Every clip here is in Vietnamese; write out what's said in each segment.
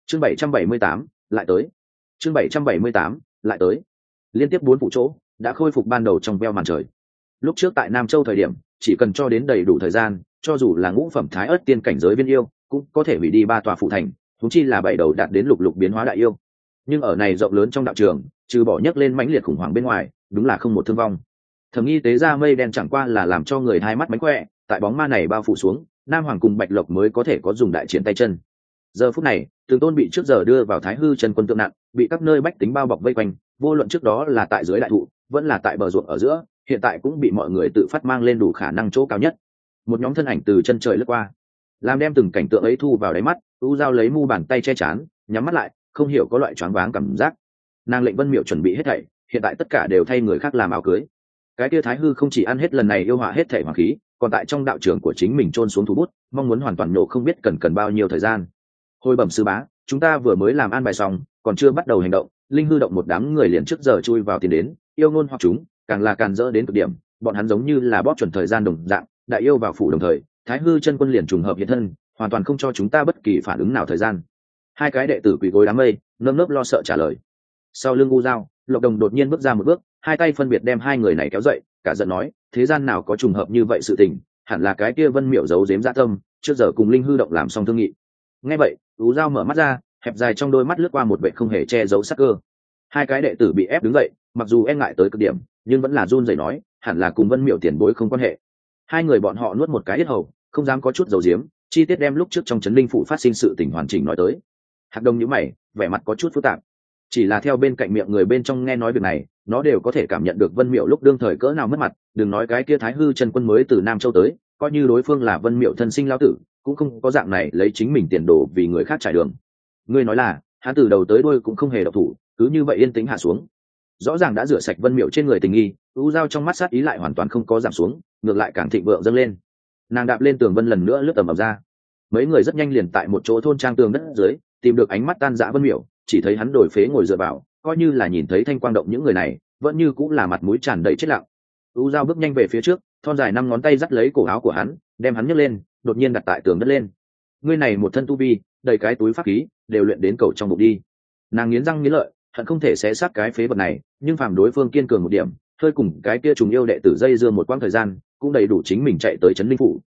chương 778, lại tới. chương 778, lại tới. Liên tiếp 4 vụ chỗ đã khôi phục ban đầu trong veo màn trời. Lúc trước tại Nam Châu thời điểm, chỉ cần cho đến đầy đủ thời gian, cho dù là ngũ phẩm thái ớt tiên cảnh giới viên yêu cũng có thể hủy đi 3 tòa phụ thành, thúng chi là 7 đầu đạt đến lục lục biến hóa đại yêu. Nhưng ở này rộng lớn trong đạo trường, trừ bỏ nhấc lên mãnh liệt khủng hoảng bên ngoài, đúng là không một thương vong. Thẩm Nghi tế ra mây đen chẳng qua là làm cho người hai mắt mánh khỏe, tại bóng ma này bao phủ xuống, Nam Hoàng cùng Bạch Lộc mới có thể có dùng đại chiến tay chân. Giờ phút này, Từng Tôn bị trước giờ đưa vào Thái Hư chân quân tượng nặng, bị các nơi bách tính bao bọc vây quanh, vô luận trước đó là tại dưới đại thụ, vẫn là tại bờ ruộng ở giữa, hiện tại cũng bị mọi người tự phát mang lên đủ khả năng chỗ cao nhất. Một nhóm thân ảnh từ chân trời lướt qua, làm đem từng cảnh tượng ấy thu vào đáy mắt. U Dao lấy mu bàn tay che chắn, nhắm mắt lại, không hiểu có loại choáng váng cảm giác. Nàng lệnh Vân Miệu chuẩn bị hết thảy, hiện tại tất cả đều thay người khác làm áo cưới. Cái kia Thái Hư không chỉ ăn hết lần này yêu họa hết thảy hoàng khí, còn tại trong đạo trưởng của chính mình chôn xuống thủ bút, mong muốn hoàn toàn nổ không biết cần bao nhiêu thời gian. Hồi bẩm sư bá, chúng ta vừa mới làm an bài xong, còn chưa bắt đầu hành động, linh hư động một đám người liền trước giờ chui vào tiền đến, yêu ngôn hoặc chúng, càng là càn rỡ đến cực điểm, bọn hắn giống như là bóp chuẩn thời gian đồng dạng, đại yêu vào phủ đồng thời, Thái Hư chân quân liền trùng hợp hiện thân, hoàn toàn không cho chúng ta bất kỳ phản ứng nào thời gian. Hai cái đệ tử quỳ gối đám mây, nơm nớp lo sợ trả lời. Sau lưng U Dao, Lộc Đồng đột nhiên bước ra một bước, hai tay phân biệt đem hai người này kéo dậy, cả giận nói, thế gian nào có trùng hợp như vậy sự tình, hẳn là cái kia Vân Miệu giấu giếm dã tâm, trước giờ cùng linh hư động làm xong thương nghị. Nghe vậy, U Dao mở mắt ra, hẹp dài trong đôi mắt lướt qua một vẻ không hề che giấu sắc cơ. Hai cái đệ tử bị ép đứng dậy, mặc dù e ngại tới cực điểm, nhưng vẫn là run rẩy nói, hẳn là cùng Vân Miệu tiền bối không quan hệ. Hai người bọn họ nuốt một cái yết hầu, không dám có chút giấu giếm, chi tiết đem lúc trước trong trấn linh phủ phát sinh sự tình hoàn chỉnh nói tới. Hạc Đông nhíu mày, vẻ mặt có chút phức tạp. Chỉ là theo bên cạnh miệng người bên trong nghe nói việc này, nó đều có thể cảm nhận được Vân Miệu lúc đương thời cỡ nào mất mặt, đừng nói cái kia Thái Hư chân quân mới từ Nam Châu tới, coi như đối phương là Vân Miệu thân sinh lão tử, cũng không có dạng này lấy chính mình tiền đồ vì người khác trải đường. Ngươi nói là, hắn từ đầu tới đuôi cũng không hề động thủ, cứ như vậy yên tĩnh hạ xuống. Rõ ràng đã rửa sạch Vân Miệu trên người tình nghi, U Dao trong mắt sát ý lại hoàn toàn không có giảm xuống, ngược lại càng thịnh vượng dâng lên. Nàng đạp lên tường vân lần nữa lướt tầm ập ra. Mấy người rất nhanh liền tại một chỗ thôn trang tường đất dưới tìm được ánh mắt tan dã Vân Miệu, chỉ thấy hắn đổi phế ngồi dựa vào, coi như là nhìn thấy thanh quang động những người này, vẫn như cũng là mặt mũi tràn đầy chết lặng. U Dao bước nhanh về phía trước, thon dài 5 ngón tay dắt lấy cổ áo của hắn, đem hắn nhấc lên, đột nhiên đặt tại tường đất lên. Ngươi này một thân tu vi, đầy cái túi pháp khí, đều luyện đến cầu trong bụng đi. Nàng nghiến răng nghiến lợi, hận không thể xé xác cái phế vật này, nhưng phàm đối phương kiên cường một điểm, hơi cùng cái kia trùng yêu đệ tử dây dưa một quãng thời gian, cũng đầy đủ chính mình chạy tới trấn linh phủ.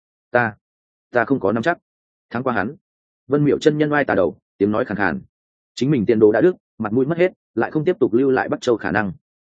Ta không có nắm chắc thắng qua hắn. Vân Miệu chân nhân oai tà đầu, tiếng nói khàn khàn. Chính mình tiền đồ đã đứt, mặt mũi mất hết, lại không tiếp tục lưu lại Bắc Châu khả năng.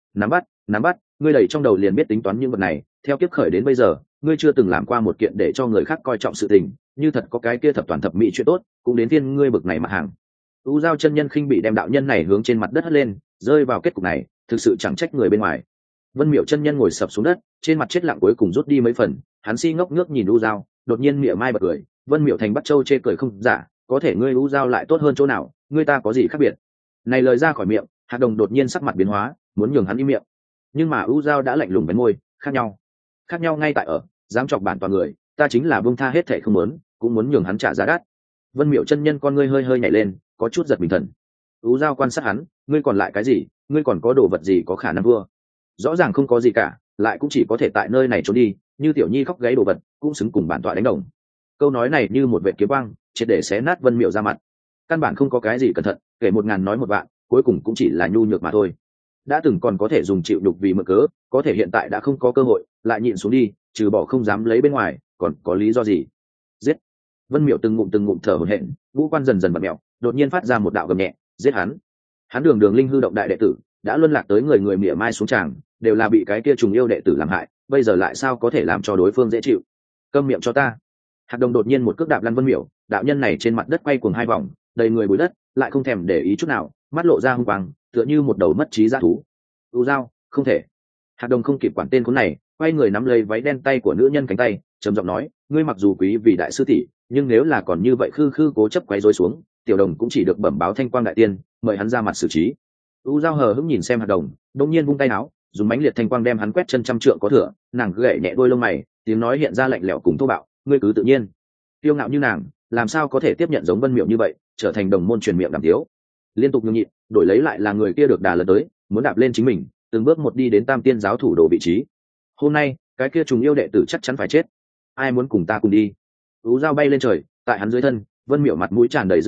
Nắm bắt, ngươi đầy trong đầu liền biết tính toán những vật này, theo kiếp khởi đến bây giờ, ngươi chưa từng làm qua một kiện để cho người khác coi trọng sự tình, như thật có cái kia thập toàn thập mỹ chuyện tốt, cũng đến thiên ngươi bực này mặt hàng. U Dao chân nhân khinh bị đem đạo nhân này hướng trên mặt đất hất lên, rơi vào kết cục này, thực sự chẳng trách người bên ngoài. Vân Miệu chân nhân ngồi sập xuống đất, trên mặt chết lặng cuối cùng rút đi mấy phần, hắn si ngốc ngước nhìn U Dao, đột nhiên mỉa mai bật cười. Vân Miệu thành Bắc Châu chê cười không giả, có thể ngươi U Dao lại tốt hơn chỗ nào, ngươi ta có gì khác biệt? Này lời ra khỏi miệng, Hạc Đồng đột nhiên sắc mặt biến hóa, muốn nhường hắn im miệng, nhưng mà U Dao đã lạnh lùng bén môi, khác nhau ngay tại ở, dám chọc bản toàn người, ta chính là buông tha hết thảy không muốn, cũng muốn nhường hắn trả giá đắt. Vân Miệu chân nhân con ngươi hơi nhảy lên, có chút giật mình thần. U Dao quan sát hắn, ngươi còn lại cái gì, ngươi còn có đồ vật gì có khả năng vua? Rõ ràng không có gì cả, lại cũng chỉ có thể tại nơi này trốn đi, như tiểu nhi khóc gáy đồ vật, cũng xứng cùng bản tọa đánh đồng. Câu nói này như một vệt kiếm quang, triệt để xé nát Vân Miệu ra mặt. Căn bản không có cái gì cẩn thận, kể 1000 nói 1 vạn, cuối cùng cũng chỉ là nhu nhược mà thôi. Đã từng còn có thể dùng chịu nhục vì mượn cớ, có thể hiện tại đã không có cơ hội, lại nhịn xuống đi, trừ bỏ không dám lấy bên ngoài, còn có lý do gì? Giết! Vân Miệu từng ngụm thở hổn hển, ngũ quan dần bật mèo, đột nhiên phát ra một đạo gầm nhẹ, giết hắn! Hắn đường linh hư động đại đệ tử, đã luân lạc tới người mỉa mai xuống tràng, đều là bị cái kia trùng yêu đệ tử làm hại, bây giờ lại sao có thể làm cho đối phương dễ chịu? Câm miệng cho ta! Hạc Đồng đột nhiên một cước đạp lăn Vân Miệu, đạo nhân này trên mặt đất quay cuồng 2 vòng, đầy người bụi đất, lại không thèm để ý chút nào, mắt lộ ra hung quang, tựa như một đầu mất trí dã thú. U Dao, không thể! Hạc Đồng không kịp quản tên khốn này, quay người nắm lấy váy đen tay của nữ nhân cánh tay, trầm giọng nói, ngươi mặc dù quý vì đại sư tỷ, nhưng nếu là còn như vậy khư cố chấp quấy rối xuống, tiểu đồng cũng chỉ được bẩm báo thanh quang đại tiên, mời hắn ra mặt xử trí. U Dao hờ hững nhìn xem Hạc Đồng, đột nhiên vung tay áo, dùng mãnh liệt thanh quang đem hắn quét chân trăm trượng có thừa, nàng gậy nhẹ đôi lông mày, tiếng nói hiện ra lạnh lẽo cùng thô bạo, ngươi cứ tự nhiên. Tiêu ngạo như nàng, làm sao có thể tiếp nhận giống Vân Miệu như vậy, trở thành đồng môn truyền miệng đàm tiếu. Liên tục nhường nhịn, đổi lấy lại là người kia được đà lật tới, muốn đạp lên chính mình, từng bước một đi đến Tam Tiên giáo thủ đồ vị trí. Hôm nay, cái kia trùng yêu đệ tử chắc chắn phải chết. Ai muốn cùng ta cùng đi? U Dao bay lên trời, tại hắn dưới thân, Vân Miệu mặt mũi tràn đầy dữ tợn,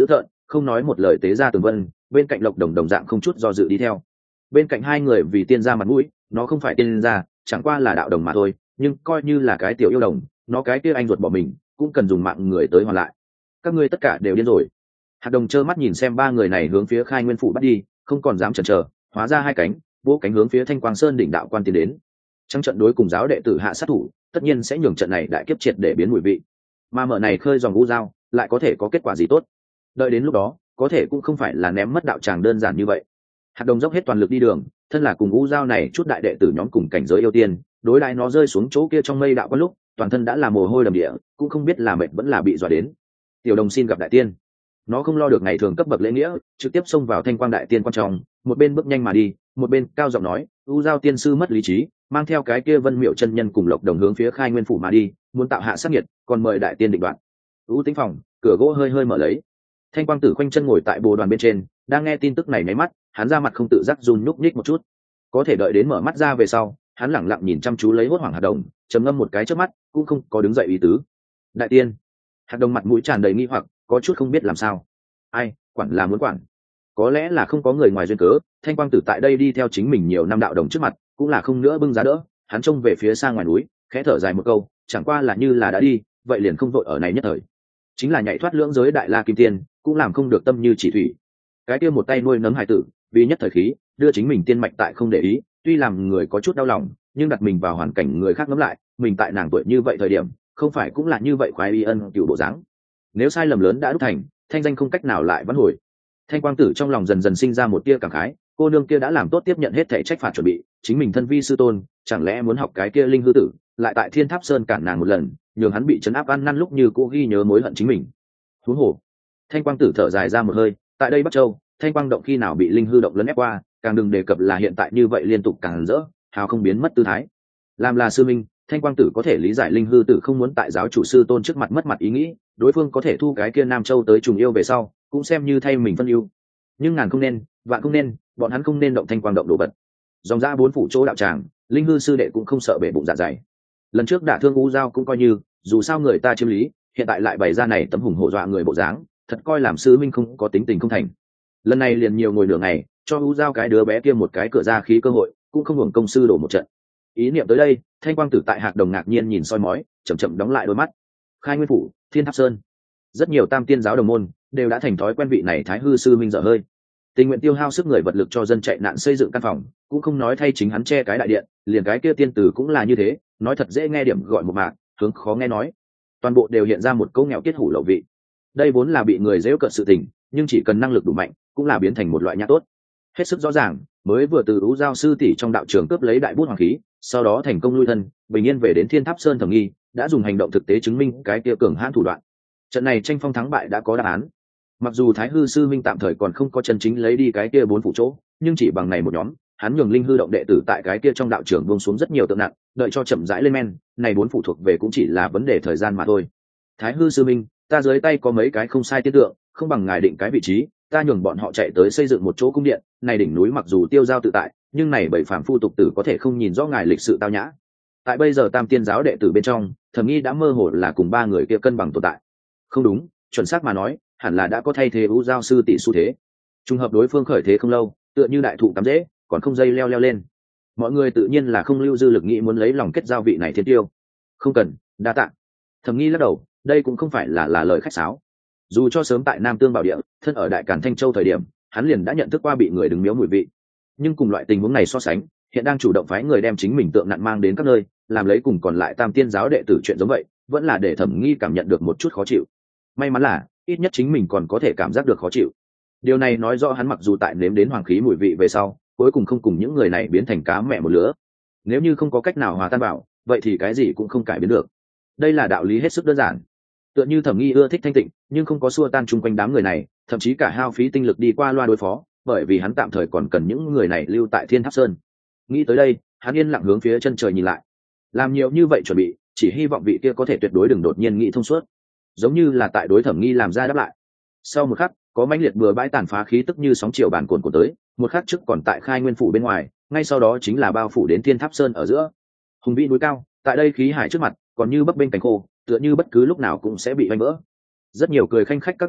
không nói một lời tế ra tường vân, bên cạnh Lộc Đồng đồng dạng không chút do dự đi theo. Bên cạnh hai người vì tiên gia mặt mũi, nó không phải tiên gia, chẳng qua là đạo đồng mà thôi, nhưng coi như là cái tiểu yêu đồng, nó cái kia anh ruột bỏ mình cũng cần dùng mạng người tới hoàn lại. Các ngươi tất cả đều điên rồi. Hạt Đồng trơ mắt nhìn xem ba người này hướng phía Khai Nguyên phủ bắt đi, không còn dám chần chờ, hóa ra hai cánh, vỗ cánh hướng phía Thanh Quang Sơn đỉnh đạo quan tiến đến. Trong trận đối cùng giáo đệ tử hạ sát thủ, tất nhiên sẽ nhường trận này đại kiếp triệt để biến mùi vị. Mà mở này khơi dòng u dao, lại có thể có kết quả gì tốt? Đợi đến lúc đó, có thể cũng không phải là ném mất đạo tràng đơn giản như vậy. Hạt Đồng dốc hết toàn lực đi đường, thân là cùng u dao này chút đại đệ tử nhóm cùng cảnh giới yêu tiên, đối lại nó rơi xuống chỗ kia trong mây đạo quan lúc, toàn thân đã là mồ hôi đầm địa, cũng không biết là mệt vẫn là bị dọa đến. Tiểu Đồng xin gặp đại tiên. Nó không lo được ngày thường cấp bậc lễ nghĩa, trực tiếp xông vào Thanh Quang đại tiên quan trọng, một bên bước nhanh mà đi, một bên cao giọng nói, u dao tiên sư mất lý trí, mang theo cái kia Vân Miệu chân nhân cùng Lộc Đồng hướng phía Khai Nguyên phủ mà đi, muốn tạo hạ sát nhiệt, còn mời đại tiên định đoạn. U Tĩnh phòng, cửa gỗ hơi hơi mở lấy. Thanh Quang Tử khoanh chân ngồi tại bồ đoàn bên trên, đang nghe tin tức này nháy mắt, hắn ra mặt không tự giác run nhúc nhích một chút. Có thể đợi đến mở mắt ra về sau, hắn lẳng lặng nhìn chăm chú lấy hốt hoảng Hạt Đồng, trầm ngâm một cái trước mắt, cũng không có đứng dậy ý tứ. Đại tiên. Hạt Đồng mặt mũi tràn đầy nghi hoặc, có chút không biết làm sao. Ai, quản là muốn quản. Có lẽ là không có người ngoài duyên cớ, Thanh Quang Tử tại đây đi theo chính mình nhiều năm đạo đồng trước mặt, cũng là không nữa bưng giá đỡ, hắn trông về phía xa ngoài núi, khẽ thở dài một câu, chẳng qua là như là đã đi, vậy liền không vội ở này nhất thời. Chính là nhảy thoát lưỡng giới đại la kim tiên, cũng làm không được tâm như chỉ thủy. Cái kia một tay nuôi nấng hài tử, vì nhất thời khí, đưa chính mình tiên mạch tại không để ý, tuy làm người có chút đau lòng, nhưng đặt mình vào hoàn cảnh người khác ngẫm lại, mình tại nàng tuổi như vậy thời điểm, không phải cũng là như vậy khoái y ân cựu bộ dáng. Nếu sai lầm lớn đã đúc thành, thanh danh không cách nào lại vãn hồi. Thanh Quang Tử trong lòng dần dần sinh ra một tia cảm khái, cô nương kia đã làm tốt tiếp nhận hết thảy trách phạt chuẩn bị, chính mình thân vi sư tôn, chẳng lẽ muốn học cái kia linh hư tử, lại tại Thiên Tháp Sơn cản nàng một lần, nhường hắn bị trấn áp ăn năn lúc như cô ghi nhớ mối hận chính mình. Huống hồ, Thanh Quang Tử thở dài ra một hơi, tại đây Bắc Châu, Thanh Quang động khi nào bị linh hư động lấn ép qua, càng đừng đề cập là hiện tại như vậy liên tục càng rỡ, hào không biến mất tư thái. Làm là sư minh, Thanh Quang Tử có thể lý giải linh hư tử không muốn tại giáo chủ sư tôn trước mặt mất mặt ý nghĩ, đối phương có thể thu cái kia Nam Châu tới trùng yêu về sau, cũng xem như thay mình phân ưu. Nhưng ngàn không nên, vạn không nên, bọn hắn không nên động Thanh Quang động đồ vật. Dòng ra bốn phủ chỗ đạo tràng, linh hư sư đệ cũng không sợ bể bụng dạ dày. Lần trước đả thương u giao cũng coi như, dù sao người ta chiếm lý, hiện tại lại bày ra này tấm hùng hổ dọa người bộ dáng, thật coi làm sư minh không có tính tình không thành. Lần này liền nhiều ngồi nửa ngày, cho u giao cái đứa bé kia một cái cửa ra khí cơ hội, cũng không hưởng công sư đổ một trận. Ý niệm tới đây, Thanh Quang Tử tại Hạc Đồng ngạc nhiên nhìn soi mói, chậm chậm đóng lại đôi mắt. Khai Nguyên phủ, Thiên Tháp Sơn, rất nhiều tam tiên giáo đồng môn đều đã thành thói quen vị này thái hư sư minh dở hơi, tình nguyện tiêu hao sức người vật lực cho dân chạy nạn xây dựng căn phòng, cũng không nói thay chính hắn che cái đại điện, liền cái kia tiên tử cũng là như thế, nói thật dễ nghe điểm gọi một mạc, hướng khó nghe nói, toàn bộ đều hiện ra một câu nghèo kiết hủ lậu vị. Đây vốn là bị người giễu cợt sự tình, nhưng chỉ cần năng lực đủ mạnh, cũng là biến thành một loại nhã tốt. Hết sức rõ ràng, mới vừa từ Ú Giao sư tỷ trong đạo trường cướp lấy đại bút hoàng khí, sau đó thành công lui thân, bình yên về đến Thiên Tháp Sơn Thẩm Nghi, đã dùng hành động thực tế chứng minh cái kia cường hãn thủ đoạn. Trận này tranh phong thắng bại đã có đáp án. Mặc dù Thái hư sư minh tạm thời còn không có chân chính lấy đi cái kia bốn phủ chỗ, nhưng chỉ bằng này một nhóm, hắn nhường linh hư động đệ tử tại cái kia trong đạo trường buông xuống rất nhiều tượng nặng, đợi cho chậm rãi lên men, này bốn phủ thuộc về cũng chỉ là vấn đề thời gian mà thôi. Thái hư sư minh, ta dưới tay có mấy cái không sai tiên tượng, không bằng ngài định cái vị trí, ta nhường bọn họ chạy tới xây dựng một chỗ cung điện. Này đỉnh núi mặc dù tiêu giao tự tại, nhưng này bảy phàm phu tục tử có thể không nhìn rõ ngài lịch sự tao nhã. Tại bây giờ tam tiên giáo đệ tử bên trong, Thẩm Nghi đã mơ hồ là cùng ba người kia cân bằng tồn tại. Không đúng, chuẩn xác mà nói, hẳn là đã có thay thế U Giao sư tỷ xu thế. Trùng hợp đối phương khởi thế không lâu, tựa như đại thụ cắm rễ, còn không dây leo lên. Mọi người tự nhiên là không lưu dư lực nghĩ muốn lấy lòng kết giao vị này thiên tiêu. Không cần, đa tạ. Thẩm Nghi lắc đầu, đây cũng không phải là lời khách sáo. Dù cho sớm tại Nam Tương Bảo Địa, thân ở Đại Càn Thanh Châu thời điểm, hắn liền đã nhận thức qua bị người đứng miếu mùi vị. Nhưng cùng loại tình huống này so sánh, hiện đang chủ động phái người đem chính mình tượng nặn mang đến các nơi, làm lấy cùng còn lại tam tiên giáo đệ tử chuyện giống vậy, vẫn là để Thẩm Nghi cảm nhận được một chút khó chịu. May mắn là, ít nhất chính mình còn có thể cảm giác được khó chịu. Điều này nói rõ hắn mặc dù tại nếm đến hoàng khí mùi vị về sau, cuối cùng không cùng những người này biến thành cá mẹ một lứa. Nếu như không có cách nào hòa tan bảo, vậy thì cái gì cũng không cải biến được. Đây là đạo lý hết sức đơn giản. Tựa như Thẩm Nghi ưa thích thanh tịnh, nhưng không có xua tan chung quanh đám người này, thậm chí cả hao phí tinh lực đi qua loa đối phó, bởi vì hắn tạm thời còn cần những người này lưu tại Thiên Tháp Sơn. Nghĩ tới đây, hắn yên lặng hướng phía chân trời nhìn lại. Làm nhiều như vậy chuẩn bị, chỉ hy vọng vị kia có thể tuyệt đối đừng đột nhiên nghĩ thông suốt, giống như là tại đối Thẩm Nghi làm ra đáp lại. Sau một khắc, có mãnh liệt bừa bãi tàn phá khí tức như sóng chiều bàn cuồn cuộn tới, một khắc trước còn tại Khai Nguyên phủ bên ngoài, ngay sau đó chính là bao phủ đến Thiên Tháp Sơn ở giữa. Hùng vĩ núi cao, tại đây khí hải trước mặt, còn như bấp bênh cánh khô, tựa như bất cứ lúc nào cũng sẽ bị vanh vỡ. Rất nhiều cười khanh khách các đệ tử,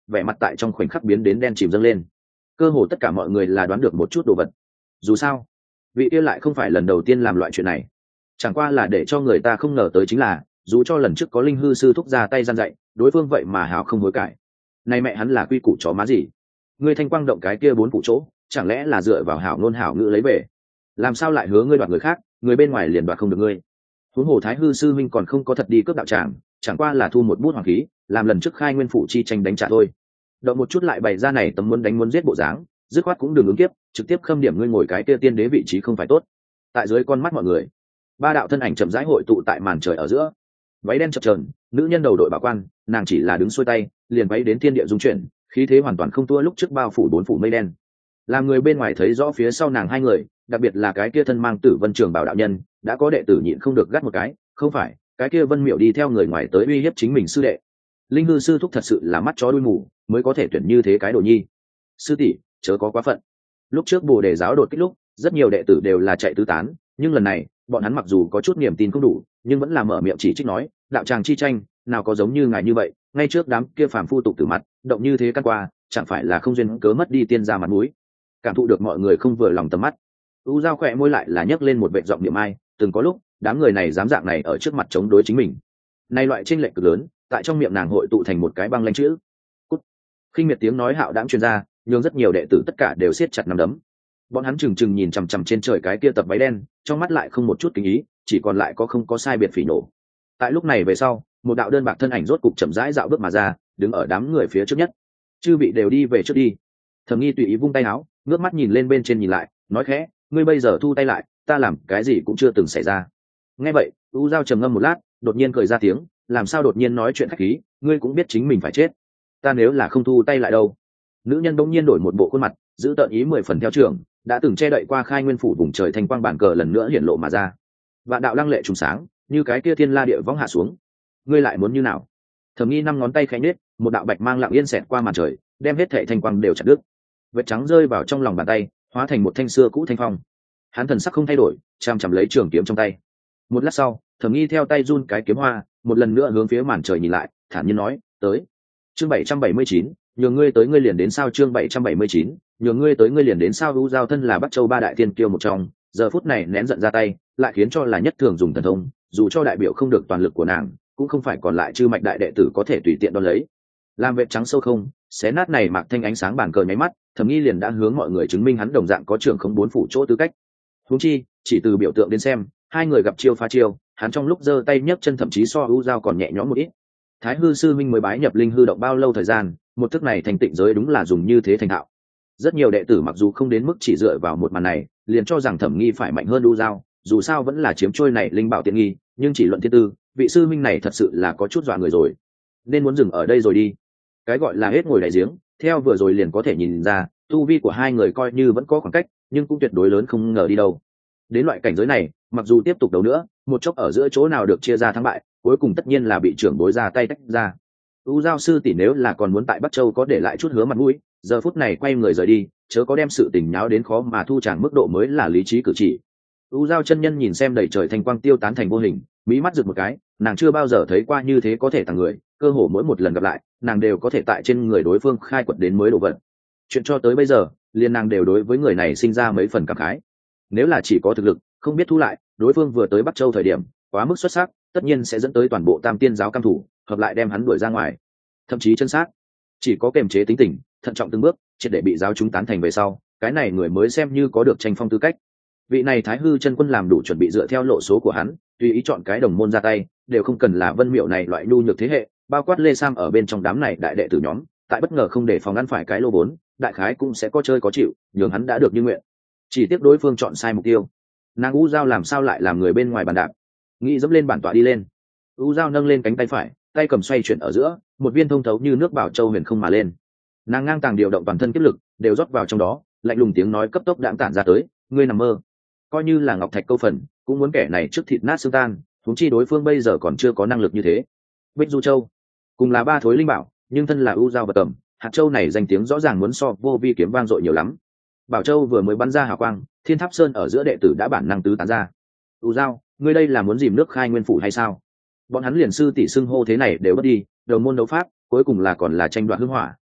vẻ mặt tại trong khoảnh khắc biến đến đen chìm dâng lên. Cơ hồ tất cả mọi người là đoán được một chút đồ vật. Dù sao vị kia lại không phải lần đầu tiên làm loại chuyện này, chẳng qua là để cho người ta không ngờ tới chính là dù cho lần trước có linh hư sư thúc ra tay gian dạy đối phương vậy mà hào không hối cải. Này mẹ hắn là quy củ chó má gì? Ngươi thanh quang động cái kia 4 phụ chỗ chẳng lẽ là dựa vào hảo ngôn hảo ngữ lấy về? Làm sao lại hứa ngươi đoạt người khác, người bên ngoài liền đoạt không được ngươi? Huống hồ Thái hư sư minh còn không có thật đi cướp đạo tràng, chẳng qua là thu một bút hoàng khí làm lần trước khai nguyên phụ chi tranh đánh trả thôi. Động một chút lại bày ra này tấm muốn đánh muốn giết bộ dáng, dứt khoát cũng đừng ứng kiếp, trực tiếp khâm điểm ngươi ngồi cái kia tiên đế vị trí không phải tốt. Tại dưới con mắt mọi người, 3 đạo thân ảnh chậm rãi hội tụ tại màn trời ở giữa. Váy đen chập chờn, nữ nhân đầu đội bảo quan, nàng chỉ là đứng xuôi tay liền váy đến thiên địa dung chuyển, khí thế hoàn toàn không thua lúc trước bao phủ 4 phủ mây đen. Làm người bên ngoài thấy rõ phía sau nàng hai người, đặc biệt là cái kia thân mang Tử Vân Trường bảo đạo nhân, đã có đệ tử nhịn không được gắt một cái, không phải, cái kia Vân Miểu đi theo người ngoài tới uy hiếp chính mình sư đệ. Linh hư sư thúc thật sự là mắt chó đuôi mù, mới có thể tuyển như thế cái đồ nhi. Sư tỷ, chớ có quá phận. Lúc trước Bồ Đề giáo đột kích lúc, rất nhiều đệ tử đều là chạy tứ tán, nhưng lần này, bọn hắn mặc dù có chút niềm tin không đủ, nhưng vẫn là mở miệng chỉ trích nói, đạo tràng chi tranh, nào có giống như ngài như vậy, ngay trước đám kia phàm phu tục tử mặt, động như thế căn qua, chẳng phải là không duyên cớ mất đi tiên gia mặt mũi. Cảm thụ được mọi người không vừa lòng tầm mắt, U Giao khỏe môi lại là nhấc lên một vệt giọng niệm ai, từng có lúc, đám người này dám dạng này ở trước mặt chống đối chính mình. Nay loại chênh lệch cực lớn, tại trong miệng nàng hội tụ thành một cái băng lãnh chữ. Cút. Khinh miệt tiếng nói hạo đãng truyền ra, nhưng rất nhiều đệ tử tất cả đều siết chặt nắm đấm. Bọn hắn trừng trừng nhìn chằm chằm trên trời cái kia tập váy đen, trong mắt lại không một chút kính ý, chỉ còn lại có không có sai biệt phỉ nổ. Tại lúc này về sau, một đạo đơn bạc thân ảnh rốt cục chậm rãi dạo bước mà ra, đứng ở đám người phía trước nhất. Chư vị đều đi về trước đi. Thẩm Nghi tùy ý vung tay áo, ngước mắt nhìn lên bên trên nhìn lại, nói khẽ, ngươi bây giờ thu tay lại, ta làm cái gì cũng chưa từng xảy ra. Nghe vậy, U Giao trầm ngâm một lát, đột nhiên cười ra tiếng, làm sao đột nhiên nói chuyện khách khí, ngươi cũng biết chính mình phải chết. Ta nếu là không thu tay lại đâu? Nữ nhân bỗng nhiên đổi một bộ khuôn mặt, giữ tợn ý 10 phần theo trưởng, đã từng che đậy qua khai nguyên phủ vùng trời thành quang bản cờ lần nữa hiển lộ mà ra. Vạn đạo lăng lệ trùng sáng, như cái kia thiên la địa võng hạ xuống. Ngươi lại muốn như nào? Thẩm Nghi 5 ngón tay khẽ nhếch, một đạo bạch mang lặng yên xẹt qua màn trời, đem hết thảy thanh quang đều chặt đứt. Vết trắng rơi vào trong lòng bàn tay, hóa thành một thanh xưa cũ thanh phong. Hắn thần sắc không thay đổi, chăm chăm lấy trường kiếm trong tay. Một lát sau, Thẩm Nghi theo tay run cái kiếm hoa, một lần nữa hướng phía màn trời nhìn lại, thản nhiên nói, tới. Chương 779, nhường ngươi tới ngươi liền đến sao? Chương 779, nhường ngươi tới ngươi liền đến sao? U Giao thân là Bắc Châu 3 đại tiên kiêu một trong, giờ phút này nén giận ra tay, lại khiến cho là nhất thường dùng thần thông, dù cho đại biểu không được toàn lực của nàng, cũng không phải còn lại chư mạch đại đệ tử có thể tùy tiện đón lấy. Làm vệt trắng sâu không, xé nát này mạc thanh ánh sáng bàn cờ nháy mắt, Thẩm Nghi liền đã hướng mọi người chứng minh hắn đồng dạng có trưởng không 4 phủ chỗ tư cách. Huống chi, chỉ từ biểu tượng đến xem, hai người gặp chiêu phá chiêu, hắn trong lúc giơ tay nhấc chân thậm chí so U Giao còn nhẹ nhõm một ít. Thái hư sư minh mới bái nhập linh hư động bao lâu thời gian, một thức này thành tịnh giới đúng là dùng như thế thành thạo. Rất nhiều đệ tử mặc dù không đến mức chỉ dựa vào một màn này liền cho rằng Thẩm Nghi phải mạnh hơn U Giao, dù sao vẫn là chiếm trôi này linh bảo tiện nghi, nhưng chỉ luận thiên tư, vị sư minh này thật sự là có chút dọa người rồi, nên muốn dừng ở đây rồi đi. Cái gọi là hết ngồi đại giếng, theo vừa rồi liền có thể nhìn ra, tu vi của hai người coi như vẫn có khoảng cách, nhưng cũng tuyệt đối lớn không ngờ đi đâu. Đến loại cảnh giới này, mặc dù tiếp tục đấu nữa, một chốc ở giữa chỗ nào được chia ra thắng bại, cuối cùng tất nhiên là bị trưởng bối ra tay tách ra. U Giao sư tỷ nếu là còn muốn tại Bắc Châu có để lại chút hứa mặt mũi, giờ phút này quay người rời đi, chớ có đem sự tình nháo đến khó mà thu tràng mức độ mới là lý trí cử chỉ. U Giao chân nhân nhìn xem đầy trời thanh quang tiêu tán thành vô hình, mí mắt rực một cái, nàng chưa bao giờ thấy qua như thế có thể tàng người, cơ hồ mỗi một lần gặp lại, nàng đều có thể tại trên người đối phương khai quật đến mới đồ vật. Chuyện cho tới bây giờ, liền nàng đều đối với người này sinh ra mấy phần cảm khái. Nếu là chỉ có thực lực, không biết thu lại, đối phương vừa tới Bắc Châu thời điểm, quá mức xuất sắc, tất nhiên sẽ dẫn tới toàn bộ Tam Tiên giáo cam thủ, hợp lại đem hắn đuổi ra ngoài. Thậm chí chân xác, chỉ có kiềm chế tính tình, thận trọng từng bước, triệt để bị giáo chúng tán thành về sau, cái này người mới xem như có được tranh phong tư cách. Vị này Thái hư chân quân làm đủ chuẩn bị dựa theo lộ số của hắn, tùy ý chọn cái đồng môn ra tay, đều không cần là Vân Miệu này loại nhu nhược thế hệ, bao quát Lê Sam ở bên trong đám này đại đệ tử nhóm, tại bất ngờ không để phòng ăn phải cái lô vốn, đại khái cũng sẽ có chơi có chịu, nhường hắn đã được như nguyện. Chỉ tiếc đối phương chọn sai mục tiêu. Nàng U Giao làm sao lại làm người bên ngoài bàn đạp, nghĩ dẫm lên bản tọa đi lên. U Giao nâng lên cánh tay phải, tay cầm xoay chuyển ở giữa, một viên thông thấu như nước bảo châu huyền không mà lên. Nàng ngang tàng điều động toàn thân kiếp lực, đều rót vào trong đó, lạnh lùng tiếng nói cấp tốc đãng tản ra tới, ngươi nằm mơ. Coi như là ngọc thạch câu phần, cũng muốn kẻ này trước thịt nát xương tan, huống chi đối phương bây giờ còn chưa có năng lực như thế. Bích Du Châu, cùng là 3 thối linh bảo, nhưng thân là U Giao vật cầm, hạt châu này danh tiếng rõ ràng muốn so vô vi kiếm vang dội nhiều lắm. Bảo châu vừa mới bắn ra hào quang, Thiên Tháp Sơn ở giữa đệ tử đã bản năng tứ tán ra. U Giao, ngươi đây là muốn dìm nước khai nguyên phủ hay sao? Bọn hắn liền sư tỷ xưng hô thế này đều bất đi, đầu môn đấu pháp, cuối cùng là còn là tranh đoạt hương hỏa,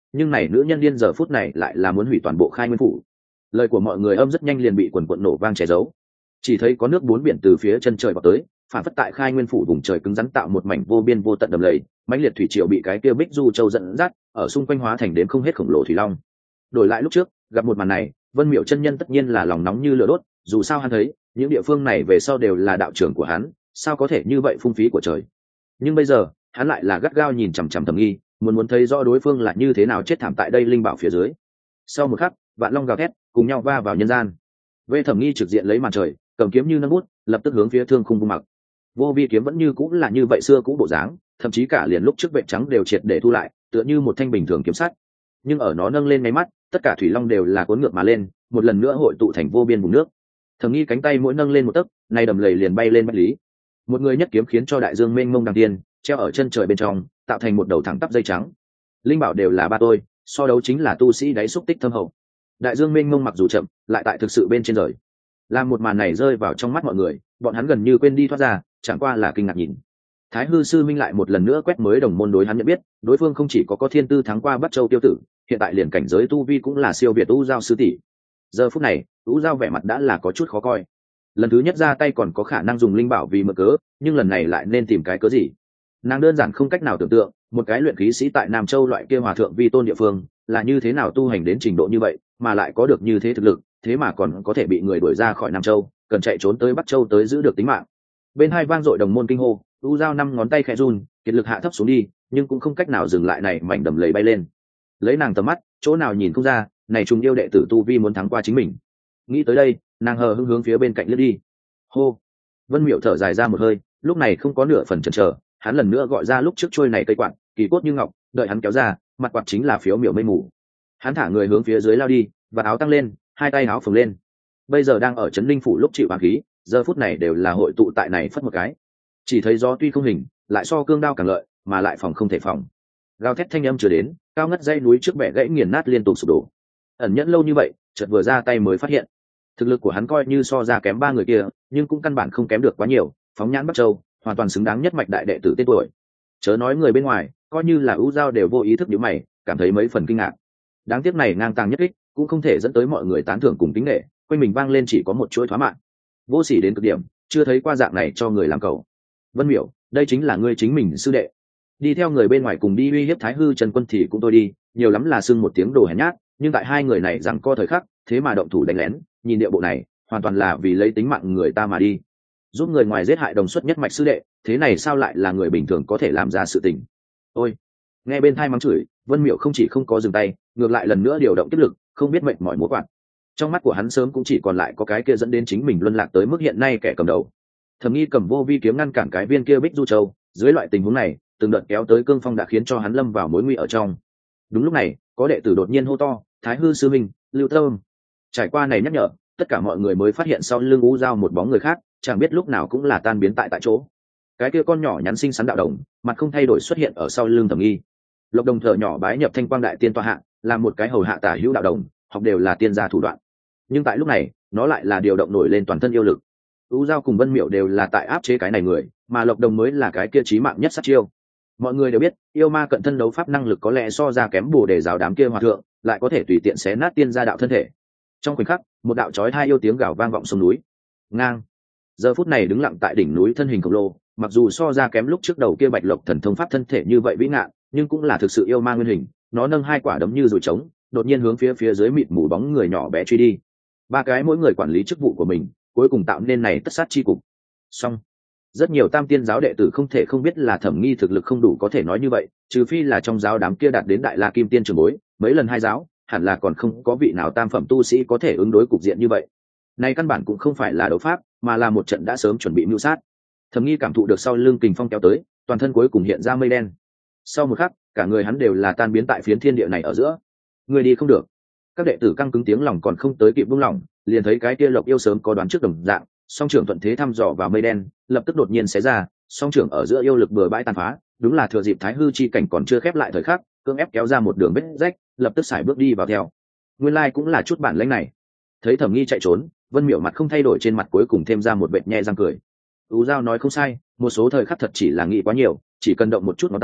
nhưng này nữ nhân điên giờ phút này lại là muốn hủy toàn bộ Khai Nguyên phủ. Lời của mọi người âm rất nhanh liền bị quần quận nổ vang che giấu. Chỉ thấy có nước bốn biển từ phía chân trời vào tới, phản phất tại Khai Nguyên phủ vùng trời cứng rắn tạo một mảnh vô biên vô tận đầm lầy, mãnh liệt thủy triều bị cái kia Bích Du Châu dẫn dắt, ở xung quanh hóa thành đến không hết khổng lồ thủy long. Đổi lại lúc trước, gặp một màn này, Vân Miểu chân nhân tất nhiên là lòng nóng như lửa đốt, dù sao hắn thấy, những địa phương này về sau đều là đạo trưởng của hắn, sao có thể như vậy phung phí của trời. Nhưng bây giờ, hắn lại là gắt gao nhìn chằm chằm Thẩm Nghi, muốn thấy rõ đối phương là như thế nào chết thảm tại đây linh bảo phía dưới. Sau một khắc, vạn long gào thét, cùng nhau va vào nhân gian. Vê Thẩm Nghi trực diện lấy màn trời, cầm kiếm như nâng bút, lập tức hướng phía thương khung vung mặc. Vô vi kiếm vẫn như cũng là như vậy xưa cũ bộ dáng, thậm chí cả liền lúc trước vệ trắng đều triệt để thu lại, tựa như một thanh bình thường kiếm sắt. Nhưng ở nó nâng lên ngay mắt, tất cả thủy long đều là cuốn ngược mà lên, một lần nữa hội tụ thành vô biên vùng nước. Thẩm Nghi cánh tay mỗi nâng lên một tấc, nay đầm lầy liền bay lên bách lý. Một người nhất kiếm khiến cho đại dương mênh mông đằng tiên, treo ở chân trời bên trong, tạo thành một đầu thẳng tắp dây trắng. Linh bảo đều là ba tôi, so đấu chính là tu sĩ đáy xúc tích thâm hậu. Đại dương mênh mông mặc dù chậm, lại tại thực sự bên trên rời. Làm một màn này rơi vào trong mắt mọi người, bọn hắn gần như quên đi thoát ra, chẳng qua là kinh ngạc nhìn. Thái hư sư minh lại một lần nữa quét mới đồng môn đối hắn nhận biết, đối phương không chỉ có thiên tư thắng qua Bắc Châu tiêu tử, hiện tại liền cảnh giới tu vi cũng là siêu việt U Giao sư tỷ. Giờ phút này, U Giao vẻ mặt đã là có chút khó coi. Lần thứ nhất ra tay còn có khả năng dùng linh bảo vì mượn cớ, nhưng lần này lại nên tìm cái cớ gì? Nàng đơn giản không cách nào tưởng tượng, một cái luyện khí sĩ tại Nam Châu loại kia hòa thượng vi tôn địa phương, là như thế nào tu hành đến trình độ như vậy, mà lại có được như thế thực lực, thế mà còn có thể bị người đuổi ra khỏi Nam Châu, cần chạy trốn tới Bắc Châu tới giữ được tính mạng. Bên hai vang dội đồng môn kinh hô, U Giao năm ngón tay khẽ run, kiệt lực hạ thấp xuống đi, nhưng cũng không cách nào dừng lại này mảnh đầm lầy bay lên. Lấy nàng tầm mắt, chỗ nào nhìn không ra, này trùng yêu đệ tử tu vi muốn thắng qua chính mình. Nghĩ tới đây, nàng hờ hững hướng phía bên cạnh lướt đi. Hô. Vân Miểu thở dài ra một hơi, lúc này không có nửa phần chần chờ, hắn lần nữa gọi ra lúc trước trôi này cây quạt, kỳ cốt như ngọc, đợi hắn kéo ra, mặt quạt chính là phiếu miểu mây mù. Hắn thả người hướng phía dưới lao đi, và áo tăng lên, hai tay áo phồng lên. Bây giờ đang ở trấn linh phủ lúc chịu hoàng khí, giờ phút này đều là hội tụ tại này phất một cái. Chỉ thấy gió tuy không hình, lại so cương đao càng lợi, mà lại phòng không thể phòng. Gào thét thanh âm chưa đến, cao ngất dãy núi trước bẻ gãy nghiền nát liên tục sụp đổ. Ẩn nhẫn lâu như vậy, chợt vừa ra tay mới phát hiện, thực lực của hắn coi như so ra kém ba người kia, nhưng cũng căn bản không kém được quá nhiều. Phóng nhãn Bắc Châu, hoàn toàn xứng đáng nhất mạch đại đệ tử tên tuổi. Chớ nói người bên ngoài, coi như là U Giao đều vô ý thức nhíu mày, cảm thấy mấy phần kinh ngạc. Đáng tiếc này ngang tàng nhất kích, cũng không thể dẫn tới mọi người tán thưởng cùng kính nể, quanh mình vang lên chỉ có một chuỗi thoá mạng. Vô sỉ đến cực điểm, chưa thấy qua dạng này cho người làm cầu. Vân Miểu, đây chính là ngươi chính mình sư đệ. Đi theo người bên ngoài cùng đi uy hiếp Thái hư Trần Quân thì cũng tôi đi, nhiều lắm là xưng một tiếng đồ hèn nhát, nhưng tại hai người này rằng co thời khắc, thế mà động thủ đánh lén, nhìn địa bộ này, hoàn toàn là vì lấy tính mạng người ta mà đi. Giúp người ngoài giết hại đồng xuất nhất mạch sư đệ, thế này sao lại là người bình thường có thể làm ra sự tình? Ôi, nghe bên thai mắng chửi, Vân Miểu không chỉ không có dừng tay, ngược lại lần nữa điều động tiếp lực, không biết mệnh mỏi múa quạt. Trong mắt của hắn sớm cũng chỉ còn lại có cái kia dẫn đến chính mình luân lạc tới mức hiện nay kẻ cầm đầu. Thẩm Nghi cầm vô vi kiếm ngăn cản cái viên kia Bích Du Châu, dưới loại tình huống này, từng đợt kéo tới cương phong đã khiến cho hắn lâm vào mối nguy ở trong. Đúng lúc này, có đệ tử đột nhiên hô to, Thái hư sư minh, Lưu Tâm. Trải qua này nhắc nhở, tất cả mọi người mới phát hiện sau lưng U Giao một bóng người khác, chẳng biết lúc nào cũng là tan biến tại chỗ. Cái kia con nhỏ nhắn xinh xắn đạo đồng, mặt không thay đổi xuất hiện ở sau lưng Thẩm Nghi. Lộc Đồng thở nhỏ bái nhập Thanh Quang đại tiên tọa hạ, làm một cái hầu hạ tả hữu đạo đồng, học đều là tiên gia thủ đoạn. Nhưng tại lúc này, nó lại là điều động nổi lên toàn thân yêu lực. U Giao cùng Vân Miểu đều là tại áp chế cái này người, mà Lộc Đồng mới là cái kia chí mạng nhất sát chiêu. Mọi người đều biết, yêu ma cận thân đấu pháp năng lực có lẽ so ra kém Bồ Đề giáo đám kia hòa thượng, lại có thể tùy tiện xé nát tiên gia đạo thân thể. Trong khoảnh khắc, một đạo chói tai yêu tiếng gào vang vọng sông núi. Ngang. Giờ phút này đứng lặng tại đỉnh núi thân hình khổng lồ, mặc dù so ra kém lúc trước đầu kia Bạch Lộc thần thông pháp thân thể như vậy vĩ ngạn, nhưng cũng là thực sự yêu ma nguyên hình. Nó nâng hai quả đấm như dùi trống, đột nhiên hướng phía dưới mịt mù bóng người nhỏ bé truy đi. Ba cái mỗi người quản lý chức vụ của mình, cuối cùng tạo nên này tất sát chi cục. Song rất nhiều tam tiên giáo đệ tử không thể không biết là Thẩm Nghi thực lực không đủ có thể nói như vậy, trừ phi là trong giáo đám kia đạt đến đại la kim tiên trường bối, mấy lần hai giáo hẳn là còn không có vị nào tam phẩm tu sĩ có thể ứng đối cục diện như vậy. Này căn bản cũng không phải là đấu pháp, mà là một trận đã sớm chuẩn bị mưu sát. Thẩm Nghi cảm thụ được sau lưng kình phong kéo tới, toàn thân cuối cùng hiện ra mây đen. Sau một khắc, cả người hắn đều là tan biến tại phiến thiên địa này ở giữa. Người đi không được. Các đệ tử căng cứng tiếng lòng còn không tới kịp buông lỏng, liền thấy cái kia Lộc yêu sớm có đoán trước đồng dạng, song trưởng thuận thế thăm dò vào mây đen, lập tức đột nhiên xé ra, song trưởng ở giữa yêu lực bừa bãi tàn phá, đúng là thừa dịp Thái hư chi cảnh còn chưa khép lại thời khắc, cưỡng ép kéo ra một đường vết rách, lập tức xài bước đi vào theo. Nguyên lai cũng là chút bản lĩnh này. Thấy Thẩm Nghi chạy trốn, Vân Miểu mặt không thay đổi, trên mặt cuối cùng thêm ra một vệt nhẹ răng cười. U Giao nói không sai, một số thời khắc thật chỉ là nghĩ quá nhiều, chỉ cần động một chút ngón tay,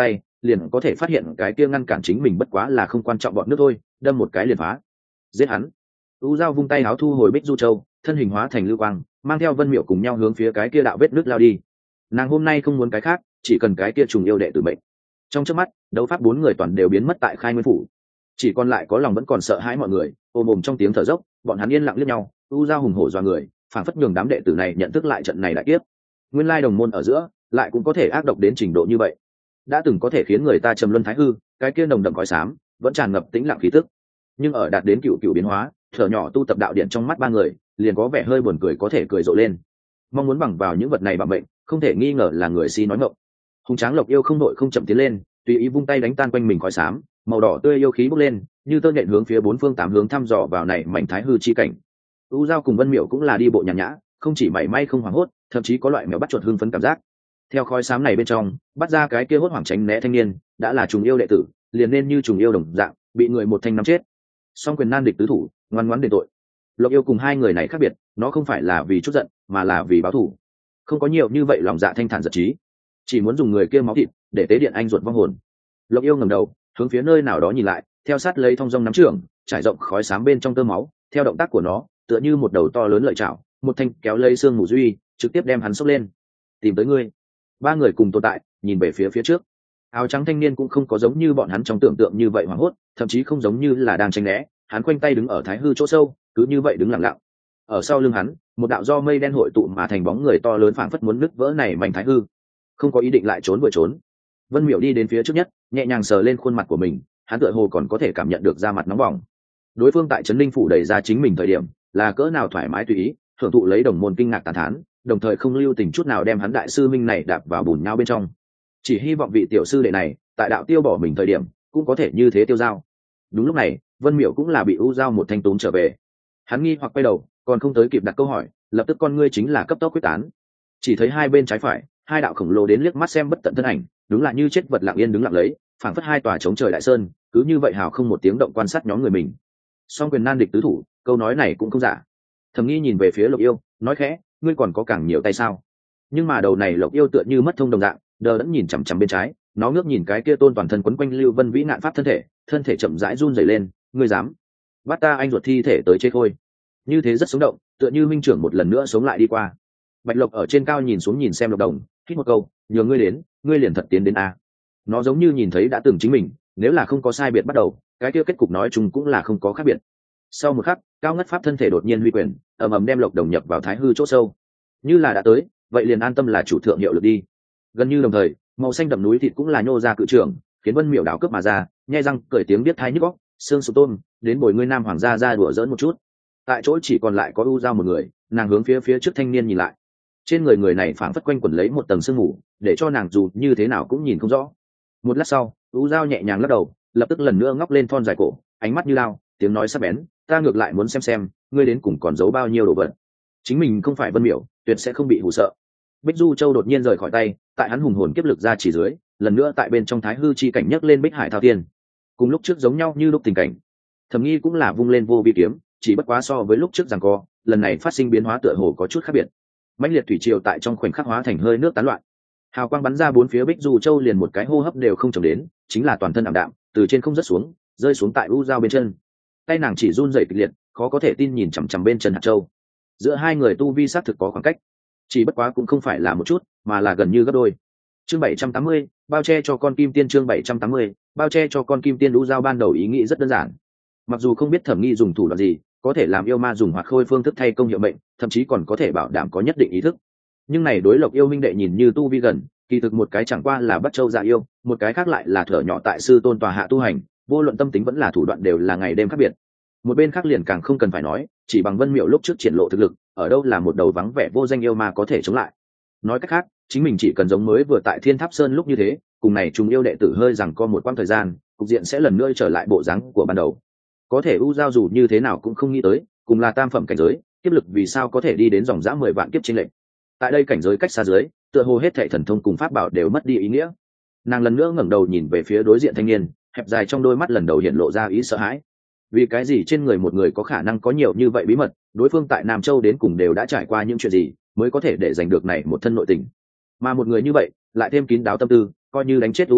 liền có thể phát hiện cái kia ngăn cản chính mình bất quá là không quan trọng bọn nước thôi, đâm một cái liền phá. Giết hắn. U Giao vung tay áo thu hồi Bích Du Châu, thân hình hóa thành lưu quang, mang theo Vân Miểu cùng nhau hướng phía cái kia đạo vết nước lao đi. Nàng hôm nay không muốn cái khác, chỉ cần cái kia trùng yêu đệ tử mệnh. Trong chớp mắt, đấu pháp 4 người toàn đều biến mất tại Khai Nguyên phủ. Chỉ còn lại có lòng vẫn còn sợ hãi mọi người, ôm ồm trong tiếng thở dốc, bọn hắn yên lặng liếc nhau, U Giao hùng hổ doa người, phảng phất nhường đám đệ tử này nhận thức lại trận này đại kiếp. Nguyên lai đồng môn ở giữa, lại cũng có thể ác độc đến trình độ như vậy. Đã từng có thể khiến người ta trầm luân thái hư, cái kia nồng đậm khói xám, vẫn tràn ngập tĩnh lặng khí tức. Nhưng ở đạt đến cựu biến hóa, thở nhỏ tu tập đạo điện trong mắt 3 người, liền có vẻ hơi buồn cười có thể cười rộ lên. Mong muốn bằng vào những vật này bảo mệnh, không thể nghi ngờ là người si nói ngọng. Hùng Tráng Lộc Yêu không đội không chậm tiến lên, tùy ý vung tay đánh tan quanh mình khói xám, màu đỏ tươi yêu khí bốc lên, như tơ nhện hướng phía 4 phương 8 hướng thăm dò vào này mảnh thái hư chi cảnh. U Giao cùng Vân Miểu cũng là đi bộ nhàn nhã, không chỉ mảy may không hoảng hốt, thậm chí có loại mèo bắt chuột hưng phấn cảm giác. Theo khói xám này bên trong, bắt ra cái kia hốt hoảng tránh né thanh niên, đã là trùng yêu đệ tử, liền nên như trùng yêu đồng dạng, bị người một thanh nắm chết. Song quyền nan địch tứ thủ, ngoan ngoãn đền tội. Lộc Yêu cùng 2 người này khác biệt, nó không phải là vì chút giận, mà là vì báo thù. Không có nhiều như vậy lòng dạ thanh thản giật trí, chỉ muốn dùng người kia máu thịt để tế điện anh ruột vong hồn. Lộc Yêu ngẩng đầu, hướng phía nơi nào đó nhìn lại, theo sát lấy thong dong nắm trường, trải rộng khói xám bên trong tơ máu, theo động tác của nó, tựa như một đầu to lớn lợi chảo, một thanh kéo lấy xương mù duy, trực tiếp đem hắn xốc lên. Tìm tới ngươi. 3 người cùng tồn tại, nhìn về phía trước. Áo trắng thanh niên cũng không có giống như bọn hắn trong tưởng tượng như vậy hoảng hốt, thậm chí không giống như là đang tranh né, hắn khoanh tay đứng ở thái hư chỗ sâu, cứ như vậy đứng lặng lặng. Ở sau lưng hắn, một đạo do mây đen hội tụ mà thành bóng người to lớn phảng phất muốn nứt vỡ này mảnh thái hư. Không có ý định lại trốn vừa trốn. Vân Miểu đi đến phía trước nhất, nhẹ nhàng sờ lên khuôn mặt của mình, hắn tựa hồ còn có thể cảm nhận được da mặt nóng bỏng. Đối phương tại trấn linh phủ đẩy ra chính mình thời điểm, là cỡ nào thoải mái tùy ý, hưởng thụ lấy đồng môn kinh ngạc tán thán, đồng thời không lưu tình chút nào đem hắn đại sư minh này đạp vào bùn nhau bên trong. Chỉ hy vọng vị tiểu sư đệ này, tại đạo tiêu bỏ mình thời điểm, cũng có thể như thế tiêu dao. Đúng lúc này, Vân Miểu cũng là bị U Giao một thanh túm trở về. Hắn nghi hoặc quay đầu, còn không tới kịp đặt câu hỏi, lập tức con ngươi chính là cấp tốc quyết tán. Chỉ thấy hai bên trái phải, 2 đạo khổng lồ đến liếc mắt xem bất tận thân ảnh, đúng là như chết vật lặng yên đứng lặng lấy, phảng phất 2 tòa chống trời đại sơn, cứ như vậy hào không một tiếng động quan sát nhóm người mình. Song quyền nan địch tứ thủ, câu nói này cũng không giả. Thẩm Nghi nhìn về phía Lộc Yêu, nói khẽ, ngươi còn có càng nhiều tay sao? Nhưng mà đầu này Lộc Yêu tựa như mất thông đồng dạng, đờ đẫn nhìn chằm chằm bên trái, nó ngước nhìn cái kia tôn toàn thân quấn quanh Lưu Vân vĩ nạn pháp thân thể chậm rãi run rẩy lên, ngươi dám bắt ta anh ruột thi thể tới chế khôi? Như thế rất sống động, tựa như minh trưởng một lần nữa sống lại đi qua. Bạch Lộc ở trên cao nhìn xuống nhìn xem Lộc Đồng, hít một câu, nhờ ngươi đến, ngươi liền thật tiến đến a. Nó giống như nhìn thấy đã từng chính mình, nếu là không có sai biệt bắt đầu, cái kia kết cục nói chung cũng là không có khác biệt. Sau một khắc, cao ngất pháp thân thể đột nhiên huy quyền, ầm ầm đem Lộc Đồng nhập vào thái hư chỗ sâu. Như là đã tới, vậy liền an tâm là chủ thượng hiệu lực đi. Gần như đồng thời, màu xanh đậm núi thịt cũng là nhô ra cự trường, khiến Vân Miểu đảo cướp mà ra, nhai răng cười tiếng biết thái nhức óc, xương sụp tôm, đến bồi ngươi nam hoàng gia ra đùa giỡn một chút. Tại chỗ chỉ còn lại có U Giao một người, nàng hướng phía trước thanh niên nhìn lại. Trên người này phảng phất quanh quẩn lấy một tầng sương mù, để cho nàng dù như thế nào cũng nhìn không rõ. Một lát sau, U Giao nhẹ nhàng lắc đầu, lập tức lần nữa ngóc lên thon dài cổ, ánh mắt như lao, tiếng nói sắc bén, ta ngược lại muốn xem ngươi đến cùng còn giấu bao nhiêu đồ vật. Chính mình không phải Vân Miểu, tuyệt sẽ không bị hù sợ. Bích Du Châu đột nhiên rời khỏi tay, tại hắn hùng hồn kiếp lực ra chỉ dưới, lần nữa tại bên trong thái hư chi cảnh nhấc lên Bích Hải Thao Tiên. Cùng lúc trước giống nhau như lúc tình cảnh. Thẩm Nghi cũng là vung lên vô vi kiếm, chỉ bất quá so với lúc trước giằng co, lần này phát sinh biến hóa tựa hồ có chút khác biệt. Mãnh liệt thủy triều tại trong khoảnh khắc hóa thành hơi nước tán loạn. Hào quang bắn ra 4 phía Bích Du Châu liền một cái hô hấp đều không trồng đến, chính là toàn thân ảm đạm, từ trên không rớt xuống, rơi xuống tại U Giao bên chân. Tay nàng chỉ run rẩy kịch liệt, khó có thể tin nhìn chằm chằm bên chân hạt châu. Giữa 2 người tu vi xác thực có khoảng cách, chỉ bất quá cũng không phải là một chút, mà là gần như gấp đôi. Chương 780, bao che cho con kim tiên. Chương 780, bao che cho con kim tiên. U Giao ban đầu ý nghĩ rất đơn giản. Mặc dù không biết Thẩm Nghi dùng thủ đoạn gì, có thể làm yêu ma dùng hoạt khôi phương thức thay công hiệu mệnh, thậm chí còn có thể bảo đảm có nhất định ý thức. Nhưng này đối Lộc Yêu minh đệ nhìn như tu vi gần, kỳ thực một cái chẳng qua là bắt châu dạ yêu, một cái khác lại là thở nhỏ tại sư tôn tòa hạ tu hành, vô luận tâm tính vẫn là thủ đoạn đều là ngày đêm khác biệt. Một bên khác liền càng không cần phải nói, chỉ bằng Vân Miểu lúc trước triển lộ thực lực, ở đâu là một đầu vắng vẻ vô danh yêu ma có thể chống lại. Nói cách khác, chính mình chỉ cần giống mới vừa tại Thiên Tháp Sơn lúc như thế, cùng này trùng yêu đệ tử hơi rằng có một quãng thời gian, cục diện sẽ lần nữa trở lại bộ dáng của ban đầu. Có thể U Giao dù như thế nào cũng không nghĩ tới, cùng là tam phẩm cảnh giới, kiếp lực vì sao có thể đi đến dòng dã 10 vạn kiếp chênh lệch. Tại đây cảnh giới cách xa dưới, tựa hồ hết thảy thần thông cùng pháp bảo đều mất đi ý nghĩa. Nàng lần nữa ngẩng đầu nhìn về phía đối diện thanh niên, hẹp dài trong đôi mắt lần đầu hiện lộ ra ý sợ hãi. Vì cái gì trên người một người có khả năng có nhiều như vậy bí mật, đối phương tại Nam Châu đến cùng đều đã trải qua những chuyện gì, mới có thể để giành được này một thân nội tình. Mà một người như vậy, lại thêm kín đáo tâm tư, coi như đánh chết U Giao,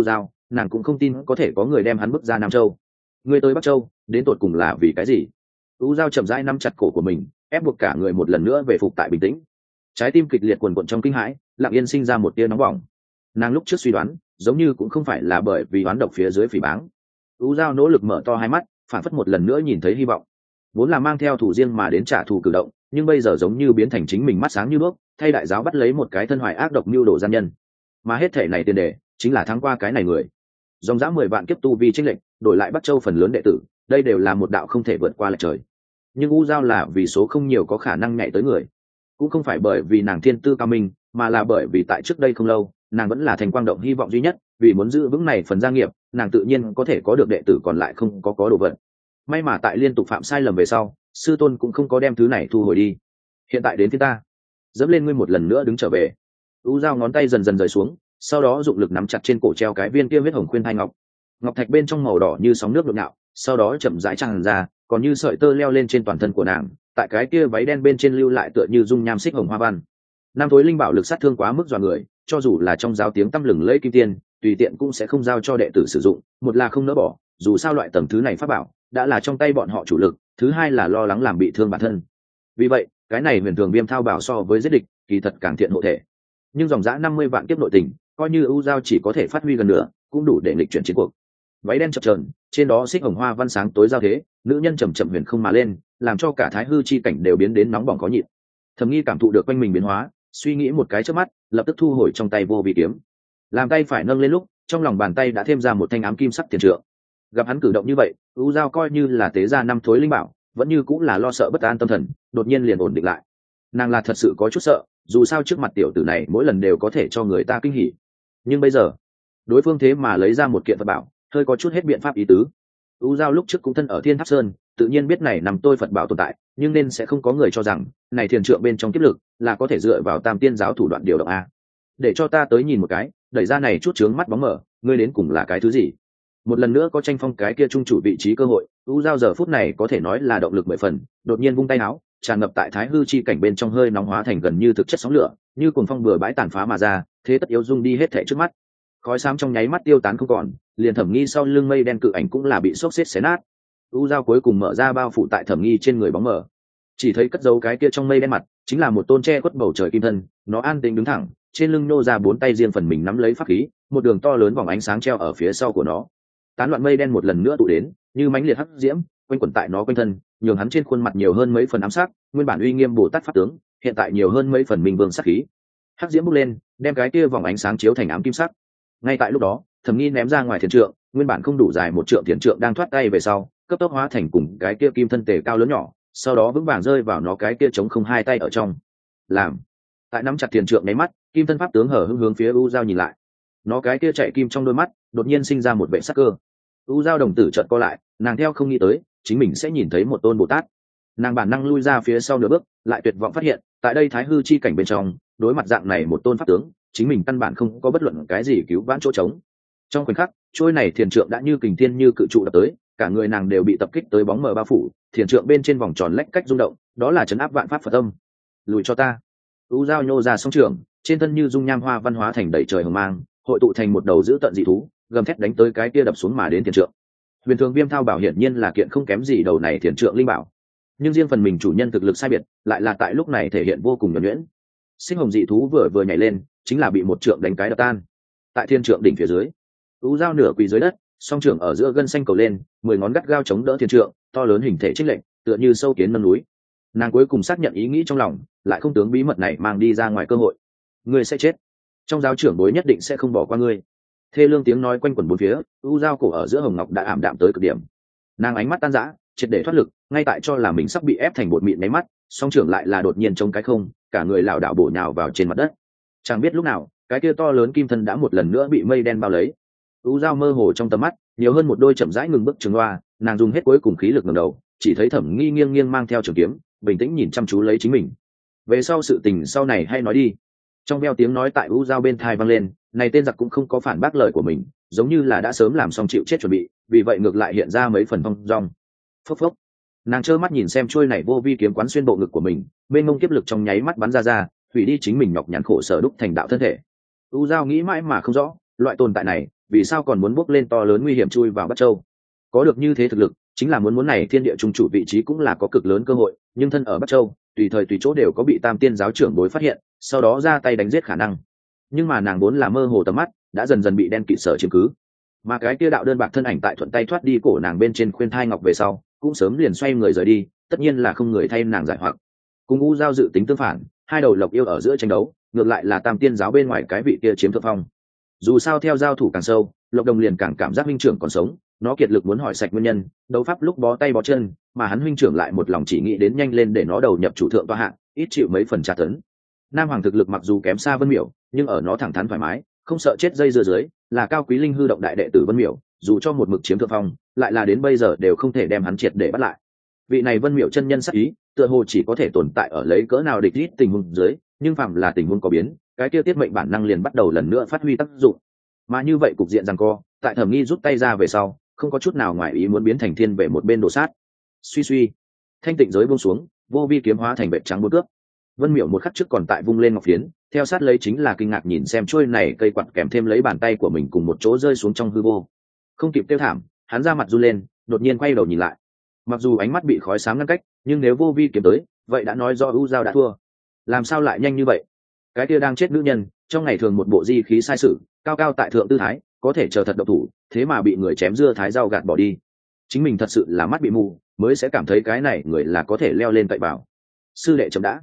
nàng cũng không tin có thể có người đem hắn bước ra Nam Châu. Ngươi tới Bắc Châu đến tột cùng là vì cái gì? U Giao chậm rãi nắm chặt cổ của mình, ép buộc cả người một lần nữa về phục tại bình tĩnh. Trái tim kịch liệt quần quật trong kinh hãi, lặng yên sinh ra một tia nóng bỏng. Nàng lúc trước suy đoán giống như cũng không phải là bởi vì oán độc phía dưới phỉ báng. U Giao nỗ lực mở to hai mắt, phản phất một lần nữa nhìn thấy hy vọng. Vốn là mang theo thủ riêng mà đến trả thù cử động, nhưng bây giờ giống như biến thành chính mình mắt sáng như đuốc, thay đại giáo bắt lấy một cái thân hoại ác độc mưu đồ gian nhân. Mà hết thể này tiền đề chính là thắng qua cái này người. Dòng dã 10 vạn kiếp tu vi chênh lệch, đổi lại Bắc Châu phần lớn đệ tử, đây đều là một đạo không thể vượt qua lệch trời. Nhưng U Giao là vì số không nhiều có khả năng nhảy tới người, cũng không phải bởi vì nàng thiên tư cao minh, mà là bởi vì tại trước đây không lâu, nàng vẫn là thành quang động hy vọng duy nhất, vì muốn giữ vững này phần gia nghiệp, nàng tự nhiên có thể có được đệ tử còn lại không có đồ vật. May mà tại liên tục phạm sai lầm về sau, sư tôn cũng không có đem thứ này thu hồi đi. Hiện tại đến phía ta, dẫm lên ngươi một lần nữa đứng trở về. U Giao ngón tay dần dần rời xuống, sau đó dụng lực nắm chặt trên cổ treo cái viên kia huyết hồng khuyên thai ngọc. Ngọc thạch bên trong màu đỏ như sóng nước nhộn nhạo, sau đó chậm rãi tràn ra, còn như sợi tơ leo lên trên toàn thân của nàng, tại cái kia váy đen bên trên lưu lại tựa như dung nham xích hồng hoa văn. Năm thối linh bảo lực sát thương quá mức dọa người, cho dù là trong giáo tiếng tăm lừng lẫy kim tiên, tùy tiện cũng sẽ không giao cho đệ tử sử dụng, một là không nỡ bỏ, dù sao loại tầng thứ này pháp bảo đã là trong tay bọn họ chủ lực, thứ hai là lo lắng làm bị thương bản thân. Vì vậy, cái này huyền thường viêm thao bảo so với giết địch, kỳ thật càng thiện hộ thể. Nhưng dòng dã 50 vạn kiếp nội tình, coi như U Giao chỉ có thể phát huy gần nửa, cũng đủ để nghịch chuyển chiến cuộc. Váy đen chập chờn, trên đó xích hồng hoa văn sáng tối giao thế, nữ nhân chậm chậm huyền không mà lên, làm cho cả thái hư chi cảnh đều biến đến nóng bỏng khó nhịn. Thẩm Nghi cảm thụ được quanh mình biến hóa, suy nghĩ một cái chớp mắt, lập tức thu hồi trong tay vô vị kiếm. Làm tay phải nâng lên lúc, trong lòng bàn tay đã thêm ra một thanh ám kim sắc tiền trượng. Gặp hắn cử động như vậy, U Giao coi như là tế ra năm thối linh bảo, vẫn như cũng là lo sợ bất an tâm thần, đột nhiên liền ổn định lại. Nàng là thật sự có chút sợ, dù sao trước mặt tiểu tử này mỗi lần đều có thể cho người ta kinh hỉ. Nhưng bây giờ, đối phương thế mà lấy ra một kiện Phật bảo, hơi có chút hết biện pháp ý tứ. U Giao lúc trước cũng thân ở Thiên Tháp Sơn, tự nhiên biết này nằm tôi Phật bảo tồn tại, nhưng nên sẽ không có người cho rằng này thiền trượng bên trong kiếp lực là có thể dựa vào Tam Tiên giáo thủ đoạn điều động a. Để cho ta tới nhìn một cái, đẩy ra này chút chướng mắt bóng mở, ngươi đến cùng là cái thứ gì? Một lần nữa có tranh phong cái kia trung chủ vị trí cơ hội, U Giao giờ phút này có thể nói là động lực 10 phần, đột nhiên vung tay áo, tràn ngập tại thái hư chi cảnh bên trong hơi nóng hóa thành gần như thực chất sóng lửa, như cuồng phong bừa bãi tàn phá mà ra, thế tất yếu dung đi hết thảy trước mắt. Khói xám trong nháy mắt tiêu tán không còn, liền Thẩm Nghi sau lưng mây đen cự ảnh cũng là bị xốc xếp xé nát. U Giao cuối cùng mở ra bao phủ tại Thẩm Nghi trên người bóng mờ, chỉ thấy cất giấu cái kia trong mây đen mặt chính là một tôn che khuất bầu trời kim thân, nó an tĩnh đứng thẳng, trên lưng nô ra 4 tay riêng phần mình nắm lấy pháp khí, một đường to lớn vòng ánh sáng treo ở phía sau của nó. Tán loạn mây đen một lần nữa tụ đến, như mãnh liệt hắc diễm, quanh quẩn tại nó quanh thân, nhường hắn trên khuôn mặt nhiều hơn mấy phần ám sắc, nguyên bản uy nghiêm Bồ Tát pháp tướng, hiện tại nhiều hơn mấy phần minh vương sắc khí. Hắc diễm bốc lên, đem cái kia vòng ánh sáng chiếu thành ám kim sắc. Ngay tại lúc đó, Thẩm Nghi ném ra ngoài thiền trượng, nguyên bản không đủ dài một trượng thiền trượng đang thoát tay về sau, cấp tốc hóa thành cùng cái kia kim thân tề cao lớn nhỏ, sau đó vững vàng rơi vào nó cái kia chống không hai tay ở trong. Làm tại nắm chặt thiền trượng nháy mắt, kim thân pháp tướng hở hững hướng phía U Giao nhìn lại. Nó cái kia chạy kim trong đôi mắt đột nhiên sinh ra một vẻ sắc cơ. U Giao đồng tử chợt co lại, nàng theo không nghĩ tới chính mình sẽ nhìn thấy một tôn Bồ Tát. Nàng bản năng lui ra phía sau nửa bước, lại tuyệt vọng phát hiện tại đây thái hư chi cảnh bên trong, đối mặt dạng này một tôn pháp tướng, chính mình căn bản không có bất luận cái gì cứu vãn chỗ trống. Trong khoảnh khắc, trôi này thiền trượng đã như kình thiên như cự trụ đập tới, cả người nàng đều bị tập kích tới bóng mờ bao phủ, thiền trượng bên trên vòng tròn lách cách rung động, đó là trấn áp vạn pháp Phật tâm. Lùi cho ta! U Giao nhô ra song trường, trên thân như dung nham hoa văn hóa thành đầy trời hồng mang, hội tụ thành một đầu dữ tận dị thú, gầm thét đánh tới cái kia đập xuống mà đến thiền trượng. Huyền thường viêm thao bảo hiển nhiên là kiện không kém gì đầu này thiền trượng linh bảo, nhưng riêng phần mình chủ nhân thực lực sai biệt, lại là tại lúc này thể hiện vô cùng nhuần nhuyễn. Sinh hồng dị thú vừa nhảy lên, chính là bị một trượng đánh cái đập tan. Tại thiên trượng đỉnh phía dưới, U Giao nửa quỳ dưới đất, song trưởng ở giữa gân xanh cầu lên, 10 ngón gắt gao chống đỡ thiên trượng, to lớn hình thể chênh lệch, tựa như sâu kiến nâng núi. Nàng cuối cùng xác nhận ý nghĩ trong lòng, lại không tướng bí mật này mang đi ra ngoài cơ hội. Ngươi sẽ chết, trong giáo trưởng bối nhất định sẽ không bỏ qua ngươi. Thê lương tiếng nói quanh quẩn bốn phía, U Giao cổ ở giữa hồng ngọc đã ảm đạm tới cực điểm. Nàng ánh mắt tan rã, triệt để thoát lực, ngay tại cho là mình sắp bị ép thành bột mịn mấy mắt, song trưởng lại là đột nhiên chống cái không, cả người lảo đảo bổ nhào vào trên mặt đất. Chẳng biết lúc nào, cái kia to lớn kim thân đã một lần nữa bị mây đen bao lấy. U Giao mơ hồ trong tầm mắt, nhiều hơn một đôi chậm rãi ngừng bước trường loa, nàng dùng hết cuối cùng khí lực ngẩng đầu, chỉ thấy Thẩm Nghi nghiêng nghiêng mang theo trường kiếm, bình tĩnh nhìn chăm chú lấy chính mình. Về sau sự tình sau này hay nói đi. Trong veo tiếng nói tại U Giao bên tai vang lên, này tên giặc cũng không có phản bác lời của mình, giống như là đã sớm làm xong chịu chết chuẩn bị, vì vậy ngược lại hiện ra mấy phần phong dong. Phốc phốc. Nàng trơ mắt nhìn xem trôi này vô vi kiếm quán xuyên bộ ngực của mình, bên mông kiếp lực trong nháy mắt bắn ra, hủy đi chính mình nhọc nhằn khổ sở đúc thành đạo thân thể. U Giao nghĩ mãi mà không rõ, loại tồn tại này vì sao còn muốn bước lên to lớn nguy hiểm chui vào Bắc Châu? Có được như thế thực lực, chính là muốn này thiên địa trung chủ vị trí cũng là có cực lớn cơ hội, nhưng thân ở Bắc Châu, tùy thời tùy chỗ đều có bị Tam Tiên giáo trưởng bối phát hiện, sau đó ra tay đánh giết khả năng. Nhưng mà nàng vốn là mơ hồ tầm mắt, đã dần dần bị đen kịt sở chiếm cứ. Mà cái kia đạo đơn bạc thân ảnh tại thuận tay thoát đi cổ nàng bên trên khuyên thai ngọc về sau, cũng sớm liền xoay người rời đi, tất nhiên là không người thay nàng giải hoặc. Cùng U Giao dự tính tương phản, hai đầu lộc yêu ở giữa tranh đấu, ngược lại là Tam Tiên giáo bên ngoài cái vị kia chiếm thượng phong. Dù sao theo giao thủ càng sâu, Lộc Đồng liền càng cảm giác huynh trưởng còn sống, nó kiệt lực muốn hỏi sạch nguyên nhân, đấu pháp lúc bó tay bó chân, mà hắn huynh trưởng lại một lòng chỉ nghĩ đến nhanh lên để nó đầu nhập chủ thượng toa hạng, ít chịu mấy phần tra tấn. Nam Hoàng thực lực mặc dù kém xa Vân Miểu, nhưng ở nó thẳng thắn thoải mái, không sợ chết dây dưa dưới, là cao quý linh hư động đại đệ tử Vân Miểu, dù cho một mực chiếm thượng phong, lại là đến bây giờ đều không thể đem hắn triệt để bắt lại. Vị này Vân Miểu chân nhân sắc ý, tựa hồ chỉ có thể tồn tại ở lấy cỡ nào địch ít tình huống dưới, nhưng phàm là tình huống có biến, cái kia tiết mệnh bản năng liền bắt đầu lần nữa phát huy tác dụng. Mà như vậy cục diện giằng co, tại Thẩm Nghi rút tay ra về sau, không có chút nào ngoài ý muốn biến thành thiên về một bên đổ sát. Suy suy, thanh tịnh giới buông xuống, vô vi kiếm hóa thành bệ trắng bốn cướp. Vân Miểu một khắc trước còn tại vung lên ngọc phiến, theo sát lấy chính là kinh ngạc nhìn xem trôi này cây quạt kèm thêm lấy bàn tay của mình cùng một chỗ rơi xuống trong hư vô. Không kịp tiêu thảm, hắn ra mặt run lên, đột nhiên quay đầu nhìn lại. Mặc dù ánh mắt bị khói xám ngăn cách, nhưng nếu vô vi kiếm tới, vậy đã nói do U Giao đã thua. Làm sao lại nhanh như vậy? Cái kia đang chết nữ nhân, trong ngày thường một bộ di khí sai sự, cao cao tại thượng tư thái, có thể chờ thật độc thủ, thế mà bị người chém dưa thái rau gạt bỏ đi. Chính mình thật sự là mắt bị mù, mới sẽ cảm thấy cái này người là có thể leo lên cậy vào. Sư đệ chậm đã,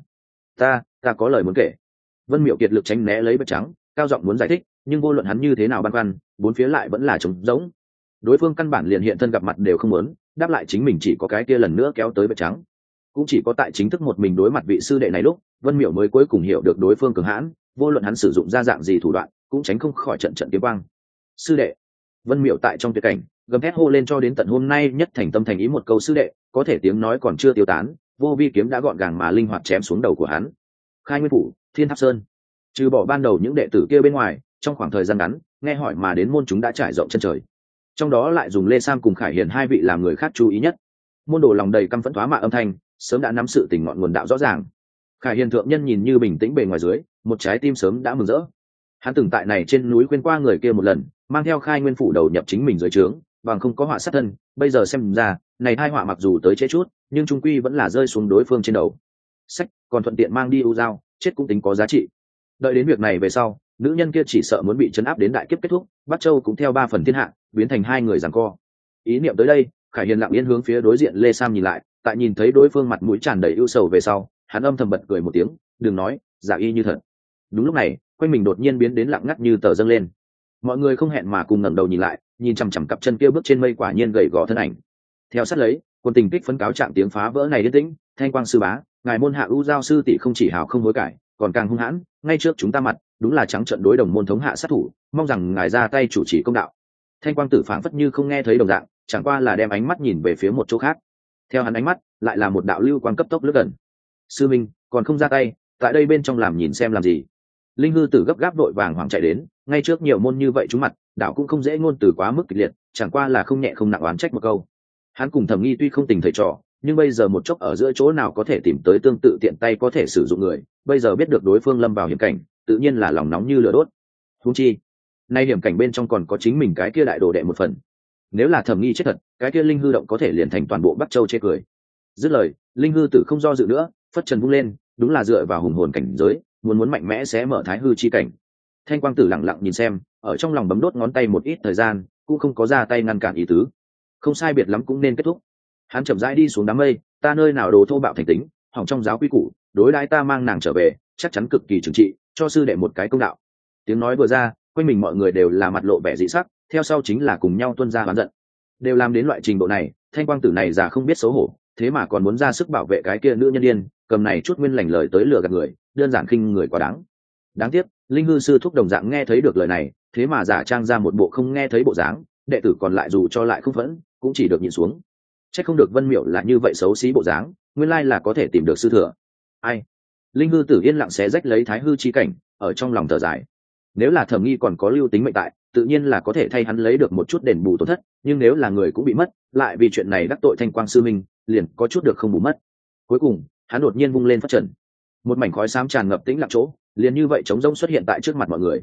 ta có lời muốn kể. Vân Miệu kiệt lực tránh né lấy bạch trắng, cao giọng muốn giải thích, nhưng vô luận hắn như thế nào băn khoăn, bốn phía lại vẫn là trống rỗng. Đối phương căn bản liền hiện thân gặp mặt đều không muốn, đáp lại chính mình chỉ có cái kia lần nữa kéo tới bạch trắng. Cũng chỉ có tại chính thức một mình đối mặt vị sư đệ này lúc, Vân Miệu mới cuối cùng hiểu được đối phương cường hãn, vô luận hắn sử dụng ra dạng gì thủ đoạn, cũng tránh không khỏi trận kiếm quang. Sư đệ. Vân Miệu tại trong tuyệt cảnh, gầm thét hô lên cho đến tận hôm nay nhất thành tâm thành ý một câu sư đệ, có thể tiếng nói còn chưa tiêu tán, vô vi kiếm đã gọn gàng mà linh hoạt chém xuống đầu của hắn. Khai Nguyên phủ, Thiên Tháp Sơn. Trừ bỏ ban đầu những đệ tử kia bên ngoài, trong khoảng thời gian ngắn, nghe hỏi mà đến môn chúng đã trải rộng chân trời. Trong đó lại dùng Lê Sam cùng Khải Hiền hai vị làm người khác chú ý nhất. Môn đồ lòng đầy căm phẫn thoá mạ âm thanh, sớm đã nắm sự tình ngọn nguồn đạo rõ ràng. Khải Hiền thượng nhân nhìn như bình tĩnh bề ngoài dưới, một trái tim sớm đã mừng rỡ. Hắn từng tại này trên núi khuyên qua người kia một lần, mang theo Khai Nguyên phủ đầu nhập chính mình dưới trướng, bằng không có họa sát thân, bây giờ xem ra, này hai họa mặc dù tới chế chút, nhưng trung quy vẫn là rơi xuống đối phương trên đầu. Sách, còn thuận tiện mang đi U Giao, chết cũng tính có giá trị. Đợi đến việc này về sau, nữ nhân kia chỉ sợ muốn bị trấn áp đến đại kiếp kết thúc, Bắc Châu cũng theo 3 phần thiên hạ, biến thành hai người giằng co. Ý niệm tới đây, Khải Hiền lặng yên hướng phía đối diện Lê Sam nhìn lại, tại nhìn thấy đối phương mặt mũi tràn đầy ưu sầu về sau, hắn âm thầm bật cười một tiếng, đừng nói, giả y như thật. Đúng lúc này, quanh mình đột nhiên biến đến lặng ngắt như tờ dâng lên. Mọi người không hẹn mà cùng ngẩng đầu nhìn lại, nhìn chằm chằm cặp chân kia bước trên mây quả nhiên gầy gò thân ảnh. Theo sát lấy, quân tình kích phấn cáo trạng tiếng phá vỡ này yên tĩnh, Thanh Quang sư bá, ngài môn hạ U Giao sư tỷ không chỉ hào không hối cải, còn càng hung hãn, ngay trước chúng ta mặt, đúng là trắng trợn đối đồng môn thống hạ sát thủ, mong rằng ngài ra tay chủ trì công đạo. Thanh Quang tử phảng phất như không nghe thấy đồng dạng, chẳng qua là đem ánh mắt nhìn về phía một chỗ khác. Theo hắn ánh mắt, lại là một đạo lưu quang cấp tốc lướt gần. Sư minh, còn không ra tay, tại đây bên trong làm nhìn xem làm gì? Linh hư tử gấp gáp vội vàng hoảng chạy đến, ngay trước nhiều môn như vậy chúng mặt, đạo cũng không dễ ngôn từ quá mức kịch liệt, chẳng qua là không nhẹ không nặng oán trách một câu. Hắn cùng Thẩm Nghi tuy không tình thầy trò, nhưng bây giờ một chốc ở giữa chỗ nào có thể tìm tới tương tự tiện tay có thể sử dụng người, bây giờ biết được đối phương lâm vào hiểm cảnh, tự nhiên là lòng nóng như lửa đốt. Huống chi, nay hiểm cảnh bên trong còn có chính mình cái kia đại đồ đệ một phần. Nếu là Thẩm Nghi chết thật, cái kia linh hư động có thể liền thành toàn bộ Bắc Châu chê cười. Dứt lời, linh hư tử không do dự nữa, phất trần vung lên, đúng là dựa vào hùng hồn cảnh giới, muốn mạnh mẽ sẽ mở thái hư chi cảnh. Thanh Quang tử lặng lặng nhìn xem, ở trong lòng bấm đốt ngón tay một ít thời gian, cũng không có ra tay ngăn cản ý tứ. Không sai biệt lắm cũng nên kết thúc. Hắn chậm rãi đi xuống đám mây, ta nơi nào đồ thô bạo thành tính, hỏng trong giáo quy củ, đối đãi ta mang nàng trở về, chắc chắn cực kỳ trừng trị, cho sư đệ một cái công đạo. Tiếng nói vừa ra, quanh mình mọi người đều là mặt lộ vẻ dị sắc, theo sau chính là cùng nhau tuôn ra oán giận. Đều làm đến loại trình độ này, Thanh Quang tử này già không biết xấu hổ, thế mà còn muốn ra sức bảo vệ cái kia nữ nhân điên, cầm này chút nguyên lành lời tới lừa gạt người, đơn giản khinh người quá đáng. Đáng tiếc, linh hư sư thúc đồng dạng nghe thấy được lời này, thế mà giả trang ra một bộ không nghe thấy bộ dáng, đệ tử còn lại dù cho lại không phẫn, cũng chỉ được nhìn xuống. Chắc không được Vân Miểu là như vậy xấu xí bộ dáng, nguyên lai là có thể tìm được sư thừa. Ai? Linh hư tử yên lặng xé rách lấy thái hư chi cảnh, ở trong lòng thở dài. Nếu là Thẩm Nghi còn có lưu tính mệnh tại, tự nhiên là có thể thay hắn lấy được một chút đền bù tổn thất, nhưng nếu là người cũng bị mất, lại vì chuyện này đắc tội Thanh Quang sư minh, liền có chút được không bù mất. Cuối cùng, hắn đột nhiên vung lên phát trần, một mảnh khói xám tràn ngập tĩnh lặng chỗ, liền như vậy trống rỗng xuất hiện tại trước mặt mọi người.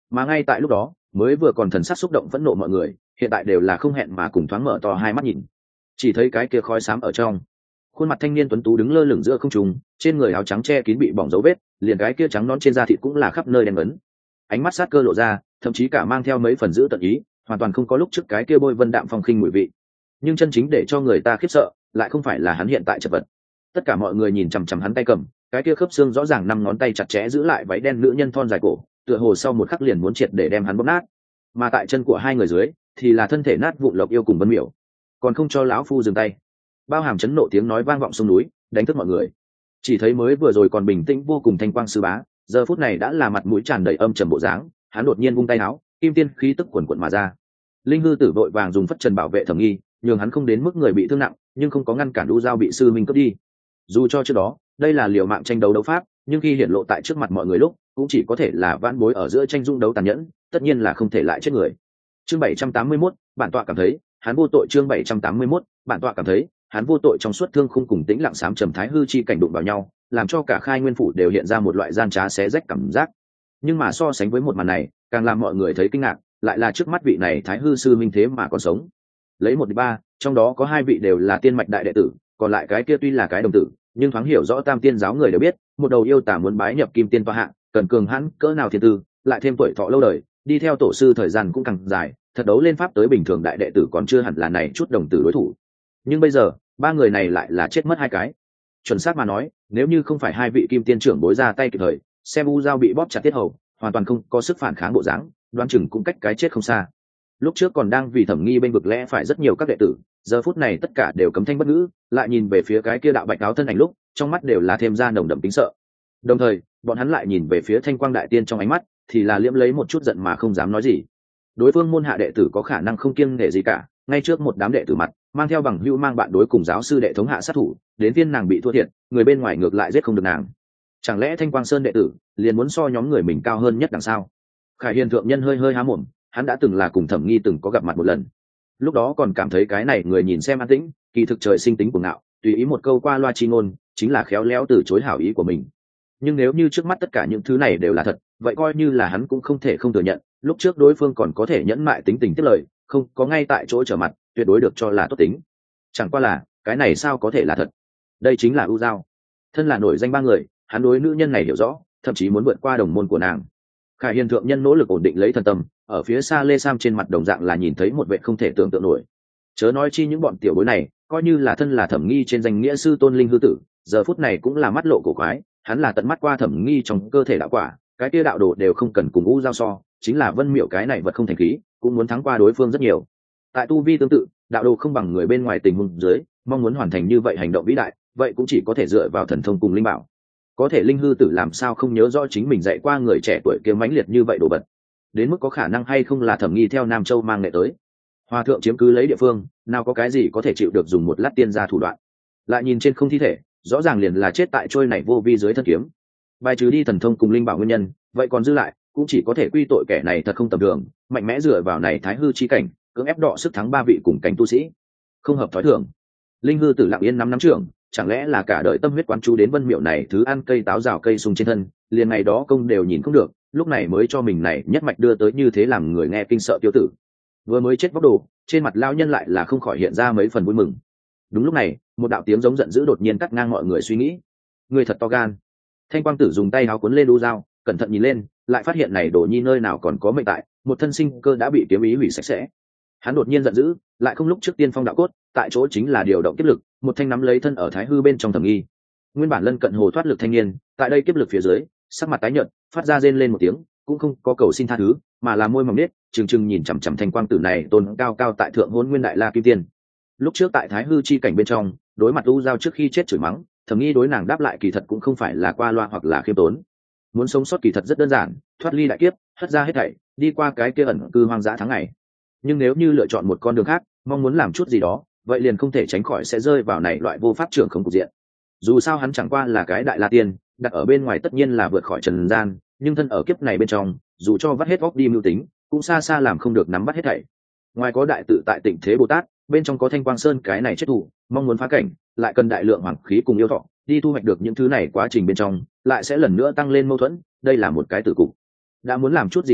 Mà ngay tại lúc đó mới vừa còn thần sắc xúc động phẫn nộ mọi người hiện tại đều là không hẹn mà cùng thoáng mở to hai mắt nhìn. Chỉ thấy cái kia khói xám ở trong, khuôn mặt thanh niên tuấn tú đứng lơ lửng giữa không trung, trên người áo trắng che kín bị bỏng dấu vết, liền cái kia trắng non trên da thịt cũng là khắp nơi đen ấn. Ánh mắt sát cơ lộ ra, thậm chí cả mang theo mấy phần giữ tận ý, hoàn toàn không có lúc trước cái kia bôi vân đạm phong khinh mùi vị. Nhưng chân chính để cho người ta khiếp sợ lại không phải là hắn hiện tại chật vật. Tất cả mọi người nhìn chằm chằm hắn tay cầm, cái kia khớp xương rõ ràng năm ngón tay chặt chẽ giữ lại váy đen nữ nhân thon dài cổ, tựa hồ sau một khắc liền muốn triệt để đem hắn bóp nát. Mà tại chân của hai người dưới thì là thân thể nát vụn Lộc Yêu cùng Vân Miểu. Còn không cho lão phu dừng tay. Bao hàm chấn nộ tiếng nói vang vọng sông núi, đánh thức mọi người. Chỉ thấy mới vừa rồi còn bình tĩnh vô cùng Thanh Quang sư bá, giờ phút này đã là mặt mũi tràn đầy âm trầm bộ dáng, hắn đột nhiên vung tay áo, kim tiên khí tức quần quần mà ra. Linh hư tử vội vàng dùng phất trần bảo vệ Thẩm Nghi, nhường hắn không đến mức người bị thương nặng, nhưng không có ngăn cản U Dao bị sư minh cướp đi. Dù cho trước đó, đây là liều mạng tranh đấu đấu pháp, nhưng khi hiện lộ tại trước mặt mọi người lúc, cũng chỉ có thể là vãn bối ở giữa tranh dung đấu tàn nhẫn, tất nhiên là không thể lại chết người. Chương 781, bản tọa cảm thấy, hắn vô tội. Chương 781, bản tọa cảm thấy, hắn vô tội. Trong suốt thương khung cùng tĩnh lặng sám trầm thái hư chi cảnh đụng vào nhau, làm cho cả Khai Nguyên phủ đều hiện ra một loại gian trá xé rách cảm giác. Nhưng mà so sánh với một màn này, càng làm mọi người thấy kinh ngạc, lại là trước mắt vị này thái hư sư minh thế mà còn sống. Lấy 1-3, trong đó có 2 vị đều là tiên mạch đại đệ tử, còn lại cái kia tuy là cái đồng tử, nhưng thoáng hiểu rõ Tam Tiên giáo người đều biết, một đầu yêu tà muốn bái nhập Kim Tiên tọa hạng, cần cường hãn cỡ nào thiên tư, lại thêm tuổi thọ lâu đời, đi theo tổ sư thời gian cũng càng dài, thật đấu lên pháp tới bình thường đại đệ tử còn chưa hẳn là này chút đồng tử đối thủ. Nhưng bây giờ 3 người này lại là chết mất 2 cái. Chuẩn xác mà nói, nếu như không phải 2 vị Kim Tiên trưởng bối ra tay kịp thời, xem U Dao bị bóp chặt tiết hầu, hoàn toàn không có sức phản kháng bộ dáng, đoán chừng cũng cách cái chết không xa. Lúc trước còn đang vì Thẩm Nghi bên vực lẽ phải rất nhiều các đệ tử, giờ phút này tất cả đều cấm thanh bất ngữ, lại nhìn về phía cái kia đạo bạch áo thân ảnh lúc, trong mắt đều là thêm ra nồng đậm tính sợ. Đồng thời, bọn hắn lại nhìn về phía Thanh Quang đại tiên trong ánh mắt, thì là liễm lấy một chút giận mà không dám nói gì. Đối phương môn hạ đệ tử có khả năng không kiêng nể gì cả, ngay trước một đám đệ tử mặt, mang theo bằng hữu mang bạn đối cùng giáo sư đệ thống hạ sát thủ, đến viên nàng bị thua thiệt, người bên ngoài ngược lại giết không được nàng. Chẳng lẽ Thanh Quang Sơn đệ tử liền muốn so nhóm người mình cao hơn nhất đằng sao? Khải Hiền thượng nhân hơi hơi há mồm, hắn đã từng là cùng Thẩm Nghi từng có gặp mặt một lần. Lúc đó còn cảm thấy cái này người nhìn xem an tĩnh, kỳ thực trời sinh tính cuồng ngạo, tùy ý một câu qua loa chi ngôn, chính là khéo léo từ chối hảo ý của mình. Nhưng nếu như trước mắt tất cả những thứ này đều là thật, vậy coi như là hắn cũng không thể không thừa nhận, lúc trước đối phương còn có thể nhẫn mại tính tình tiếp lời, không có ngay tại chỗ trở mặt, tuyệt đối được cho là tốt tính. Chẳng qua là, cái này sao có thể là thật? Đây chính là U Dao. Thân là nổi danh 3 người, hắn đối nữ nhân này hiểu rõ, thậm chí muốn vượt qua đồng môn của nàng. Khải Hiền thượng nhân nỗ lực ổn định lấy thần tâm, ở phía xa Lê Sam trên mặt đồng dạng là nhìn thấy một vẻ không thể tưởng tượng nổi. Chớ nói chi những bọn tiểu bối này, coi như là thân là Thẩm Nghi trên danh nghĩa sư tôn linh hư tử, giờ phút này cũng là mắt lộ cổ quái, hắn là tận mắt qua Thẩm Nghi trong cơ thể đạo quả, cái kia đạo đồ đều không cần cùng U Dao so, chính là Vân Miểu cái này vật không thành khí, cũng muốn thắng qua đối phương rất nhiều. Tại tu vi tương tự, đạo đồ không bằng người bên ngoài tình huống dưới, mong muốn hoàn thành như vậy hành động vĩ đại, vậy cũng chỉ có thể dựa vào thần thông cùng linh bảo. Có thể linh hư tử làm sao không nhớ rõ chính mình dạy qua người trẻ tuổi kia mãnh liệt như vậy đồ vật, đến mức có khả năng hay không là Thẩm Nghi theo Nam Châu mang nghệ tới. Hòa thượng chiếm cứ lấy địa phương, nào có cái gì có thể chịu được dùng một lát tiên gia thủ đoạn. Lại nhìn trên không thi thể, rõ ràng liền là chết tại trôi này vô vi dưới thân kiếm. Bài trừ đi thần thông cùng linh bảo nguyên nhân, vậy còn dư lại cũng chỉ có thể quy tội kẻ này thật không tầm thường, mạnh mẽ dựa vào này thái hư chi cảnh, cưỡng ép đọ sức thắng 3 vị cùng cảnh tu sĩ, không hợp thói thường. Linh hư tử lặng yên năm trưởng, chẳng lẽ là cả đời tâm huyết quán chú đến Vân Miểu này thứ ăn cây táo rào cây sung trên thân, liền ngày đó công đều nhìn không được, lúc này mới cho mình này nhất mạch đưa tới như thế làm người nghe kinh sợ tiêu tử. Vừa mới chết vóc đồ, trên mặt lao nhân lại là không khỏi hiện ra mấy phần vui mừng. Đúng lúc này, một đạo tiếng giống giận dữ đột nhiên cắt ngang mọi người suy nghĩ. Người thật to gan. Thanh Quang tử dùng tay áo cuốn lên U Dao, cẩn thận nhìn lên, lại phát hiện này Đồ Nhi nơi nào còn có mệnh tại, một thân sinh cơ đã bị kiếm ý hủy sạch sẽ. Hắn đột nhiên giận dữ, lại không lúc trước tiên phong đạo cốt, tại chỗ chính là điều động kiếp lực, một thanh nắm lấy thân ở thái hư bên trong Thẩm Nghi. Nguyên bản lân cận hồ thoát lực thanh niên, tại đây kiếp lực phía dưới, sắc mặt tái nhợt, phát ra rên lên một tiếng, cũng không có cầu xin tha thứ, mà là môi mỏng nết, trừng trừng nhìn chằm chằm Thanh Quang tử này tôn cao cao tại thượng Hỗn Nguyên Đại La Kim Tiên. Lúc trước tại thái hư chi cảnh bên trong, đối mặt U Dao trước khi chết chửi mắng, Thẩm Nghi đối nàng đáp lại kỳ thật cũng không phải là qua loa hoặc là khiêm tốn. Muốn sống sót kỳ thật rất đơn giản, thoát ly đại kiếp, hất ra hết thảy, đi qua cái kia ẩn cư hoang dã tháng ngày. Nhưng nếu như lựa chọn một con đường khác, mong muốn làm chút gì đó, vậy liền không thể tránh khỏi sẽ rơi vào này loại vô pháp trưởng không cục diện. Dù sao hắn chẳng qua là cái đại la tiên, đặt ở bên ngoài tất nhiên là vượt khỏi trần gian, nhưng thân ở kiếp này bên trong, dù cho vắt hết óc đi mưu tính, cũng xa xa làm không được nắm bắt hết thảy. Ngoài có đại tự tại Tịnh Thế Bồ Tát, bên trong có Thanh Quang Sơn cái này chết thủ, mong muốn phá cảnh, lại cần đại lượng hoàng khí cùng yêu thọ, đi thu hoạch được những thứ này quá trình bên trong, lại sẽ lần nữa tăng lên mâu thuẫn, đây là một cái tử cục. Đã muốn làm chút gì đó,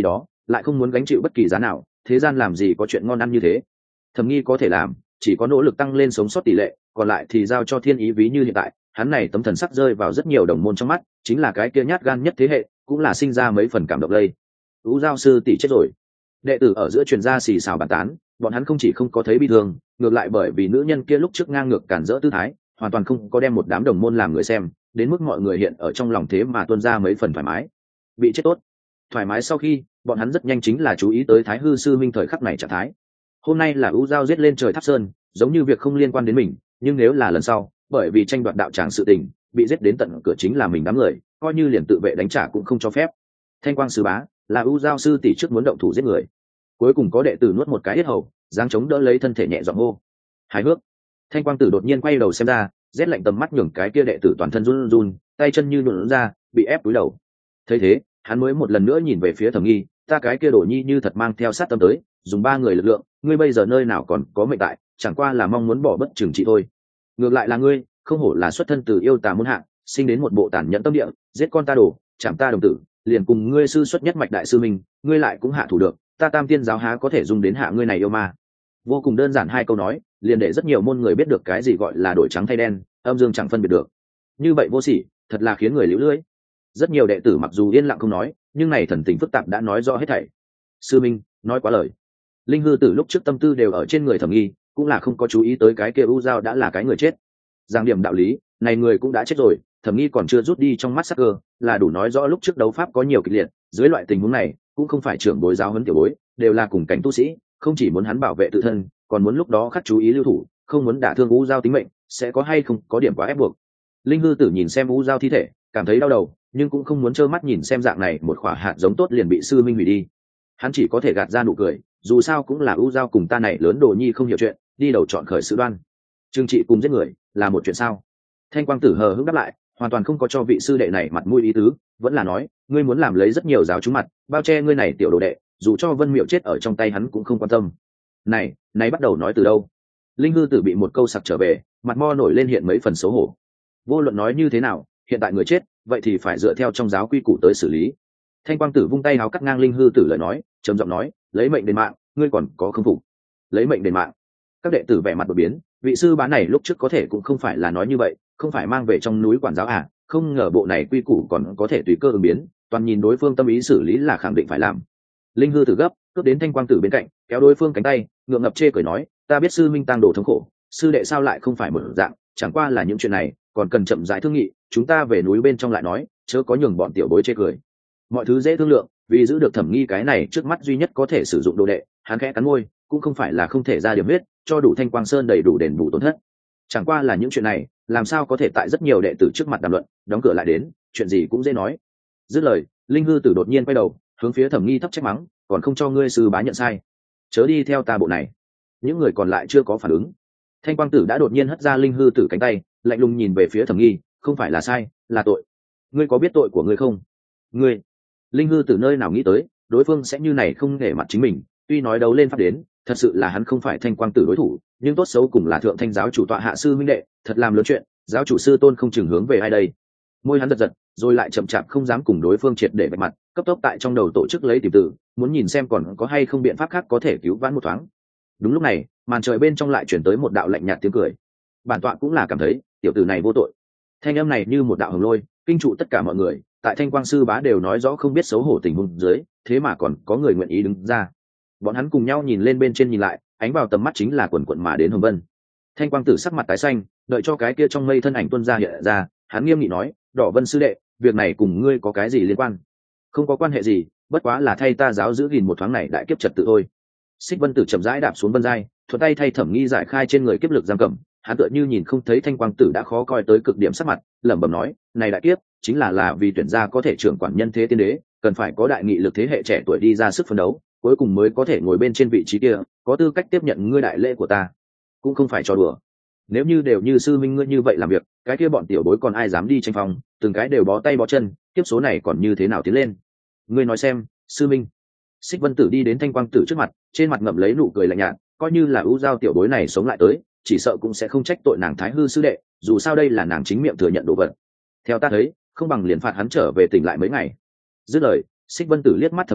lại không muốn gánh chịu bất kỳ giá nào, thế gian làm gì có chuyện ngon ăn như thế. Thẩm Nghi có thể làm chỉ có nỗ lực tăng lên sống sót tỷ lệ, còn lại thì giao cho thiên ý. Ví như hiện tại hắn này tấm thần sắc rơi vào rất nhiều đồng môn trong mắt, chính là cái kia nhát gan nhất thế hệ, cũng là sinh ra mấy phần cảm động lây. Ú Giao sư tỷ chết rồi. Đệ tử ở giữa truyền ra xì xào bàn tán, bọn hắn không chỉ không có thấy bi thương, ngược lại bởi vì nữ nhân kia lúc trước ngang ngược cản rỡ tư thái, hoàn toàn không có đem một đám đồng môn làm người xem, đến mức mọi người hiện ở trong lòng thế mà tuôn ra mấy phần thoải mái. Bị chết tốt. Thoải mái sau khi, bọn hắn rất nhanh chính là chú ý tới Thái Hư sư minh thời khắc này trạng thái. Hôm nay là Ú Giao giết lên trời Tháp Sơn, giống như việc không liên quan đến mình, nhưng nếu là lần sau, bởi vì tranh đoạt đạo tràng sự tình, bị giết đến tận cửa chính là mình đám người, coi như liền tự vệ đánh trả cũng không cho phép. Thanh Quang sư bá, là Ú Giao sư tỷ trước muốn động thủ giết người. Cuối cùng có đệ tử nuốt một cái yết hầu, giáng chống đỡ lấy thân thể nhẹ giọng hô. Hài hước. Thanh Quang tử đột nhiên quay đầu xem ra, rét lạnh tầm mắt nhường cái kia đệ tử toàn thân run run, tay chân như nhũn ra, bị ép cúi đầu. Thấy thế, hắn mới một lần nữa nhìn về phía Thẩm Nghi, ta cái kia Đồ Nhi như thật mang theo sát tâm tới, dùng 3 người lực lượng, ngươi bây giờ nơi nào còn có mệnh tại, chẳng qua là mong muốn bỏ bất chừng trị thôi. Ngược lại là ngươi, không hổ là xuất thân từ yêu tà môn hạ, sinh đến một bộ tàn nhẫn tâm địa, giết con ta đồ, chạm ta đồng tử, liền cùng ngươi sư xuất nhất mạch đại sư mình, ngươi lại cũng hạ thủ được, ta Tam Tiên giáo há có thể dùng đến hạ ngươi này yêu ma. Vô cùng đơn giản 2 câu nói, liền để rất nhiều môn người biết được cái gì gọi là đổi trắng thay đen, âm dương chẳng phân biệt được. Như vậy vô sỉ, thật là khiến người liễu lưỡi. Rất nhiều đệ tử mặc dù yên lặng không nói, nhưng này thần tình phức tạp đã nói rõ hết thảy. Sư minh nói quá lời. Linh hư tử lúc trước tâm tư đều ở trên người Thẩm Nghi, cũng là không có chú ý tới cái kia U Giao đã là cái người chết. Giang điểm đạo lý, này người cũng đã chết rồi, Thẩm Nghi còn chưa rút đi trong mắt sắc cơ, là đủ nói rõ lúc trước đấu pháp có nhiều kịch liệt. Dưới loại tình huống này, cũng không phải trưởng bối giáo huấn tiểu bối, đều là cùng cảnh tu sĩ, không chỉ muốn hắn bảo vệ tự thân, còn muốn lúc đó khắc chú ý lưu thủ, không muốn đả thương U Giao tính mệnh, sẽ có hay không có điểm quá ép buộc. Linh hư tử nhìn xem U Giao thi thể, cảm thấy đau đầu, nhưng cũng không muốn trơ mắt nhìn xem dạng này một khỏa hạt giống tốt liền bị sư minh hủy đi. Hắn chỉ có thể gạt ra nụ cười, dù sao cũng là U Giao cùng ta này lớn Đồ Nhi không hiểu chuyện, đi đầu chọn khởi sự đoan. Trương trị cùng giết người là một chuyện sao? Thanh Quang tử hờ hững đáp lại, hoàn toàn không có cho vị sư đệ này mặt mũi ý tứ, vẫn là nói, ngươi muốn làm lấy rất nhiều giáo chúng mặt, bao che ngươi này tiểu đồ đệ, dù cho Vân Miệu chết ở trong tay hắn cũng không quan tâm. Này bắt đầu nói từ đâu? Linh hư tử bị một câu sặc trở về, mặt mo nổi lên hiện mấy phần xấu hổ. Vô luận nói như thế nào, hiện tại người chết, vậy thì phải dựa theo trong giáo quy củ tới xử lý. Thanh Quang tử vung tay háo cắt ngang Linh hư tử lời nói, trầm giọng nói, lấy mệnh đền mạng, ngươi còn có không phục? Lấy mệnh đền mạng. Các đệ tử vẻ mặt đột biến, vị sư bá này lúc trước có thể cũng không phải là nói như vậy, không phải mang về trong núi quản giáo à? Không ngờ bộ này quy củ còn có thể tùy cơ ứng biến, toàn nhìn đối phương tâm ý xử lý là khẳng định phải làm. Linh hư tử gấp, cướp đến Thanh Quang tử bên cạnh, kéo đối phương cánh tay, ngượng ngập chê cười nói, ta biết sư minh tang đồ thống khổ, sư đệ sao lại không phải một dạng, chẳng qua là những chuyện này còn cần chậm rãi thương nghị, chúng ta về núi bên trong lại nói, chớ có nhường bọn tiểu bối chê cười. Mọi thứ dễ thương lượng, vì giữ được Thẩm Nghi cái này trước mắt duy nhất có thể sử dụng đồ đệ, hắn khẽ cắn môi, cũng không phải là không thể ra điểm huyết, cho đủ Thanh Quang Sơn đầy đủ đền bù tổn thất. Chẳng qua là những chuyện này, làm sao có thể tại rất nhiều đệ tử trước mặt đàm luận, đóng cửa lại đến, chuyện gì cũng dễ nói. Dứt lời, Linh hư tử đột nhiên quay đầu, hướng phía Thẩm Nghi thấp trách mắng, còn không cho ngươi sư bá nhận sai, chớ đi theo ta bộ này. Những người còn lại chưa có phản ứng. Thanh Quang tử đã đột nhiên hất ra Linh hư tử cánh tay, lạnh lùng nhìn về phía Thẩm Nghi, không phải là sai, là tội. Ngươi có biết tội của ngươi không? Ngươi. Linh hư tử nơi nào nghĩ tới, đối phương sẽ như này không nể mặt chính mình, tuy nói đấu lên pháp đến, thật sự là hắn không phải Thanh Quang tử đối thủ, nhưng tốt xấu cùng là thượng thanh giáo chủ tọa hạ sư minh đệ, thật làm lớn chuyện, giáo chủ sư tôn không chừng hướng về ai đây. Môi hắn giật giật, rồi lại chậm chạp không dám cùng đối phương triệt để vạch mặt, cấp tốc tại trong đầu tổ chức lấy tìm tử, muốn nhìn xem còn có hay không biện pháp khác có thể cứu vãn một thoáng. Đúng lúc này, màn trời bên trong lại chuyển tới một đạo lạnh nhạt tiếng cười. Bản tọa cũng là cảm thấy tiểu tử này vô tội. Thanh âm này như một đạo hồng lôi, kinh trụ tất cả mọi người, tại Thanh Quang sư bá đều nói rõ không biết xấu hổ tình huống dưới, thế mà còn có người nguyện ý đứng ra. Bọn hắn cùng nhau nhìn lên bên trên nhìn lại, ánh vào tầm mắt chính là quần quần mà đến hồng vân. Thanh Quang tử sắc mặt tái xanh, đợi cho cái kia trong mây thân ảnh tuôn ra hiện ra, hắn nghiêm nghị nói, Đỏ Vân sư đệ, việc này cùng ngươi có cái gì liên quan? Không có quan hệ gì, bất quá là thay ta giáo giữ gìn một thoáng này đại kiếp trật tự thôi. Xích Vân tử chậm rãi đạp xuống vân giai, thuận tay thay Thẩm Nghi giải khai trên người kiếp lực giam cầm, hắn tựa như nhìn không thấy Thanh Quang tử đã khó coi tới cực điểm sắc mặt, lẩm bẩm nói, này đại kiếp chính là vì tuyển gia có thể trưởng quản nhân thế tiên đế, cần phải có đại nghị lực thế hệ trẻ tuổi đi ra sức phấn đấu, cuối cùng mới có thể ngồi bên trên vị trí kia, có tư cách tiếp nhận ngươi đại lễ của ta. Cũng không phải cho đùa. Nếu như đều như sư minh ngươi như vậy làm việc, cái kia bọn tiểu bối còn ai dám đi tranh phong, từng cái đều bó tay bó chân, tiếp số này còn như thế nào tiến lên? Ngươi nói xem, sư minh. Xích Vân tử đi đến Thanh Quang tử trước mặt, trên mặt ngậm lấy nụ cười lạnh nhạt, coi như là ưu giao tiểu bối này sống lại tới, chỉ sợ cũng sẽ không trách tội nàng Thái Hư sư đệ, dù sao đây là nàng chính miệng thừa nhận đồ vật. Theo ta thấy, không bằng liền phạt hắn trở về tỉnh lại mấy ngày. Dứt lời, Xích Vân tử liếc mắt Thẩm Nghi,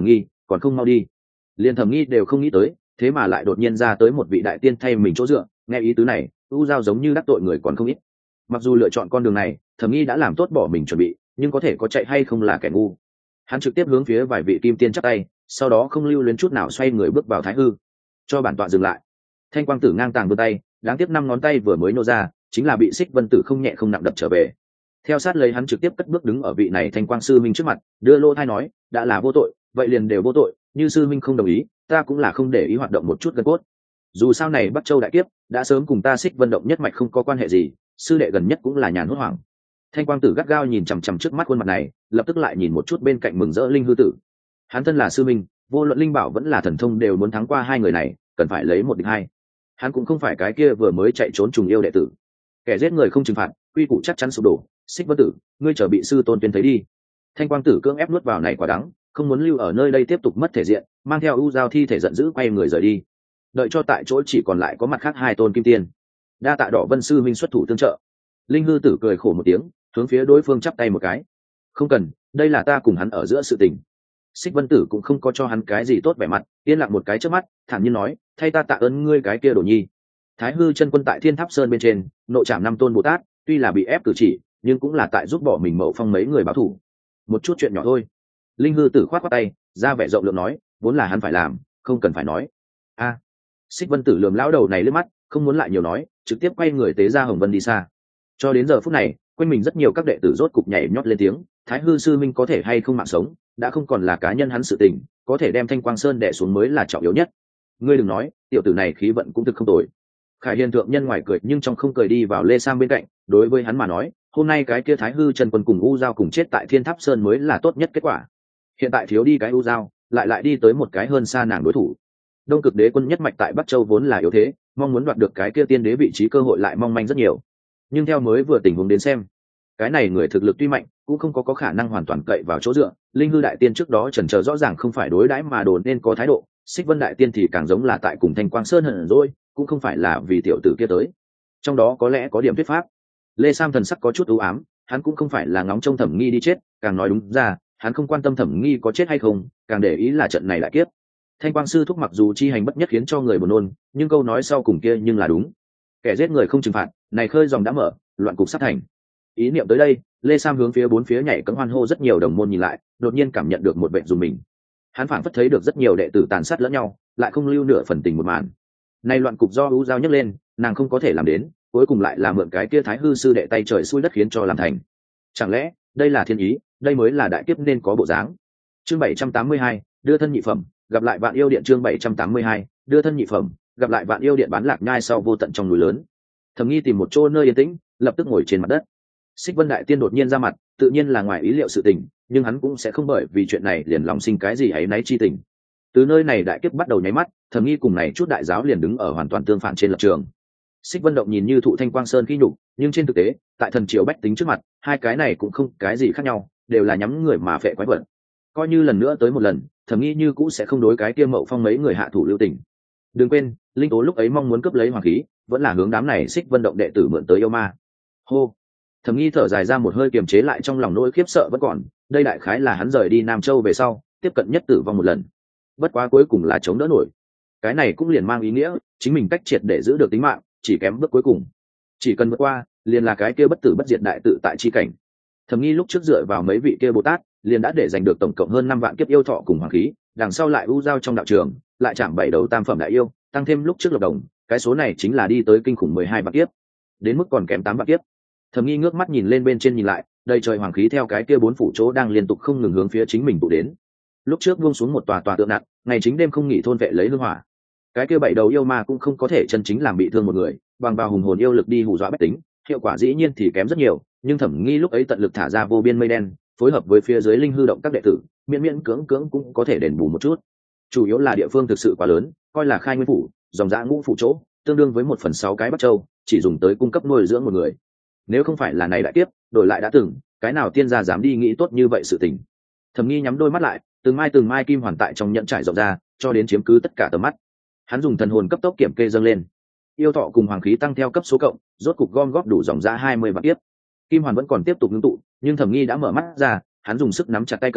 còn không mau đi. Liên Thẩm Nghi đều không nghĩ tới, thế mà lại đột nhiên ra tới một vị đại tiên thay mình chỗ dựa. Nghe ý tứ này, U Giao giống như đắc tội người còn không ít. Mặc dù lựa chọn con đường này, Thẩm Nghi đã làm tốt bỏ mình chuẩn bị, nhưng có thể có chạy hay không là kẻ ngu. Hắn trực tiếp hướng phía vài vị kim tiên chắp tay, sau đó không lưu luyến chút nào xoay người bước vào thái hư, cho bản tọa dừng lại. Thanh quang tử ngang tàng đôi tay, đáng tiếc 5 ngón tay vừa mới nô ra, chính là bị Xích Vân Tử không nhẹ không nặng đập trở về. Theo sát lấy hắn trực tiếp cất bước đứng ở vị này Thanh quang sư minh trước mặt, đưa lô thai nói, đã là vô tội, vậy liền đều vô tội, như sư minh không đồng ý, ta cũng là không để ý hoạt động một chút gân cốt. Dù sao này Bắc Châu đại kiếp đã sớm cùng ta Xích Vân động nhất mạch không có quan hệ gì, sư đệ gần nhất cũng là nhàn hốt hoảng. Thanh quang tử gắt gao nhìn chằm chằm trước mắt khuôn mặt này, lập tức lại nhìn một chút bên cạnh mừng rỡ linh hư tử. Hắn thân là sư minh, vô luận linh bảo vẫn là thần thông đều muốn thắng qua hai người này, cần phải lấy một địch hai. Hắn cũng không phải cái kia vừa mới chạy trốn trùng yêu đệ tử. Kẻ giết người không trừng phạt, quy củ chắc chắn sụp đổ. Xích Vân tử, ngươi chờ bị sư tôn tuyên thấy đi. Thanh quang tử cưỡng ép nuốt vào này quả đắng, không muốn lưu ở nơi đây tiếp tục mất thể diện, mang theo U Giao thi thể giận dữ quay người rời đi. Đợi cho tại chỗ chỉ còn lại có mặt khác 2 tôn kim tiên. Đa tạ Đỏ Vân sư minh xuất thủ tương trợ. Linh hư tử cười khổ một tiếng, hướng phía đối phương chắp tay một cái. Không cần, đây là ta cùng hắn ở giữa sự tình. Xích Vân tử cũng không có cho hắn cái gì tốt vẻ mặt, yên lặng một cái trước mắt, thản nhiên nói, thay ta tạ ơn ngươi cái kia đồ nhi. Thái hư chân quân tại Thiên Tháp Sơn bên trên, nội trảm 5 tôn Bồ Tát, tuy là bị ép cử chỉ, nhưng cũng là tại giúp bỏ mình Mậu Phong mấy người báo thù. Một chút chuyện nhỏ thôi. Linh hư tử khoát khoát tay, ra vẻ rộng lượng nói, vốn là hắn phải làm, không cần phải nói. A. Xích Vân tử lườm lão đầu này lướt mắt, không muốn lại nhiều nói, trực tiếp quay người tế ra Hồng Vân đi xa. Cho đến giờ phút này, quanh mình rất nhiều các đệ tử rốt cục nhảy nhót lên tiếng, Thái hư sư minh có thể hay không mạng sống, đã không còn là cá nhân hắn sự tình, có thể đem Thanh Quang Sơn đè xuống mới là trọng yếu nhất. Ngươi đừng nói, tiểu tử này khí vận cũng thực không tồi. Khải Hiền thượng nhân ngoài cười nhưng trong không cười đi vào Lê Sam bên cạnh, đối với hắn mà nói, hôm nay cái kia Thái hư chân quân cùng U Giao cùng chết tại Thiên Tháp Sơn mới là tốt nhất kết quả. Hiện tại thiếu đi cái U Giao, lại đi tới một cái hơn xa nàng đối thủ. Đông Cực Đế quân nhất mạch tại Bắc Châu vốn là yếu thế, mong muốn đoạt được cái kia tiên đế vị trí cơ hội lại mong manh rất nhiều. Nhưng theo mới vừa tình huống đến xem, cái này người thực lực tuy mạnh, cũng không có khả năng hoàn toàn cậy vào chỗ dựa. Linh hư đại tiên trước đó chần chờ rõ ràng không phải đối đãi mà đồn nên có thái độ, Xích Vân đại tiên thì càng giống là tại cùng Thanh Quang Sơn hận rồi, cũng không phải là vì tiểu tử kia tới. Trong đó có lẽ có điểm thuyết pháp. Lê Sam thần sắc có chút u ám, hắn cũng không phải là ngóng trông Thẩm Nghi đi chết, càng nói đúng ra, hắn không quan tâm Thẩm Nghi có chết hay không, càng để ý là trận này đại kiếp. Thanh Quang sư thúc mặc dù chi hành bất nhất khiến cho người buồn nôn, nhưng câu nói sau cùng kia nhưng là đúng. Kẻ giết người không trừng phạt, này khơi dòng đã mở, loạn cục sắp thành. Ý niệm tới đây, Lê Sam hướng phía bốn phía nhảy cẫng hoan hô, rất nhiều đồng môn nhìn lại, đột nhiên cảm nhận được một bệnh dùng mình. Hắn phảng phất thấy được rất nhiều đệ tử tàn sát lẫn nhau, lại không lưu nửa phần tình một màn. Nay loạn cục do U Giao nhấc lên, nàng không có thể làm đến, cuối cùng lại là mượn cái kia Thái hư sư đệ tay trời xui đất khiến cho làm thành. Chẳng lẽ đây là thiên ý, đây mới là đại kiếp nên có bộ dáng. Chương 782, đưa thân nhị phẩm, gặp lại Vạn Yêu Điện. Chương 782, đưa thân nhị phẩm, gặp lại Vạn Yêu Điện. Bán lạc nhai sau vô tận trong núi lớn, Thẩm Nghi tìm một chỗ nơi yên tĩnh, lập tức ngồi trên mặt đất. Xích Vân đại tiên đột nhiên ra mặt, tự nhiên là ngoài ý liệu sự tình, nhưng hắn cũng sẽ không bởi vì chuyện này liền lòng sinh cái gì ấy náy chi tình. Từ nơi này đại kiếp bắt đầu nháy mắt, Thẩm Nghi cùng này chút đại giáo liền đứng ở hoàn toàn tương phản trên lập trường. Xích Vân động nhìn như thụ Thanh Quang Sơn khi nhục, nhưng trên thực tế, tại thần triều bách tính trước mặt, hai cái này cũng không cái gì khác nhau, đều là nhắm người mà phệ quái vật. Coi như lần nữa tới một lần, Thẩm Nghi như cũ sẽ không đối cái kia Mậu Phong mấy người hạ thủ lưu tình. Đừng quên, linh tố lúc ấy mong muốn cướp lấy hoàng khí, vẫn là hướng đám này Xích Vân động đệ tử mượn tới yêu ma. Hô. Thẩm Nghi thở dài ra một hơi, kiềm chế lại trong lòng nỗi khiếp sợ vẫn còn, đây đại khái là hắn rời đi Nam Châu về sau, tiếp cận nhất tử vong một lần. Bất quá cuối cùng là chống đỡ nổi. Cái này cũng liền mang ý nghĩa, chính mình cách triệt để giữ được tính mạng, chỉ kém bước cuối cùng. Chỉ cần vượt qua, liền là cái kia bất tử bất diệt đại tự tại chi cảnh. Thẩm Nghi lúc trước dựa vào mấy vị kia Bồ Tát, liền đã để giành được tổng cộng hơn 5 vạn kiếp yêu thọ cùng hoàng khí, đằng sau lại U Giao trong đạo trường, lại chạm 7 đầu tam phẩm đại yêu, tăng thêm lúc trước lộc đồng, cái số này chính là đi tới kinh khủng 12 vạn kiếp. Đến mức còn kém 8 vạn kiếp. Thẩm Nghi ngước mắt nhìn lên bên trên nhìn lại, đầy trời hoàng khí theo cái kia 4 phủ chỗ đang liên tục không ngừng hướng phía chính mình tụ đến. Lúc trước buông xuống một tòa tượng nặng, ngày chính đêm không nghỉ thôn vệ lấy hương hỏa. Cái kia 7 đầu yêu ma cũng không có thể chân chính làm bị thương một người, bằng vào hùng hồn yêu lực đi hù dọa bách tính, hiệu quả dĩ nhiên thì kém rất nhiều, nhưng Thẩm Nghi lúc ấy tận lực thả ra vô biên mây đen, phối hợp với phía dưới linh hư động các đệ tử, miễn miễn cưỡng cưỡng cũng có thể đền bù một chút. Chủ yếu là địa phương thực sự quá lớn, coi là Khai Nguyên phủ, dòng dã Ngũ phủ chỗ, tương đương với 1/6 cái Bắc Châu, chỉ dùng tới cung cấp nuôi dưỡng một người. Nếu không phải là này đại kiếp, đổi lại đã từng, cái nào tiên gia dám đi nghĩ tốt như vậy sự tình. Thẩm Nghi nhắm đôi mắt lại, từng mai kim hoàn tại trong nhẫn trải rộng ra, cho đến chiếm cứ tất cả tầm mắt. Hắn dùng thần hồn cấp tốc kiểm kê dâng lên, yêu thọ cùng hoàng khí tăng theo cấp số cộng, rốt cục gom góp đủ dòng ra 20 vạn kiếp. Kim hoàn vẫn còn tiếp tục ngưng tụ, nhưng Thẩm Nghi đã mở mắt ra, hắn dùng sức nắm chặt tay cầm,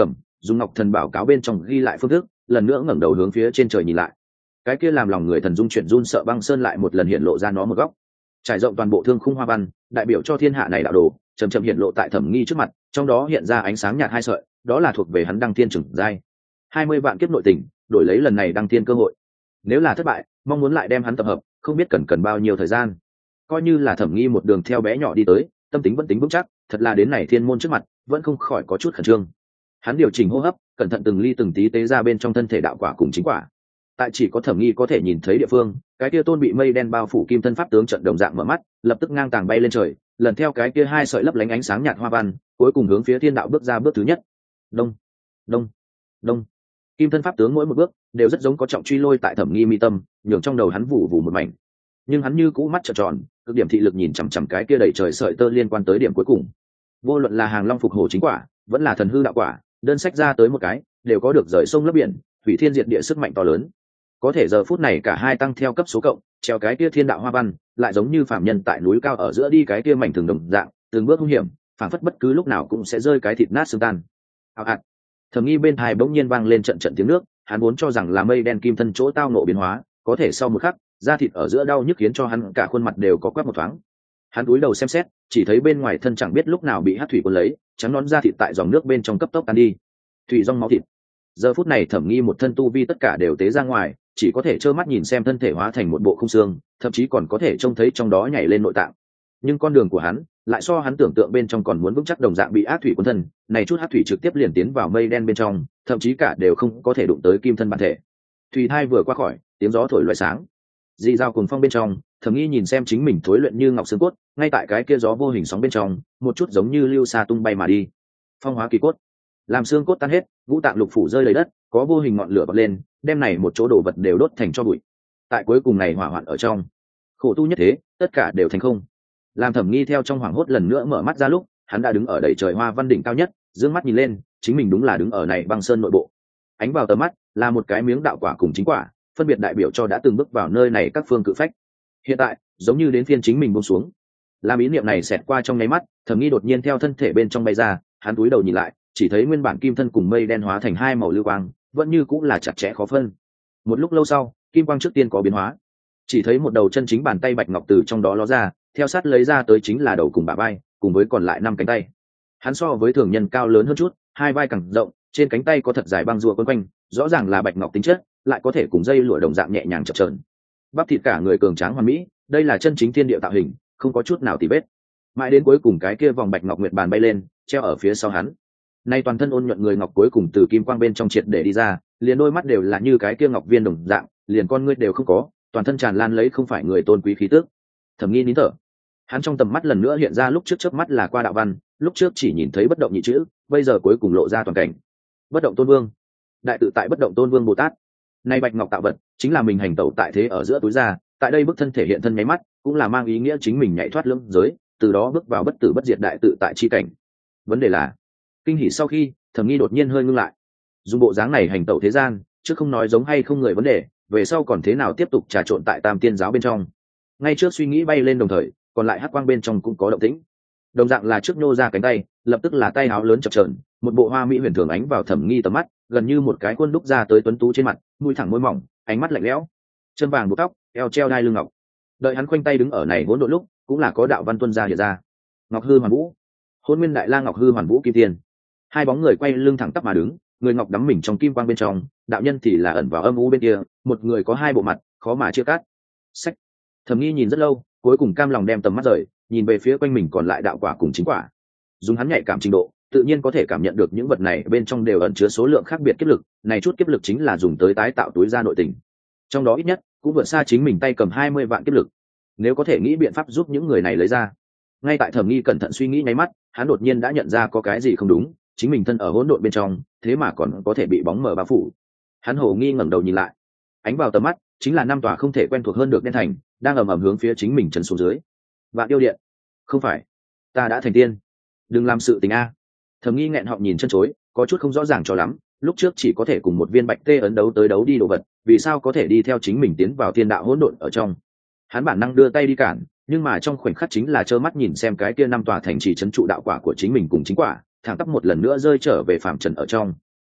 dùng ngọc thần bảo cáo bên trong ghi lại phương thức, lần nữa ngẩng đầu hướng phía trên trời nhìn lại. Cái kia làm lòng người thần dung chuyển run sợ băng sơn lại một lần hiện lộ ra nó một góc, trải rộng toàn bộ thương khung hoa văn, đại biểu cho thiên hạ này đạo đồ chậm chậm hiện lộ tại Thẩm Nghi trước mặt, trong đó hiện ra ánh sáng nhạt hai sợi, đó là thuộc về hắn đăng thiên trưởng giai 20 vạn kiếp nội tình, đổi lấy lần này đăng thiên cơ hội. Nếu là thất bại, mong muốn lại đem hắn tập hợp, không biết cần bao nhiêu thời gian. Coi như là Thẩm Nghi một đường theo bé nhỏ đi tới, tâm tính vẫn tính vững chắc, thật là đến này thiên môn trước mặt, vẫn không khỏi có chút khẩn trương. Hắn điều chỉnh hô hấp, cẩn thận từng ly từng tí tế ra bên trong thân thể đạo quả cùng chính quả. Tại chỉ có Thẩm Nghi có thể nhìn thấy địa phương, cái kia tôn bị mây đen bao phủ kim thân pháp tướng trận đồng dạng mở mắt, lập tức ngang tàng bay lên trời, lần theo cái kia hai sợi lấp lánh ánh sáng nhạt hoa văn, cuối cùng hướng phía thiên đạo bước ra bước thứ nhất. Đông, đông, đông. Kim thân pháp tướng mỗi một bước đều rất giống có trọng truy lôi tại Thẩm Nghi mi tâm, nhường trong đầu hắn vụ vụ một mảnh. Nhưng hắn như cũ mắt trợn tròn, cực điểm thị lực nhìn chằm chằm cái kia đầy trời sợi tơ liên quan tới điểm cuối cùng. Vô luận là hàng long phục hổ chính quả, vẫn là thần hư đạo quả, đơn sách ra tới một cái, đều có được rời sông lấp biển, hủy thiên diệt địa sức mạnh to lớn. Có thể giờ phút này cả hai tăng theo cấp số cộng, treo cái kia thiên đạo hoa văn, lại giống như phạm nhân tại núi cao ở giữa đi cái kia mảnh thường đồng dạng, từng bước hung hiểm, phảng phất bất cứ lúc nào cũng sẽ rơi cái thịt nát xương tan. Hào hạt. Thẩm Nghi bên tai bỗng nhiên vang lên trận trận tiếng nước, hắn vốn cho rằng là mây đen kim thân chỗ tao nộ biến hóa, có thể sau một khắc, da thịt ở giữa đau nhức khiến cho hắn cả khuôn mặt đều có quắc một thoáng. Hắn cúi đầu xem xét, chỉ thấy bên ngoài thân chẳng biết lúc nào bị hắc thủy cuốn lấy, trắng nón da thịt tại dòng nước bên trong cấp tốc tan đi. Thủy rong máu thịt. Giờ phút này Thẩm Nghi một thân tu vi tất cả đều tế ra ngoài, chỉ có thể trơ mắt nhìn xem thân thể hóa thành một bộ khung xương, thậm chí còn có thể trông thấy trong đó nhảy lên nội tạng. Nhưng con đường của hắn lại so hắn tưởng tượng bên trong còn muốn vững chắc, đồng dạng bị ác thủy cuốn thân, này chút ác thủy trực tiếp liền tiến vào mây đen bên trong, thậm chí cả đều không có thể đụng tới kim thân bản thể. Thủy thai vừa qua khỏi, tiếng gió thổi loại sáng. Dị dao cùng phong bên trong, Thẩm Nghi nhìn xem chính mình thối luyện như ngọc xương cốt, ngay tại cái kia gió vô hình sóng bên trong, một chút giống như lưu xa tung bay mà đi. Phong hóa kỳ cốt, làm xương cốt tan hết, ngũ tạng lục phủ rơi đầy đất, có vô hình ngọn lửa bật lên, đem này một chỗ đồ vật đều đốt thành tro bụi. Tại cuối cùng này hỏa hoạn ở trong, khổ tu nhất thế, tất cả đều thành không. Làm Thẩm Nghi theo trong hoảng hốt lần nữa mở mắt ra lúc, hắn đã đứng ở đầy trời hoa văn đỉnh cao nhất, dương mắt nhìn lên, chính mình đúng là đứng ở này băng sơn nội bộ. Ánh vào tầm mắt là một cái miếng đạo quả cùng chính quả, phân biệt đại biểu cho đã từng bước vào nơi này các phương cự phách. Hiện tại, giống như đến phiên chính mình buông xuống. Làm ý niệm này xẹt qua trong nháy mắt, Thẩm Nghi đột nhiên theo thân thể bên trong bay ra, hắn cúi đầu nhìn lại, chỉ thấy nguyên bản kim thân cùng mây đen hóa thành hai màu lưu quang, vẫn như cũng là chặt chẽ khó phân. Một lúc lâu sau, kim quang trước tiên có biến hóa, chỉ thấy một đầu chân chính bàn tay bạch ngọc từ trong đó ló ra, theo sát lấy ra tới chính là đầu cùng bả vai, cùng với còn lại 5 cánh tay. Hắn so với thường nhân cao lớn hơn chút, hai vai càng rộng, trên cánh tay có thật dài băng rùa quấn quanh, rõ ràng là bạch ngọc tính chất, lại có thể cùng dây lụa đồng dạng nhẹ nhàng chập chờn. Bắp thịt cả người cường tráng hoàn mỹ, đây là chân chính thiên địa tạo hình, không có chút nào tì vết. Mãi đến cuối cùng cái kia vòng bạch ngọc nguyệt bàn bay lên, treo ở phía sau hắn. Nay toàn thân ôn nhuận người ngọc cuối cùng từ kim quang bên trong triệt để đi ra, liền đôi mắt đều là như cái kia ngọc viên đồng dạng, liền con ngươi đều không có, toàn thân tràn lan lấy không phải người tôn quý khí tước. Thẩm Nghi nín thở, hắn trong tầm mắt lần nữa hiện ra lúc trước chớp mắt là qua đạo văn, lúc trước chỉ nhìn thấy bất động nhị chữ, bây giờ cuối cùng lộ ra toàn cảnh. Bất động tôn vương, đại tự tại bất động tôn vương Bồ Tát. Nay bạch ngọc tạo vật chính là mình hành tẩu tại thế ở giữa túi ra, tại đây bức thân thể hiện thân nháy mắt, cũng là mang ý nghĩa chính mình nhảy thoát lưỡng giới, từ đó bước vào bất tử bất diệt đại tự tại chi cảnh. Vấn đề là, kinh hỉ sau khi, Thẩm Nghi đột nhiên hơi ngưng lại. Dùng bộ dáng này hành tẩu thế gian, chứ không nói giống hay không người vấn đề, về sau còn thế nào tiếp tục trà trộn tại Tam Tiên giáo bên trong. Ngay trước suy nghĩ bay lên đồng thời, còn lại hắc quang bên trong cũng có động tĩnh. Đồng dạng là trước nhô ra cánh tay, lập tức là tay áo lớn chập chờn, một bộ hoa mỹ huyền thường ánh vào Thẩm Nghi tầm mắt, gần như một cái khuôn đúc ra tới tuấn tú trên mặt, mũi thẳng môi mỏng, ánh mắt lạnh lẽo, chân vàng buộc tóc, eo treo đai lưng ngọc. Đợi hắn khoanh tay đứng ở này hỗn độn lúc, cũng là có đạo văn tuân ra hiện ra. Ngọc hư hoàn vũ, Hôn Nguyên Đại La Ngọc hư hoàn vũ kim tiền. Hai bóng người quay lưng thẳng tắp mà đứng, người ngọc đắm mình trong kim quang bên trong, đạo nhân thì là ẩn vào âm u bên kia, một người có hai bộ mặt, khó mà chia cắt. Sách. Thẩm Nghi nhìn rất lâu, cuối cùng cam lòng đem tầm mắt rời, nhìn về phía quanh mình còn lại đạo quả cùng chính quả. Dùng hắn nhạy cảm trình độ, tự nhiên có thể cảm nhận được những vật này bên trong đều ẩn chứa số lượng khác biệt kiếp lực, này chút kiếp lực chính là dùng tới tái tạo túi ra nội tình. Trong đó ít nhất cũng vượt xa chính mình tay cầm 20 vạn kiếp lực. Nếu có thể nghĩ biện pháp giúp những người này lấy ra. Ngay tại Thẩm Nghi cẩn thận suy nghĩ nháy mắt, hắn đột nhiên đã nhận ra có cái gì không đúng, chính mình thân ở hỗn độn bên trong, thế mà còn có thể bị bóng mờ bao phủ. Hắn hồ nghi ngẩng đầu nhìn lại, ánh vào tầm mắt chính là 5 tòa không thể quen thuộc hơn được đen thành, đang ầm ầm hướng phía chính mình trấn xuống dưới. Vạn yêu điện, không phải, ta đã thành tiên, đừng làm sự tình a. Thẩm Nghi nghẹn họng nhìn chân chối, có chút không rõ ràng cho lắm, lúc trước chỉ có thể cùng một viên bạch tê ấn đấu tới đấu đi đồ vật, vì sao có thể đi theo chính mình tiến vào thiên đạo hỗn độn ở trong. Hắn bản năng đưa tay đi cản, nhưng mà trong khoảnh khắc chính là trơ mắt nhìn xem cái kia 5 tòa thành trì trấn trụ đạo quả của chính mình cùng chính quả, thẳng tắp một lần nữa rơi trở về phàm trần ở trong.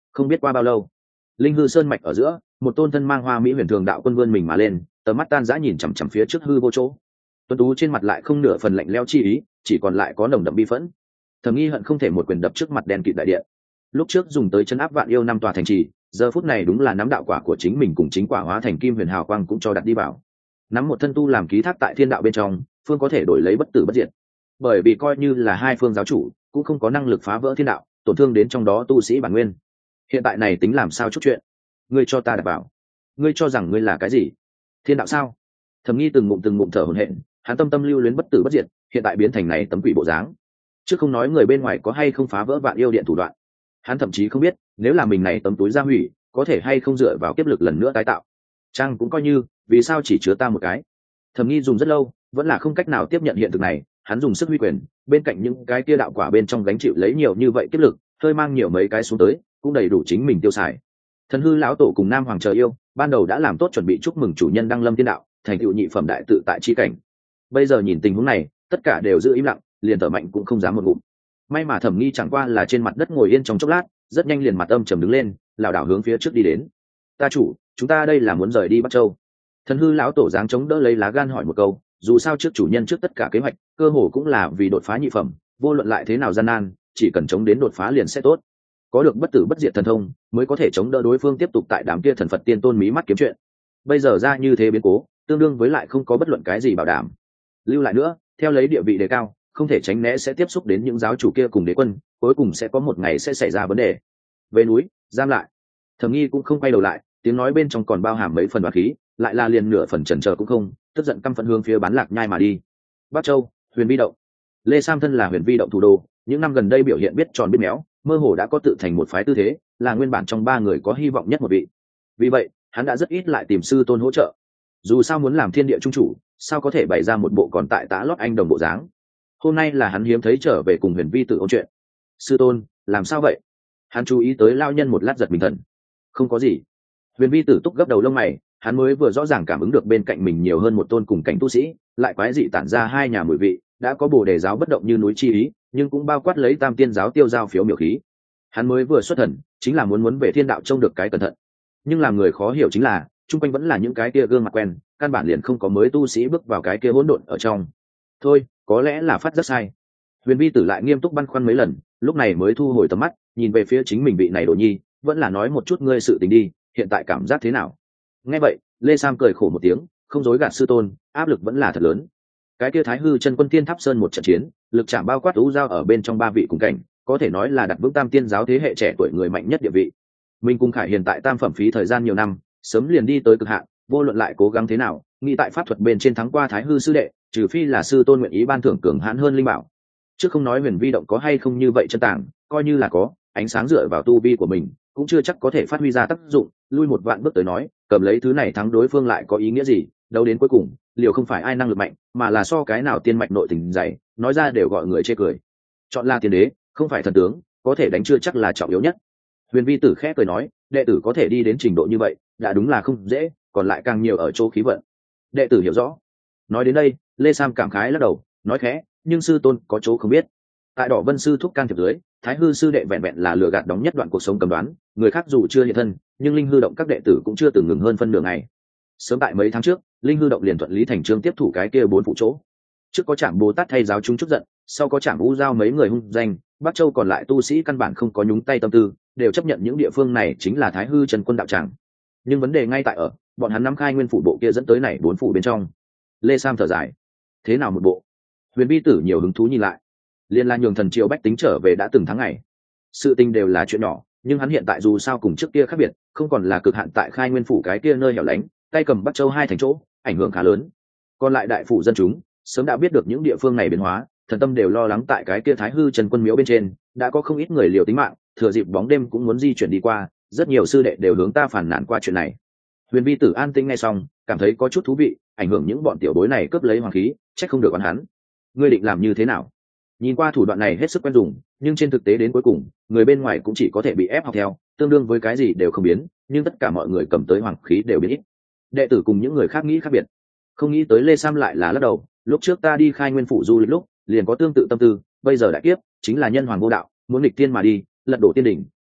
Không biết qua bao lâu, linh hư sơn mạch ở giữa, một tôn thân mang hoa mỹ huyền thường đạo quân vươn mình mà lên, tầm mắt tan rã nhìn chằm chằm phía trước hư vô chỗ. Tuấn tú trên mặt lại không nửa phần lạnh lẽo chi ý, chỉ còn lại có nồng đậm bi phẫn. Thẩm Nghi hận không thể một quyền đập trước mặt đen kịt đại điện. Lúc trước dùng tới chân áp vạn yêu năm tòa thành trì, giờ phút này đúng là nắm đạo quả của chính mình cùng chính quả hóa thành kim huyền hào quang cũng cho đặt đi vào. Nắm một thân tu làm ký thác tại thiên đạo bên trong, phương có thể đổi lấy bất tử bất diệt. Bởi vì coi như là hai phương giáo chủ, cũng không có năng lực phá vỡ thiên đạo, tổn thương đến trong đó tu sĩ bản nguyên. Hiện tại này tính làm sao chút chuyện? Ngươi cho ta đặt bảo, ngươi cho rằng ngươi là cái gì? Thiên đạo sao? Thẩm Nghi từng ngụm thở hổn hển, hắn tâm tâm lưu luyến bất tử bất diệt, hiện tại biến thành này tấm quỷ bộ dáng. Chứ không nói người bên ngoài có hay không phá vỡ vạn yêu điện thủ đoạn, hắn thậm chí không biết nếu là mình này tấm túi ra hủy, có thể hay không dựa vào kiếp lực lần nữa tái tạo. Trang cũng coi như, vì sao chỉ chứa ta một cái? Thẩm Nghi dùng rất lâu, vẫn là không cách nào tiếp nhận hiện thực này. Hắn dùng sức huy quyền, bên cạnh những cái kia đạo quả bên trong gánh chịu lấy nhiều như vậy kiếp lực, hơi mang nhiều mấy cái xuống tới, cũng đầy đủ chính mình tiêu xài. Thần hư lão tổ cùng Nam Hoàng chờ yêu, ban đầu đã làm tốt chuẩn bị chúc mừng chủ nhân đăng lâm thiên đạo, thành tựu nhị phẩm đại tự tại chi cảnh. Bây giờ nhìn tình huống này, tất cả đều giữ im lặng, liền thở mạnh cũng không dám một ngụm. May mà Thẩm Nghi chẳng qua là trên mặt đất ngồi yên trong chốc lát, rất nhanh liền mặt âm trầm đứng lên, lảo đảo hướng phía trước đi đến. Ta chủ, chúng ta đây là muốn rời đi Bắc Châu. Thần hư lão tổ dáng chống đỡ lấy lá gan hỏi một câu, dù sao trước chủ nhân trước tất cả kế hoạch, cơ hồ cũng là vì đột phá nhị phẩm, vô luận lại thế nào gian nan, chỉ cần chống đến đột phá liền sẽ tốt. Có được bất tử bất diệt thần thông, mới có thể chống đỡ đối phương tiếp tục tại đám kia thần Phật tiên tôn mí mắt kiếm chuyện. Bây giờ ra như thế biến cố, tương đương với lại không có bất luận cái gì bảo đảm. Lưu lại nữa, theo lấy địa vị đề cao, không thể tránh né sẽ tiếp xúc đến những giáo chủ kia cùng đế quân, cuối cùng sẽ có một ngày sẽ xảy ra vấn đề. Về núi, giam lại. Thẩm Nghi cũng không quay đầu lại, tiếng nói bên trong còn bao hàm mấy phần đoán khí, lại là liền nửa phần chần chờ cũng không, tức giận căm phẫn hướng phía Bán Lạc Nhai mà đi. Bắc Châu, Huyền Vi động. Lê Sam thân là Huyền Vi động thủ đô, những năm gần đây biểu hiện biết tròn biết méo, mơ hồ đã có tự thành một phái tư thế, là nguyên bản trong ba người có hy vọng nhất một vị. Vì vậy, hắn đã rất ít lại tìm sư tôn hỗ trợ. Dù sao muốn làm thiên địa trung chủ, sao có thể bày ra một bộ còn tại tã lót anh đồng bộ dáng. Hôm nay là hắn hiếm thấy trở về cùng Huyền Vi tự ôn chuyện. Sư tôn, làm sao vậy? Hắn chú ý tới lao nhân một lát giật mình thần. Không có gì. Huyền Vi tử túc gấp đầu lông mày, hắn mới vừa rõ ràng cảm ứng được bên cạnh mình nhiều hơn một tôn cùng cảnh tu sĩ, lại quái dị tản ra hai nhà mùi vị, đã có Bồ Đề giáo bất động như núi chi ý, nhưng cũng bao quát lấy Tam Tiên giáo tiêu giao phiếu miểu khí. Hắn mới vừa xuất thần, chính là muốn về thiên đạo trông được cái cẩn thận. Nhưng làm người khó hiểu chính là, chung quanh vẫn là những cái kia gương mặt quen, căn bản liền không có mới tu sĩ bước vào cái kia hỗn độn ở trong. Thôi, có lẽ là phát rất sai. Huyền Vi tử lại nghiêm túc băn khoăn mấy lần, lúc này mới thu hồi tầm mắt, nhìn về phía chính mình vị này Đồ Nhi, vẫn là nói một chút ngươi sự tình đi, hiện tại cảm giác thế nào? Nghe vậy, Lê Sam cười khổ một tiếng, không dối gạt sư tôn, áp lực vẫn là thật lớn. Cái kia Thái Hư chân quân Tiên Tháp Sơn một trận chiến, lực chạm bao quát u giao ở bên trong ba vị cùng cảnh, có thể nói là đặt vững Tam Tiên giáo thế hệ trẻ tuổi người mạnh nhất địa vị. Mình cùng Khải hiện tại tam phẩm phí thời gian nhiều năm, sớm liền đi tới cực hạn, vô luận lại cố gắng thế nào, nghĩ tại pháp thuật bên trên thắng qua Thái Hư sư đệ, trừ phi là sư tôn nguyện ý ban thưởng cường hãn hơn linh bảo. Chứ không nói Huyền Vi động có hay không như vậy chân tàng, coi như là có, ánh sáng dựa vào tu vi của mình, cũng chưa chắc có thể phát huy ra tác dụng. Lui một vạn bước tới nói, cầm lấy thứ này thắng đối phương lại có ý nghĩa gì? Đâu đến cuối cùng, liều không phải ai năng lực mạnh, mà là so cái nào tiên mạch nội tình dày, nói ra đều gọi người chê cười. Chọn là tiên đế, không phải thần tướng, có thể đánh chưa chắc là trọng yếu nhất. Huyền Vi tử khẽ cười nói, đệ tử có thể đi đến trình độ như vậy, đã đúng là không dễ, còn lại càng nhiều ở chỗ khí vận. Đệ tử hiểu rõ. Nói đến đây, Lê Sam cảm khái lắc đầu, nói khẽ, nhưng sư tôn có chỗ không biết. Tại Đỏ Vân sư thúc can thiệp dưới, Thái Hư sư đệ vẹn vẹn là lừa gạt đóng nhất đoạn cuộc sống cầm đoán, người khác dù chưa hiện thân, nhưng linh hư động các đệ tử cũng chưa từng ngừng hơn phân nửa ngày. Sớm tại mấy tháng trước, linh hư động liền thuận lý thành chương tiếp thủ cái kia 4 phụ chỗ. Trước có Trảm Bồ Tát thay giáo chúng chút giận, sau có Trảm U giao mấy người hung danh, Bắc Châu còn lại tu sĩ căn bản không có nhúng tay tâm tư, đều chấp nhận những địa phương này chính là Thái Hư Trần quân đạo tràng. Nhưng vấn đề ngay tại ở, bọn hắn nắm khai nguyên phủ bộ kia dẫn tới này 4 phủ bên trong. Lê Sam thở dài, thế nào một bộ? Huyền Vi tử nhiều hứng thú nhìn lại, liên la nhường thần triều bách tính trở về đã từng tháng ngày. Sự tình đều là chuyện nhỏ, nhưng hắn hiện tại dù sao cùng trước kia khác biệt, không còn là cực hạn tại khai nguyên phủ cái kia nơi hẻo lánh, tay cầm Bắc Châu hai thành chỗ, ảnh hưởng khá lớn. Còn lại đại phủ dân chúng sớm đã biết được những địa phương này biến hóa, thần tâm đều lo lắng tại cái kia Thái Hư Trần quân miếu bên trên, đã có không ít người liều tính mạng, thừa dịp bóng đêm cũng muốn di chuyển đi qua, rất nhiều sư đệ đều hướng ta phản nàn qua chuyện này. Huyền Vi tử an tĩnh nghe xong, cảm thấy có chút thú vị, ảnh hưởng những bọn tiểu bối này cướp lấy hoàng khí, trách không được oán hắn. Ngươi định làm như thế nào? Nhìn qua thủ đoạn này hết sức quen dùng, nhưng trên thực tế đến cuối cùng, người bên ngoài cũng chỉ có thể bị ép học theo, tương đương với cái gì đều không biến, nhưng tất cả mọi người cầm tới hoàng khí đều biến ít. Đệ tử cùng những người khác nghĩ khác biệt, không nghĩ tới Lê Sam lại là lắc đầu. Lúc trước ta đi khai nguyên phủ du lịch lúc, liền có tương tự tâm tư, bây giờ đại kiếp chính là nhân hoàng vô đạo, muốn nghịch tiên mà đi, lật đổ tiên đỉnh,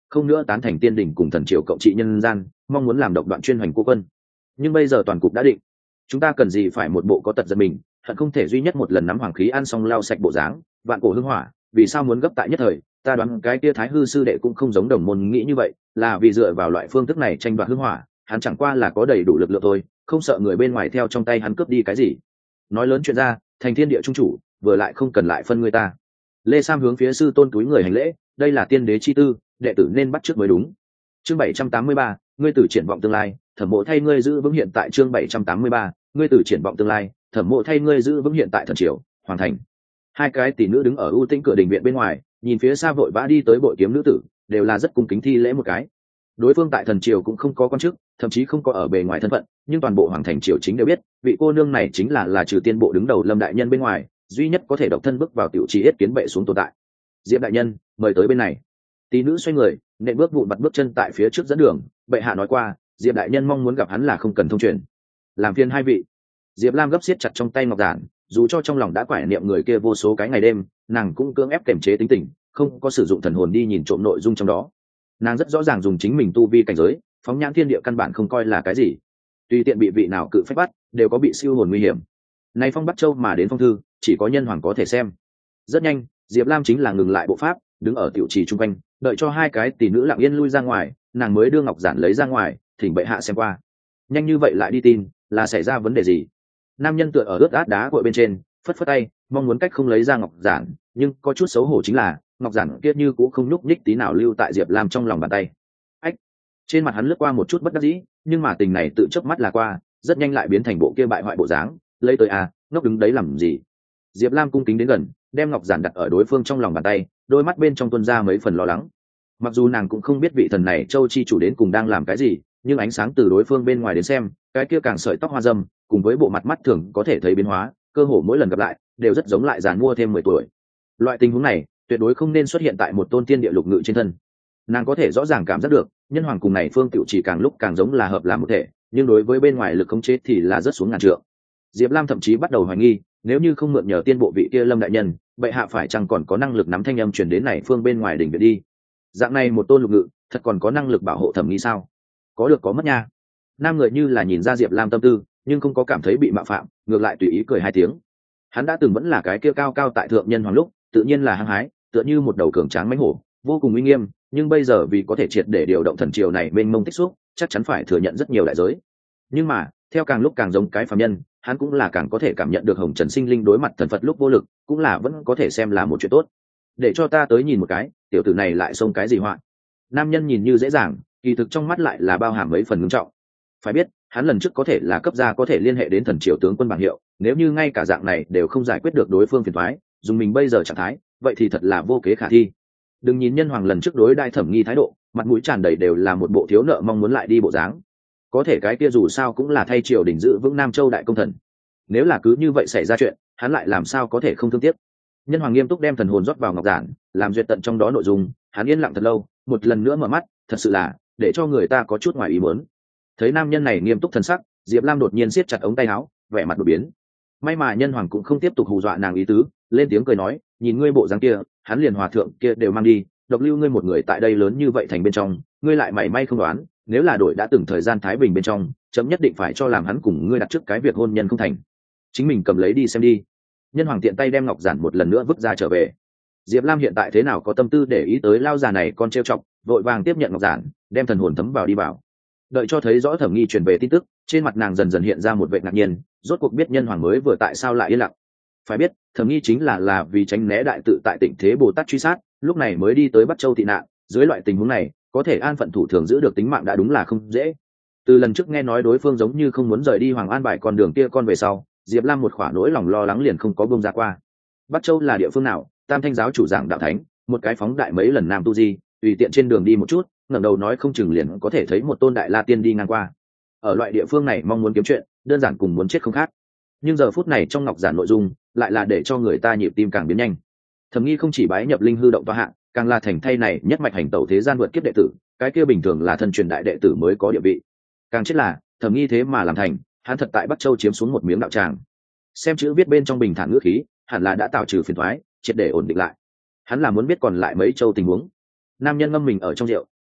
không nữa tán thành tiên đình cùng thần triều cộng trị nhân gian, mong muốn làm độc đoạn chuyên hoành cô quân. Nhưng bây giờ toàn cục đã định, chúng ta cần gì phải một bộ có tật giật mình, hận không thể duy nhất một lần nắm hoàng khí ăn xong lau sạch bộ dáng, vạn cổ hưng hỏa, vì sao muốn gấp tại nhất thời? Ta đoán cái kia Thái hư sư đệ cũng không giống đồng môn nghĩ như vậy, là vì dựa vào loại phương thức này tranh đoạt hưng hỏa, hắn chẳng qua là có đầy đủ lực lượng thôi, không sợ người bên ngoài theo trong tay hắn cướp đi cái gì. Nói lớn chuyện ra, thành thiên địa trung chủ, vừa lại không cần lại phân người ta. Lê Sam hướng phía sư tôn túi người hành lễ, đây là tiên đế chi tư, đệ tử nên bắt trước mới đúng. Chương 783, ngươi tử triển vọng tương lai, thẩm mộ thay ngươi giữ vững hiện tại. Chương 783, ngươi tử triển vọng tương lai, thẩm mộ thay ngươi giữ vững hiện tại. Thần triều hoàn thành. Hai cái tỷ nữ đứng ở ưu tĩnh cửa đình viện bên ngoài, nhìn phía xa vội vã đi tới bội kiếm nữ tử, đều là rất cung kính thi lễ một cái. Đối phương tại thần triều cũng không có quan chức, thậm chí không có ở bề ngoài thân phận, nhưng toàn bộ hoàng thành triều chính đều biết, vị cô nương này chính là trừ tiên bộ đứng đầu Lâm đại nhân bên ngoài, duy nhất có thể độc thân bước vào tiểu trì yết kiến bệ xuống tồn tại. Diệp đại nhân, mời tới bên này. Tỷ nữ xoay người, nện bước vụn vặt bước chân tại phía trước dẫn đường. Bệ hạ nói qua, Diệp đại nhân mong muốn gặp hắn là không cần thông truyền. Làm phiền hai vị. Diệp Lam gấp siết chặt trong tay ngọc giản, dù cho trong lòng đã quải niệm người kia vô số cái ngày đêm, nàng cũng cưỡng ép kiềm chế tính tình, không có sử dụng thần hồn đi nhìn trộm nội dung trong đó. Nàng rất rõ ràng dùng chính mình tu vi cảnh giới, phóng nhãn thiên địa căn bản không coi là cái gì. Tùy tiện bị vị nào cự phách bắt, đều có bị siêu hồn nguy hiểm. Nay phong Bắc Châu mà đến phong thư, chỉ có nhân hoàng có thể xem. Rất nhanh, Diệp Lam chính là ngừng lại bộ pháp, đứng ở tiểu trì trung quanh, đợi cho hai cái tỷ nữ lặng yên lui ra ngoài, nàng mới đưa ngọc giản lấy ra ngoài, thỉnh bệ hạ xem qua. Nhanh như vậy lại đi tin, là xảy ra vấn đề gì? Nam nhân tựa ở ướt át đá cội bên trên, phất phất tay, mong muốn cách không lấy ra ngọc giản, nhưng có chút xấu hổ chính là ngọc giản kia như cũng không nhúc nhích tí nào lưu tại Diệp Lam trong lòng bàn tay. Ách! Trên mặt hắn lướt qua một chút bất đắc dĩ, nhưng mà tình này tự chớp mắt là qua, rất nhanh lại biến thành bộ kia bại hoại bộ dáng, lấy tới à, ngốc đứng đấy làm gì? Diệp Lam cung kính đến gần, đem ngọc giản đặt ở đối phương trong lòng bàn tay, đôi mắt bên trong tuôn ra mấy phần lo lắng. Mặc dù nàng cũng không biết vị thần này Châu chi chủ đến cùng đang làm cái gì, nhưng ánh sáng từ đối phương bên ngoài đến xem, cái kia càng sợi tóc hoa râm, cùng với bộ mặt mắt thường có thể thấy biến hóa, cơ hồ mỗi lần gặp lại đều rất giống lại giàn mua thêm 10 tuổi. Loại tình huống này tuyệt đối không nên xuất hiện tại một tôn tiên địa lục ngự trên thân. Nàng có thể rõ ràng cảm giác được, nhân hoàng cùng này phương tiểu chỉ càng lúc càng giống là hợp làm một thể, nhưng đối với bên ngoài lực khống chế thì là rất xuống ngàn trượng. Diệp Lam thậm chí bắt đầu hoài nghi, nếu như không mượn nhờ tiên bộ vị kia Lâm đại nhân, bệ hạ phải chăng còn có năng lực nắm thanh âm truyền đến này phương bên ngoài đỉnh viện đi. Dạng này một tôn lục ngự, thật còn có năng lực bảo hộ Thẩm Nghi sao? Có được có mất nha. Nam người như là nhìn ra Diệp Lam tâm tư, nhưng không có cảm thấy bị mạo phạm, ngược lại tùy ý cười hai tiếng. Hắn đã từng vẫn là cái kia cao cao tại thượng nhân hoàng lúc, tự nhiên là hăng hái, tựa như một đầu cường tráng mãnh hổ, vô cùng uy nghiêm, nhưng bây giờ vì có thể triệt để điều động thần triều này mênh mông tích xúc, chắc chắn phải thừa nhận rất nhiều đại giới. Nhưng mà, theo càng lúc càng giống cái phàm nhân, hắn cũng là càng có thể cảm nhận được hồng trần sinh linh đối mặt thần Phật lúc vô lực, cũng là vẫn có thể xem là một chuyện tốt. Để cho ta tới nhìn một cái, tiểu tử này lại xông cái gì họa? Nam nhân nhìn như dễ dàng, kỳ thực trong mắt lại là bao hàm mấy phần nghiêm trọng. Phải biết, hắn lần trước có thể là cấp gia có thể liên hệ đến thần triều tướng quân bảng hiệu, nếu như ngay cả dạng này đều không giải quyết được đối phương phiền toái, dùng mình bây giờ trạng thái, vậy thì thật là vô kế khả thi. Đừng nhìn nhân hoàng lần trước đối đại Thẩm Nghi thái độ, mặt mũi tràn đầy đều là một bộ thiếu nợ mong muốn lại đi bộ dáng. Có thể cái kia dù sao cũng là thay triều đình giữ vững Nam Châu đại công thần. Nếu là cứ như vậy xảy ra chuyện, hắn lại làm sao có thể không thương tiếc. Nhân hoàng nghiêm túc đem thần hồn rót vào ngọc giản, làm duyệt tận trong đó nội dung, hắn yên lặng thật lâu, một lần nữa mở mắt, thật sự là để cho người ta có chút ngoài ý muốn. Thấy nam nhân này nghiêm túc thần sắc, Diệp Lam đột nhiên siết chặt ống tay áo, vẻ mặt đột biến. May mà nhân hoàng cũng không tiếp tục hù dọa nàng ý tứ, lên tiếng cười nói, nhìn ngươi bộ dáng kia, hắn liền hòa thượng kia đều mang đi, độc lưu ngươi một người tại đây lớn như vậy thành bên trong, ngươi lại mảy may không đoán, nếu là đổi đã từng thời gian thái bình bên trong, chấm nhất định phải cho làm hắn cùng ngươi đặt trước cái việc hôn nhân không thành. Chính mình cầm lấy đi xem đi. Nhân hoàng tiện tay đem ngọc giản một lần nữa vứt ra trở về. Diệp Lam hiện tại thế nào có tâm tư để ý tới lao già này con trêu chọc, vội vàng tiếp nhận ngọc giản, đem thần hồn thấm vào đi vào. Đợi cho thấy rõ Thẩm Nghi truyền về tin tức, trên mặt nàng dần dần hiện ra một vẻ ngạc nhiên, rốt cuộc biết nhân hoàng mới vừa tại sao lại yên lặng. Phải biết, Thẩm Nghi chính là vì tránh né đại tự tại Tịnh Thế Bồ Tát truy sát, lúc này mới đi tới Bắc Châu tị nạn, dưới loại tình huống này, có thể an phận thủ thường giữ được tính mạng đã đúng là không dễ. Từ lần trước nghe nói đối phương giống như không muốn rời đi Hoàng An Bài con đường kia con về sau, Diệp Lam một khỏa nỗi lòng lo lắng liền không có buông ra qua. Bắc Châu là địa phương nào? Tam Thanh giáo chủ giảng đạo thánh, một cái phóng đại mấy lần nam tu di, tùy tiện trên đường đi một chút, ngẩng đầu nói không chừng liền có thể thấy một tôn đại la tiên đi ngang qua. Ở loại địa phương này mong muốn kiếm chuyện, đơn giản cùng muốn chết không khác. Nhưng giờ phút này trong ngọc giản nội dung lại là để cho người ta nhịp tim càng biến nhanh. Thẩm Nghi không chỉ bái nhập linh hư động tọa hạ, càng là thành thay này nhất mạch hành tẩu thế gian vượt kiếp đệ tử, cái kia bình thường là thân truyền đại đệ tử mới có địa vị. Càng chết là Thẩm Nghi thế mà làm thành, hắn thật tại Bắc Châu chiếm xuống một miếng đạo tràng. Xem chữ viết bên trong bình thản ngữ khí, hẳn là đã tạo trừ phiền toái, triệt để ổn định lại. Hắn là muốn biết còn lại mấy châu tình huống. Nam nhân ngâm mình ở trong rượu,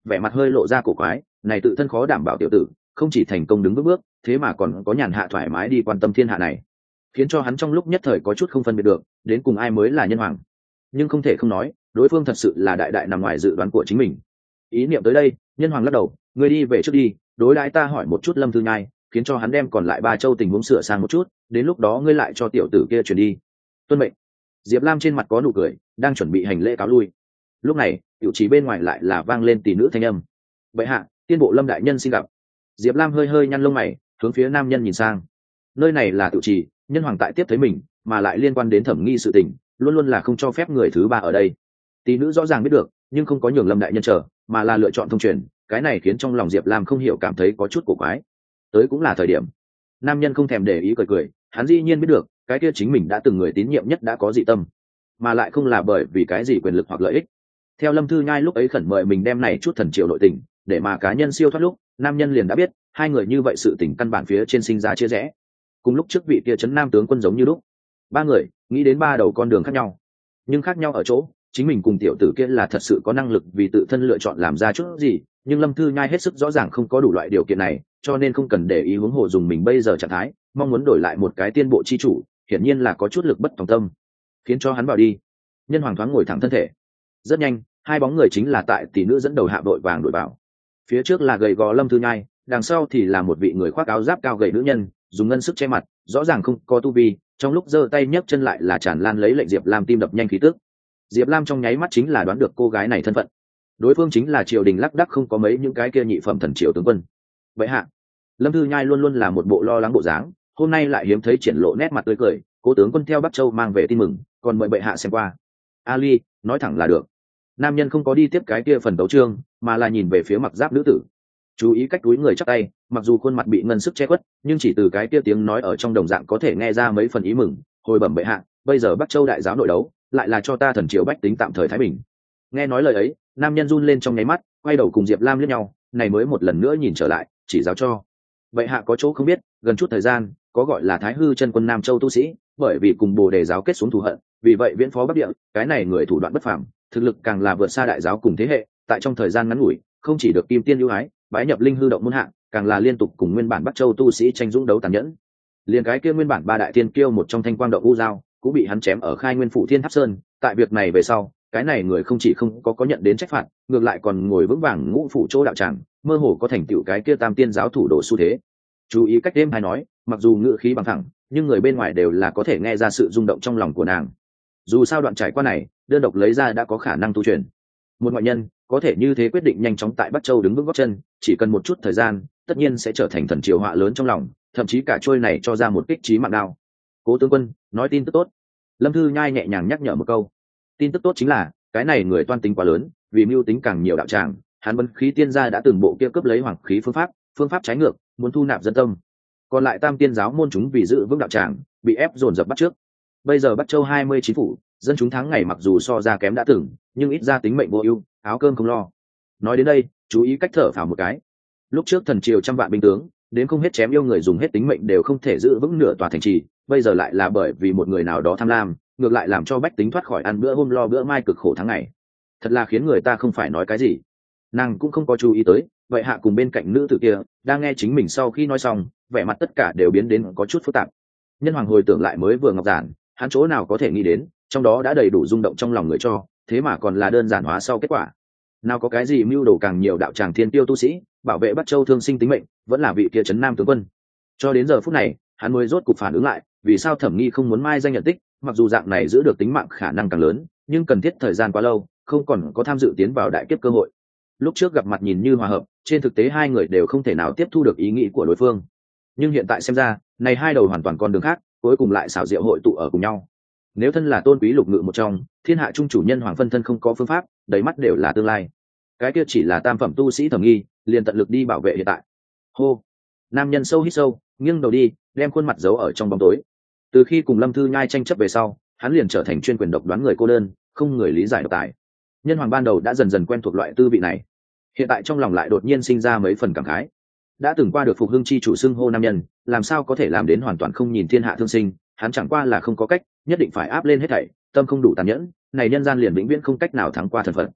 vẻ mặt hơi lộ ra cổ quái, này tự thân khó đảm bảo tiểu tử không chỉ thành công đứng bước bước, thế mà còn có nhàn hạ thoải mái đi quan tâm thiên hạ này, khiến cho hắn trong lúc nhất thời có chút không phân biệt được đến cùng ai mới là nhân hoàng. Nhưng không thể không nói, đối phương thật sự là đại đại nằm ngoài dự đoán của chính mình. Ý niệm tới đây, nhân hoàng lắc đầu, ngươi đi về trước đi, đối đãi ta hỏi một chút Lâm Thư Nhai, khiến cho hắn đem còn lại 3 châu tình huống sửa sang một chút, đến lúc đó ngươi lại cho tiểu tử kia chuyển đi. Tuân mệnh. Diệp Lam trên mặt có nụ cười, đang chuẩn bị hành lễ cáo lui. Lúc này, tiểu chỉ bên ngoài lại là vang lên tỷ nữ thanh âm. Bệ hạ, tiên bộ Lâm đại nhân xin gặp. Diệp Lam hơi hơi nhăn lông mày, hướng phía nam nhân nhìn sang. Nơi này là tiểu trì, nhân hoàng tại tiếp thấy mình, mà lại liên quan đến thẩm nghi sự tình, luôn luôn là không cho phép người thứ ba ở đây. Tỷ nữ rõ ràng biết được, nhưng không có nhường Lâm đại nhân chờ, mà là lựa chọn thông truyền, cái này khiến trong lòng Diệp Lam không hiểu cảm thấy có chút cổ quái. Tới cũng là thời điểm. Nam nhân không thèm để ý cười cười, hắn dĩ nhiên biết được, cái kia chính mình đã từng người tín nhiệm nhất đã có dị tâm, mà lại không là bởi vì cái gì quyền lực hoặc lợi ích. Theo Lâm Thư Nhai lúc ấy khẩn mời mình đem này chút thần triều nội tình, để mà cá nhân siêu thoát lúc, nam nhân liền đã biết, hai người như vậy sự tình căn bản phía trên sinh ra chia rẽ. Cùng lúc trước vị kia trấn nam tướng quân giống như lúc, 3 người nghĩ đến 3 đầu con đường khác nhau, nhưng khác nhau ở chỗ, chính mình cùng tiểu tử kia là thật sự có năng lực vì tự thân lựa chọn làm ra chút gì, nhưng Lâm Thư Nhai hết sức rõ ràng không có đủ loại điều kiện này, cho nên không cần để ý huống hồ dùng mình bây giờ trạng thái, mong muốn đổi lại một cái tiên bộ chi chủ, hiển nhiên là có chút lực bất tòng tâm, khiến cho hắn bảo đi. Nhân hoàng thoáng ngồi thẳng thân thể. Rất nhanh, 2 bóng người chính là tại tỷ nữ dẫn đầu hạ đội vàng đội vào. Phía trước là gầy gò Lâm Thư Nhai, đằng sau thì là một vị người khoác áo giáp cao gầy nữ nhân, dùng ngân sức che mặt, rõ ràng không có tu vi, trong lúc giơ tay nhấc chân lại là tràn lan lấy lệnh Diệp Lam tim đập nhanh khí tức. Diệp Lam trong nháy mắt chính là đoán được cô gái này thân phận. Đối phương chính là triều đình lác đác không có mấy những cái kia nhị phẩm thần triều tướng quân. Vậy hạ, Lâm Thư Nhai luôn luôn là một bộ lo lắng bộ dáng, hôm nay lại hiếm thấy triển lộ nét mặt tươi cười, cố tướng quân theo Bắc Châu mang về tin mừng, còn mời bệ hạ xem qua. Ali, nói thẳng là được. Nam nhân không có đi tiếp cái kia phần tấu chương, mà là nhìn về phía mặc giáp nữ tử. Chú ý cách túi người chắp tay, mặc dù khuôn mặt bị ngân sức che khuất, nhưng chỉ từ cái kia tiếng nói ở trong đồng dạng có thể nghe ra mấy phần ý mừng. Hồi bẩm bệ hạ, bây giờ Bắc Châu đại giáo nội đấu, lại là cho ta thần triều bách tính tạm thời thái bình. Nghe nói lời ấy, nam nhân run lên trong nháy mắt, quay đầu cùng Diệp Lam liếc nhau, này mới một lần nữa nhìn trở lại, chỉ giáo cho. Bệ hạ có chỗ không biết, gần chút thời gian, có gọi là Thái Hư chân quân Nam Châu tu sĩ, bởi vì cùng Bồ Đề giáo kết xuống thù hận, vì vậy viễn phó Bắc Địa, cái này người thủ đoạn bất phàm, thực lực càng là vượt xa đại giáo cùng thế hệ, tại trong thời gian ngắn ngủi, không chỉ được kim tiên ưu ái, bái nhập linh hư động môn hạng, càng là liên tục cùng nguyên bản Bắc Châu tu sĩ tranh dũng đấu tàn nhẫn. Liền cái kia nguyên bản 3 đại tiên kiêu một trong Thanh Quang động u giao, cũng bị hắn chém ở Khai Nguyên phủ Thiên Tháp Sơn, tại việc này về sau, cái này người không chỉ không có nhận đến trách phạt, ngược lại còn ngồi vững vàng ngũ phủ chỗ đạo tràng, mơ hồ có thành tựu cái kia tam tiên giáo thủ đồ xu thế. Chú ý cách đêm hay nói, mặc dù ngữ khí bằng thẳng, nhưng người bên ngoài đều là có thể nghe ra sự rung động trong lòng của nàng. Dù sao đoạn trải qua này, đơn độc lấy ra đã có khả năng tu truyền. Một ngoại nhân có thể như thế quyết định nhanh chóng tại Bắc Châu đứng vững gót chân, chỉ cần một chút thời gian, tất nhiên sẽ trở thành thần triều họa lớn trong lòng, thậm chí cả trôi này cho ra một kích chí mạng đao. Cố tướng quân, nói tin tức tốt. Lâm Thư Nhai nhẹ nhàng nhắc nhở một câu. Tin tức tốt chính là, cái này người toan tính quá lớn, vì mưu tính càng nhiều đạo tràng, hắn Vân Khí Tiên gia đã từng bộ kia cướp lấy hoàng khí phương pháp trái ngược, muốn thu nạp dân tâm. Còn lại Tam Tiên giáo môn chúng vì giữ vững đạo tràng, bị ép dồn dập bắt trước. Bây giờ Bắc Châu 29 phủ, dân chúng tháng ngày mặc dù so ra kém đã từng, nhưng ít ra tính mệnh vô ưu, áo cơm không lo. Nói đến đây, chú ý cách thở phào một cái. Lúc trước thần triều trăm vạn binh tướng, đến không hết chém yêu người dùng hết tính mệnh đều không thể giữ vững nửa tòa thành trì, bây giờ lại là bởi vì một người nào đó tham lam, ngược lại làm cho bách tính thoát khỏi ăn bữa hôm lo bữa mai cực khổ tháng ngày. Thật là khiến người ta không phải nói cái gì. Nàng cũng không có chú ý tới, vậy hạ cùng bên cạnh nữ tử kia đang nghe chính mình sau khi nói xong, vẻ mặt tất cả đều biến đến có chút phức tạp. Nhân hoàng hồi tưởng lại mới vừa ngọc giản, hắn chỗ nào có thể nghĩ đến, trong đó đã đầy đủ rung động trong lòng người cho, thế mà còn là đơn giản hóa sau kết quả. Nào có cái gì mưu đồ càng nhiều đạo tràng thiên tiêu tu sĩ, bảo vệ Bắc Châu thương sinh tính mệnh, vẫn là vị kia trấn nam tướng quân. Cho đến giờ phút này, hắn mới rốt cục phản ứng lại, vì sao Thẩm Nghi không muốn mai danh nhận tích, mặc dù dạng này giữ được tính mạng khả năng càng lớn, nhưng cần thiết thời gian quá lâu, không còn có tham dự tiến vào đại kiếp cơ hội. Lúc trước gặp mặt nhìn như hòa hợp, trên thực tế hai người đều không thể nào tiếp thu được ý nghĩ của đối phương. Nhưng hiện tại xem ra, này hai đầu hoàn toàn con đường khác, cuối cùng lại xảo diệu hội tụ ở cùng nhau. Nếu thân là tôn quý lục ngự một trong, thiên hạ trung chủ nhân hoàng phân thân không có phương pháp, đầy mắt đều là tương lai. Cái kia chỉ là tam phẩm tu sĩ Thẩm Nghi, liền tận lực đi bảo vệ hiện tại. Hô, nam nhân sâu hít sâu, nghiêng đầu đi, đem khuôn mặt giấu ở trong bóng tối. Từ khi cùng Lâm Thư Nhai tranh chấp về sau, hắn liền trở thành chuyên quyền độc đoán người cô đơn, không người lý giải độc tài. Nhân hoàng ban đầu đã dần dần quen thuộc loại tư vị này, hiện tại trong lòng lại đột nhiên sinh ra mấy phần cảm khái. Đã từng qua được phục hưng chi chủ xưng hô nam nhân, làm sao có thể làm đến hoàn toàn không nhìn thiên hạ thương sinh, hắn chẳng qua là không có cách, nhất định phải áp lên hết thảy, tâm không đủ tàn nhẫn, này nhân gian liền vĩnh viễn không cách nào thắng qua thần phận.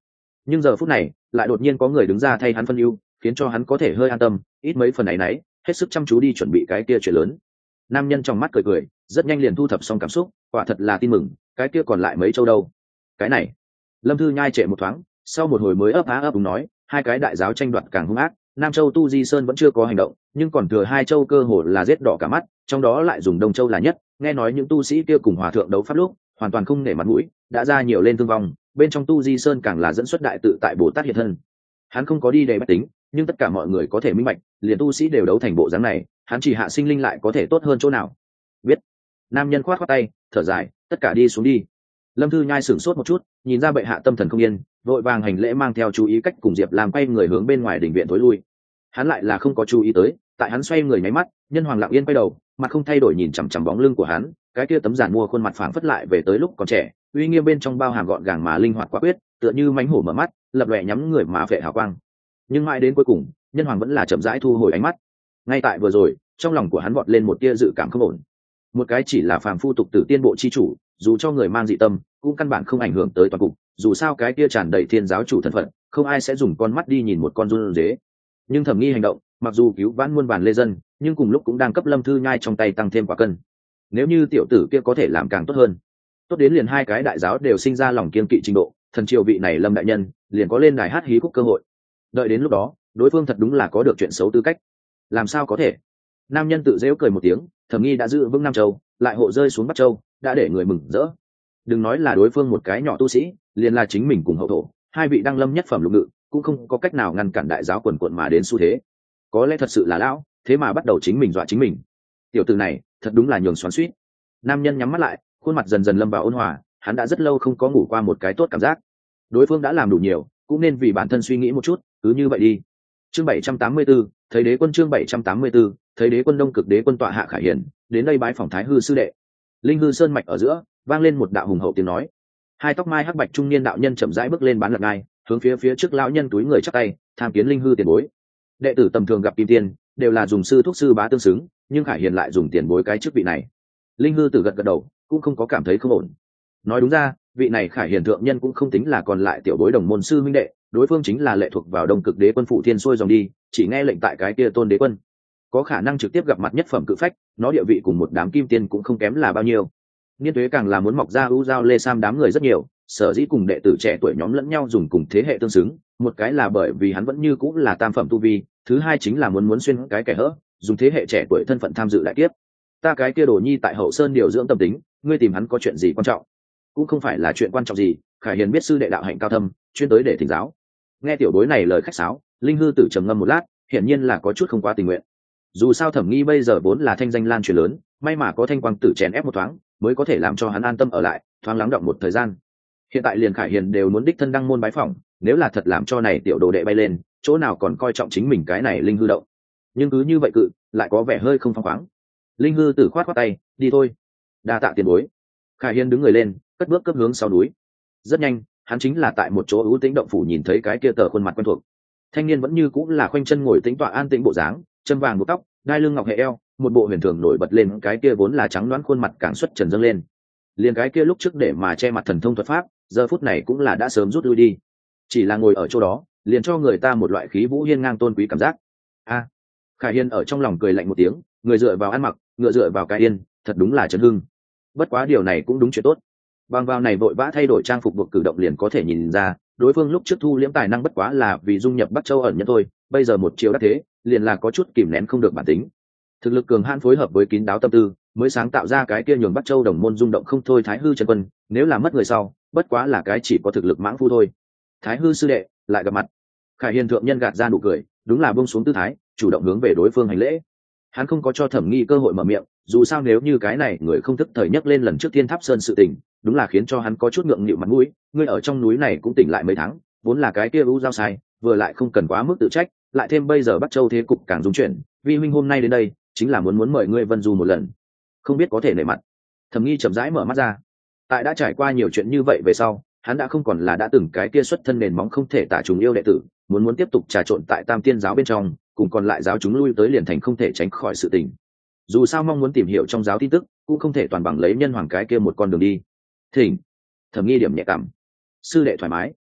nhưng giờ phút này lại đột nhiên có người đứng ra thay hắn phân ưu, khiến cho hắn có thể hơi an tâm ít mấy phần áy náy, hết sức chăm chú đi chuẩn bị cái kia chuyện lớn. Nam nhân trong mắt cười cười, rất nhanh liền thu thập xong cảm xúc, quả thật là tin mừng, cái kia còn lại mấy châu đâu. Cái này, Lâm Thư nhai trệ một thoáng, sau một hồi mới ấp á ấp úng nói, hai cái đại giáo tranh đoạt càng hung ác, Nam Châu Tu Di Sơn vẫn chưa có hành động, nhưng còn thừa hai châu cơ hồ là giết đỏ cả mắt, trong đó lại dùng Đông Châu là nhất, nghe nói những tu sĩ kia cùng hòa thượng đấu pháp lúc, hoàn toàn không nể mặt mũi, đã ra nhiều lên thương vong, bên trong Tu Di Sơn càng là dẫn xuất đại tự tại Bồ Tát hiện thân. Hắn không có đi để bách tính, nhưng tất cả mọi người có thể minh bạch, liền tu sĩ đều đấu thành bộ dáng này, hắn chỉ hạ sinh linh lại có thể tốt hơn chỗ nào. Biết. Nam nhân khoát khoát tay, thở dài, tất cả đi xuống đi. Lâm Thư nhai sửng sốt một chút, nhìn ra bệ hạ tâm thần không yên, vội vàng hành lễ mang theo chú ý cách cùng Diệp Lam quay người hướng bên ngoài đình viện tối lui. Hắn lại là không có chú ý tới, tại hắn xoay người nháy mắt, Nhân Hoàng lặng yên quay đầu, mặt không thay đổi nhìn chằm chằm bóng lưng của hắn, cái kia tấm giản mua khuôn mặt phảng phất lại về tới lúc còn trẻ, uy nghiêm bên trong bao hàm gọn gàng mà linh hoạt quả quyết, tựa như mãnh hổ mở mắt, lập lòe nhắm người mà phệ hào quang. Nhưng mãi đến cuối cùng, Nhân Hoàng vẫn là chậm rãi thu hồi ánh mắt. Ngay tại vừa rồi, trong lòng của hắn vọt lên một tia dự cảm không ổn. Một cái chỉ là phàm phu tục tử tiên bộ chi chủ, dù cho người mang dị tâm, cũng căn bản không ảnh hưởng tới toàn cục, dù sao cái kia tràn đầy thiên giáo chủ thân phận, không ai sẽ dùng con mắt đi nhìn một con run dế. Nhưng Thẩm Nghi hành động, mặc dù cứu vãn muôn vàn lê dân, nhưng cùng lúc cũng đang cấp Lâm Thư nhai trong tay tăng thêm quả cân. Nếu như tiểu tử kia có thể làm càng tốt hơn, tốt đến liền hai cái đại giáo đều sinh ra lòng kiên kỵ trình độ, thần triều vị này Lâm đại nhân liền có lên đài hát hí khúc cơ hội. Đợi đến lúc đó, đối phương thật đúng là có được chuyện xấu tư cách. Làm sao có thể? Nam nhân tự giễu cười một tiếng, Thẩm Nghi đã giữ vững Nam Châu, lại hộ rơi xuống Bắc Châu, đã để người mừng rỡ. Đừng nói là đối phương một cái nhỏ tu sĩ, liền là chính mình cùng hậu thổ, hai vị đăng lâm nhất phẩm lục ngự, cũng không có cách nào ngăn cản đại giáo quần quận mà đến xu thế. Có lẽ thật sự là lão, thế mà bắt đầu chính mình dọa chính mình. Tiểu tử này, thật đúng là nhường xoắn xuýt. Nam nhân nhắm mắt lại, khuôn mặt dần dần lâm vào ôn hòa, hắn đã rất lâu không có ngủ qua một cái tốt cảm giác. Đối phương đã làm đủ nhiều, cũng nên vì bản thân suy nghĩ một chút, cứ như vậy đi. Chương 784, thấy đế quân chương 784, thấy đế quân Đông Cực đế quân tọa hạ Khải Hiển, đến đây bái phỏng Thái hư sư đệ. Linh hư sơn mạch ở giữa, vang lên một đạo hùng hậu tiếng nói. Hai tóc mai hắc bạch trung niên đạo nhân chậm rãi bước lên bán lật ngai, hướng phía trước lão nhân túi người chắp tay, tham kiến Linh hư tiền bối. Đệ tử tầm thường gặp kim tiên, đều là dùng sư thuốc sư bá tương xứng, nhưng Khải Hiển lại dùng tiền bối cái chức vị này. Linh hư tử gật gật đầu, cũng không có cảm thấy không ổn. Nói đúng ra, vị này Khải Hiển thượng nhân cũng không tính là còn lại tiểu bối đồng môn sư minh đệ, đối phương chính là lệ thuộc vào Đông Cực đế quân phụ thiên xuôi dòng đi, chỉ nghe lệnh tại cái kia tôn đế quân, có khả năng trực tiếp gặp mặt nhất phẩm cự phách, nó địa vị cùng một đám kim tiên cũng không kém là bao nhiêu. Niên tuế càng là muốn mọc ra ưu giao lê sam đám người rất nhiều, sở dĩ cùng đệ tử trẻ tuổi nhóm lẫn nhau dùng cùng thế hệ tương xứng, một cái là bởi vì hắn vẫn như cũng là tam phẩm tu vi, thứ hai chính là muốn xuyên cái kẻ hỡ, dùng thế hệ trẻ tuổi thân phận tham dự đại kiếp. Ta cái kia đồ nhi tại Hậu Sơn điều dưỡng tâm tính, ngươi tìm hắn có chuyện gì quan trọng? Cũng không phải là chuyện quan trọng gì, Khải Hiền biết sư đệ đạo hạnh cao thâm, chuyên tới để thỉnh giáo. Nghe tiểu bối này lời khách sáo, Linh hư tử trầm ngâm một lát, hiển nhiên là có chút không quá tình nguyện. Dù sao Thẩm Nghi bây giờ vốn là thanh danh lan truyền lớn, may mà có Thanh Quang tử chèn ép một thoáng, mới có thể làm cho hắn an tâm ở lại, thoáng lắng động một thời gian. Hiện tại liền Khải Hiền đều muốn đích thân đăng môn bái phỏng, nếu là thật làm cho này tiểu đồ đệ bay lên, chỗ nào còn coi trọng chính mình cái này linh hư động. Nhưng cứ như vậy cự, lại có vẻ hơi không phóng khoáng. Linh hư tử khoát tay, đi thôi. Đa tạ tiền bối. Khải Hiền đứng người lên, cất bước cấp hướng sau núi. Rất nhanh, hắn chính là tại một chỗ ưu tĩnh động phủ nhìn thấy cái kia tờ khuôn mặt quen thuộc. Thanh niên vẫn như cũng là khoanh chân ngồi tĩnh tọa an tĩnh bộ dáng, chân vàng buộc tóc, đai lưng ngọc hệ eo, một bộ huyền thường nổi bật lên, cái kia vốn là trắng đoán khuôn mặt càng xuất trần dâng lên. Liền cái kia lúc trước để mà che mặt thần thông thuật pháp, giờ phút này cũng là đã sớm rút lui đi. Chỉ là ngồi ở chỗ đó, liền cho người ta một loại khí vũ hiên ngang tôn quý cảm giác. Khải Hiên ở trong lòng cười lạnh một tiếng, người dựa vào ăn mặc, ngựa dựa vào cái yên, thật đúng là chấn hưng. Bất quá điều này cũng đúng chuyện tốt. Bằng vào này vội vã thay đổi trang phục buộc cử động liền có thể nhìn ra, đối phương lúc trước thu liễm tài năng bất quá là vì dung nhập Bắc Châu ẩn nhất thôi, bây giờ một chiều đắc thế, liền là có chút kìm nén không được bản tính. Thực lực cường hãn phối hợp với kín đáo tâm tư, mới sáng tạo ra cái kia nhường Bắc Châu đồng môn rung động không thôi. Thái hư chân quân, nếu là mất người sau, bất quá là cái chỉ có thực lực mãng phu thôi. Thái hư sư đệ, lại gặp mặt. Khải Hiền thượng nhân gạt ra nụ cười, đúng là buông xuống tư thái, chủ động hướng về đối phương hành lễ. Hắn không có cho Thẩm Nghi cơ hội mở miệng, dù sao nếu như cái này người không thức thời nhắc lên lần trước Thiên Tháp Sơn sự tình, đúng là khiến cho hắn có chút ngượng nghịu mặt mũi. Ngươi ở trong núi này cũng tỉnh lại mấy tháng, vốn là cái kia u giao sai, vừa lại không cần quá mức tự trách, lại thêm bây giờ Bắc Châu thế cục càng dung chuyển, vi huynh hôm nay đến đây chính là muốn mời ngươi Vân Du một lần, không biết có thể nể mặt. Thẩm Nghi chậm rãi mở mắt ra, tại đã trải qua nhiều chuyện như vậy về sau, hắn đã không còn là đã từng cái kia xuất thân nền móng không thể tả trùng yêu đệ tử, muốn tiếp tục trà trộn tại Tam Tiên giáo bên trong, cùng còn lại giáo chúng lui tới liền thành không thể tránh khỏi sự tình. Dù sao mong muốn tìm hiểu trong giáo tin tức, cũng không thể toàn bằng lấy nhân hoàng cái kia một con đường đi. Thỉnh. Thẩm Nghi điểm nhẹ cảm, sư đệ thoải mái.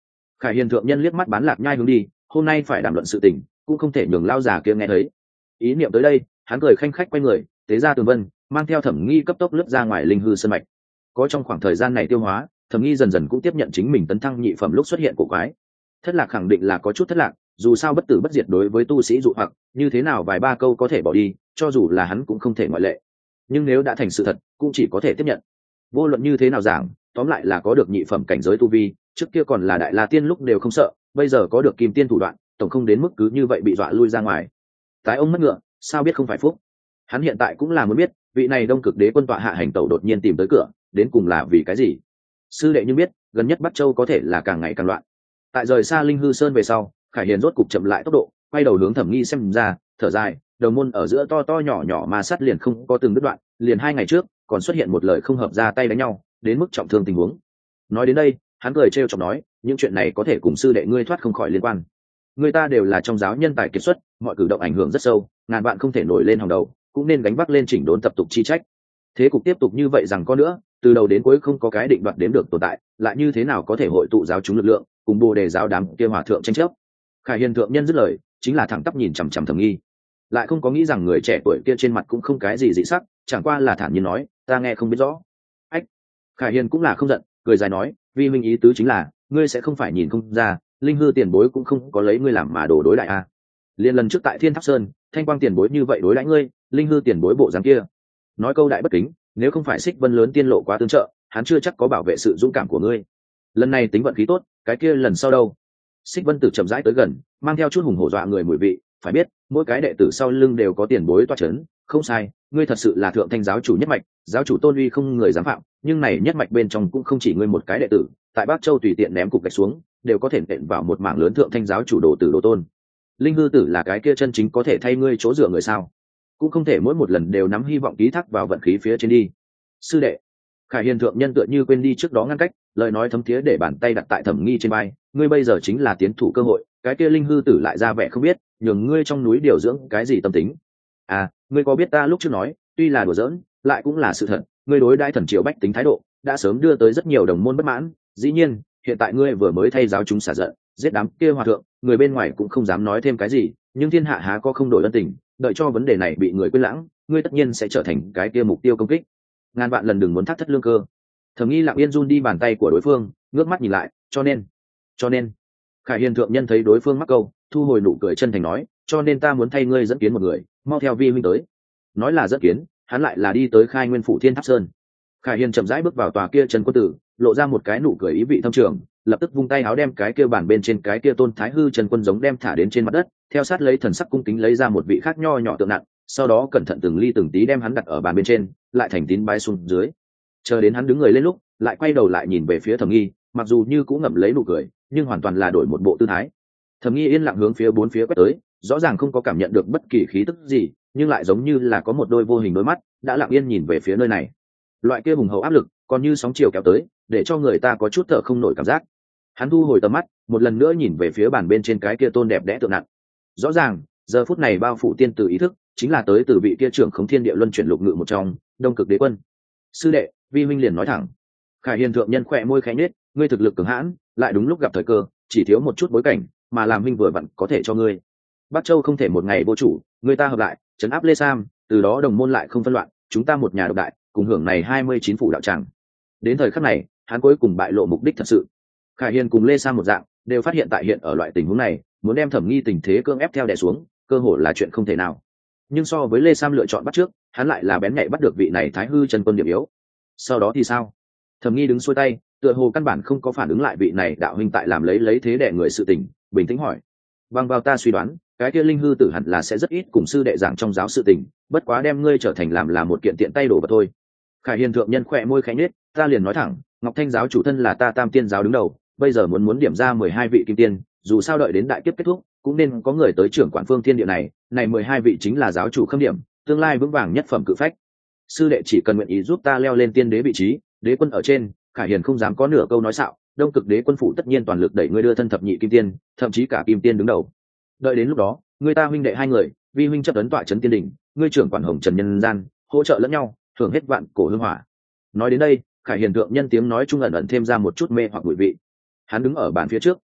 Khải Hiền thượng nhân liếc mắt Bán Lạc Nhai hướng đi, hôm nay phải đàm luận sự tình, cũng không thể nhường lao già kia nghe thấy. Ý niệm tới đây, hắn cười khanh khách quay người, tế ra tường vân, mang theo Thẩm Nghi cấp tốc lướt ra ngoài linh hư sơn mạch. Có trong khoảng thời gian này tiêu hóa, Thẩm Nghi dần dần cũng tiếp nhận chính mình tấn thăng nhị phẩm lúc xuất hiện của quái. Thất lạc khẳng định là có chút thất lạc, dù sao bất tử bất diệt đối với tu sĩ dụ hoặc, như thế nào vài ba câu có thể bỏ đi, cho dù là hắn cũng không thể ngoại lệ. Nhưng nếu đã thành sự thật, cũng chỉ có thể tiếp nhận. Vô luận như thế nào giảng, tóm lại là có được nhị phẩm cảnh giới tu vi, trước kia còn là đại la tiên lúc đều không sợ, bây giờ có được kim tiên thủ đoạn, tổng không đến mức cứ như vậy bị dọa lui ra ngoài. Tái ông mất ngựa, sao biết không phải phúc. Hắn hiện tại cũng là muốn biết, vị này Đông Cực Đế quân tọa hạ hành tẩu đột nhiên tìm tới cửa, đến cùng là vì cái gì. Sư đệ như biết, gần nhất Bắc Châu có thể là càng ngày càng loạn. Tại rời xa linh hư sơn về sau, Khải Hiền rốt cục chậm lại tốc độ, quay đầu hướng Thẩm Nghi xem ra, thở dài, đầu môn ở giữa to to nhỏ nhỏ mà sát liền không có từng đứt đoạn, liền 2 ngày trước còn xuất hiện một lời không hợp ra tay đánh nhau, đến mức trọng thương tình huống. Nói đến đây, hắn cười trêu chọc nói, những chuyện này có thể cùng sư đệ ngươi thoát không khỏi liên quan. Người ta đều là trong giáo nhân tài kiệt xuất, mọi cử động ảnh hưởng rất sâu, ngàn vạn không thể nổi lên hàng đầu, cũng nên gánh vác lên chỉnh đốn tập tục chi trách. Thế cục tiếp tục như vậy rằng có nữa, từ đầu đến cuối không có cái định đoạt đếm được tồn tại, lại như thế nào có thể hội tụ giáo chúng lực lượng, cùng Bồ Đề giáo đám kia hòa thượng tranh chấp. Khải Hiền thượng nhân dứt lời, chính là thẳng tắp nhìn chằm chằm Thẩm Nghi, lại không có nghĩ rằng người trẻ tuổi kia trên mặt cũng không cái gì dị sắc, chẳng qua là thản nhiên nói, ta nghe không biết rõ. Ách. Khải Hiền cũng là không giận, cười dài nói, vi minh ý tứ chính là, ngươi sẽ không phải nhìn không ra, linh hư tiền bối cũng không có lấy ngươi làm mà đồ đối đại a. Liên lần trước tại Thiên Tháp Sơn, Thanh Quang tiền bối như vậy đối đãi ngươi, linh hư tiền bối bộ dáng kia, nói câu đại bất kính, nếu không phải Xích Vân lớn tiên lộ quá tương trợ, hắn chưa chắc có bảo vệ sự dũng cảm của ngươi. Lần này tính vận khí tốt, cái kia lần sau đâu? Xích Vân Tử chậm rãi tới gần, mang theo chút hùng hổ dọa người mùi vị, phải biết, mỗi cái đệ tử sau lưng đều có tiền bối toa chấn, không sai, ngươi thật sự là thượng thanh giáo chủ nhất mạch, giáo chủ tôn uy không người dám phạm, nhưng này nhất mạch bên trong cũng không chỉ ngươi một cái đệ tử, tại Bắc Châu tùy tiện ném cục gạch xuống, đều có thể nện vào một mảng lớn thượng thanh giáo chủ đồ tử đồ tôn. Linh hư tử là cái kia chân chính có thể thay ngươi chỗ dựa người sao? Cũng không thể mỗi một lần đều nắm hy vọng ký thác vào vận khí phía trên đi. Sư đệ, Khải Hiền thượng nhân tựa như quên đi trước đó ngăn cách, lời nói thấm thía để bàn tay đặt tại Thẩm Nghi trên vai, ngươi bây giờ chính là tiến thủ cơ hội, cái kia linh hư tử lại ra vẻ không biết, nhường ngươi trong núi điều dưỡng cái gì tâm tính. À, ngươi có biết ta lúc trước nói, tuy là đùa giỡn, lại cũng là sự thật, ngươi đối đãi thần triều bách tính thái độ, đã sớm đưa tới rất nhiều đồng môn bất mãn, dĩ nhiên, hiện tại ngươi vừa mới thay giáo chúng xả giận, giết đám kia hòa thượng, người bên ngoài cũng không dám nói thêm cái gì, nhưng thiên hạ há có không đổi ân tình, đợi cho vấn đề này bị người quên lãng, ngươi tất nhiên sẽ trở thành cái kia mục tiêu công kích. Ngàn vạn lần đừng muốn thắt thất lương cơ. Thẩm Nghi lặng yên run đi bàn tay của đối phương, ngước mắt nhìn lại, cho nên Khải Hiền thượng nhân thấy đối phương mắc câu, thu hồi nụ cười chân thành nói, cho nên ta muốn thay ngươi dẫn kiến một người, mau theo vi huynh tới. Nói là dẫn kiến, hắn lại là đi tới Khai Nguyên phủ Thiên Tháp Sơn. Khải Hiền chậm rãi bước vào tòa kia Trần Quân Tử, lộ ra một cái nụ cười ý vị thâm trường, lập tức vung tay áo đem cái kia bản bên trên cái kia tôn thái hư Trần Quân giống đem thả đến trên mặt đất, theo sát lấy thần sắc cung kính lấy ra một vị khác nho nhỏ tượng nặng, sau đó cẩn thận từng ly từng tí đem hắn đặt ở bàn bên trên, lại thành tín bái xuống dưới. Chờ đến hắn đứng người lên lúc, lại quay đầu lại nhìn về phía Thẩm Nghi, mặc dù như cũng ngậm lấy nụ cười, nhưng hoàn toàn là đổi một bộ tư thái. Thẩm Nghi yên lặng hướng phía bốn phía quét tới, rõ ràng không có cảm nhận được bất kỳ khí tức gì, nhưng lại giống như là có một đôi vô hình đôi mắt đã lặng yên nhìn về phía nơi này. Loại kia hùng hậu áp lực, còn như sóng chiều kéo tới, để cho người ta có chút thở không nổi cảm giác. Hắn thu hồi tầm mắt, một lần nữa nhìn về phía bàn bên trên cái kia tôn đẹp đẽ tượng nặng. Rõ ràng, giờ phút này bao phủ tiên tử ý thức, chính là tới từ vị kia trưởng Khống Thiên Địa Luân chuyển lục ngự một trong, Đông Cực Đế quân. Sư đệ, vi huynh liền nói thẳng. Khải Hiền thượng nhân khẽ môi khẽ nhếch, ngươi thực lực cường hãn, lại đúng lúc gặp thời cơ, chỉ thiếu một chút bối cảnh, mà làm huynh vừa vặn có thể cho ngươi. Bắc Châu không thể một ngày vô chủ, người ta hợp lại, trấn áp Lê Sam, từ đó đồng môn lại không phân loạn, chúng ta một nhà độc đại, cùng hưởng này 29 phủ đạo tràng. Đến thời khắc này, hắn cuối cùng bại lộ mục đích thật sự. Khải Hiền cùng Lê Sam một dạng, đều phát hiện tại hiện ở loại tình huống này, muốn đem Thẩm Nghi tình thế cưỡng ép theo đè xuống, cơ hội là chuyện không thể nào. Nhưng so với Lê Sam lựa chọn bắt trước, hắn lại là bén nhạy bắt được vị này Thái Hư Chân Quân điểm yếu. Sau đó thì sao? Thẩm Nghi đứng xuôi tay, tựa hồ căn bản không có phản ứng lại vị này đạo huynh tại làm lấy thế đè người sự tình, bình tĩnh hỏi. Bằng vào ta suy đoán, cái kia linh hư tử hẳn là sẽ rất ít cùng sư đệ giảng trong giáo sự tình, bất quá đem ngươi trở thành làm là một kiện tiện tay đổ vật thôi. Khải Hiền thượng nhân khẽ môi khẽ nhếch, ta liền nói thẳng, Ngọc Thanh giáo chủ thân là ta Tam Tiên giáo đứng đầu, bây giờ muốn điểm ra 12 vị kim tiên, dù sao đợi đến đại kiếp kết thúc, cũng nên có người tới trưởng quản phương thiên địa này, này 12 vị chính là giáo chủ khâm điểm, tương lai vững vàng nhất phẩm cự phách. Sư đệ chỉ cần nguyện ý giúp ta leo lên tiên đế vị trí, đế quân ở trên, Khải Hiền không dám có nửa câu nói xạo, Đông Cực Đế quân phủ tất nhiên toàn lực đẩy ngươi đưa thân thập nhị kim tiên, thậm chí cả kim tiên đứng đầu. Đợi đến lúc đó, người ta huynh đệ hai người, vi huynh chấp ấn tọa trấn tiên đỉnh, ngươi trưởng quản hồng trần nhân gian, hỗ trợ lẫn nhau, hưởng hết vạn cổ hương hỏa. Nói đến đây, Khải Hiền thượng nhân tiếng nói trung ẩn ẩn thêm ra một chút mê hoặc mùi vị. Hắn đứng ở bàn phía trước,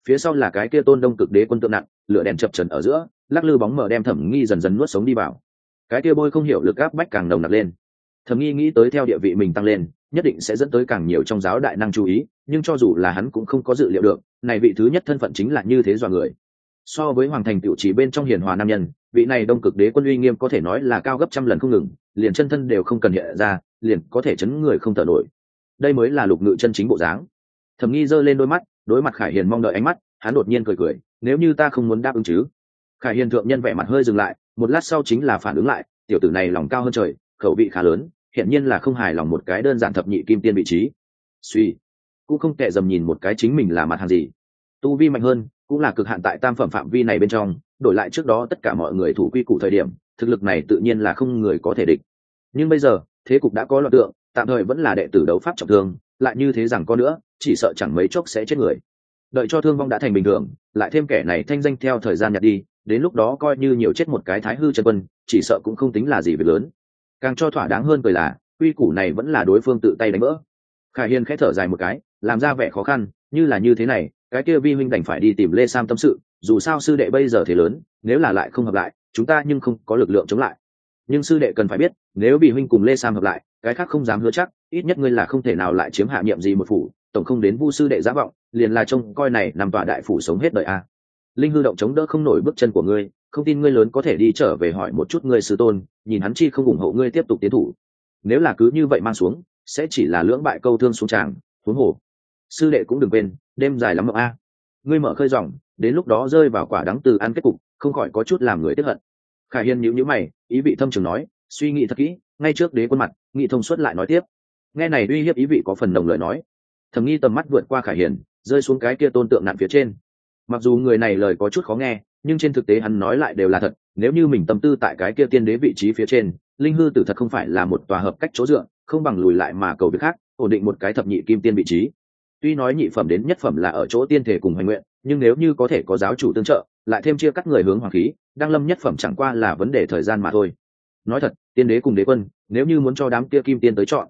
phía sau là cái kia tôn đông cực đế quân tượng nặng, lửa đèn chập trần ở giữa, lắc lư bóng mờ đem Thẩm Nghi dần dần nuốt sống đi vào. Cái kia bôi không hiểu lực áp bách càng nồng nặc lên. Thẩm Nghi nghĩ tới theo địa vị mình tăng lên, nhất định sẽ dẫn tới càng nhiều trong giáo đại năng chú ý, nhưng cho dù là hắn cũng không có dự liệu được, này vị thứ nhất thân phận chính là như thế dọa người. So với hoàng thành tiểu chỉ bên trong hiền hòa nam nhân, vị này đông cực đế quân uy nghiêm có thể nói là cao gấp trăm lần không ngừng, liền chân thân đều không cần hiện ra, liền có thể chấn người không thở nổi. Đây mới là Lục Ngự chân chính bộ dáng. Thẩm Nghi giơ lên đôi mắt, đối mặt Khải Hiền mong đợi ánh mắt, hắn đột nhiên cười cười, nếu như ta không muốn đáp ứng chứ? Khải Hiền thượng nhân vẻ mặt hơi dừng lại, một lát sau chính là phản ứng lại, tiểu tử này lòng cao hơn trời, khẩu vị khá lớn, hiện nhiên là không hài lòng một cái đơn giản thập nhị kim tiên vị trí. Suy, cũng không tệ dầm nhìn một cái chính mình là mặt hàng gì. Tu vi mạnh hơn, cũng là cực hạn tại tam phẩm phạm vi này bên trong, đổi lại trước đó tất cả mọi người thủ quy củ thời điểm, thực lực này tự nhiên là không người có thể địch. Nhưng bây giờ, thế cục đã có loạn tượng, tạm thời vẫn là đệ tử đấu pháp trọng thương, lại như thế rằng có nữa, chỉ sợ chẳng mấy chốc sẽ chết người. Đợi cho thương vong đã thành bình thường, lại thêm kẻ này thanh danh theo thời gian nhạt đi, đến lúc đó coi như nhiều chết một cái Thái Hư chân quân, chỉ sợ cũng không tính là gì việc lớn. Càng cho thỏa đáng hơn cười là, quy củ này vẫn là đối phương tự tay đánh vỡ. Khải Hiên khẽ thở dài một cái, làm ra vẻ khó khăn, như là như thế này, cái kia vi huynh đành phải đi tìm Lê Sam tâm sự, dù sao sư đệ bây giờ thế lớn, nếu là lại không hợp lại, chúng ta nhưng không có lực lượng chống lại. Nhưng sư đệ cần phải biết, nếu bị huynh cùng Lê Sam hợp lại, cái khác không dám hứa chắc, ít nhất ngươi là không thể nào lại chiếm hạ nhiệm gì một phủ, tổng không đến vu sư đệ giả vọng, liền là trông coi này nằm tọa đại phủ sống hết đời a. Linh hư động chống đỡ không nổi bước chân của ngươi, không tin ngươi lớn có thể đi trở về hỏi một chút ngươi sư tôn, nhìn hắn chi không ủng hộ ngươi tiếp tục tiến thủ. Nếu là cứ như vậy mang xuống, sẽ chỉ là lưỡng bại câu thương xuống tràng, huống hồ. Sư đệ cũng đừng quên, đêm dài lắm mộng a. Ngươi mở khơi ròng, đến lúc đó rơi vào quả đắng từ ăn kết cục, không khỏi có chút làm người tiếc hận. Khải Hiên nhíu mày, ý vị thâm trường nói, suy nghĩ thật kỹ, ngay trước đế quân mặt, nghị thông suốt lại nói tiếp. Nghe này uy hiếp ý vị có phần đồng lời nói. Thẩm Nghi tầm mắt vượt qua Khải Hiền, rơi xuống cái kia tôn tượng nặn phía trên. Mặc dù người này lời có chút khó nghe, nhưng trên thực tế hắn nói lại đều là thật. Nếu như mình tâm tư tại cái kia tiên đế vị trí phía trên, linh hư tử thật không phải là một tòa hợp cách chỗ dựa, không bằng lùi lại mà cầu việc khác, ổn định một cái thập nhị kim tiên vị trí. Tuy nói nhị phẩm đến nhất phẩm là ở chỗ tiên thể cùng hoành nguyện, nhưng nếu như có thể có giáo chủ tương trợ, lại thêm chia cắt người hướng hoàng khí, đăng lâm nhất phẩm chẳng qua là vấn đề thời gian mà thôi. Nói thật, tiên đế cùng đế quân, nếu như muốn cho đám kia kim tiên tới chọn,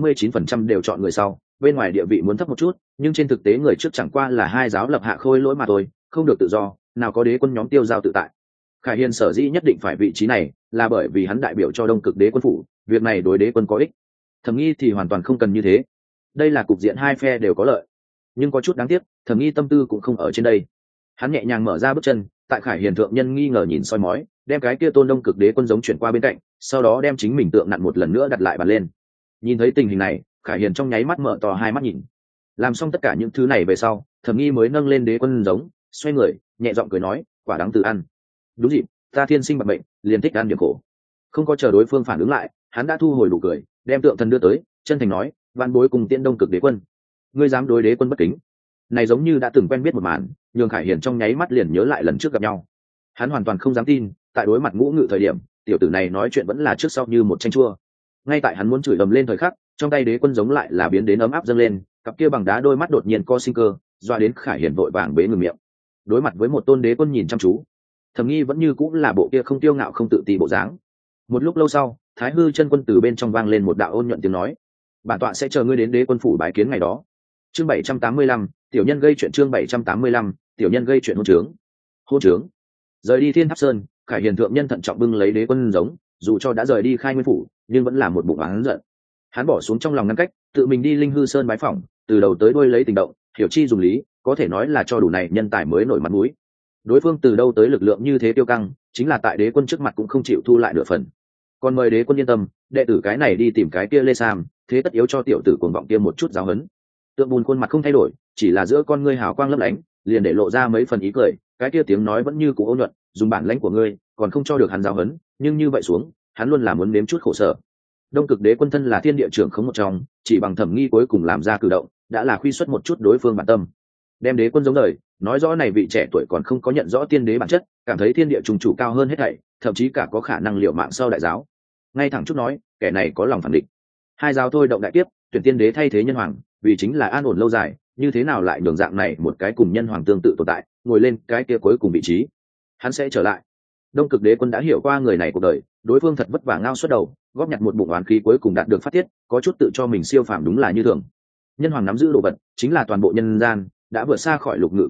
99% đều chọn người sau, bên ngoài địa vị muốn thấp một chút, nhưng trên thực tế người trước chẳng qua là hai giáo lập hạ khôi lỗi mà thôi, không được tự do, nào có đế quân nhóm tiêu giao tự tại. Khải Hiên sở dĩ nhất định phải vị trí này, là bởi vì hắn đại biểu cho Đông Cực đế quân phủ, việc này đối đế quân có ích. Thẩm Nghi thì hoàn toàn không cần như thế. Đây là cục diện hai phe đều có lợi, nhưng có chút đáng tiếc, Thẩm Nghi tâm tư cũng không ở trên đây. Hắn nhẹ nhàng mở ra bước chân, tại Khải Hiền thượng nhân nghi ngờ nhìn soi mói, đem cái kia tôn Đông Cực đế quân giống chuyển qua bên cạnh, sau đó đem chính mình tượng nặn một lần nữa đặt lại bàn lên. Nhìn thấy tình hình này, Khải Hiền trong nháy mắt mở to hai mắt nhìn. Làm xong tất cả những thứ này về sau, Thẩm Nghi mới nâng lên đế quân giống, xoay người, nhẹ giọng cười nói, quả đáng tự ăn. Đúng dịp, ta thiên sinh bạc bệnh, liền thích ăn điểm khổ. Không có chờ đối phương phản ứng lại, hắn đã thu hồi đủ cười, đem tượng thần đưa tới, chân thành nói, vạn bối cùng tiễn Đông Cực đế quân. Ngươi dám đối đế quân bất kính? Này giống như đã từng quen biết một màn, nhường Khải Hiền trong nháy mắt liền nhớ lại lần trước gặp nhau. Hắn hoàn toàn không dám tin, tại đối mặt Ngũ Ngự thời điểm, tiểu tử này nói chuyện vẫn là trước sau như một tranh chua. Ngay tại hắn muốn chửi ầm lên thời khắc, trong tay đế quân giống lại là biến đến ấm áp dâng lên, cặp kia bằng đá đôi mắt đột nhiên co sinh cơ, doa đến Khải Hiền vội vàng bế ngừng miệng. Đối mặt với một tôn đế quân nhìn chăm chú, Thẩm Nghi vẫn như cũng là bộ kia không tiêu ngạo không tự ti bộ dáng. Một lúc lâu sau, Thái Hư chân quân từ bên trong vang lên một đạo ôn nhuận tiếng nói, bản tọa sẽ chờ ngươi đến đế quân phủ bái kiến ngày đó. Chương 785, tiểu nhân gây chuyện. Chương 785, tiểu nhân gây chuyện. Hôn trướng. Rời đi Thiên Tháp Sơn, Khải Hiền thượng nhân thận trọng bưng lấy đế quân giống, dù cho đã rời đi Khai Nguyên phủ, nhưng vẫn là một bụng oán giận. Hắn bỏ xuống trong lòng ngăn cách, tự mình đi Linh Hư Sơn bái phỏng, từ đầu tới đuôi lấy tình động, hiểu chi dùng lý, có thể nói là cho đủ này nhân tài mới nổi mặt mũi. Đối phương từ đâu tới lực lượng như thế tiêu căng, chính là tại đế quân trước mặt cũng không chịu thu lại nửa phần. Còn mời đế quân yên tâm, đệ tử cái này đi tìm cái kia Lê Sam, thế tất yếu cho tiểu tử cuồng vọng kia một chút giáo huấn. Tượng Bùn khuôn mặt không thay đổi, chỉ là giữa con ngươi hào quang lấp lánh, liền để lộ ra mấy phần ý cười, cái kia tiếng nói vẫn như cũ ôn nhuận, dùng bản lãnh của ngươi, còn không cho được hắn giáo huấn, nhưng như vậy xuống, hắn luôn là muốn nếm chút khổ sở. Đông Cực đế quân thân là thiên địa trưởng không một trong, chỉ bằng Thẩm Nghi cuối cùng làm ra cử động, đã là khuy xuất một chút đối phương bản tâm. Đem đế quân giống đời, nói rõ này vị trẻ tuổi còn không có nhận rõ tiên đế bản chất, cảm thấy thiên địa trùng chủ cao hơn hết thảy, thậm chí cả có khả năng liều mạng sau đại giáo. Ngay thẳng chút nói, kẻ này có lòng phản địch. Hai giáo thôi động đại kiếp, tuyển tiên đế thay thế nhân hoàng, vì chính là an ổn lâu dài, như thế nào lại nhường dạng này một cái cùng nhân hoàng tương tự tồn tại, ngồi lên cái kia cuối cùng vị trí. Hắn sẽ trở lại. Đông Cực đế quân đã hiểu qua người này cuộc đời, đối phương thật vất vả ngao xuất đầu, góp nhặt một bụng oán khí cuối cùng đạt được phát tiết, có chút tự cho mình siêu phàm đúng là như thường. Nhân hoàng nắm giữ đồ vật, chính là toàn bộ nhân gian, đã vượt xa khỏi lục ngự cấp độ,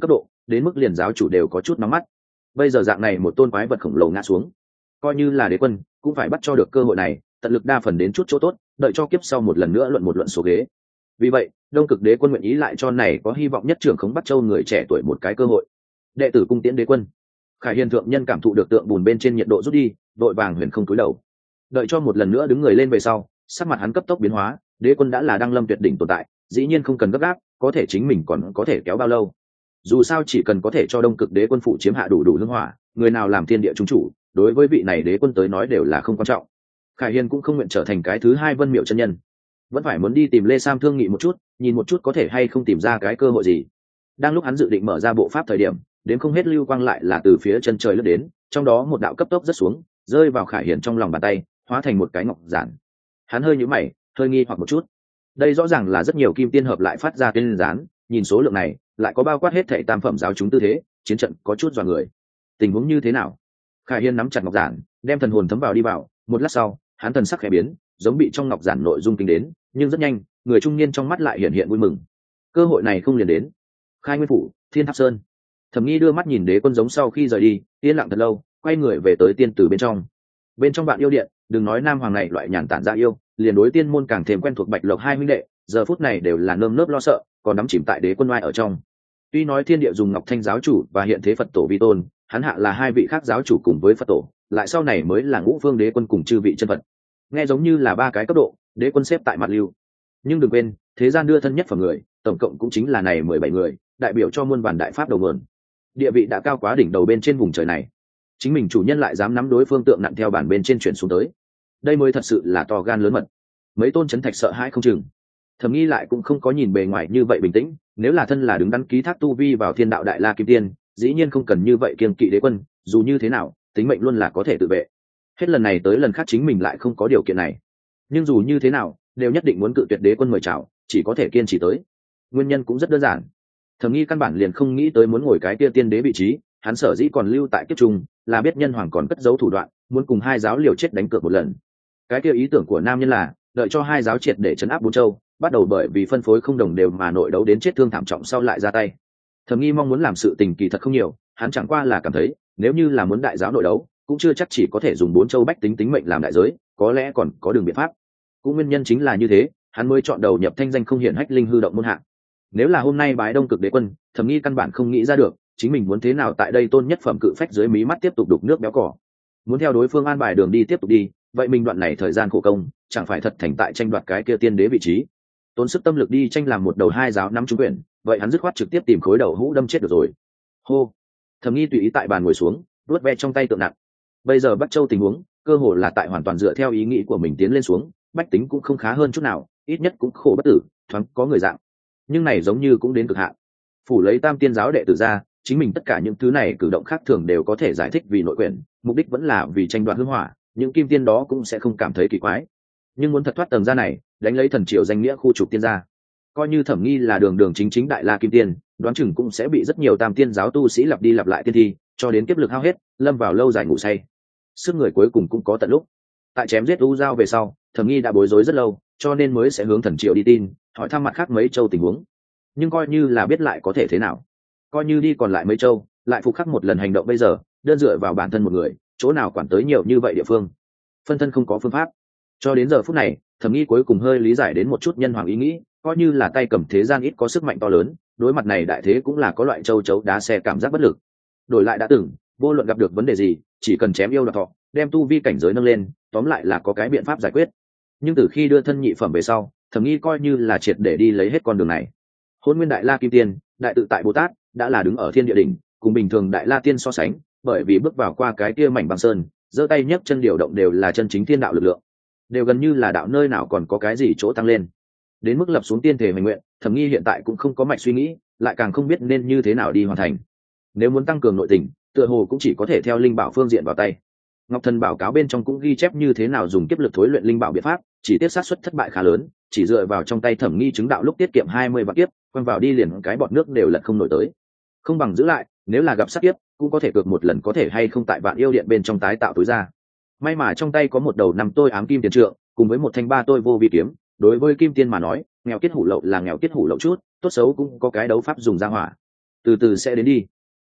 đến mức liền giáo chủ đều có chút nóng mắt. Bây giờ dạng này một tôn quái vật khổng lồ ngã xuống, coi như là đế quân cũng phải bắt cho được cơ hội này, tận lực đa phần đến chút chỗ tốt, đợi cho kiếp sau một lần nữa luận một luận số ghế. Vì vậy đông cực đế quân nguyện ý lại cho này có hy vọng nhất trưởng khống Bắc Châu người trẻ tuổi một cái cơ hội. Đệ tử cung tiễn đế quân. Khải Hiền thượng nhân cảm thụ được tượng bùn bên trên nhiệt độ rút đi, đội vàng huyền không cúi đầu. Đợi cho một lần nữa đứng người lên về sau, sắc mặt hắn cấp tốc biến hóa. Đế quân đã là đăng lâm tuyệt đỉnh tồn tại, dĩ nhiên không cần gấp gáp, có thể chính mình còn có thể kéo bao lâu. Dù sao chỉ cần có thể cho đông cực đế quân phụ chiếm hạ đủ hương hỏa, người nào làm thiên địa chúng chủ, đối với vị này đế quân tới nói đều là không quan trọng. Khải Hiền cũng không nguyện trở thành cái thứ hai Vân Miệu chân nhân, vẫn phải muốn đi tìm Lê Sam thương nghị một chút, nhìn một chút có thể hay không tìm ra cái cơ hội gì. Đang lúc hắn dự định mở ra bộ pháp thời điểm, đến không hết lưu quang lại là từ phía chân trời lướt đến, trong đó một đạo cấp tốc rất xuống, rơi vào Khải Hiền trong lòng bàn tay, hóa thành một cái ngọc giản. Hắn hơi nhíu mày, hơi nghi hoặc một chút. Đây rõ ràng là rất nhiều kim tiên hợp lại phát ra tên gián, nhìn số lượng này, lại có bao quát hết thảy tam phẩm giáo chúng tư thế, chiến trận có chút dọa người. Tình huống như thế nào? Khải Hiên nắm chặt ngọc giản, đem thần hồn thấm vào đi vào, một lát sau, hắn thần sắc khẽ biến, giống bị trong ngọc giản nội dung kinh đến, nhưng rất nhanh, người trung niên trong mắt lại hiện hiện vui mừng. Cơ hội này không liền đến. Khai Nguyên phủ, Thiên Tháp Sơn. Thẩm Nghi đưa mắt nhìn đế quân giống sau khi rời đi, yên lặng thật lâu, quay người về tới tiên tử bên trong. Bên trong bạn yêu điện, đừng nói nam hoàng này loại nhàn tản ra yêu, liền đối tiên môn càng thêm quen thuộc Bạch Lộc hai huynh đệ, giờ phút này đều là nơm nớp lo sợ, còn đắm chìm tại đế quân oai ở trong. Tuy nói thiên địa dùng Ngọc Thanh giáo chủ và hiện thế Phật tổ vi tôn, hắn hạ là hai vị khác giáo chủ cùng với Phật tổ, lại sau này mới là Ngũ Phương đế quân cùng chư vị chân Phật. Nghe giống như là ba cái cấp độ, đế quân xếp tại mặt lưu. Nhưng đừng quên, thế gian đưa thân nhất phẩm người, tổng cộng cũng chính là này 17 người, đại biểu cho muôn vàn đại pháp đầu nguồn. Địa vị đã cao quá đỉnh đầu bên trên vùng trời này. Chính mình chủ nhân lại dám nắm đối phương tượng nặng theo bản bên trên chuyển xuống tới. Đây mới thật sự là to gan lớn mật. Mấy tôn chấn thạch sợ hãi không chừng. Thẩm Nghi lại cũng không có nhìn bề ngoài như vậy bình tĩnh, nếu là thân là đứng đắn ký thác tu vi vào thiên đạo đại la kim tiên, dĩ nhiên không cần như vậy kiêng kỵ đế quân, dù như thế nào, tính mệnh luôn là có thể tự vệ. Hết lần này tới lần khác chính mình lại không có điều kiện này. Nhưng dù như thế nào, đều nhất định muốn cự tuyệt đế quân mời chào, chỉ có thể kiên trì tới. Nguyên nhân cũng rất đơn giản. Thẩm Nghi căn bản liền không nghĩ tới muốn ngồi cái tia tiên đế vị trí, hắn sở dĩ còn lưu tại kiếp trung, là biết nhân hoàng còn cất giấu thủ đoạn, muốn cùng hai giáo liều chết đánh cược một lần. Cái kia ý tưởng của nam nhân là đợi cho hai giáo triệt để chấn áp bốn châu, bắt đầu bởi vì phân phối không đồng đều mà nội đấu đến chết thương thảm trọng sau lại ra tay. Thẩm Nghi mong muốn làm sự tình kỳ thật không nhiều, hắn chẳng qua là cảm thấy nếu như là muốn đại giáo nội đấu, cũng chưa chắc chỉ có thể dùng bốn châu bách tính tính mệnh làm đại giới, có lẽ còn có đường biện pháp. Cũng nguyên nhân chính là như thế, hắn mới chọn đầu nhập thanh danh không hiển hách linh hư động môn hạng. Nếu là hôm nay bái đông cực đế quân, Thẩm Nghi căn bản không nghĩ ra được chính mình muốn thế nào tại đây tôn nhất phẩm cự phách dưới mí mắt tiếp tục đục nước béo cỏ. Muốn theo đối phương an bài đường đi tiếp tục đi, vậy mình đoạn này thời gian khổ công, chẳng phải thật thành tại tranh đoạt cái kia tiên đế vị trí. Tốn sức tâm lực đi tranh làm một đầu hai giáo nắm trúng quyền, vậy hắn dứt khoát trực tiếp tìm khối đầu hũ đâm chết được rồi. Hô. Thẩm Nghi tùy ý tại bàn ngồi xuống, vuốt ve trong tay tượng nặng. Bây giờ Bắc Châu tình huống, cơ hồ là tại hoàn toàn dựa theo ý nghĩ của mình tiến lên xuống, bách tính cũng không khá hơn chút nào, ít nhất cũng khổ bất tử, thoáng có người dạng. Nhưng này giống như cũng đến cực hạn. Phủ lấy Tam Tiên giáo đệ tử ra, chính mình tất cả những thứ này cử động khác thường đều có thể giải thích vì nội quyền, mục đích vẫn là vì tranh đoạt hương hỏa, những kim tiên đó cũng sẽ không cảm thấy kỳ quái. Nhưng muốn thật thoát tầng ra này, đánh lấy thần triều danh nghĩa khu trục tiên gia, coi như Thẩm Nghi là đường đường chính chính đại la kim tiên, đoán chừng cũng sẽ bị rất nhiều Tam Tiên giáo tu sĩ lặp đi lặp lại tiên thi, cho đến kiếp lực hao hết, lâm vào lâu dài ngủ say. Sức người cuối cùng cũng có tận lúc. Tại chém giết U Giao về sau, Thẩm Nghi đã bối rối rất lâu, cho nên mới sẽ hướng thần triều đi tin, hỏi thăm mặt khác mấy châu tình huống. Nhưng coi như là biết lại có thể thế nào, coi như đi còn lại mấy châu, lại phục khắc một lần hành động bây giờ, đơn dựa vào bản thân một người, chỗ nào quản tới nhiều như vậy địa phương. Phân thân không có phương pháp. Cho đến giờ phút này, Thẩm Nghi cuối cùng hơi lý giải đến một chút nhân hoàng ý nghĩ, coi như là tay cầm thế gian ít có sức mạnh to lớn, đối mặt này đại thế cũng là có loại châu chấu đá xe cảm giác bất lực. Đổi lại đã từng, vô luận gặp được vấn đề gì, chỉ cần chém yêu đoạt thọ, đem tu vi cảnh giới nâng lên, tóm lại là có cái biện pháp giải quyết. Nhưng từ khi đưa thân nhị phẩm về sau, Thẩm Nghi coi như là triệt để đi lấy hết con đường này. Hôn nguyên đại la kim tiên, đại tự tại Bồ Tát, đã là đứng ở thiên địa đỉnh, cùng bình thường đại la tiên so sánh, bởi vì bước vào qua cái kia mảnh băng sơn, giơ tay nhấc chân điều động đều là chân chính thiên đạo lực lượng, đều gần như là đạo nơi nào còn có cái gì chỗ tăng lên. Đến mức lập xuống tiên thể hoành nguyện, Thẩm Nghi hiện tại cũng không có mạch suy nghĩ, lại càng không biết nên như thế nào đi hoàn thành. Nếu muốn tăng cường nội tình, tựa hồ cũng chỉ có thể theo linh bảo phương diện vào tay. Ngọc Thần báo cáo bên trong cũng ghi chép như thế nào dùng kiếp lực thối luyện linh bảo biện pháp, chỉ tiếc sát suất thất bại khá lớn, chỉ dựa vào trong tay Thẩm Nghi chứng đạo lúc tiết kiệm 20 vạn kiếp, quăng vào đi liền cái bọt nước đều lật không nổi tới. Không bằng giữ lại, nếu là gặp sát kiếp, cũng có thể cược một lần có thể hay không tại Vạn Yêu Điện bên trong tái tạo túi ra. May mà trong tay có một đầu 5 tôi ám kim tiền trượng, cùng với một thanh 3 tôi vô vi kiếm, đối với kim tiên mà nói, nghèo kiết hủ lậu là nghèo kiết hủ lậu chút, tốt xấu cũng có cái đấu pháp dùng ra hỏa. Từ từ sẽ đến đi.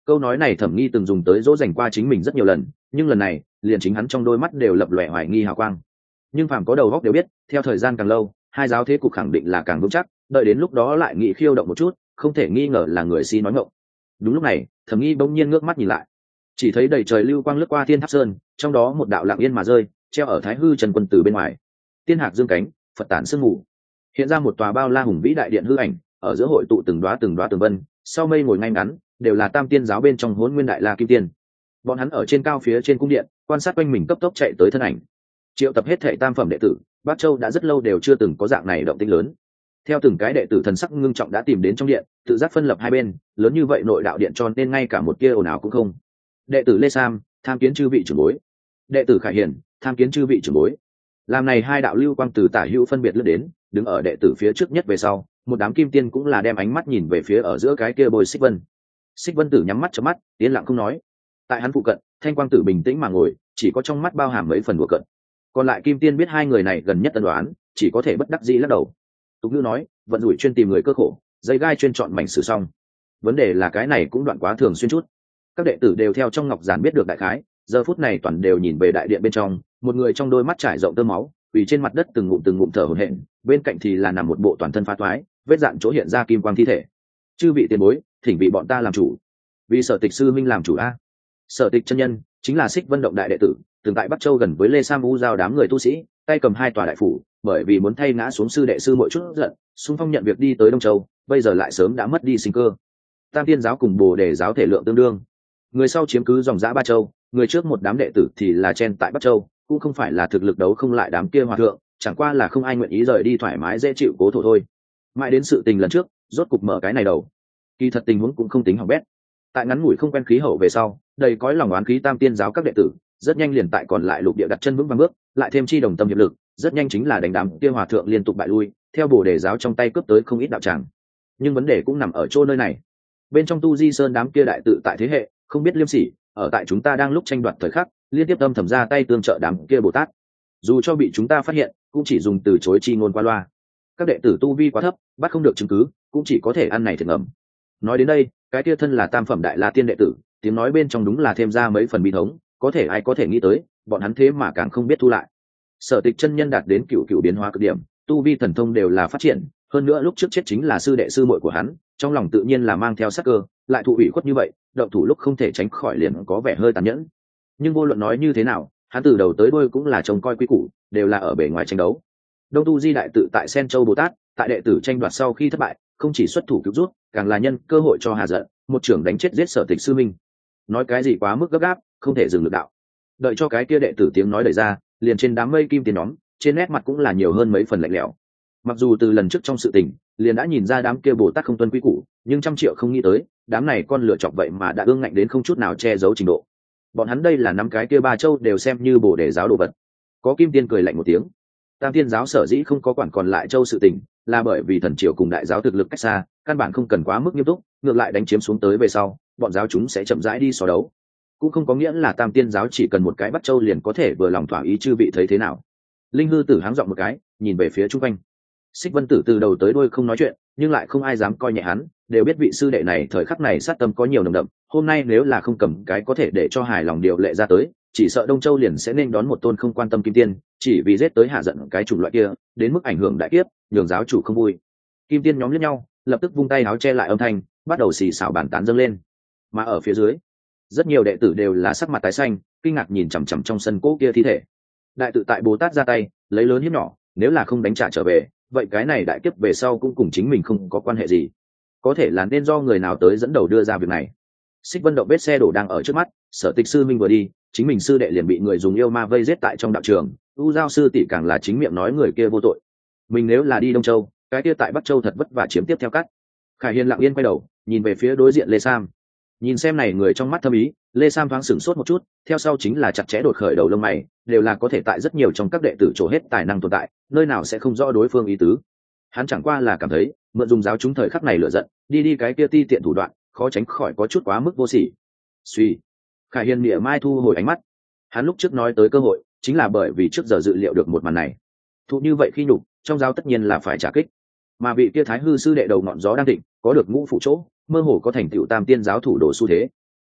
Câu nói này Thẩm Nghi từng dùng tới dỗ dành qua chính mình rất nhiều lần, nhưng lần này liền chính hắn trong đôi mắt đều lập lòe hoài nghi hào quang. Nhưng phàm có đầu óc đều biết, theo thời gian càng lâu, hai giáo thế cục khẳng định là càng vững chắc, đợi đến lúc đó lại nghĩ khiêu động một chút, không thể nghi ngờ là người si nói ngọng. Đúng lúc này, Thẩm Nghi bỗng nhiên ngước mắt nhìn lại, chỉ thấy đầy trời lưu quang lướt qua Thiên Tháp Sơn, trong đó một đạo lặng yên mà rơi, treo ở Thái Hư Trần Quân Tử bên ngoài. Tiên hạc dương cánh, Phật tản sương mù, hiện ra một tòa bao la hùng vĩ đại điện hư ảnh, ở giữa hội tụ từng đóa tường vân, sau mây ngồi ngay ngắn, đều là Tam Tiên giáo bên trong Hỗn Nguyên Đại La Kim Tiên. Bọn hắn ở trên cao phía trên cung điện, quan sát quanh mình cấp tốc chạy tới thân ảnh. Triệu tập hết thảy tam phẩm đệ tử, Bắc Châu đã rất lâu đều chưa từng có dạng này động tĩnh lớn. Theo từng cái đệ tử thần sắc ngưng trọng đã tìm đến trong điện, tự giác phân lập hai bên, lớn như vậy nội đạo điện cho nên ngay cả một tia ồn ào cũng không. Đệ tử Lê Sam, tham kiến chư vị trưởng bối. Đệ tử Khải Hiền, tham kiến chư vị trưởng bối. Làm này hai đạo lưu quang từ tả hữu phân biệt lướt đến, đứng ở đệ tử phía trước nhất về sau, một đám kim tiên cũng là đem ánh mắt nhìn về phía ở giữa cái kia Bồi Xích Vân. Xích Vân Tử nhắm mắt chớp mắt, yên lặng không nói. Tại hắn phụ cận, Thanh Quang Tử bình tĩnh mà ngồi, chỉ có trong mắt bao hàm mấy phần đùa cợt. Còn lại kim tiên biết hai người này gần nhất tân đoán, chỉ có thể bất đắc dĩ lắc đầu. Tục ngữ nói, vận rủi chuyên tìm người cơ khổ, dây gai chuyên chọn mảnh sử xong. Vấn đề là cái này cũng đoạn quá thường xuyên chút. Các đệ tử đều theo trong ngọc giản biết được đại khái, giờ phút này toàn đều nhìn về đại điện bên trong, một người trong đôi mắt trải rộng tơ máu, vì trên mặt đất từng ngụm thở hổn hển, bên cạnh thì là nằm một bộ toàn thân phá toái, vết dạn chỗ hiện ra kim quang thi thể. Chư vị tiền bối, thỉnh vị bọn ta làm chủ. Vì Sở Tịch sư minh làm chủ a. Sở Tịch chân nhân chính là Xích Vân động đại đệ tử, từng tại Bắc Châu gần với Lê Sam U giao đám người tu sĩ, tay cầm hai tòa đại phủ, bởi vì muốn thay ngã xuống sư đệ sư mỗi chút giận, xung phong nhận việc đi tới Đông Châu, bây giờ lại sớm đã mất đi sinh cơ. Tam Tiên giáo cùng Bồ Đề giáo thể lượng tương đương, người sau chiếm cứ dòng dã Ba Châu, người trước một đám đệ tử thì là chen tại Bắc Châu, cũng không phải là thực lực đấu không lại đám kia hòa thượng, chẳng qua là không ai nguyện ý rời đi thoải mái dễ chịu cố thổ thôi. Mãi đến sự tình lần trước, rốt cục mở cái này đầu. Kỳ thật tình huống cũng không tính hỏng bét. Tại ngắn ngủi không quen khí hậu về sau, đầy cõi lòng oán khí Tam Tiên giáo các đệ tử, rất nhanh liền tại còn lại lục địa đặt chân vững vàng bước, lại thêm chi đồng tâm hiệp lực, rất nhanh chính là đánh đám kia hòa thượng liên tục bại lui, theo Bồ Đề giáo trong tay cướp tới không ít đạo tràng. Nhưng vấn đề cũng nằm ở chỗ nơi này. Bên trong Tu Di Sơn đám kia đại tự tại thế hệ, không biết liêm sỉ, ở tại chúng ta đang lúc tranh đoạt thời khắc, liên tiếp âm thầm ra tay tương trợ đám kia Bồ Tát. Dù cho bị chúng ta phát hiện, cũng chỉ dùng từ chối chi ngôn qua loa. Các đệ tử tu vi quá thấp, bắt không được chứng cứ, cũng chỉ có thể ăn này thiệt ngầm. Nói đến đây, cái kia thân là tam phẩm đại la tiên đệ tử, tiếng nói bên trong đúng là thêm ra mấy phần bi thống, có thể ai có thể nghĩ tới, bọn hắn thế mà càng không biết thu lại. Sở Tịch chân nhân đạt đến cựu biến hóa cực điểm, tu vi thần thông đều là phát triển, hơn nữa lúc trước chết chính là sư đệ sư muội của hắn, trong lòng tự nhiên là mang theo sắc cơ, lại thụ ủy khuất như vậy, động thủ lúc không thể tránh khỏi liền có vẻ hơi tàn nhẫn. Nhưng vô luận nói như thế nào, hắn từ đầu tới đuôi cũng là trông coi quy củ, đều là ở bề ngoài tranh đấu. Đông Tu Di đại tự tại Sen Châu Bồ Tát, tại đệ tử tranh đoạt sau khi thất bại, không chỉ xuất thủ cứu rút, càng là nhân cơ hội cho hà giận, một trưởng đánh chết giết Sở Tịch sư minh. Nói cái gì quá mức gấp gáp, không thể dừng lực đạo. Đợi cho cái kia đệ tử tiếng nói đẩy ra, liền trên đám mây kim tiền nhóm, trên nét mặt cũng là nhiều hơn mấy phần lạnh lẽo. Mặc dù từ lần trước trong sự tình, liền đã nhìn ra đám kia Bồ Tát không tuân quy củ, nhưng trăm triệu không nghĩ tới, đám này con lựa chọc vậy mà đã ương ngạnh đến không chút nào che giấu trình độ. Bọn hắn đây là năm cái kia Ba Châu đều xem như Bồ Đề giáo đồ vật. Có kim tiên cười lạnh một tiếng. Tam Tiên giáo sở dĩ không có quản còn lại châu sự tình, là bởi vì thần triều cùng đại giáo thực lực cách xa, căn bản không cần quá mức nghiêm túc, ngược lại đánh chiếm xuống tới về sau, bọn giáo chúng sẽ chậm rãi đi so đấu. Cũng không có nghĩa là Tam Tiên giáo chỉ cần một cái Bắc Châu liền có thể vừa lòng thỏa ý, chư vị thấy thế nào? Linh Hư Tử háng giọng một cái, nhìn về phía chung quanh. Xích Vân Tử từ đầu tới đuôi không nói chuyện, nhưng lại không ai dám coi nhẹ hắn, đều biết vị sư đệ này thời khắc này sát tâm có nhiều nồng đậm, hôm nay nếu là không cầm cái có thể để cho hài lòng điều lệ ra tới, chỉ sợ Đông Châu liền sẽ nên đón một tôn không quan tâm kim tiên, chỉ vì giết tới hạ giận cái chủng loại kia, đến mức ảnh hưởng đại kiếp, nhường giáo chủ không vui. Kim tiên nhóm liếc nhau, lập tức vung tay áo che lại âm thanh, bắt đầu xì xào bàn tán dâng lên. Mà ở phía dưới, rất nhiều đệ tử đều là sắc mặt tái xanh, kinh ngạc nhìn chằm chằm trong sân cỗ kia thi thể. Đại tự tại Bồ Tát ra tay, lấy lớn hiếp nhỏ, nếu là không đánh trả trở về, vậy cái này đại kiếp về sau cũng cùng chính mình không có quan hệ gì. Có thể là nên do người nào tới dẫn đầu đưa ra việc này. Xích Vân động vết xe đổ đang ở trước mắt, Sở Tịch sư minh vừa đi, chính mình sư đệ liền bị người dùng yêu ma vây giết tại trong đạo trường, U Giao sư tỷ càng là chính miệng nói người kia vô tội. Mình nếu là đi Đông Châu, cái kia tại Bắc Châu thật vất vả chiếm tiếp theo cắt. Khải Hiên lặng yên quay đầu, nhìn về phía đối diện Lê Sam. Nhìn xem này người trong mắt thâm ý, Lê Sam thoáng sửng sốt một chút, theo sau chính là chặt chẽ đột khởi đầu lông mày, đều là có thể tại rất nhiều trong các đệ tử trổ hết tài năng tồn tại, nơi nào sẽ không rõ đối phương ý tứ. Hắn chẳng qua là cảm thấy, mượn dùng giáo chúng thời khắc này lựa giận, đi cái kia ti tiện thủ đoạn, khó tránh khỏi có chút quá mức vô sỉ. Suy, Khải Hiên mỉa mai thu hồi ánh mắt. Hắn lúc trước nói tới cơ hội, chính là bởi vì trước giờ dự liệu được một màn này. Thụ như vậy khi nhục, trong giáo tất nhiên là phải trả kích. Mà vị kia Thái Hư sư đệ đầu ngọn gió đang định, có được ngũ phụ chỗ, mơ hồ có thành tựu Tam Tiên giáo thủ đồ xu thế.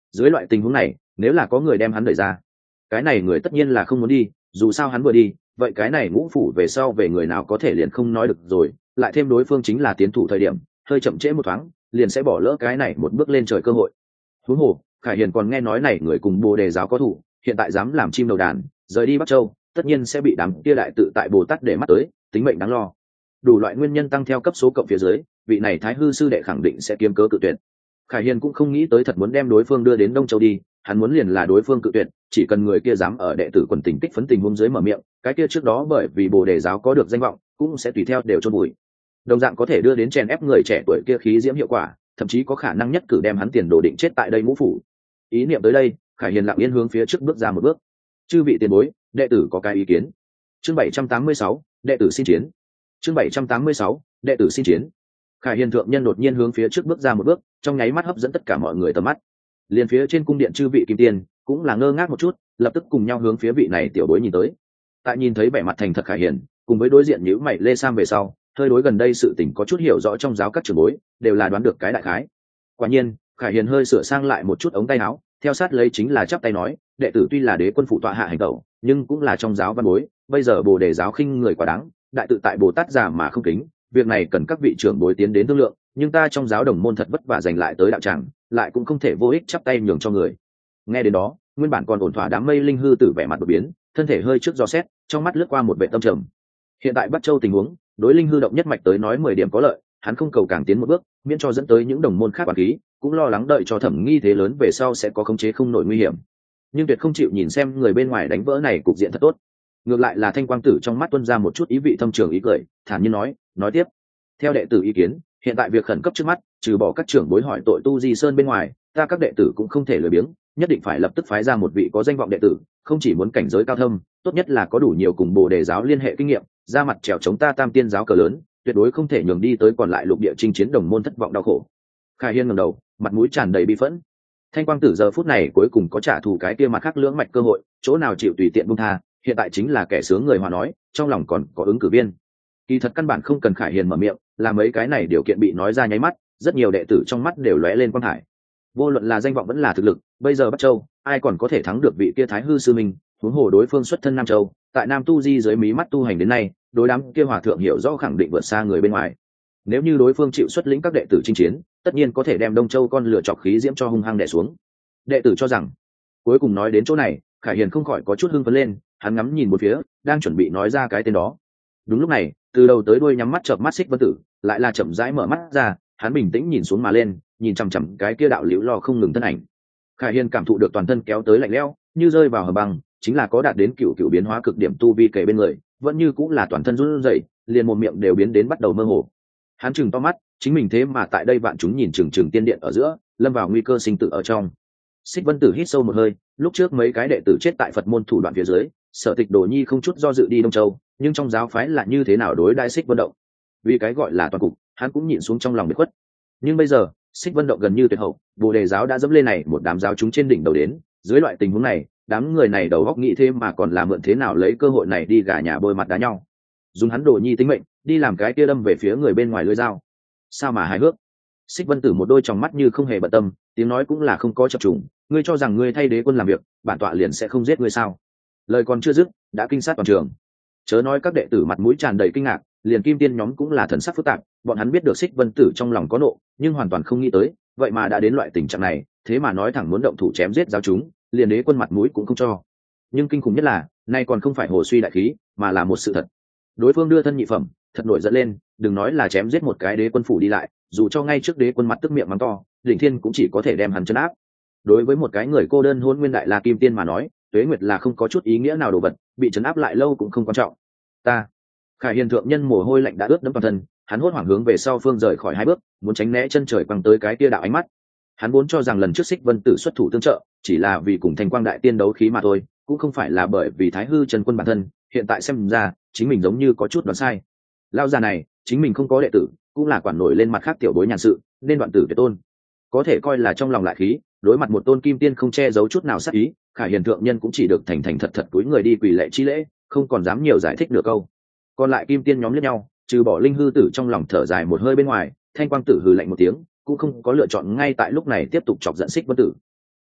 Dưới loại tình huống này, nếu là có người đem hắn đẩy ra, cái này người tất nhiên là không muốn đi, dù sao hắn vừa đi, vậy cái này ngũ phủ về sau về người nào có thể liền không nói được rồi, lại thêm đối phương chính là tiến thủ thời điểm, hơi chậm trễ một thoáng, liền sẽ bỏ lỡ cái này một bước lên trời cơ hội. Huống hồ, Khải Hiền còn nghe nói này người cùng Bồ Đề giáo có thủ, hiện tại dám làm chim đầu đàn, rời đi Bắc Châu, tất nhiên sẽ bị đám kia đại tự tại Bồ Tát để mắt tới, tính mệnh đáng lo. Đủ loại nguyên nhân tăng theo cấp số cộng phía dưới, vị này Thái hư sư đệ khẳng định sẽ kiếm cớ cự tuyệt. Khải Hiền cũng không nghĩ tới thật muốn đem đối phương đưa đến Đông Châu đi, hắn muốn liền là đối phương cự tuyệt, chỉ cần người kia dám ở đệ tử quần tình tích phấn tình huống dưới mở miệng, cái kia trước đó bởi vì Bồ Đề giáo có được danh vọng, cũng sẽ tùy theo đều chôn bụi. Đồng dạng có thể đưa đến chèn ép người trẻ tuổi kia khí diễm hiệu quả, thậm chí có khả năng nhất cử đem hắn tiền đồ định chết tại đây ngũ phủ. Ý niệm tới đây, Khải Hiền lặng yên hướng phía trước bước ra một bước. Chư vị tiền bối, đệ tử có cái ý kiến. Chương 786, đệ tử xin chiến. Chương 786, đệ tử xin chiến. Khải Hiền thượng nhân đột nhiên hướng phía trước bước ra một bước, trong nháy mắt hấp dẫn tất cả mọi người tầm mắt. Liền phía trên cung điện chư vị kim tiền cũng là ngơ ngác một chút, lập tức cùng nhau hướng phía vị này tiểu bối nhìn tới. Tại nhìn thấy vẻ mặt thành thật Khải Hiền, cùng với đối diện nhíu mày lê sam về sau, hơi đối gần đây sự tình có chút hiểu rõ trong giáo các trưởng bối, đều là đoán được cái đại khái. Quả nhiên, Khải Hiền hơi sửa sang lại một chút ống tay áo, theo sát lấy chính là chắp tay nói, đệ tử tuy là đế quân phụ tọa hạ hành tẩu, nhưng cũng là trong giáo văn bối, bây giờ Bồ Đề giáo khinh người quá đáng, đại tự tại Bồ Tát già mà không kính, việc này cần các vị trưởng bối tiến đến thương lượng, nhưng ta trong giáo đồng môn thật vất vả giành lại tới đạo tràng, lại cũng không thể vô ích chắp tay nhường cho người. Nghe đến đó, nguyên bản còn ổn thỏa đám mây linh hư tử vẻ mặt đột biến, thân thể hơi trước do xét, trong mắt lướt qua một vẻ tâm trầm. Hiện tại Bắc Châu tình huống, đối linh hư động nhất mạch tới nói 10 điểm có lợi, hắn không cầu càng tiến một bước, miễn cho dẫn tới những đồng môn khác quản khí, cũng lo lắng đợi cho thẩm nghi thế lớn về sau sẽ có khống chế không nổi nguy hiểm. Nhưng tuyệt không chịu nhìn xem người bên ngoài đánh vỡ này cục diện thật tốt. Ngược lại là Thanh Quang Tử trong mắt tuôn ra một chút ý vị thâm trường ý cười, thản nhiên nói tiếp, theo đệ tử ý kiến, hiện tại việc khẩn cấp trước mắt, trừ bỏ các trưởng bối hỏi tội Tu Di Sơn bên ngoài, ta các đệ tử cũng không thể lười biếng, nhất định phải lập tức phái ra một vị có danh vọng đệ tử, không chỉ muốn cảnh giới cao thâm, tốt nhất là có đủ nhiều cùng Bồ Đề giáo liên hệ kinh nghiệm, ra mặt trèo chống ta Tam Tiên giáo cờ lớn, tuyệt đối không thể nhường đi tới còn lại lục địa chinh chiến đồng môn thất vọng đau khổ. Khải Hiên ngẩng đầu, mặt mũi tràn đầy bi phẫn. Thanh Quang Tử giờ phút này cuối cùng có trả thù cái kia mặt khác lưỡng mạch cơ hội, chỗ nào chịu tùy tiện buông tha, hiện tại chính là kẻ sướng người hòa nói, trong lòng còn có ứng cử viên. Kỳ thật căn bản không cần Khải Hiền mở miệng, là mấy cái này điều kiện bị nói ra nháy mắt, rất nhiều đệ tử trong mắt đều lóe lên quang hải. Vô luận là danh vọng vẫn là thực lực, bây giờ Bắc Châu, ai còn có thể thắng được vị kia Thái hư sư minh, huống hồ đối phương xuất thân Nam Châu, tại Nam Tu Di dưới mí mắt tu hành đến nay, đối đám kia hòa thượng hiểu rõ khẳng định vượt xa người bên ngoài. Nếu như đối phương chịu xuất lĩnh các đệ tử chinh chiến, tất nhiên có thể đem Đông Châu con lửa chọc khí diễm cho hung hăng đè xuống. Đệ tử cho rằng, cuối cùng nói đến chỗ này, Khải Hiền không khỏi có chút hưng phấn lên, hắn ngắm nhìn một phía, đang chuẩn bị nói ra cái tên đó. Đúng lúc này, từ đầu tới đuôi nhắm mắt chợp mắt Xích Vân Tử, lại là chậm rãi mở mắt ra, hắn bình tĩnh nhìn xuống mà lên, nhìn chằm chằm cái kia đạo liễu lo không ngừng thân ảnh. Khải Hiền cảm thụ được toàn thân kéo tới lạnh lẽo, như rơi vào hầm băng, chính là có đạt đến cựu biến hóa cực điểm tu vi kề bên người, vẫn như cũng là toàn thân run rẩy, liền một miệng đều biến đến bắt đầu mơ hồ. Hắn chừng to mắt, chính mình thế mà tại đây vạn chúng nhìn chừng tiên điện ở giữa, lâm vào nguy cơ sinh tử ở trong. Xích Vân Tử hít sâu một hơi, lúc trước mấy cái đệ tử chết tại Phật môn thủ đoạn phía dưới, Sở Tịch Đồ Nhi không chút do dự đi Đông Châu, nhưng trong giáo phái là như thế nào đối đãi Xích Vân Động? Vì cái gọi là toàn cục, hắn cũng nhịn xuống trong lòng biệt khuất. Nhưng bây giờ, Xích Vân Động gần như tuyệt hậu, Bồ Đề giáo đã dẫm lên này một đám giáo chúng trên đỉnh đầu đến, dưới loại tình huống này, đám người này đầu óc nghĩ thêm mà còn là mượn thế nào lấy cơ hội này đi gả nhà bôi mặt đá nhau. Dùng hắn Đồ Nhi tính mệnh, đi làm cái kia đâm về phía người bên ngoài lưỡi dao. Sao mà hài hước. Xích Vân Tử một đôi tròng mắt như không hề bận tâm, tiếng nói cũng là không có chập trùng, ngươi cho rằng ngươi thay đế quân làm việc, bản tọa liền sẽ không giết ngươi sao? Lời còn chưa dứt, đã kinh sát toàn trường. Chớ nói các đệ tử mặt mũi tràn đầy kinh ngạc, liền kim tiên nhóm cũng là thần sắc phức tạp, bọn hắn biết được Xích Vân Tử trong lòng có nộ, nhưng hoàn toàn không nghĩ tới, vậy mà đã đến loại tình trạng này, thế mà nói thẳng muốn động thủ chém giết giáo chúng, liền đế quân mặt mũi cũng không cho. Nhưng kinh khủng nhất là, nay còn không phải hồ suy đại khí, mà là một sự thật. Đối phương đưa thân nhị phẩm, thật nổi giận lên, đừng nói là chém giết một cái đế quân phủ đi lại, dù cho ngay trước đế quân mặt tức miệng mắng to, Đỉnh Thiên cũng chỉ có thể đem hắn trấn áp. Đối với một cái người cô đơn hôn nguyên đại la kim tiên mà nói, Tuế Nguyệt là không có chút ý nghĩa nào đồ vật, bị trấn áp lại lâu cũng không quan trọng. Ta, Khải Hiền thượng nhân mồ hôi lạnh đã ướt đẫm toàn thân, hắn hốt hoảng hướng về sau phương rời khỏi hai bước, muốn tránh né chân trời quăng tới cái tia đạo ánh mắt. Hắn vốn cho rằng lần trước Xích Vân Tử xuất thủ tương trợ, chỉ là vì cùng Thanh Quang đại tiên đấu khí mà thôi, cũng không phải là bởi vì Thái hư chân quân bản thân. Hiện tại xem ra, chính mình giống như có chút đoán sai. Lao già này, chính mình không có đệ tử, cũng là quản nổi lên mặt khác tiểu bối nhàn sự, nên đoạn tử tuyệt tôn, có thể coi là trong lòng lại khí. Đối mặt một tôn kim tiên không che giấu chút nào sát ý, Khải Hiền thượng nhân cũng chỉ được thành thành thật thật cúi người đi quỳ lệ chi lễ, không còn dám nhiều giải thích nửa câu. Còn lại kim tiên nhóm liếc nhau, trừ bỏ linh hư tử trong lòng thở dài một hơi bên ngoài, Thanh Quang Tử hừ lạnh một tiếng, cũng không có lựa chọn ngay tại lúc này tiếp tục chọc giận Xích Vân Tử.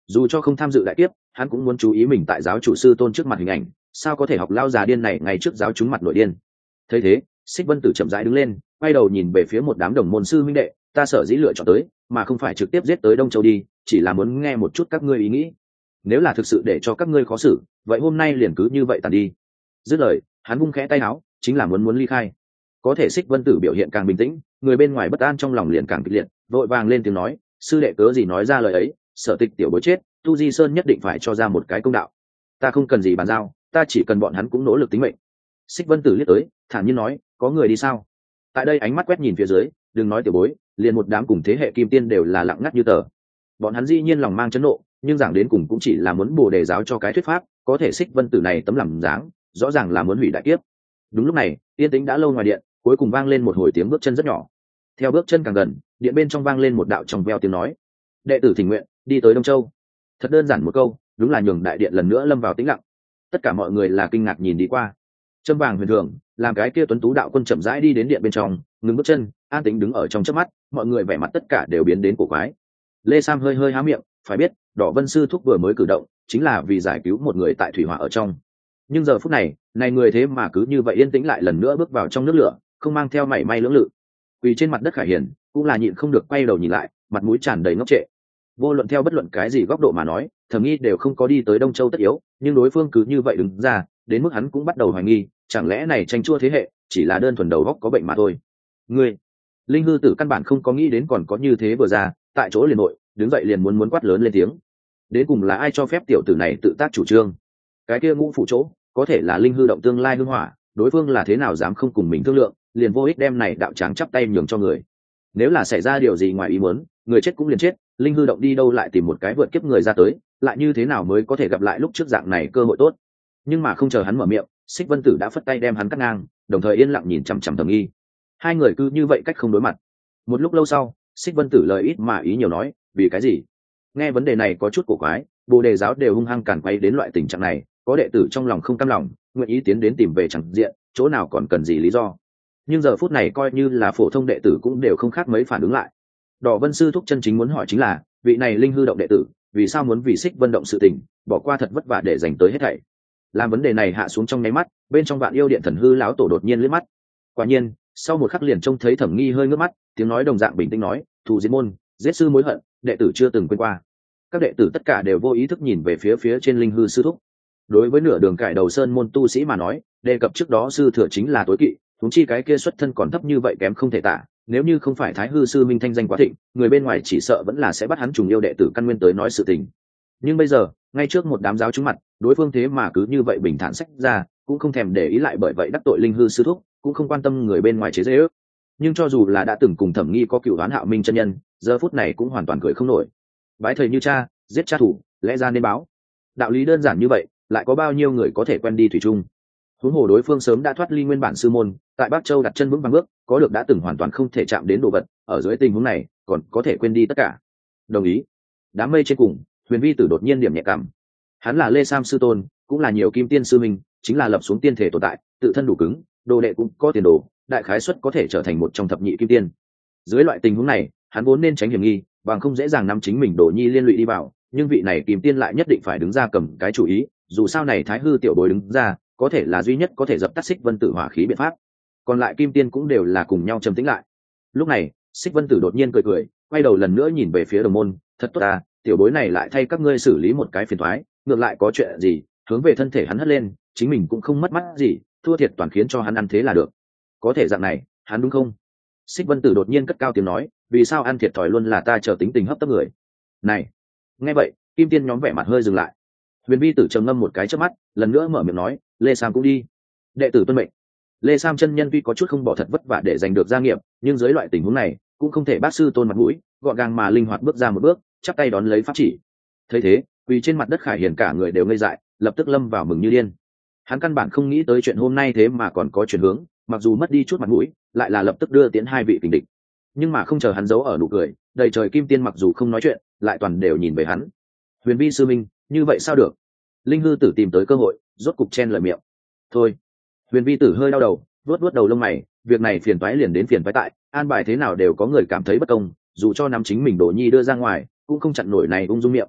dù cho không tham dự đại kiếp, hắn cũng muốn chú ý mình tại giáo chủ sư tôn trước mặt hình ảnh, sao có thể học lao già điên này ngay trước giáo chúng mặt nội điên. Thấy thế, Xích Vân Tử chậm rãi đứng lên, quay đầu nhìn về phía một đám đồng môn sư huynh đệ, ta sở dĩ lựa chọn tới, mà không phải trực tiếp giết tới Đông Châu đi, chỉ là muốn nghe một chút các ngươi ý nghĩ. Nếu là thực sự để cho các ngươi khó xử, vậy hôm nay liền cứ như vậy tàn đi. Dứt lời, hắn vung khẽ tay áo, chính là muốn ly khai. Có thể Xích Vân Tử biểu hiện càng bình tĩnh, người bên ngoài bất an trong lòng liền càng kịch liệt, vội vàng lên tiếng nói, sư đệ cớ gì nói ra lời ấy, Sở Tịch tiểu bối chết, Tu Di Sơn nhất định phải cho ra một cái công đạo. Ta không cần gì bàn giao, ta chỉ cần bọn hắn cũng nỗ lực tính mệnh. Xích Vân Tử liếc tới, thản nhiên nói, có người đi sao? Tại đây ánh mắt quét nhìn phía dưới, đừng nói tiểu bối, liền một đám cùng thế hệ kim tiên đều là lặng ngắt như tờ. Bọn hắn dĩ nhiên lòng mang chấn nộ, nhưng giảng đến cùng cũng chỉ là muốn bổ đề giáo cho cái thuyết pháp, có thể Xích Vân Tử này tấm lòng dáng, rõ ràng là muốn hủy đại kiếp. Đúng lúc này, yên tĩnh đã lâu ngoài điện, cuối cùng vang lên một hồi tiếng bước chân rất nhỏ. Theo bước chân càng gần, điện bên trong vang lên một đạo trong veo tiếng nói, đệ tử thỉnh nguyện đi tới Đông Châu. Thật đơn giản một câu, đúng là nhường đại điện lần nữa lâm vào tĩnh lặng. Tất cả mọi người là kinh ngạc nhìn đi qua. Trâm vàng huyền thường làm cái kia tuấn tú đạo quân chậm rãi đi đến điện bên trong, ngừng bước chân, an tĩnh đứng ở trong chớp mắt, mọi người vẻ mặt tất cả đều biến đến cổ quái. Lê Sam hơi hơi há miệng, phải biết Đỏ Vân sư thúc vừa mới cử động chính là vì giải cứu một người tại thủy hỏa ở trong, nhưng giờ phút này này người thế mà cứ như vậy yên tĩnh lại lần nữa bước vào trong nước lửa, không mang theo mảy may lưỡng lự. Vì trên mặt đất Khải Hiền cũng là nhịn không được quay đầu nhìn lại, mặt mũi tràn đầy ngốc trệ. Vô luận theo bất luận cái gì góc độ mà nói, Thẩm Nghi đều không có đi tới Đông Châu tất yếu, nhưng đối phương cứ như vậy đứng ra, đến mức hắn cũng bắt đầu hoài nghi, chẳng lẽ này tranh chua thế hệ chỉ là đơn thuần đầu góc có bệnh mà thôi. Ngươi, Linh Hư Tử căn bản không có nghĩ đến còn có như thế vừa ra, tại chỗ liền nội, đứng dậy liền muốn quát lớn lên tiếng. Đến cùng là ai cho phép tiểu tử này tự tác chủ trương? Cái kia ngũ phụ chỗ, có thể là Linh Hư động tương lai hương hỏa, đối phương là thế nào dám không cùng mình thương lượng, liền vô ích đem này đạo tráng chắp tay nhường cho người. Nếu là xảy ra điều gì ngoài ý muốn, người chết cũng liền chết, Linh Hư động đi đâu lại tìm một cái vượt kiếp người ra tới, lại như thế nào mới có thể gặp lại lúc trước dạng này cơ hội tốt. Nhưng mà không chờ hắn mở miệng, Xích Vân Tử đã phất tay đem hắn cắt ngang, đồng thời yên lặng nhìn chằm chằm Thẩm Nghi. Hai người cứ như vậy cách không đối mặt. Một lúc lâu sau, Xích Vân Tử lời ít mà ý nhiều nói, vì cái gì? Nghe vấn đề này có chút cổ quái, Bồ Đề giáo đều hung hăng càn quay đến loại tình trạng này, có đệ tử trong lòng không cam lòng, nguyện ý tiến đến tìm về chẳng diện, chỗ nào còn cần gì lý do. Nhưng giờ phút này coi như là phổ thông đệ tử cũng đều không khác mấy phản ứng lại. Đỏ Vân sư thúc chân chính muốn hỏi chính là, vị này Linh Hư động đệ tử, vì sao muốn vì Xích Vân động sự tình, bỏ qua thật vất vả để dành tới hết thảy. Làm vấn đề này hạ xuống trong nháy mắt, bên trong Vạn Yêu Điện Thần Hư lão tổ đột nhiên liếc mắt. Quả nhiên, sau một khắc liền trông thấy Thẩm Nghi hơi ngước mắt, tiếng nói đồng dạng bình tĩnh nói, thù diệt môn, giết sư mối hận, đệ tử chưa từng quên qua. Các đệ tử tất cả đều vô ý thức nhìn về phía trên Linh Hư sư thúc. Đối với nửa đường cải đầu sơn môn tu sĩ mà nói, đề cập trước đó sư thừa chính là tối kỵ, huống chi cái kia xuất thân còn thấp như vậy kém không thể tả. Nếu như không phải Thái Hư sư minh thanh danh quá thịnh, người bên ngoài chỉ sợ vẫn là sẽ bắt hắn trùng yêu đệ tử căn nguyên tới nói sự tình. Nhưng bây giờ, ngay trước một đám giáo chúng mặt, đối phương thế mà cứ như vậy bình thản sách ra, cũng không thèm để ý lại bởi vậy đắc tội Linh Hư sư thúc, cũng không quan tâm người bên ngoài chế giễu. Nhưng cho dù là đã từng cùng Thẩm Nghi có cựu đoán Hạo Minh chân nhân, giờ phút này cũng hoàn toàn cười không nổi. Bái thầy như cha, giết cha thủ, lẽ ra nên báo. Đạo lý đơn giản như vậy, lại có bao nhiêu người có thể quen đi thủy chung. Huống hồ đối phương sớm đã thoát ly nguyên bản sư môn, tại Bắc Châu đặt chân vững vàng bước, có được đã từng hoàn toàn không thể chạm đến đồ vật, ở dưới tình huống này, còn có thể quên đi tất cả. Đồng ý. Đám mây trên cùng, Huyền Vi Tử đột nhiên điểm nhẹ cảm. Hắn là Lê Sam sư tôn, cũng là nhiều kim tiên sư minh, chính là lập xuống tiên thể tồn tại, tự thân đủ cứng, đồ đệ cũng có tiền đồ, đại khái suất có thể trở thành một trong thập nhị kim tiên. Dưới loại tình huống này, hắn vốn nên tránh hiểm nghi, bằng không dễ dàng nắm chính mình đồ nhi liên lụy đi vào, nhưng vị này kim tiên lại nhất định phải đứng ra cầm cái chủ ý, dù sao này Thái Hư tiểu bối đứng ra, có thể là duy nhất có thể dập tắt Xích Vân Tử hỏa khí biện pháp. Còn lại kim tiên cũng đều là cùng nhau trầm tĩnh lại. Lúc này, Xích Vân Tử đột nhiên cười cười, quay đầu lần nữa nhìn về phía đồng môn, thật tốt ta, tiểu bối này lại thay các ngươi xử lý một cái phiền toái, ngược lại có chuyện gì, hướng về thân thể hắn hất lên, chính mình cũng không mất mắt gì, thua thiệt toàn khiến cho hắn ăn thế là được. Có thể dạng này, hắn đúng không? Xích Vân Tử đột nhiên cất cao tiếng nói, vì sao ăn thiệt thòi luôn là ta chờ tính tình hấp tấp người. Này, nghe vậy, kim tiên nhóm vẻ mặt hơi dừng lại. Huyền Vi Tử trầm ngâm một cái chớp mắt, lần nữa mở miệng nói, Lê Sam cũng đi. Đệ tử tuân mệnh. Lê Sam chân nhân tuy có chút không bỏ thật vất vả để giành được gia nghiệp, nhưng dưới loại tình huống này, cũng không thể bác sư tôn mặt mũi, gọn gàng mà linh hoạt bước ra một bước, chắp tay đón lấy pháp chỉ. Thấy thế, vì trên mặt đất Khải Hiền cả người đều ngây dại, lập tức lâm vào mừng như điên. Hắn căn bản không nghĩ tới chuyện hôm nay thế mà còn có chuyển hướng, mặc dù mất đi chút mặt mũi, lại là lập tức đưa tiến hai vị kình địch. Nhưng mà không chờ hắn giấu ở nụ cười, đầy trời kim tiên mặc dù không nói chuyện, lại toàn đều nhìn về hắn. Huyền Vi sư minh, như vậy sao được? Linh Hư Tử tìm tới cơ hội, rốt cục chen lời miệng. Thôi. Huyền Vi Tử hơi đau đầu, vuốt đầu lông mày, việc này phiền toái liền đến phiền toái tại, an bài thế nào đều có người cảm thấy bất công, dù cho nắm chính mình đồ nhi đưa ra ngoài, cũng không chặn nổi này ung dung miệng.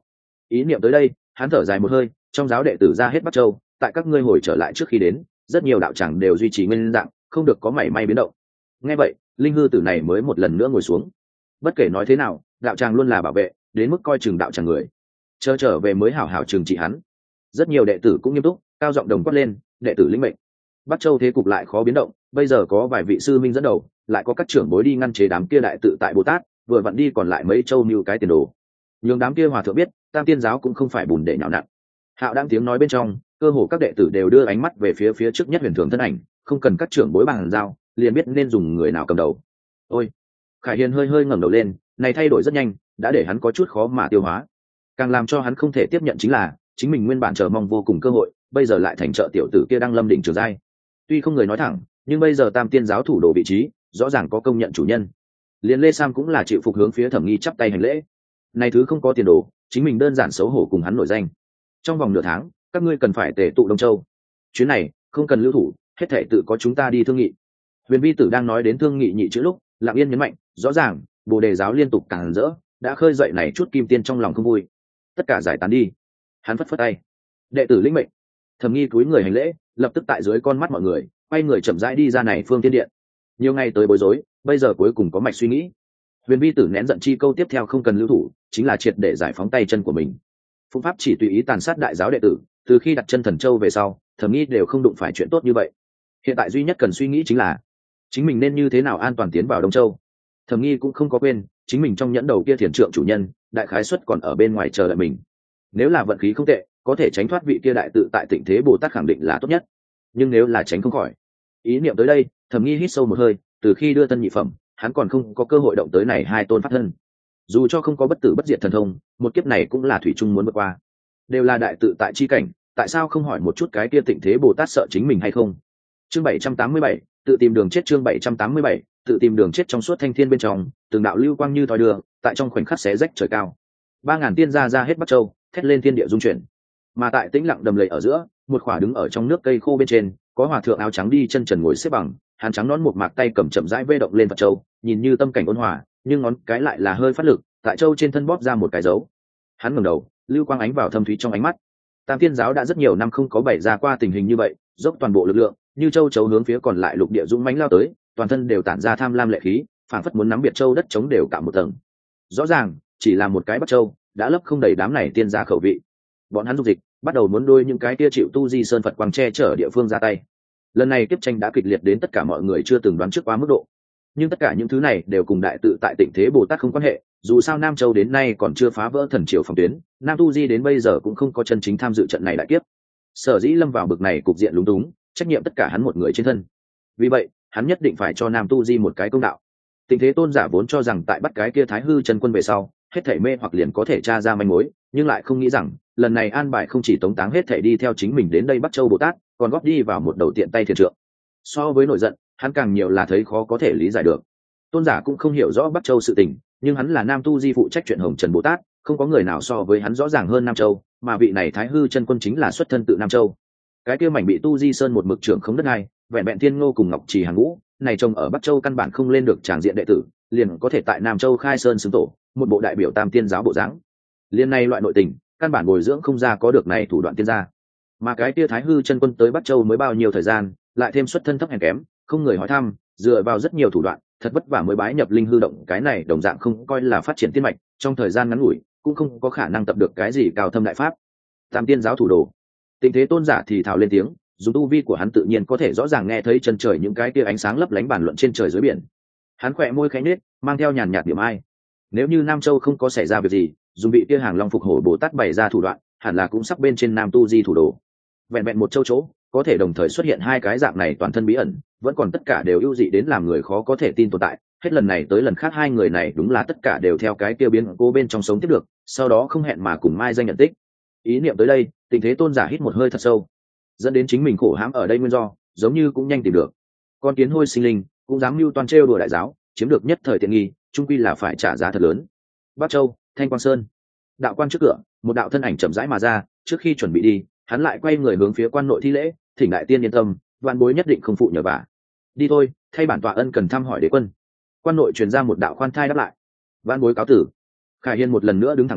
Ý niệm tới đây, hắn thở dài một hơi, trong giáo đệ tử ra hết Bắc Châu, tại các ngươi hồi trở lại trước khi đến, rất nhiều đạo tràng đều duy trì nguyên dạng, không được có mảy may biến động. Nghe vậy, linh hư tử này mới một lần nữa ngồi xuống. Bất kể nói thế nào, đạo tràng luôn là bảo vệ, đến mức coi chừng đạo tràng người, chờ trở về mới hảo hảo trừng trị hắn. Rất nhiều đệ tử cũng nghiêm túc, cao giọng đồng quát lên, đệ tử lĩnh mệnh. Bắc Châu thế cục lại khó biến động, bây giờ có vài vị sư minh dẫn đầu, lại có các trưởng bối đi ngăn chế đám kia đại tự tại Bồ Tát, vừa vặn đi còn lại mấy châu mưu cái tiền đồ. Nhưng đám kia hòa thượng biết, Tam Tiên giáo cũng không phải bùn để nhạo nặn. Hạo đang tiếng nói bên trong, cơ hồ các đệ tử đều đưa ánh mắt về phía trước nhất huyền thường thân ảnh, không cần các trưởng bối bàn giao, liền biết nên dùng người nào cầm đầu. Ôi, Khải Hiền hơi hơi ngẩng đầu lên, này thay đổi rất nhanh, đã để hắn có chút khó mà tiêu hóa. Càng làm cho hắn không thể tiếp nhận chính là, chính mình nguyên bản chờ mong vô cùng cơ hội, bây giờ lại thành trợ tiểu tử kia đang lâm đỉnh trường giai. Tuy không người nói thẳng, nhưng bây giờ Tam Tiên giáo thủ đồ vị trí, rõ ràng có công nhận chủ nhân. Liên Lê Sam cũng là chịu phục hướng phía Thẩm Nghi chắp tay hành lễ. Này thứ không có tiền đồ, chính mình đơn giản xấu hổ cùng hắn nổi danh. Trong vòng nửa tháng, các ngươi cần phải tề tụ Đông Châu. Chuyến này không cần lưu thủ, hết thảy tự có chúng ta đi thương nghị. Huyền Vi Tử đang nói đến thương nghị nhị chữ lúc, Lặng Yên nhấn mạnh, rõ ràng, Bồ Đề giáo liên tục càng rỡ, đã khơi dậy này chút kim tiên trong lòng không vui. Tất cả giải tán đi. Hắn phất phất tay. Đệ tử lĩnh mệnh. Thẩm Nghi cúi người hành lễ, lập tức tại dưới con mắt mọi người, quay người chậm rãi đi ra này phương tiên điện. Nhiều ngày tới bối rối, bây giờ cuối cùng có mạch suy nghĩ. Huyền Vi Tử nén giận chi câu tiếp theo không cần lưu thủ, chính là triệt để giải phóng tay chân của mình. Phụng pháp chỉ tùy ý tàn sát đại giáo đệ tử, từ khi đặt chân Thần Châu về sau, Thẩm Nghi đều không đụng phải chuyện tốt như vậy. Hiện tại duy nhất cần suy nghĩ chính là chính mình nên như thế nào an toàn tiến vào Đông Châu. Thẩm Nghi cũng không có quên, chính mình trong nhẫn đầu kia thiền trượng chủ nhân, đại khái xuất còn ở bên ngoài chờ đợi mình. Nếu là vận khí không tệ, có thể tránh thoát vị kia đại tự tại Tịnh Thế Bồ Tát khẳng định là tốt nhất. Nhưng nếu là tránh không khỏi, ý niệm tới đây, Thẩm Nghi hít sâu một hơi, từ khi đưa thân nhị phẩm, hắn còn không có cơ hội động tới này hai tôn pháp thân. Dù cho không có bất tử bất diệt thần thông, một kiếp này cũng là thủy chung muốn vượt qua. Đều là đại tự tại chi cảnh, tại sao không hỏi một chút cái kia Tịnh Thế Bồ Tát sợ chính mình hay không? Chương 787, tự tìm đường chết. Chương 787, tự tìm đường chết. Trong suốt thanh thiên bên trong, từng đạo lưu quang như thoi đưa, tại trong khoảnh khắc xé rách trời cao. 3000 tiên gia ra hết Bắc Châu, thét lên thiên địa rung chuyển. Mà tại tĩnh lặng đầm lầy ở giữa, một khỏa đứng ở trong nước cây khô bên trên, có hòa thượng áo trắng đi chân trần ngồi xếp bằng, hắn trắng nón một mạc tay cầm chậm rãi vê động lên Phật châu, nhìn như tâm cảnh ôn hòa, nhưng ngón cái lại là hơi phát lực, tại châu trên thân bóp ra một cái dấu. Hắn ngẩng đầu, lưu quang ánh vào thâm thúy trong ánh mắt. Tam Tiên giáo đã rất nhiều năm không có bày ra qua tình hình như vậy, dốc toàn bộ lực lượng, như châu chấu hướng phía còn lại lục địa dũng mãnh lao tới, toàn thân đều tản ra tham lam lệ khí, phảng phất muốn nắm biệt châu đất chống đều cả một tầng. Rõ ràng, chỉ là một cái Bắc Châu, đã lấp không đầy đám này tiên gia khẩu vị. Bọn hắn dục dịch, bắt đầu muốn đôi những cái kia chịu tu di sơn Phật quang che chở địa phương ra tay. Lần này tiếp tranh đã kịch liệt đến tất cả mọi người chưa từng đoán trước quá mức độ. Nhưng tất cả những thứ này đều cùng đại tự tại Tịnh Thế Bồ Tát không quan hệ, dù sao Nam Châu đến nay còn chưa phá vỡ thần triều phòng tuyến, Nam Tu Di đến bây giờ cũng không có chân chính tham dự trận này đại kiếp. Sở dĩ lâm vào bực này cục diện lúng túng, trách nhiệm tất cả hắn một người trên thân. Vì vậy, hắn nhất định phải cho Nam Tu Di một cái công đạo. Tịnh Thế Tôn giả vốn cho rằng tại bắt cái kia Thái Hư chân quân về sau, hết thảy mê hoặc liền có thể tra ra manh mối, nhưng lại không nghĩ rằng, lần này an bài không chỉ tống táng hết thảy đi theo chính mình đến đây Bắc Châu Bồ Tát, còn góp đi vào một đầu tiện tay thiền trượng. So với nổi giận, hắn càng nhiều là thấy khó có thể lý giải được. Tôn giả cũng không hiểu rõ Bắc Châu sự tình, nhưng hắn là Nam Tu Di phụ trách chuyện Hồng Trần Bồ Tát, không có người nào so với hắn rõ ràng hơn Nam Châu, mà vị này Thái Hư chân quân chính là xuất thân tự Nam Châu. Cái kia mảnh bị Tu Di Sơn một mực trưởng không đất này, vẹn vẹn Thiên Ngô cùng Ngọc Trì hàng ngũ, này trông ở Bắc Châu căn bản không lên được tràng diện đệ tử, liền có thể tại Nam Châu khai sơn xứng tổ, một bộ đại biểu Tam Tiên giáo bộ dáng. Liên này loại nội tình, căn bản bồi dưỡng không ra có được này thủ đoạn tiên gia. Mà cái kia Thái Hư chân quân tới Bắc Châu mới bao nhiêu thời gian, lại thêm xuất thân thấp hèn kém, không người hỏi thăm, dựa vào rất nhiều thủ đoạn, thật vất vả mới bái nhập linh hư động, cái này đồng dạng không coi là phát triển tiên mạch, trong thời gian ngắn ngủi, cũng không có khả năng tập được cái gì cao thâm đại pháp. Tam Tiên giáo thủ đồ, Tịnh Thế Tôn giả thì thào lên tiếng, dùng tu vi của hắn tự nhiên có thể rõ ràng nghe thấy chân trời những cái kia ánh sáng lấp lánh bàn luận trên trời dưới biển. Hắn khỏe môi khẽ nhếch, mang theo nhàn nhạt điểm ai. Nếu như Nam Châu không có xảy ra việc gì, dùng bị kia hàng long phục hổ Bồ Tát bày ra thủ đoạn, hẳn là cũng sắp bên trên Nam Tu Di thủ đồ. Vẹn vẹn một châu chỗ, có thể đồng thời xuất hiện hai cái dạng này toàn thân bí ẩn, vẫn còn tất cả đều ưu dị đến làm người khó có thể tin tồn tại. Hết lần này tới lần khác hai người này đúng là tất cả đều theo cái kia biến cố bên trong sống tiếp được, sau đó không hẹn mà cùng mai danh nhận tích. Ý niệm tới đây, Tịnh Thế Tôn giả hít một hơi thật sâu, dẫn đến chính mình khổ hãm ở đây nguyên do, giống như cũng nhanh tìm được. Con kiến hôi sinh linh, cũng dám mưu toan trêu đùa đại giáo, chiếm được nhất thời tiện nghi, chung quy là phải trả giá thật lớn. Bắc Châu, Thanh Quang Sơn, đạo quan trước cửa, một đạo thân ảnh chậm rãi mà ra, trước khi chuẩn bị đi, hắn lại quay người hướng phía quan nội thi lễ, thỉnh đại tiên yên tâm, vạn bối nhất định không phụ nhờ vả. Đi thôi, thay bản tọa ân cần thăm hỏi đế quân. Quan nội truyền ra một đạo khoan thai đáp lại. Vạn bối cáo tử. Khải Hiên một lần nữa đứng thẳng người,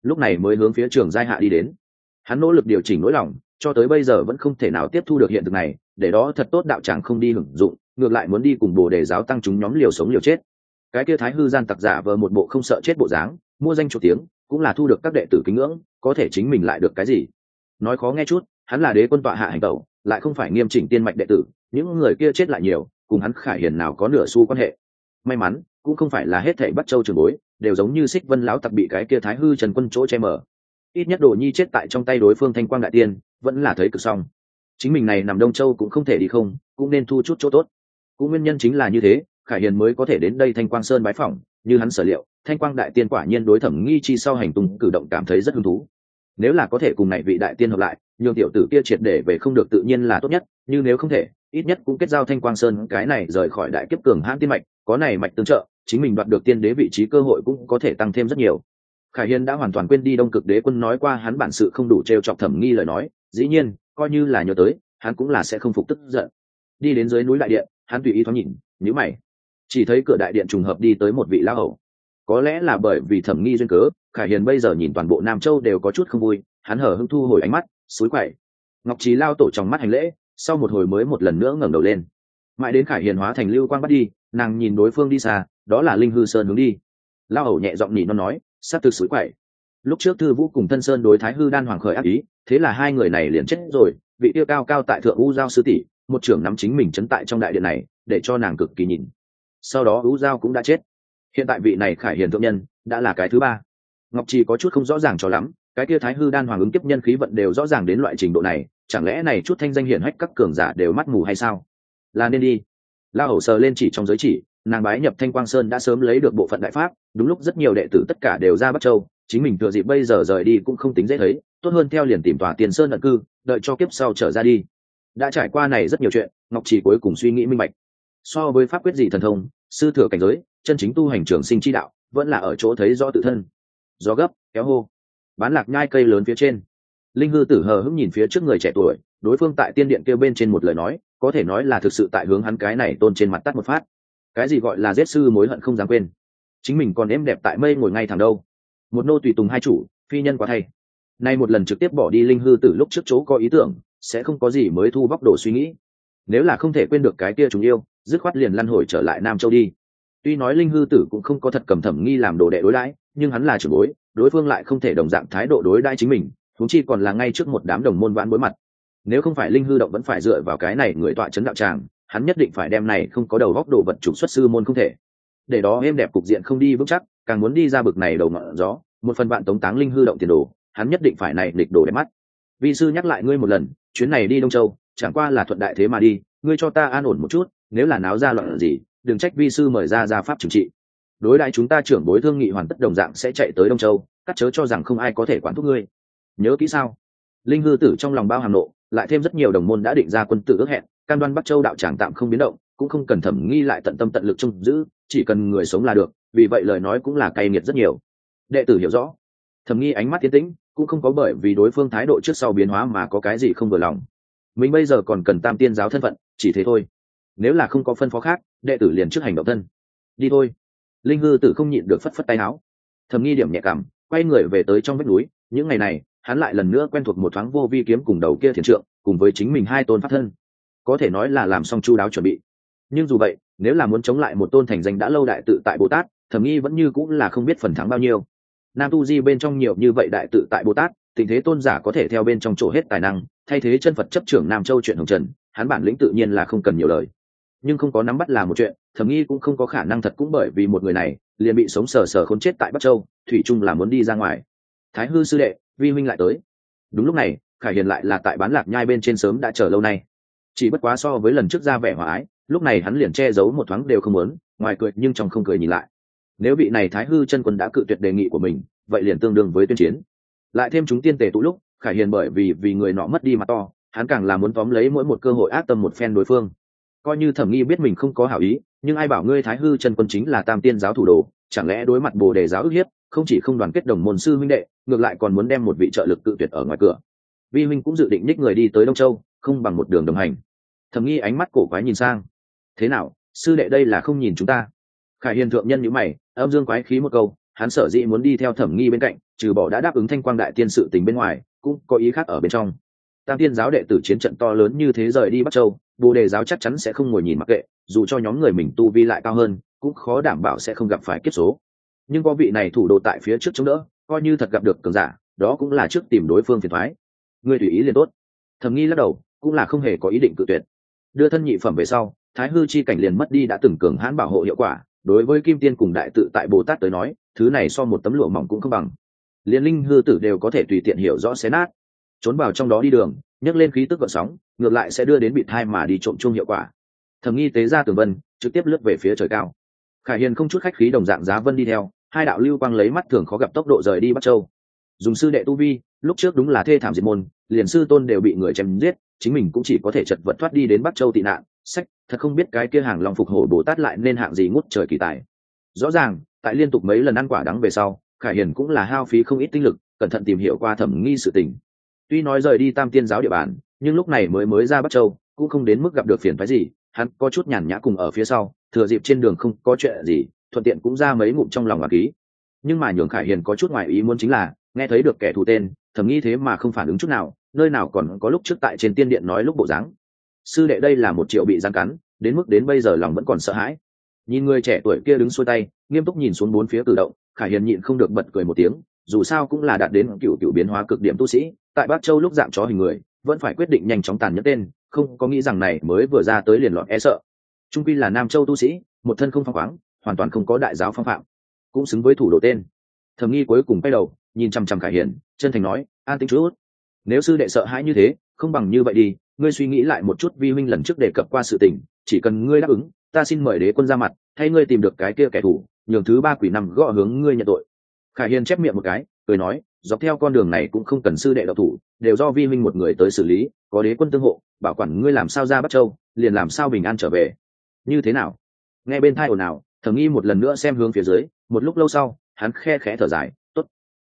lúc này mới hướng phía Trường Giai Hạ đi đến. Hắn nỗ lực điều chỉnh nỗi lòng, cho tới bây giờ vẫn không thể nào tiếp thu được hiện thực này, để đó thật tốt đạo tràng không đi hưởng dụng, ngược lại muốn đi cùng Bồ Đề giáo tăng chúng nhóm liều sống liều chết. Cái kia Thái hư gian tặc giả vờ một bộ không sợ chết bộ dáng, mua danh chỗ tiếng, cũng là thu được các đệ tử kính ngưỡng, có thể chính mình lại được cái gì? Nói khó nghe chút, hắn là đế quân tọa hạ hành tẩu, lại không phải nghiêm chỉnh tiên mạch đệ tử, những người kia chết lại nhiều, cùng hắn Khải Hiền nào có nửa xu quan hệ. May mắn, cũng không phải là hết thảy Bắc Châu trường bối đều giống như Xích Vân lão tặc bị cái kia Thái hư Trần Quân chỗ che mờ. Ít nhất Đồ Nhi chết tại trong tay đối phương Thanh Quang đại tiên, vẫn là thấy cực xong. Chính mình này nằm Đông Châu cũng không thể đi không, cũng nên thu chút chỗ tốt. Cũng nguyên nhân chính là như thế, Khải Hiền mới có thể đến đây Thanh Quang Sơn bái phỏng, như hắn sở liệu, Thanh Quang đại tiên quả nhiên đối Thẩm Nghi chi sau hành tung cử động cảm thấy rất hứng thú. Nếu là có thể cùng này vị đại tiên hợp lại, nhường tiểu tử kia triệt để về không được tự nhiên là tốt nhất, nhưng nếu không thể, ít nhất cũng kết giao Thanh Quang Sơn cái này rời khỏi đại kiếp cường hãn tiên mạch, có này mạch tương trợ, chính mình đoạt được tiên đế vị trí cơ hội cũng có thể tăng thêm rất nhiều. Khải Hiền đã hoàn toàn quên đi Đông Cực Đế Quân nói qua hắn bản sự không đủ trêu chọc Thẩm Nghi lời nói, dĩ nhiên, coi như là nhớ tới, hắn cũng là sẽ không phục tức giận. Đi đến dưới núi đại điện, hắn tùy ý thoáng nhìn, nhíu mày, chỉ thấy cửa đại điện trùng hợp đi tới một vị lão hầu. Có lẽ là bởi vì Thẩm Nghi duyên cớ, Khải Hiền bây giờ nhìn toàn bộ Nam Châu đều có chút không vui, hắn hở hững thu hồi ánh mắt, xúi quậy. Ngọc Trí lao tổ trong mắt hành lễ, sau một hồi mới một lần nữa ngẩng đầu lên. Mãi đến Khải Hiền hóa thành lưu quang bắt đi, nàng nhìn đối phương đi xa, đó là Linh Hư Sơn hướng đi. Lao hầu nhẹ giọng nhỉ nó nói, sát thực xúi quậy. Lúc trước Thư Vũ cùng Thân Sơn đối Thái Hư Đan hoàng khởi ác ý, thế là hai người này liền chết rồi, vị tiêu cao cao tại thượng U Giao sư tỷ, một trưởng nắm chính mình trấn tại trong đại điện này, để cho nàng cực kỳ nhìn. Sau đó U Giao cũng đã chết. Hiện tại vị này Khải Hiền thượng nhân đã là cái thứ ba. Ngọc Trì có chút không rõ ràng cho lắm, cái kia Thái Hư Đan hoàng ứng kiếp nhân khí vận đều rõ ràng đến loại trình độ này, chẳng lẽ này chút thanh danh hiển hách các cường giả đều mắt mù hay sao? Là nên đi. La hầu sờ lên chỉ trong giới chỉ, nàng bái nhập Thanh Quang Sơn đã sớm lấy được bộ phận đại pháp, đúng lúc rất nhiều đệ tử tất cả đều ra Bắc Châu, chính mình thừa dịp bây giờ rời đi cũng không tính dễ thấy, tốt hơn theo liền tìm tòa Tiền Sơn ẩn cư, đợi cho kiếp sau trở ra đi. Đã trải qua này rất nhiều chuyện, Ngọc Trì cuối cùng suy nghĩ minh bạch. So với pháp quyết gì thần thông, sư thừa cảnh giới, chân chính tu hành trường sinh chi đạo, vẫn là ở chỗ thấy rõ tự thân. Gió gấp, kéo hô. Bán lạc nhai cây lớn phía trên. Linh Hư Tử hờ hững nhìn phía trước người trẻ tuổi, đối phương tại tiên điện kêu bên trên một lời nói, có thể nói là thực sự tại hướng hắn cái này tôn trên mặt tắt một phát. Cái gì gọi là giết sư mối hận không dám quên, chính mình còn êm đẹp tại mây ngồi ngay thẳng đâu. Một nô tùy tùng hai chủ, phi nhân quá thay. Nay một lần trực tiếp bỏ đi Linh Hư Tử lúc trước chỗ có ý tưởng, sẽ không có gì mới thu vóc đồ suy nghĩ. Nếu là không thể quên được cái kia chúng yêu, dứt khoát liền lăn hồi trở lại Nam Châu đi. Tuy nói Linh Hư Tử cũng không có thật cầm Thẩm Nghi làm đồ đệ đối đãi, nhưng hắn là trưởng bối, đối phương lại không thể đồng dạng thái độ đối đãi chính mình, huống chi còn là ngay trước một đám đồng môn vãn bối mặt. Nếu không phải Linh Hư động vẫn phải dựa vào cái này người tọa trấn đạo tràng, hắn nhất định phải đem này không có đầu góc đồ vật trục xuất sư môn không thể. Để đó êm đẹp cục diện không đi vững chắc, càng muốn đi ra bực này đầu ngọn gió, một phần bạn tống táng Linh Hư động tiền đồ, hắn nhất định phải này địch đồ đẹp mắt. Vi sư nhắc lại ngươi một lần, chuyến này đi Đông Châu, chẳng qua là thuận đại thế mà đi, ngươi cho ta an ổn một chút, nếu là náo ra loạn gì, đừng trách vi sư mời ra pháp trừng trị. Đối đãi chúng ta trưởng bối thương nghị hoàn tất đồng dạng sẽ chạy tới Đông Châu, cắt chớ cho rằng không ai có thể quản thúc ngươi. Nhớ kỹ sao? Linh Hư Tử trong lòng bao hàm nộ, lại thêm rất nhiều đồng môn đã định ra quân tử ước hẹn, cam đoan Bắc Châu đạo tràng tạm không biến động, cũng không cần Thẩm Nghi lại tận tâm tận lực trông giữ, chỉ cần người sống là được, vì vậy lời nói cũng là cay nghiệt rất nhiều. Đệ tử hiểu rõ. Thẩm Nghi ánh mắt tiến tĩnh, cũng không có bởi vì đối phương thái độ trước sau biến hóa mà có cái gì không vừa lòng. Mình bây giờ còn cần Tam Tiên giáo thân phận, chỉ thế thôi. Nếu là không có phân phó khác, đệ tử liền trước hành động thân. Đi thôi. Linh Hư Tử không nhịn được phất phất tay áo. Thẩm Nghi điểm nhẹ cảm, quay người về tới trong vách núi. Những ngày này, hắn lại lần nữa quen thuộc một thoáng vô vi kiếm cùng đầu kia thiền trượng, cùng với chính mình hai tôn pháp thân, có thể nói là làm xong chu đáo chuẩn bị. Nhưng dù vậy, nếu là muốn chống lại một tôn thành danh đã lâu đại tự tại Bồ Tát, Thẩm Nghi vẫn như cũng là không biết phần thắng bao nhiêu. Nam tu di bên trong nhiều như vậy đại tự tại Bồ Tát, tình thế tôn giả có thể theo bên trong chỗ hết tài năng, thay thế chân Phật chấp trưởng Nam Châu chuyện hồng trần, hắn bản lĩnh tự nhiên là không cần nhiều lời. Nhưng không có nắm bắt là một chuyện, Thẩm Nghi cũng không có khả năng thật cũng bởi vì một người này liền bị sống sờ sờ khốn chết tại Bắc Châu, thủy chung là muốn đi ra ngoài. Thái Hư sư đệ, vi huynh lại tới. Đúng lúc này, Khải Hiền lại là tại Bán Lạc Nhai bên trên sớm đã chờ lâu nay. Chỉ bất quá so với lần trước ra vẻ hòa ái, lúc này hắn liền che giấu một thoáng đều không muốn, ngoài cười nhưng trong không cười nhìn lại. Nếu vị này Thái Hư chân quân đã cự tuyệt đề nghị của mình, vậy liền tương đương với tuyên chiến. Lại thêm chúng tiên tề tụ lúc, Khải Hiền bởi vì người nọ mất đi mặt to, hắn càng là muốn tóm lấy mỗi một cơ hội ác tâm một phen đối phương. Coi như Thẩm Nghi biết mình không có hảo ý, nhưng ai bảo ngươi Thái Hư chân quân chính là Tam Tiên giáo thủ đồ, chẳng lẽ đối mặt Bồ Đề giáo ức hiếp, không chỉ không đoàn kết đồng môn sư huynh đệ, ngược lại còn muốn đem một vị trợ lực cự tuyệt ở ngoài cửa. Vi huynh cũng dự định nhích người đi tới Đông Châu, không bằng một đường đồng hành. Thẩm Nghi ánh mắt cổ quái nhìn sang. Thế nào, sư đệ đây là không nhìn chúng ta? Khải Hiền thượng nhân nhíu mày, âm dương quái khí một câu, hắn sở dĩ muốn đi theo Thẩm Nghi bên cạnh, trừ bỏ đã đáp ứng thanh quang đại tiên sự tình bên ngoài cũng có ý khác ở bên trong. Tam tiên giáo đệ tử chiến trận to lớn như thế rời đi Bắc Châu, Bồ Đề giáo chắc chắn sẽ không ngồi nhìn mặc kệ, dù cho nhóm người mình tu vi lại cao hơn cũng khó đảm bảo sẽ không gặp phải kiếp số. Nhưng có vị này thủ đồ tại phía trước chống đỡ, coi như thật gặp được cường giả đó cũng là trước tìm đối phương phiền thoái. Ngươi tùy ý liền tốt. Thẩm Nghi lắc đầu, cũng là không hề có ý định cự tuyệt. Đưa thân nhị phẩm về sau, thái hư chi cảnh liền mất đi đã từng cường hãn bảo hộ hiệu quả, đối với kim tiên cùng đại tự tại Bồ Tát tới nói thứ này so một tấm lụa mỏng cũng không bằng. Liên linh hư tử đều có thể tùy tiện hiểu rõ xé nát. Trốn vào trong đó đi đường, nhấc lên khí tức gợn sóng, ngược lại sẽ đưa đến bị thai mà đi trộm chuông hiệu quả. Thẩm Nghi tế ra tường vân, trực tiếp lướt về phía trời cao. Khải Hiền không chút khách khí đồng dạng giá vân đi theo, hai đạo lưu quang lấy mắt thường khó gặp tốc độ rời đi Bắc Châu. Dùng sư đệ tu vi, lúc trước đúng là thê thảm diệt môn, liền sư tôn đều bị người chém giết, chính mình cũng chỉ có thể chật vật thoát đi đến Bắc Châu tị nạn. Sách, thật không biết cái kia hàng long phục hổ Bồ Tát lại nên hạng gì ngút trời kỳ tài. Rõ ràng, tại liên tục mấy lần ăn quả đắng về sau, Khải Hiền cũng là hao phí không ít tinh lực, cẩn thận tìm hiểu qua Thẩm Nghi sự tình. Tuy nói rời đi Tam Tiên giáo địa bàn, nhưng lúc này mới ra Bắc Châu, cũng không đến mức gặp được phiền phức gì, hắn có chút nhàn nhã cùng ở phía sau, thừa dịp trên đường không có chuyện gì, thuận tiện cũng ra mấy ngụm trong lòng và ký. Nhưng mà nhường Khải Hiền có chút ngoài ý muốn chính là, nghe thấy được kẻ thù tên, Thẩm Nghi thế mà không phản ứng chút nào, nơi nào còn có lúc trước tại trên tiên điện nói lúc bộ dáng. Sư đệ đây là một triệu bị giáng cắn, đến mức đến bây giờ lòng vẫn còn sợ hãi. Nhìn người trẻ tuổi kia đứng xuôi tay, nghiêm túc nhìn xuống bốn phía cử động, Khải Hiền nhịn không được bật cười một tiếng, dù sao cũng là đạt đến cựu biến hóa cực điểm tu sĩ, tại Bắc Châu lúc dạng chó hình người, vẫn phải quyết định nhanh chóng tàn nhẫn tên, không có nghĩ rằng này mới vừa ra tới liền lọt e sợ. Trung quy là Nam Châu tu sĩ, một thân không phóng khoáng, hoàn toàn không có đại giáo phong phạm, cũng xứng với thủ đồ tên. Thẩm Nghi cuối cùng quay đầu, nhìn chăm chăm Khải Hiền, chân thành nói, an tĩnh chút. Nếu sư đệ sợ hãi như thế, không bằng như vậy đi, ngươi suy nghĩ lại một chút vi huynh lần trước đề cập qua sự tình, chỉ cần ngươi đáp ứng, ta xin mời đế quân ra mặt, thay ngươi tìm được cái kia kẻ thù, nhường thứ ba quỷ nằm gõ hướng ngươi nhận tội. Khải Hiền chép miệng một cái, cười nói, dọc theo con đường này cũng không cần sư đệ độc thủ, đều do vi huynh một người tới xử lý, có đế quân tương hộ, bảo quản ngươi làm sao ra Bắc Châu, liền làm sao bình an trở về. Như thế nào? Nghe bên tai ồn ào, Thẩm Nghi một lần nữa xem hướng phía dưới, một lúc lâu sau, hắn khe khẽ thở dài, tốt.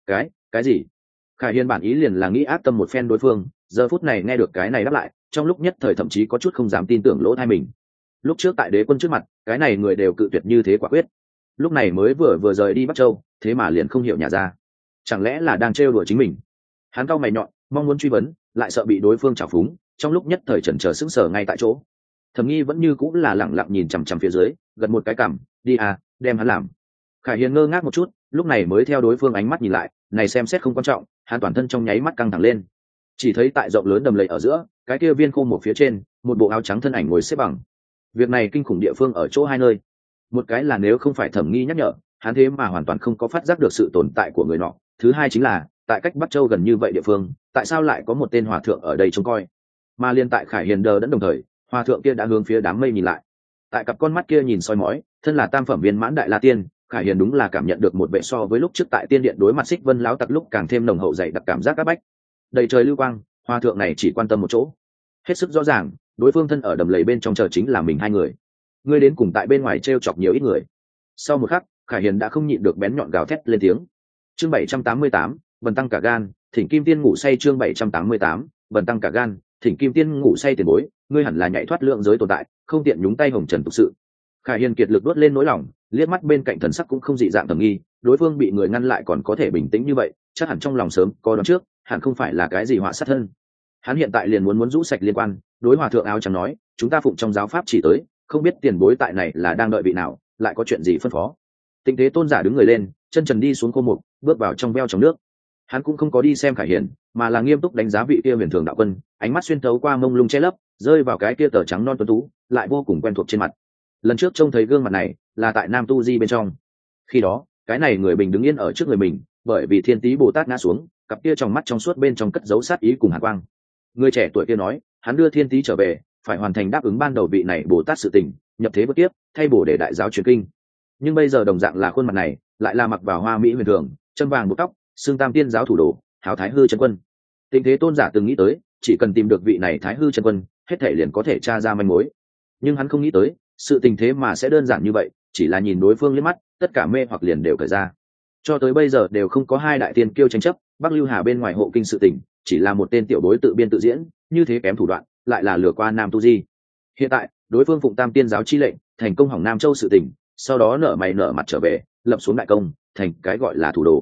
Cái gì? Khải Hiền bản ý liền là nghĩ ác tâm một phen đối phương, giờ phút này nghe được cái này đáp lại, trong lúc nhất thời thậm chí có chút không dám tin tưởng lỗ tai mình. Lúc trước tại đế quân trước mặt, cái này người đều cự tuyệt như thế quả quyết, lúc này mới vừa rời đi Bắc Châu, thế mà liền không hiểu nhà ra, chẳng lẽ là đang trêu đùa chính mình? Hắn cau mày nhọn, mong muốn truy vấn, lại sợ bị đối phương trào phúng, trong lúc nhất thời chần chờ sững sờ ngay tại chỗ. Thẩm Nghi vẫn như cũng là lẳng lặng nhìn chằm chằm phía dưới, gật một cái cằm, đi à, đem hắn làm. Khải Hiền ngơ ngác một chút, lúc này mới theo đối phương ánh mắt nhìn lại, này xem xét không quan trọng, hắn toàn thân trong nháy mắt căng thẳng lên. Chỉ thấy tại rộng lớn đầm lầy ở giữa, cái kia viên khô một phía trên, một bộ áo trắng thân ảnh ngồi xếp bằng. Việc này kinh khủng địa phương ở chỗ hai nơi. Một cái là nếu không phải Thẩm Nghi nhắc nhở, hắn thế mà hoàn toàn không có phát giác được sự tồn tại của người nọ. Thứ hai chính là, tại cách Bắc Châu gần như vậy địa phương, tại sao lại có một tên hòa thượng ở đây trông coi? Mà liên tại Khải Hiền đờ đẫn đồng thời, hòa thượng kia đã hướng phía đám mây nhìn lại. Tại cặp con mắt kia nhìn soi mói, thân là tam phẩm viên mãn đại la tiên, Khải Hiền đúng là cảm nhận được một vẻ so với lúc trước tại tiên điện đối mặt Xích Vân lão tặc lúc càng thêm nồng hậu dày đặc cảm giác áp bách. Đầy trời lưu quang, hòa thượng này chỉ quan tâm một chỗ. Hết sức rõ ràng, đối phương thân ở đầm lầy bên trong chờ chính là mình hai người. Ngươi đến cùng tại bên ngoài trêu chọc nhiều ít người. Sau một khắc, Khải Hiền đã không nhịn được bén nhọn gào thét lên tiếng. Chương 788, Vân tăng cả gan, Thỉnh Kim Tiên ngủ say. Chương 788, Vân tăng cả gan, Thỉnh Kim Tiên ngủ say. Tiền bối, ngươi hẳn là nhảy thoát lượng giới tồn tại, không tiện nhúng tay hồng trần tục sự. Khải Hiền kiệt lực đuốt lên nỗi lòng, liếc mắt bên cạnh thần sắc cũng không dị dạng Thẩm Nghi, đối phương bị người ngăn lại còn có thể bình tĩnh như vậy, chắc hẳn trong lòng sớm có đoán trước, hẳn không phải là cái gì họa sát thân. Hắn hiện tại liền muốn rũ sạch liên quan, đối hòa thượng áo trắng nói, chúng ta phụng trong giáo pháp chỉ tới, không biết tiền bối tại này là đang đợi vị nào, lại có chuyện gì phân phó. Tịnh Thế Tôn giả đứng người lên, chân trần đi xuống khô mục, bước vào trong veo trong nước. Hắn cũng không có đi xem Khải Hiền, mà là nghiêm túc đánh giá vị kia huyền thường đạo quân, ánh mắt xuyên thấu qua mông lung che lấp, rơi vào cái kia tờ trắng non tuấn tú, lại vô cùng quen thuộc trên mặt. Lần trước trông thấy gương mặt này là tại Nam Tu Di bên trong. Khi đó, cái này người bình đứng yên ở trước người mình, bởi vì Thiên Tý Bồ Tát ngã xuống, cặp kia trong mắt trong suốt bên trong cất giấu sát ý cùng hàn quang. Người trẻ tuổi kia nói, hắn đưa Thiên Tý trở về, phải hoàn thành đáp ứng ban đầu vị này Bồ Tát sự tình, nhập thế bước tiếp, thay bổ để đại giáo truyền kinh. Nhưng bây giờ đồng dạng là khuôn mặt này, lại là mặc vào hoa mỹ huyền thường, chân vàng buộc tóc, xương Tam Tiên giáo thủ đồ, hào Thái Hư chân quân. Tịnh Thế Tôn giả từng nghĩ tới, chỉ cần tìm được vị này Thái Hư chân quân, hết thảy liền có thể tra ra manh mối. Nhưng hắn không nghĩ tới, sự tình thế mà sẽ đơn giản như vậy, chỉ là nhìn đối phương liếc mắt, tất cả mê hoặc liền đều cởi ra. Cho tới bây giờ đều không có hai đại tiên kiêu tranh chấp, Bắc Lưu Hà bên ngoài hộ kinh sự tình, chỉ là một tên tiểu bối tự biên tự diễn, như thế kém thủ đoạn, lại là lừa qua Nam Tu Di. Hiện tại, đối phương phụng Tam Tiên giáo chi lệnh, thành công hỏng Nam Châu sự tình, sau đó nở mày nở mặt trở về, lập xuống đại công, thành cái gọi là thủ đồ.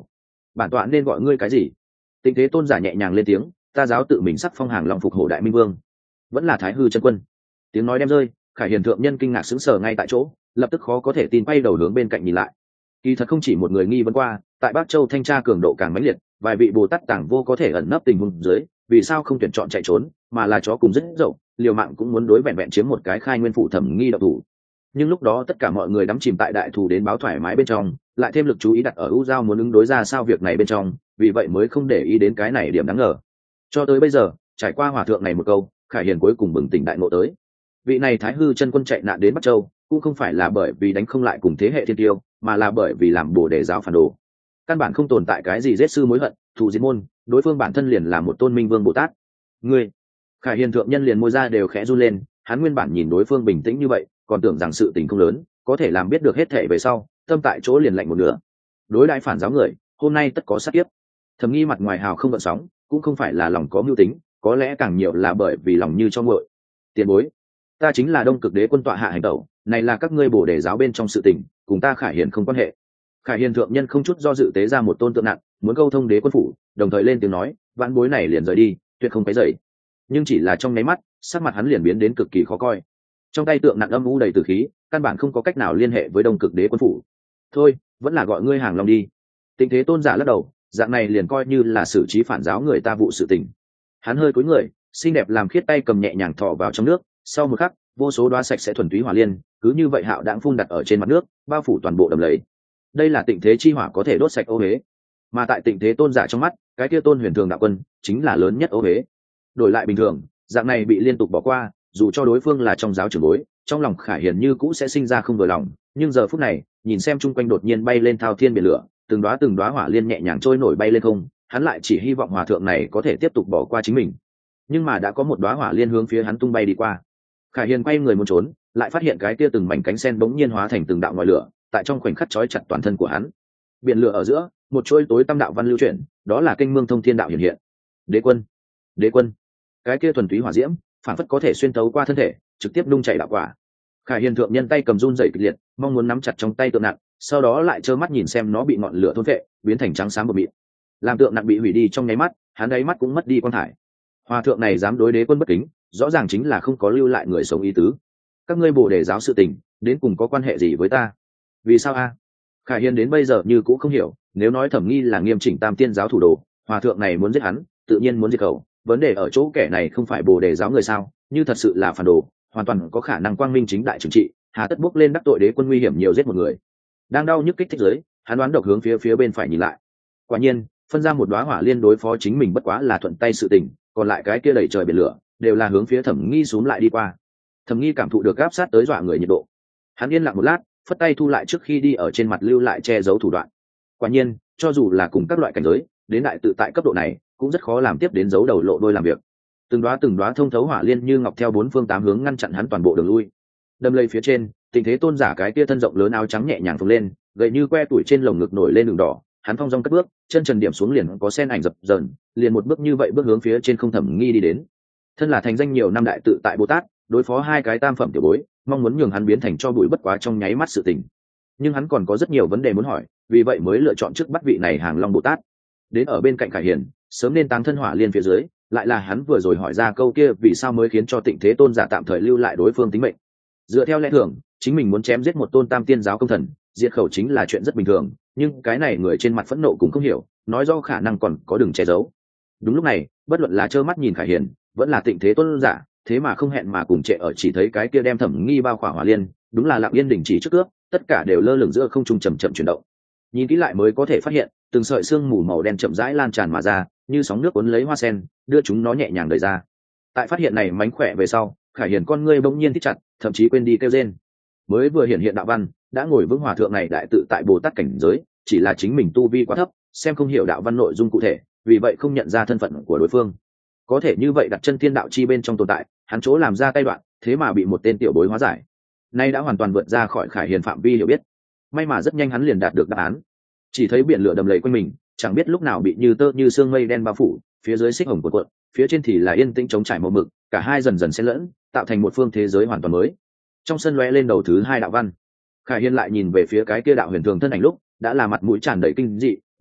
bản tọa nên gọi ngươi cái gì? Tịnh Thế Tôn giả nhẹ nhàng lên tiếng, ta giáo tự mình sắc phong hàng long phục hổ đại minh vương, vẫn là Thái Hư chân quân. Tiếng nói đem rơi, Khải Hiền thượng nhân kinh ngạc sững sờ ngay tại chỗ, lập tức khó có thể tin quay đầu hướng bên cạnh nhìn lại. Kỳ thật không chỉ một người nghi vấn qua, tại Bắc Châu thanh tra cường độ càng mãnh liệt, vài vị Bồ Tát tàng vô có thể ẩn nấp tình huống dưới, vì sao không tuyển chọn chạy trốn, mà là chó cùng rất dậu, liều mạng cũng muốn đối vẹn vẹn chiếm một cái khai nguyên phủ thẩm nghi độc thủ. Nhưng lúc đó tất cả mọi người đắm chìm tại đại thù đến báo thoải mái bên trong, lại thêm lực chú ý đặt ở U Giao muốn ứng đối ra sao việc này bên trong, vì vậy mới không để ý đến cái này điểm đáng ngờ. Cho tới bây giờ, trải qua hòa thượng này một câu, Khải Hiền cuối cùng bừng tỉnh đại ngộ tới. Vị này Thái Hư chân quân chạy nạn đến Bắc Châu, cũng không phải là bởi vì đánh không lại cùng thế hệ thiên tiêu, mà là bởi vì làm Bồ Đề giáo phản đồ. Căn bản không tồn tại cái gì giết sư mối hận, thù diệt môn, đối phương bản thân liền là một tôn minh vương Bồ Tát. Ngươi, Khải Hiền thượng nhân liền môi ra đều khẽ run lên, hắn nguyên bản nhìn đối phương bình tĩnh như vậy, còn tưởng rằng sự tình không lớn, có thể làm biết được hết thể về sau, tâm tại chỗ liền lạnh một nửa. Đối đãi phản giáo người, hôm nay tất có sát kiếp. Thẩm Nghi mặt ngoài hào không gợn sóng, cũng không phải là lòng có mưu tính, có lẽ càng nhiều là bởi vì lòng như cho nguội. Tiền bối, ta chính là Đông Cực Đế quân tọa hạ hành tẩu, này là các ngươi Bồ Đề giáo bên trong sự tình, cùng ta Khải Hiền không quan hệ. Khải Hiền thượng nhân không chút do dự tế ra một tôn tượng nặng, muốn câu thông Đế quân phủ, đồng thời lên tiếng nói, vãn bối này liền rời đi, tuyệt không cái dậy. Nhưng chỉ là trong nháy mắt, sắc mặt hắn liền biến đến cực kỳ khó coi. Trong tay tượng nặng âm u đầy tử khí, căn bản không có cách nào liên hệ với Đông Cực Đế quân phủ. Thôi, vẫn là gọi ngươi hàng long đi. Tịnh Thế Tôn giả lắc đầu, dạng này liền coi như là xử trí phản giáo người ta vụ sự tình. Hắn hơi cúi người, xinh đẹp làm khiết tay cầm nhẹ nhàng thò vào trong nước, sau một khắc, vô số đóa sạch sẽ thuần túy hỏa liên, cứ như vậy hạo đãng phun đặt ở trên mặt nước, bao phủ toàn bộ đầm lầy. Đây là Tịnh Thế chi hỏa có thể đốt sạch ô uế, mà tại Tịnh Thế Tôn giả trong mắt, cái kia Tôn Huyền Thường đạo quân chính là lớn nhất ô uế. Đổi lại bình thường, dạng này bị liên tục bỏ qua, dù cho đối phương là trong giáo trưởng bối, trong lòng Khải Hiền như cũ sẽ sinh ra không vừa lòng, nhưng giờ phút này, nhìn xem chung quanh đột nhiên bay lên thao thiên biển lửa, từng đóa hỏa liên nhẹ nhàng trôi nổi bay lên không, hắn lại chỉ hy vọng hòa thượng này có thể tiếp tục bỏ qua chính mình. Nhưng mà đã có một đóa hỏa liên hướng phía hắn tung bay đi qua. Khải Hiền quay người muốn trốn, lại phát hiện cái kia từng mảnh cánh sen bỗng nhiên hóa thành từng đạo ngòi lửa, tại trong khoảnh khắc chói chặt toàn thân của hắn. Biển lửa ở giữa, một chuỗi tối tăm đạo văn lưu chuyển, đó là kênh mương thông thiên đạo hiện hiện. Đế quân, đế quân, cái kia thuần túy hỏa diễm, phản phất có thể xuyên tấu qua thân thể, trực tiếp nung chảy đạo quả. Khải Hiền thượng nhân tay cầm run rẩy kịch liệt, mong muốn nắm chặt trong tay tượng nặng, sau đó lại trơ mắt nhìn xem nó bị ngọn lửa thôn phệ, biến thành trắng xám bột mịn. Làm tượng nặng bị hủy đi trong nháy mắt, hắn đáy mắt cũng mất đi quang thải. Hòa thượng này dám đối đế quân bất kính, rõ ràng chính là không có lưu lại người sống ý tứ. Các ngươi Bồ Đề giáo sự tình, đến cùng có quan hệ gì với ta? Vì sao a? Khải Hiền đến bây giờ như cũng không hiểu, nếu nói Thẩm Nghi là nghiêm chỉnh Tam Tiên giáo thủ đồ, hòa thượng này muốn giết hắn, tự nhiên muốn diệt khẩu. Vấn đề ở chỗ kẻ này không phải Bồ Đề giáo người sao? Như thật sự là phản đồ, hoàn toàn có khả năng quang minh chính đại trừng trị, hà tất bước lên đắc tội đế quân nguy hiểm nhiều giết một người. Đang đau nhức kích thích giới, hắn đoán độc hướng phía bên phải nhìn lại. Quả nhiên, phân ra một đóa hỏa liên đối phó chính mình bất quá là thuận tay sự tình, còn lại cái kia đẩy trời biển lửa đều là hướng phía Thẩm Nghi xuống lại đi qua. Thẩm Nghi cảm thụ được áp sát tới dọa người nhiệt độ, hắn yên lặng một lát, phất tay thu lại trước khi đi ở trên mặt lưu lại che giấu thủ đoạn. Quả nhiên, cho dù là cùng các loại cảnh giới, đến đại tự tại cấp độ này, cũng rất khó làm tiếp đến giấu đầu lộ đôi làm việc. Từng đóa thông thấu hỏa liên như ngọc theo bốn phương tám hướng ngăn chặn hắn toàn bộ đường lui. Đâm lây phía trên, Tịnh Thế Tôn giả cái kia thân rộng lớn áo trắng nhẹ nhàng phồng lên, gầy như que tuổi trên lồng ngực nổi lên đường đỏ, hắn phong dong cất bước, chân trần điểm xuống liền có sen ảnh dập dờn, liền một bước như vậy bước hướng phía trên không Thẩm Nghi đi đến. Thân là thành danh nhiều năm đại tự tại Bồ Tát, đối phó hai cái tam phẩm tiểu bối, mong muốn nhường hắn biến thành cho bụi bất quá trong nháy mắt sự tình. Nhưng hắn còn có rất nhiều vấn đề muốn hỏi, vì vậy mới lựa chọn trước bắt vị này Hàng Long Bồ Tát. Đến ở bên cạnh Khải Hiền, sớm nên táng thân hỏa liên phía dưới, lại là hắn vừa rồi hỏi ra câu kia vì sao mới khiến cho Tịnh Thế Tôn giả tạm thời lưu lại đối phương tính mệnh. Dựa theo lẽ thường, chính mình muốn chém giết một tôn Tam Tiên giáo công thần, diệt khẩu chính là chuyện rất bình thường, nhưng cái này người trên mặt phẫn nộ cũng không hiểu, nói do khả năng còn có đường che giấu. Đúng lúc này, bất luận là trơ mắt nhìn Khải Hiền, vẫn là Tịnh Thế Tôn giả, thế mà không hẹn mà cùng trệ ở chỉ thấy cái kia đem Thẩm Nghi bao khỏa hỏa liên, đúng là lặng yên đình chỉ trước cướp, tất cả đều lơ lửng giữa không trung chậm chậm chuyển động. Nhìn kỹ lại mới có thể phát hiện, từng sợi sương mù màu đen chậm rãi lan tràn mà ra, như sóng nước cuốn lấy hoa sen, đưa chúng nó nhẹ nhàng đẩy ra. Tại phát hiện này mánh khỏe về sau, Khải Hiền con ngươi bỗng nhiên thích chặt, thậm chí quên đi kêu rên. Mới vừa hiện đạo văn, đã ngồi vững hòa thượng này đại tự tại Bồ Tát cảnh giới, chỉ là chính mình tu vi quá thấp, xem không hiểu đạo văn nội dung cụ thể, vì vậy không nhận ra thân phận của đối phương. Có thể như vậy đặt chân thiên đạo chi bên trong tồn tại, hắn chỗ làm ra tay đoạn, thế mà bị một tên tiểu bối hóa giải. Nay đã hoàn toàn vượt ra khỏi Khải Hiền phạm vi hiểu biết. May mà rất nhanh hắn liền đạt được đáp án. Chỉ thấy biển lửa đầm lầy quanh mình, chẳng biết lúc nào bị như tơ như sương mây đen bao phủ, phía dưới xích hồng cuộn cuộn, phía trên thì là yên tĩnh trống trải màu mực, cả hai dần dần xen lẫn, tạo thành một phương thế giới hoàn toàn mới. Trong sân lóe lên đầu thứ hai đạo văn. Khải Hiên lại nhìn về phía cái kia đạo huyền thường thân ảnh lúc, đã là mặt mũi tràn đầy kinh dị,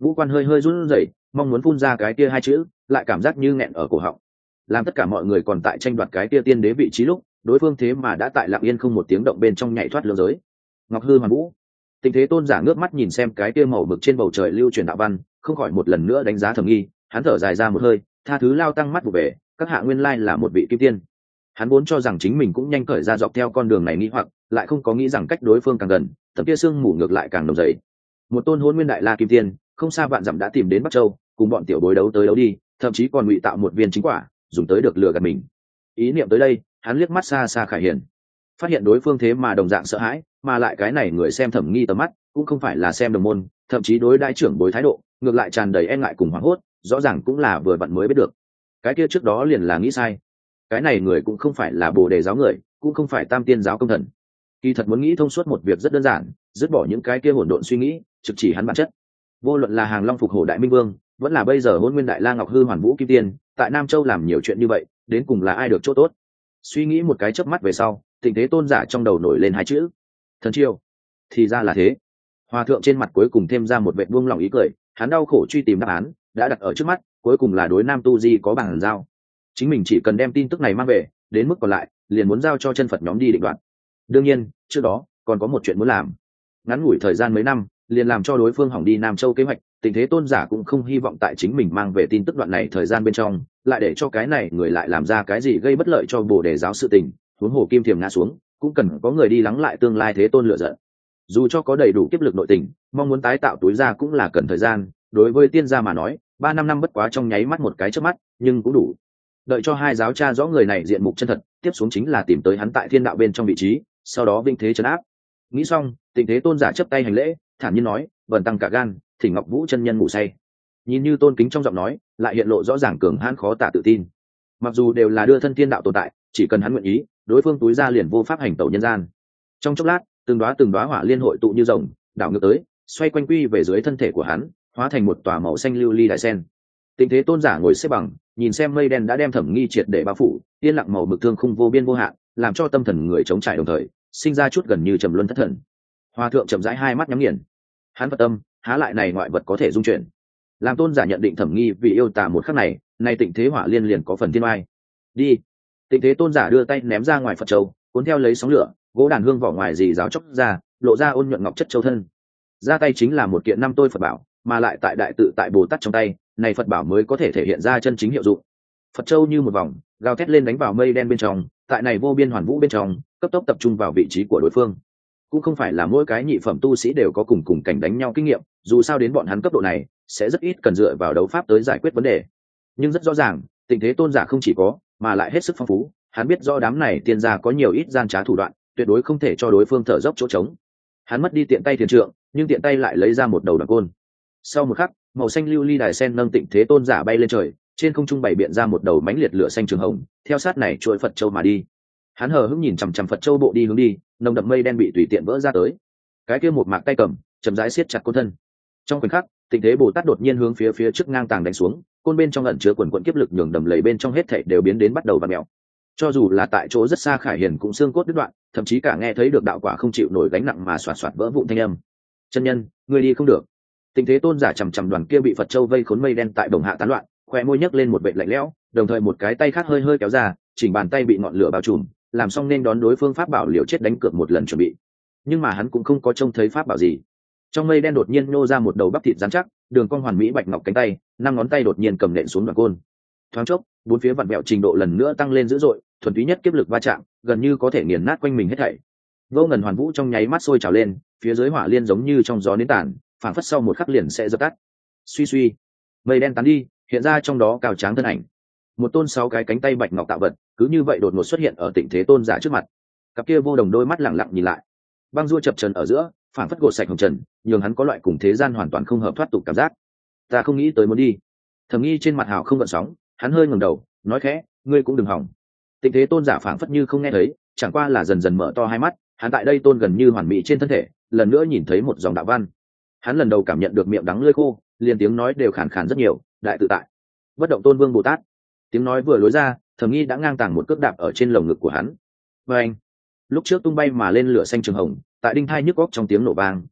Vũ Quan hơi hơi run rẩy, mong muốn phun ra cái kia hai chữ, lại cảm giác như nghẹn ở cổ họng. Làm tất cả mọi người còn tại tranh đoạt cái kia tiên đế vị trí lúc, đối phương thế mà đã tại lặng yên không một tiếng động bên trong nhảy thoát lưỡng giới. Ngọc Hư Hoàn Vũ, Tình Thế Tôn giả ngước mắt nhìn xem cái kia màu mực trên bầu trời lưu truyền đạo văn, không khỏi một lần nữa đánh giá Thẩm Nghi, hắn thở dài ra một hơi, tha thứ lao tăng mắt vụ về, các hạ nguyên lai là một vị kim tiên. Hắn vốn cho rằng chính mình cũng nhanh cởi ra dọc theo con đường này nghĩ hoặc, lại không có nghĩ rằng cách đối phương càng gần, tấm kia xương mù ngược lại càng nồng dày. Một tôn Hỗn Nguyên Đại La kim tiên, không xa vạn dặm đã tìm đến Bắc Châu, cùng bọn tiểu bối đấu tới đấu đi, thậm chí còn ngụy tạo một viên chính quả, dùng tới được lừa gạt mình. Ý niệm tới đây, hắn liếc mắt xa xa Khải Hiền, phát hiện đối phương thế mà đồng dạng sợ hãi, mà lại cái này người xem Thẩm Nghi tầm mắt cũng không phải là xem đồng môn, thậm chí đối đãi trưởng bối thái độ ngược lại tràn đầy e ngại cùng hoảng hốt, rõ ràng cũng là vừa vặn mới biết được. Cái kia trước đó liền là nghĩ sai, cái này người cũng không phải là Bồ Đề giáo người, cũng không phải Tam Tiên giáo công thần. Kỳ thật muốn nghĩ thông suốt một việc rất đơn giản, dứt bỏ những cái kia hỗn độn suy nghĩ, trực chỉ hắn bản chất. Vô luận là Hàng Long Phục Hổ Đại Minh Vương, vẫn là bây giờ Hỗn Nguyên Đại La Ngọc Hư Hoàn Vũ Kim Tiên, tại Nam Châu làm nhiều chuyện như vậy, đến cùng là ai được chỗ tốt? Suy nghĩ một cái chớp mắt về sau, Tình Thế Tôn giả trong đầu nổi lên hai chữ: Thần chiêu. Thì ra là thế. Hòa thượng trên mặt cuối cùng thêm ra một vệt buông lỏng ý cười, hắn đau khổ truy tìm đáp án, đã đặt ở trước mắt, cuối cùng là đối Nam Tu Di có bằng giao. Chính mình chỉ cần đem tin tức này mang về, đến mức còn lại, liền muốn giao cho chân Phật nhóm đi định đoạt. Đương nhiên, trước đó còn có một chuyện muốn làm. Ngắn ngủi thời gian mấy năm, liền làm cho đối phương hỏng đi Nam Châu kế hoạch, Tình Thế Tôn giả cũng không hy vọng tại chính mình mang về tin tức đoạn này thời gian bên trong, lại để cho cái này người lại làm ra cái gì gây bất lợi cho Bồ Đề giáo sự tình, huống hồ kim thiềm ngã xuống, cũng cần có người đi lắng lại tương lai Thế Tôn lựa giận. Dù cho có đầy đủ kiếp lực nội tình, mong muốn tái tạo túi ra cũng là cần thời gian, đối với tiên gia mà nói, 3-5 năm bất quá trong nháy mắt một cái chớp mắt, nhưng cũng đủ. Đợi cho hai giáo cha rõ người này diện mục chân thật, tiếp xuống chính là tìm tới hắn tại thiên đạo bên trong vị trí, sau đó vinh thế trấn áp. Nghĩ xong, Tình Thế Tôn giả chấp tay hành lễ, thản nhiên nói: "Vần tăng cả gan, thỉnh Ngọc Vũ chân nhân ngủ say." Nhìn như tôn kính trong giọng nói, lại hiện lộ rõ ràng cường hãn khó tả tự tin. Mặc dù đều là đưa thân thiên đạo tồn tại, chỉ cần hắn nguyện ý, đối phương túi ra liền vô pháp hành tẩu nhân gian. Trong chốc lát, từng đóa hỏa liên hội tụ như rồng, đảo ngược tới, xoay quanh quy về dưới thân thể của hắn, hóa thành một tòa màu xanh lưu ly đại sen. Tình Thế Tôn giả ngồi xếp bằng, nhìn xem mây đen đã đem Thẩm Nghi triệt để bao phủ, yên lặng màu mực thương khung vô biên vô hạn, làm cho tâm thần người chống trải đồng thời sinh ra chút gần như trầm luân thất thần. Hòa thượng chậm rãi hai mắt nhắm nghiền, hắn Phật tâm há lại này ngoại vật có thể dung chuyển. Làm tôn giả nhận định Thẩm Nghi vì yêu tà một khắc này, nay Tịnh Thế Hỏa Liên liền có phần thiên oai. Đi. Tịnh Thế Tôn giả đưa tay ném ra ngoài Phật châu, cuốn theo lấy sóng lửa, gỗ đàn hương vỏ ngoài dì giáo chóc ra, lộ ra ôn nhuận ngọc chất châu thân. Ra tay chính là một kiện năm tôi Phật bảo, mà lại tại đại tự tại Bồ Tát trong tay, này Phật bảo mới có thể thể hiện ra chân chính hiệu dụng. Phật châu như một vòng, gào thét lên đánh vào mây đen bên trong, tại này vô biên hoàn vũ bên trong, cấp tốc tập trung vào vị trí của đối phương. Cũng không phải là mỗi cái nhị phẩm tu sĩ đều có cùng cảnh đánh nhau kinh nghiệm, dù sao đến bọn hắn cấp độ này, sẽ rất ít cần dựa vào đấu pháp tới giải quyết vấn đề. Nhưng rất rõ ràng, Tình Thế Tôn giả không chỉ có, mà lại hết sức phong phú, hắn biết rõ đám này tiên gia có nhiều ít gian trá thủ đoạn, tuyệt đối không thể cho đối phương thở dốc chỗ trống. Hắn mất đi tiện tay thiền trượng, nhưng tiện tay lại lấy ra một đầu đoạn côn. Sau một khắc, màu xanh lưu ly đài sen nâng Tịnh Thế Tôn giả bay lên trời, trên không trung bày biện ra một đầu mãnh liệt lửa xanh trường hồng, theo sát này chuỗi Phật châu mà đi. Hắn hờ hững nhìn chằm chằm Phật châu bộ đi hướng đi, nồng đậm mây đen bị tùy tiện vỡ ra tới. Cái kia một mạc tay cầm, chậm rãi siết chặt côn thân. Trong khoảnh khắc, Tịnh Thế Bồ Tát đột nhiên hướng phía trước ngang tàng đánh xuống, côn bên trong ẩn chứa quần quần kiếp lực nhường đầm lầy bên trong hết thảy đều biến đến bắt đầu vặn mèo. Cho dù là tại chỗ rất xa Khải Hiền cũng xương cốt đứt đoạn, thậm chí cả nghe thấy được đạo quả không chịu nổi gánh nặng mà xoạt xoạt vỡ vụn thanh âm. Chân nhân, ngươi đi không được. Tịnh Thế Tôn giả chằm chằm đoàn kia bị Phật châu vây khốn mây đen tại đồng hạ tán loạn, khoe môi nhấc lên một vệt lạnh lẽo, đồng thời một cái tay khác hơi hơi kéo ra, chỉnh bàn tay bị ngọn lửa bao trùm, làm xong nên đón đối phương pháp bảo liều chết đánh cược một lần chuẩn bị. Nhưng mà hắn cũng không có trông thấy pháp bảo gì. Trong mây đen đột nhiên nô ra một đầu bắp thịt rắn chắc, đường cong hoàn mỹ bạch ngọc cánh tay, 5 ngón tay đột nhiên cầm nện xuống đoạn côn. Thoáng chốc, bốn phía vặn vẹo trình độ lần nữa tăng lên dữ dội, thuần túy nhất kiếp lực va chạm, gần như có thể nghiền nát quanh mình hết thảy. Vô ngần hoàn vũ trong nháy mắt sôi trào lên, phía dưới hỏa liên giống như trong gió nến tàn, phản phất sau một khắc liền sẽ dập tắt. Suy suy, mây đen tán đi, hiện ra trong đó cao tráng thân ảnh. Một tôn 6 cái cánh tay bạch ngọc tạo vật, cứ như vậy đột ngột xuất hiện ở Tịnh Thế Tôn giả trước mặt. Cặp kia vô đồng đôi mắt lặng lặng nhìn lại, băng rua chập trần ở giữa, phản phất gột sạch hồng trần, nhường hắn có loại cùng thế gian hoàn toàn không hợp thoát tục cảm giác. Ta không nghĩ tới muốn đi. Thẩm Nghi trên mặt hào không gợn sóng, hắn hơi ngẩng đầu, nói khẽ, ngươi cũng đừng hỏng. Tịnh Thế Tôn giả phản phất như không nghe thấy, chẳng qua là dần dần mở to hai mắt, hắn tại đây tôn gần như hoàn mỹ trên thân thể, lần nữa nhìn thấy một dòng đạo văn. Hắn lần đầu cảm nhận được miệng đắng lưỡi khô, liền tiếng nói đều khàn khàn rất nhiều, đại tự tại. Bất động Tôn Vương Bồ Tát. Tiếng nói vừa lối ra, Thẩm Nghi đã ngang tàng một cước đạp ở trên lồng ngực của hắn. Và anh, lúc trước tung bay mà lên lửa xanh trường hồng, tại đinh thai nhức óc trong tiếng nổ vang,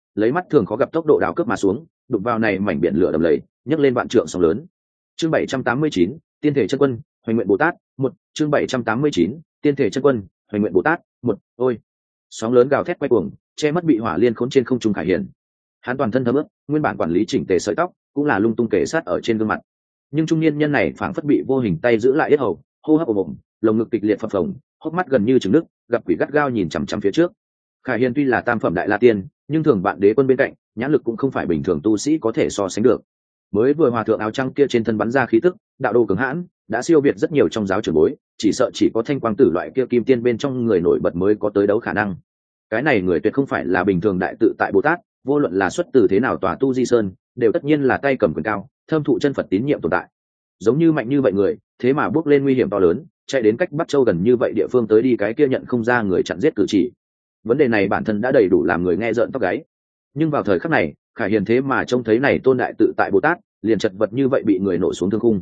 lấy mắt thường khó gặp tốc độ đảo cướp mà xuống, đụng vào này mảnh biển lửa đầm lầy, nhấc lên vạn trượng sóng lớn. Chương 789, Tiên thể chân quân, Hoành nguyện Bồ Tát, một. Chương 789, Tiên thể chân quân, Hoành nguyện Bồ Tát, một. Ôi! Sóng lớn gào thét quay cuồng, che mất bị hỏa liên khốn trên không trung Khải Hiền. Hắn toàn thân thấm ướt, nguyên bản quản lý chỉnh tề sợi tóc cũng là lung tung kể sát ở trên gương mặt. Nhưng trung niên nhân này phảng phất bị vô hình tay giữ lại yết hầu, hô hấp ồm ồm, lồng ngực kịch liệt phập phồng, hốc mắt gần như trừng nước, gặp quỷ gắt gao nhìn chằm chằm phía trước. Khải Hiền tuy là tam phẩm đại la tiên, nhưng thường bạn đế quân bên cạnh, nhãn lực cũng không phải bình thường tu sĩ có thể so sánh được. Mới vừa hòa thượng áo trắng kia trên thân bắn ra khí tức, đạo đồ cứng hãn, đã siêu việt rất nhiều trong giáo trưởng bối, chỉ sợ chỉ có thanh quang tử loại kia kim tiên bên trong người nổi bật mới có tới đấu khả năng. Cái này người tuyệt không phải là bình thường đại tự tại Bồ Tát, vô luận là xuất từ thế nào tòa tu di sơn, đều tất nhiên là tay cầm quyền cao, thâm thụ chân Phật tín nhiệm tồn tại. Giống như mạnh như vậy người, thế mà bước lên nguy hiểm to lớn, chạy đến cách Bắc Châu gần như vậy địa phương tới đi cái kia nhận không ra người chặn giết cử chỉ. Vấn đề này bản thân đã đầy đủ làm người nghe rợn tóc gáy. Nhưng vào thời khắc này, Khải Hiền thế mà trông thấy này tôn đại tự tại Bồ Tát, liền chật vật như vậy bị người nổ xuống thương khung.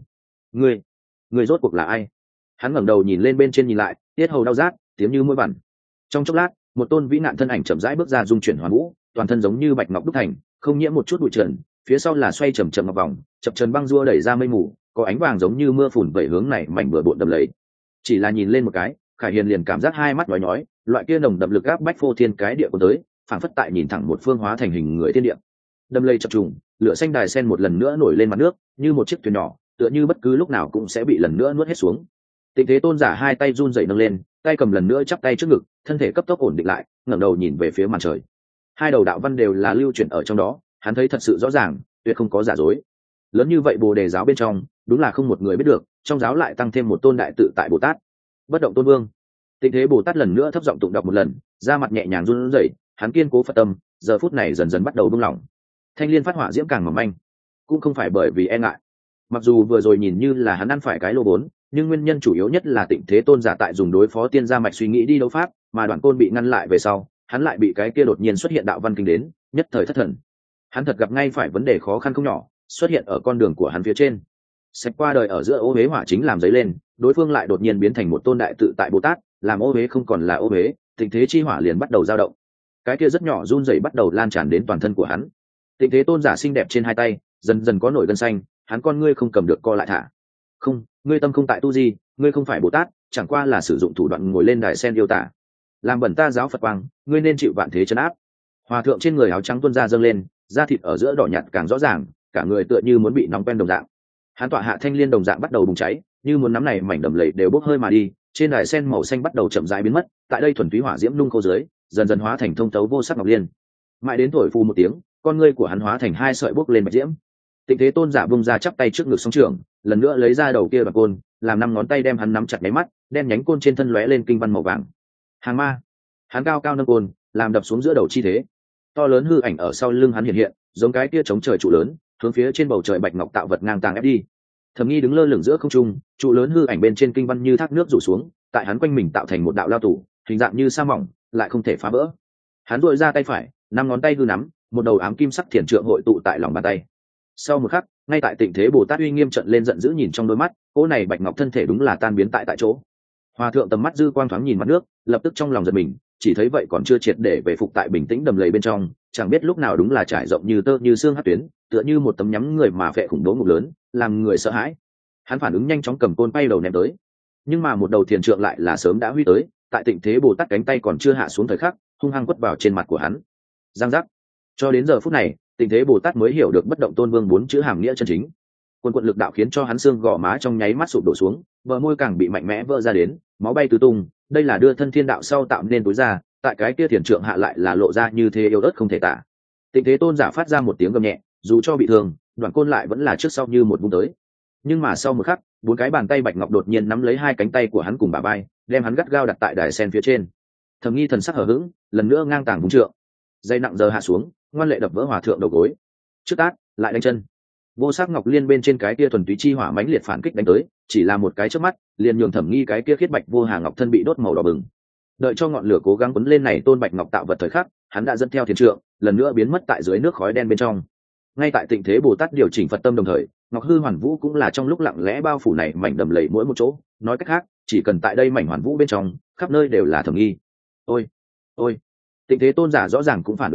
Người rốt cuộc là ai? Hắn ngẩng đầu nhìn lên bên trên nhìn lại, tiết hầu đau rát, tiếng như mũi vằn. Trong chốc lát, một tôn vĩ nạn thân ảnh chậm rãi bước ra dung chuyển hoàn vũ, toàn thân giống như bạch ngọc đúc thành, không nhiễm một chút bụi trần, phía sau là xoay chậm chậm ngọc vòng, chập chờn băng rua đẩy ra mây mù, có ánh vàng giống như mưa phùn vẩy hướng này mảnh bừa bộn đầm lầy. Chỉ là nhìn lên một cái, Khải Hiền liền cảm giác hai mắt nhói nhói, loại kia nồng đậm lực áp bách phô thiên cái địa của tới, phảng phất tại nhìn thẳng một phương hóa thành hình người thiên địa. Đầm lầy chập trùng, lửa xanh đài sen một lần nữa nổi lên mặt nước, như một chiếc thuyền nhỏ, tựa như bất cứ lúc nào cũng sẽ bị lần nữa nuốt hết xuống. Tịnh Thế Tôn giả hai tay run rẩy nâng lên, tay cầm lần nữa chắp tay trước ngực, thân thể cấp tốc ổn định lại, ngẩng đầu nhìn về phía màn trời. Hai đầu đạo văn đều là lưu chuyển ở trong đó, hắn thấy thật sự rõ ràng, tuyệt không có giả dối. Lớn như vậy Bồ Đề giáo bên trong, đúng là không một người biết được, trong giáo lại tăng thêm một tôn đại tự tại Bồ Tát. Bất động Tôn Vương. Tịnh Thế Bồ Tát lần nữa thấp giọng tụng đọc một lần, da mặt nhẹ nhàng run rẩy, hắn kiên cố Phật tâm, giờ phút này dần dần bắt đầu buông lỏng. Thanh liên phát hỏa diễm càng mỏng manh, cũng không phải bởi vì e ngại. Mặc dù vừa rồi nhìn như là hắn ăn phải cái lô vốn, nhưng nguyên nhân chủ yếu nhất là Tịnh Thế Tôn giả tại dùng đối phó tiên gia mạch suy nghĩ đi đấu pháp, mà Đoạn Côn bị ngăn lại về sau, hắn lại bị cái kia đột nhiên xuất hiện đạo văn kinh đến, nhất thời thất thần. Hắn thật gặp ngay phải vấn đề khó khăn không nhỏ, xuất hiện ở con đường của hắn phía trên. Sạch qua đời ở giữa ô huế hỏa chính làm dấy lên, đối phương lại đột nhiên biến thành một tôn đại tự tại Bồ Tát, làm ô huế không còn là ô huế, Tịnh Thế chi hỏa liền bắt đầu dao động. Cái kia rất nhỏ run rẩy bắt đầu lan tràn đến toàn thân của hắn. Tịnh Thế Tôn giả xinh đẹp trên hai tay, dần dần có nổi gân xanh, hắn con ngươi không cầm được co lại thả. Không, ngươi tâm không tại tu gì, ngươi không phải Bồ Tát, chẳng qua là sử dụng thủ đoạn ngồi lên đài sen yêu tả, làm bẩn ta giáo Phật quang, ngươi nên chịu vạn thế trấn áp. Hòa thượng trên người áo trắng tuôn ra dâng lên, da thịt ở giữa đỏ nhạt càng rõ ràng, cả người tựa như muốn bị nóng quen đồng dạng. Hắn tọa hạ thanh liên đồng dạng bắt đầu bùng cháy, như muốn nắm này mảnh đầm lầy đều bốc hơi mà đi, trên đài sen màu xanh bắt đầu chậm rãi biến mất, tại đây thuần túy hỏa diễm nung khô dưới, dần dần hóa thành thông tấu vô sắc ngọc liên. Mãi đến thổi phù một tiếng, con ngươi của hắn hóa thành hai sợi bốc lên bạch diễm. Tịnh Thế Tôn giả bung ra chắp tay trước ngực song trường, lần nữa lấy ra đầu kia bạc côn, làm năm ngón tay đem hắn nắm chặt máy mắt, đen nhánh côn trên thân lóe lên kinh văn màu vàng. Hàng ma. Hắn cao cao nâng côn, làm đập xuống giữa đầu chi thế. To lớn hư ảnh ở sau lưng hắn hiện hiện, giống cái kia chống trời trụ lớn, hướng phía trên bầu trời bạch ngọc tạo vật ngang tàng ép đi. Thẩm Nghi đứng lơ lửng giữa không trung, trụ lớn hư ảnh bên trên kinh văn như thác nước rủ xuống, tại hắn quanh mình tạo thành một đạo lao tủ, hình dạng như sa mỏng, lại không thể phá vỡ. Hắn duỗi ra tay phải, năm ngón tay hư nắm, một đầu ám kim sắc thiền trượng hội tụ tại lòng bàn tay. Sau một khắc, ngay tại Tịnh Thế Bồ Tát uy nghiêm trận lên giận dữ nhìn trong đôi mắt, cỗ này bạch ngọc thân thể đúng là tan biến tại chỗ. Hòa thượng tầm mắt dư quang thoáng nhìn mặt nước, lập tức trong lòng giật mình, chỉ thấy vậy còn chưa triệt để về phục tại bình tĩnh đầm lầy bên trong, chẳng biết lúc nào đúng là trải rộng như tơ như xương hắc tuyến, tựa như một tấm nhắm người mà phệ khủng bố ngục lớn, làm người sợ hãi. Hắn phản ứng nhanh chóng cầm côn bay đầu ném tới, nhưng mà một đầu thiền trượng lại là sớm đã huy tới, tại Tịnh Thế Bồ Tát cánh tay còn chưa hạ xuống thời khắc, hung hăng quất vào trên mặt của hắn. Giang giác. Cho đến giờ phút này, Tịnh Thế Bồ Tát mới hiểu được bất động tôn vương bốn chữ hàm nghĩa chân chính. Quân quận lực đạo khiến cho hắn xương gò má trong nháy mắt sụp đổ xuống, bờ môi càng bị mạnh mẽ vỡ ra đến, máu bay tứ tung. Đây là đưa thân thiên đạo sau tạo nên tối ra, tại cái kia thiền trượng hạ lại là lộ ra như thế yếu ớt không thể tả. Tịnh Thế Tôn giả phát ra một tiếng gầm nhẹ, dù cho bị thương, Đoạn Côn lại vẫn là trước sau như một vung tới. Nhưng mà sau một khắc, bốn cái bàn tay bạch ngọc đột nhiên nắm lấy hai cánh tay của hắn cùng bả vai, đem hắn gắt gao đặt tại đài sen phía trên. Thẩm Nghi thần sắc hờ hững, lần nữa ngang tàng vung trượng, dây nặng giờ hạ xuống, ngoan lệ đập vỡ hòa thượng đầu gối. Trước tát, lại đánh chân. Vô sắc ngọc liên bên trên cái kia thuần túy chi hỏa mãnh liệt phản kích đánh tới, chỉ là một cái chớp mắt, liền nhường Thẩm Nghi cái kia khiết bạch vô hà ngọc thân bị đốt màu đỏ bừng. Đợi cho ngọn lửa cố gắng quấn lên này tôn bạch ngọc tạo vật thời khắc, hắn đã dẫn theo thiền trượng, lần nữa biến mất tại dưới nước khói đen bên trong. Ngay tại Tịnh Thế Bồ Tát điều chỉnh Phật tâm đồng thời, Ngọc Hư Hoàn Vũ cũng là trong lúc lặng lẽ bao phủ này mảnh đầm lầy mỗi một chỗ, nói cách khác, chỉ cần tại đây mảnh hoàn vũ bên trong, khắp nơi đều là Thẩm Nghi. Ôi, ôi. Tịnh Thế Tôn giả rõ ràng cũng phản ứng lại,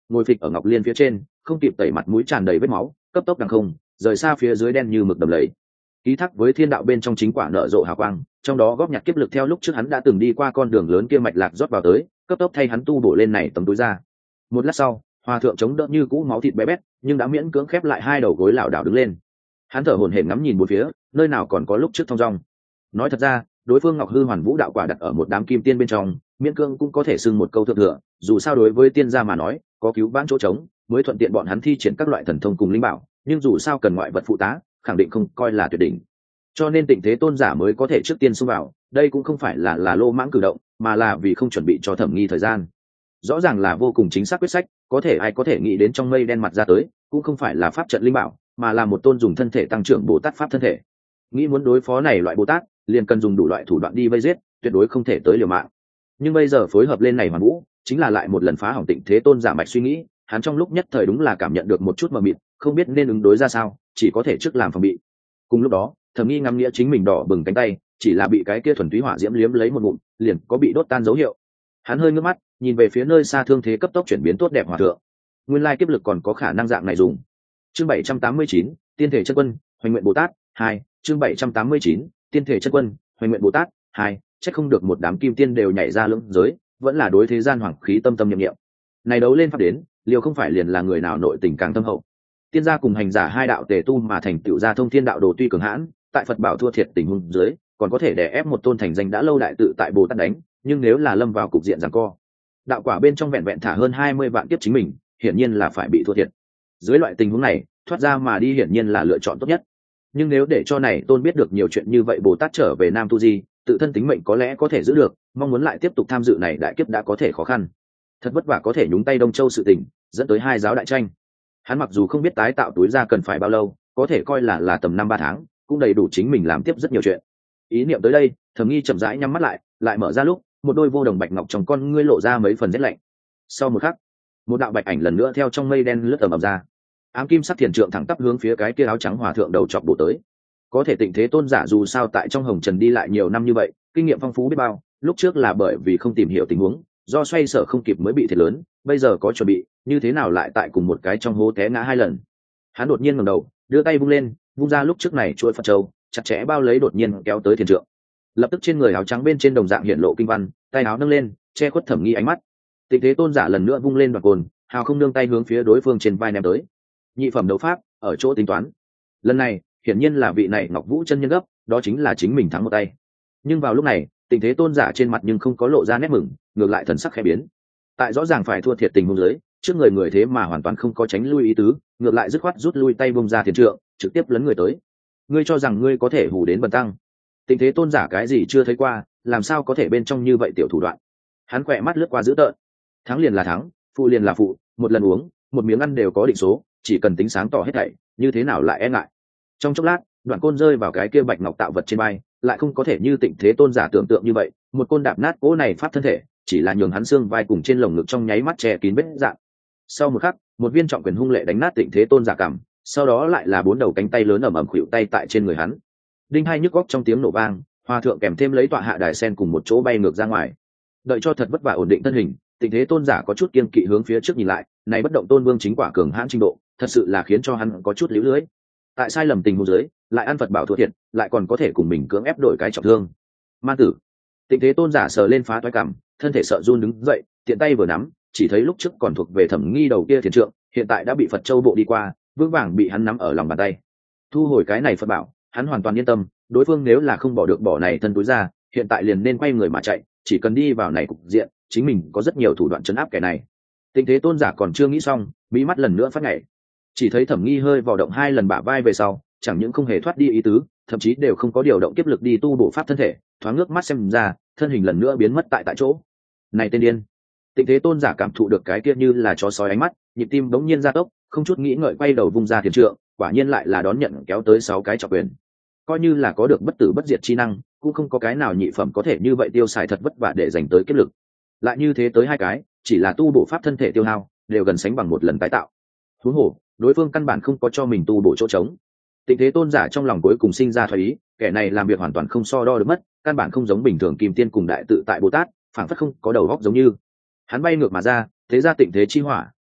ngồi phịch ở ngọc liên phía trên, không kịp tẩy mặt mũi tràn đầy vết máu, cấp tốc đằng không rời xa phía dưới đen như mực đầm lầy. Ký thác với thiên đạo bên trong chính quả nở rộ hào quang, trong đó góp nhặt kiếp lực theo lúc trước hắn đã từng đi qua con đường lớn kia mạch lạc rót vào tới, cấp tốc thay hắn tu bổ lên này tấm túi ra. Một lát sau, hòa thượng chống đỡ như cũ máu thịt bé bét, nhưng đã miễn cưỡng khép lại hai đầu gối lảo đảo đứng lên. Hắn thở hổn hển ngắm nhìn bốn phía, nơi nào còn có lúc trước thong dong. Nói thật ra, đối phương Ngọc Hư Hoàn Vũ đạo quả đặt ở một đám kim tiên bên trong, miễn cưỡng cũng có thể xưng một câu thượng thừa, dù sao đối với tiên gia mà nói, có cứu vãn chỗ trống, mới thuận tiện bọn hắn thi triển các loại thần thông cùng linh bảo, nhưng dù sao cần ngoại vật phụ tá, khẳng định không coi là tuyệt đỉnh. Cho nên Tịnh Thế Tôn giả mới có thể trước tiên xông vào, đây cũng không phải là lô mãng cử động, mà là vì không chuẩn bị cho Thẩm Nghi thời gian. Rõ ràng là vô cùng chính xác quyết sách, có thể ai có thể nghĩ đến trong mây đen mặt ra tới, cũng không phải là pháp trận linh bảo, mà là một tôn dùng thân thể tăng trưởng Bồ Tát pháp thân thể. Nghĩ muốn đối phó này loại Bồ Tát, liền cần dùng đủ loại thủ đoạn đi vây giết, tuyệt đối không thể tới liều mạng. Nhưng bây giờ phối hợp lên này Hoàn Vũ, chính là lại một lần phá hỏng Tịnh Thế Tôn giả mạch suy nghĩ, hắn trong lúc nhất thời đúng là cảm nhận được một chút mờ mịt, không biết nên ứng đối ra sao, chỉ có thể trước làm phòng bị. Cùng lúc đó, Thẩm Nghi ngắm nghĩa chính mình đỏ bừng cánh tay, chỉ là bị cái kia thuần túy hỏa diễm liếm lấy một ngụm, liền có bị đốt tan dấu hiệu. Hắn hơi ngước mắt, nhìn về phía nơi xa thương thế cấp tốc chuyển biến tốt đẹp hòa thượng. Nguyên lai kiếp lực còn có khả năng dạng này dùng. Chương 789, Tiên thể chân quân, Hoành nguyện Bồ Tát 2, chương 789, Tiên thể chân quân, Hoành nguyện Bồ Tát 2, chắc không được một đám kim tiên đều nhảy ra lưỡng giới, vẫn là đối thế gian hoàng khí tâm tâm niệm niệm. Này đấu lên pháp đến, liều không phải liền là người nào nội tình càng thâm hậu. Tiên gia cùng hành giả hai đạo tề tu mà thành tựu gia thông thiên đạo đồ tuy cường hãn, tại Phật bảo thua thiệt tình huống dưới, còn có thể đè ép một tôn thành danh đã lâu đại tự tại Bồ Tát đánh, nhưng nếu là lâm vào cục diện giằng co, đạo quả bên trong vẹn vẹn thả hơn 20 vạn kiếp chính mình, hiển nhiên là phải bị thua thiệt. Dưới loại tình huống này, thoát ra mà đi hiển nhiên là lựa chọn tốt nhất. Nhưng nếu để cho này tôn biết được nhiều chuyện như vậy Bồ Tát trở về Nam Tu Di, tự thân tính mệnh có lẽ có thể giữ được, mong muốn lại tiếp tục tham dự này đại kiếp đã có thể khó khăn. Thật vất vả có thể nhúng tay Đông Châu sự tình, dẫn tới hai giáo đại tranh. Hắn mặc dù không biết tái tạo túi ra cần phải bao lâu, có thể coi là tầm 5-3 tháng, cũng đầy đủ chính mình làm tiếp rất nhiều chuyện. Ý niệm tới đây, Thẩm Nghi chậm rãi nhắm mắt lại mở ra lúc, một đôi vô đồng bạch ngọc trong con ngươi lộ ra mấy phần rét lạnh. Sau một khắc, một đạo bạch ảnh lần nữa theo trong mây đen lướt ầm ầm ra. Ám kim sắc thiền trượng thẳng tắp hướng phía cái kia áo trắng hòa thượng đầu chọc bổ tới. Có thể Tịnh Thế Tôn giả dù sao tại trong hồng trần đi lại nhiều năm như vậy, kinh nghiệm phong phú biết bao, lúc trước là bởi vì không tìm hiểu tình huống, do xoay sở không kịp mới bị thiệt lớn, bây giờ có chuẩn bị, như thế nào lại tại cùng một cái trong hố té ngã hai lần. Hắn đột nhiên ngẩng đầu, đưa tay vung lên, vung ra lúc trước này chuỗi Phật châu, chặt chẽ bao lấy đột nhiên kéo tới thiền trượng. Lập tức trên người áo trắng bên trên đồng dạng hiện lộ kinh văn, tay áo nâng lên, che khuất Thẩm Nghi ánh mắt. Tịnh Thế Tôn giả lần nữa vung lên đoạt cồn, hào không nương tay hướng phía đối phương trên vai ném tới. Nhị phẩm đấu pháp, ở chỗ tính toán. Lần này, hiển nhiên là vị này Ngọc Vũ chân nhân gấp, đó chính là chính mình thắng một tay. Nhưng vào lúc này, Tịnh Thế Tôn giả trên mặt nhưng không có lộ ra nét mừng, ngược lại thần sắc khẽ biến. Tại rõ ràng phải thua thiệt tình huống dưới, trước người thế mà hoàn toàn không có tránh lui ý tứ, ngược lại dứt khoát rút lui tay bung ra thiền trượng, trực tiếp lấn người tới. Ngươi cho rằng ngươi có thể hù đến bần tăng? Tịnh Thế Tôn giả cái gì chưa thấy qua, làm sao có thể bên trong như vậy tiểu thủ đoạn? Hắn quẹ mắt lướt qua dữ tợn. Thắng liền là thắng, phụ liền là phụ, một lần uống, một miếng ăn đều có định số, chỉ cần tính sáng tỏ hết thảy, như thế nào lại e ngại. Trong chốc lát, đoạn côn rơi vào cái kia bạch ngọc tạo vật trên vai, lại không có thể như Tịnh Thế Tôn giả tưởng tượng như vậy, một côn đạp nát cỗ này pháp thân thể, chỉ là nhường hắn xương vai cùng trên lồng ngực trong nháy mắt che kín vết dạn. Sau một khắc, một viên trọng quyền hung lệ đánh nát Tịnh Thế Tôn giả cằm, sau đó lại là 4 đầu cánh tay lớn ầm ầm khuỵu tay tại trên người hắn. Đinh hai nhức góc trong tiếng nổ vang, hòa thượng kèm thêm lấy tọa hạ đài sen cùng một chỗ bay ngược ra ngoài. Đợi cho thật vất vả ổn định thân hình, Tịnh Thế Tôn giả có chút kiên kỵ hướng phía trước nhìn lại, này bất động tôn vương chính quả cường hãn trình độ, thật sự là khiến cho hắn có chút liễu lưới. Tại sai lầm tình huống dưới, lại ăn Phật bảo thua thiệt, lại còn có thể cùng mình cưỡng ép đổi cái trọng thương. Ma tử. Tịnh Thế Tôn giả sờ lên phá toái cằm, thân thể sợ run đứng dậy, tiện tay vừa nắm, chỉ thấy lúc trước còn thuộc về Thẩm Nghi đầu kia thiền trượng, hiện tại đã bị Phật Châu bộ đi qua, vững vàng bị hắn nắm ở lòng bàn tay. Thu hồi cái này Phật bảo, hắn hoàn toàn yên tâm, đối phương nếu là không bỏ được bỏ này thân túi ra, hiện tại liền nên quay người mà chạy, chỉ cần đi vào này cục diện, chính mình có rất nhiều thủ đoạn trấn áp kẻ này. Tịnh Thế Tôn giả còn chưa nghĩ xong, mí mắt lần nữa phát nhảy. Chỉ thấy Thẩm Nghi hơi vò động 2 lần bả vai về sau, chẳng những không hề thoát đi ý tứ, thậm chí đều không có điều động kiếp lực đi tu bổ pháp thân thể, thoáng ngước mắt xem ra, thân hình lần nữa biến mất tại chỗ. Này tên điên! Tịnh Thế Tôn giả cảm thụ được cái kia như là chó sói ánh mắt, nhịp tim bỗng nhiên gia tốc, không chút nghĩ ngợi quay đầu vung ra thiền trượng, quả nhiên lại là đón nhận kéo tới 6 cái trọng quyền. Coi như là có được bất tử bất diệt chi năng, cũng không có cái nào nhị phẩm có thể như vậy tiêu xài thật vất vả để dành tới kiếp lực. Lại như thế tới 2 cái, chỉ là tu bổ pháp thân thể tiêu hao, đều gần sánh bằng một lần tái tạo. Huống hồ, đối phương căn bản không có cho mình tu bổ chỗ trống. Tịnh Thế Tôn giả trong lòng cuối cùng sinh ra thoái ý, kẻ này làm việc hoàn toàn không so đo được mất, căn bản không giống bình thường kim tiên cùng đại tự tại Bồ Tát, phảng phất không có đầu óc giống như. Hắn bay ngược mà ra, thế ra Tịnh Thế chi hỏa,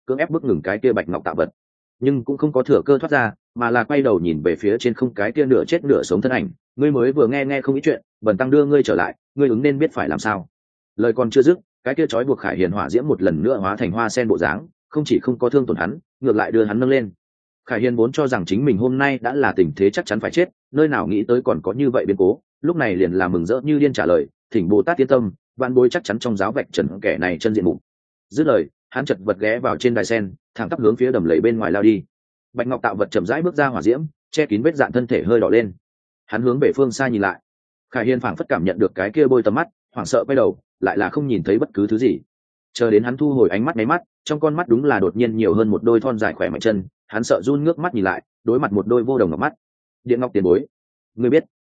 cưỡng ép bước ngừng cái kia bạch ngọc tạo vật, nhưng cũng không có thừa cơ thoát ra, mà là quay đầu nhìn về phía trên không cái kia nửa chết nửa sống thân ảnh. Ngươi mới vừa nghe không ít chuyện, bần tăng đưa ngươi trở lại, ngươi ứng nên biết phải làm sao. Lời còn chưa dứt, cái kia trói buộc Khải Hiền hỏa diễm một lần nữa hóa thành hoa sen bộ dáng, không chỉ không có thương tổn hắn, ngược lại đưa hắn nâng lên. Khải Hiền vốn cho rằng chính mình hôm nay đã là tình thế chắc chắn phải chết, nơi nào nghĩ tới còn có như vậy biến cố, lúc này liền là mừng rỡ như điên trả lời, thỉnh Bồ Tát yên tâm, vạn bối chắc chắn trong giáo vạch trần kẻ này chân diện mục. Dứt lời, hắn chợt vật ghé vào trên đài sen, thẳng tắp hướng phía đầm lầy bên ngoài lao đi. Bạch ngọc tạo vật chậm rãi bước ra hỏa diễm, che kín vết dạn thân thể hơi đỏ lên. Hắn hướng về phương xa nhìn lại. Khải Hiên phảng phất cảm nhận được cái kia bôi tầm mắt, hoảng sợ quay đầu, lại là không nhìn thấy bất cứ thứ gì. Chờ đến hắn thu hồi ánh mắt nháy mắt, trong con mắt đúng là đột nhiên nhiều hơn một đôi thon dài khỏe mạnh chân. Hắn sợ run ngước mắt nhìn lại, đối mặt một đôi vô đồng ngọc mắt. Điện Ngọc tiền bối, ngươi biết,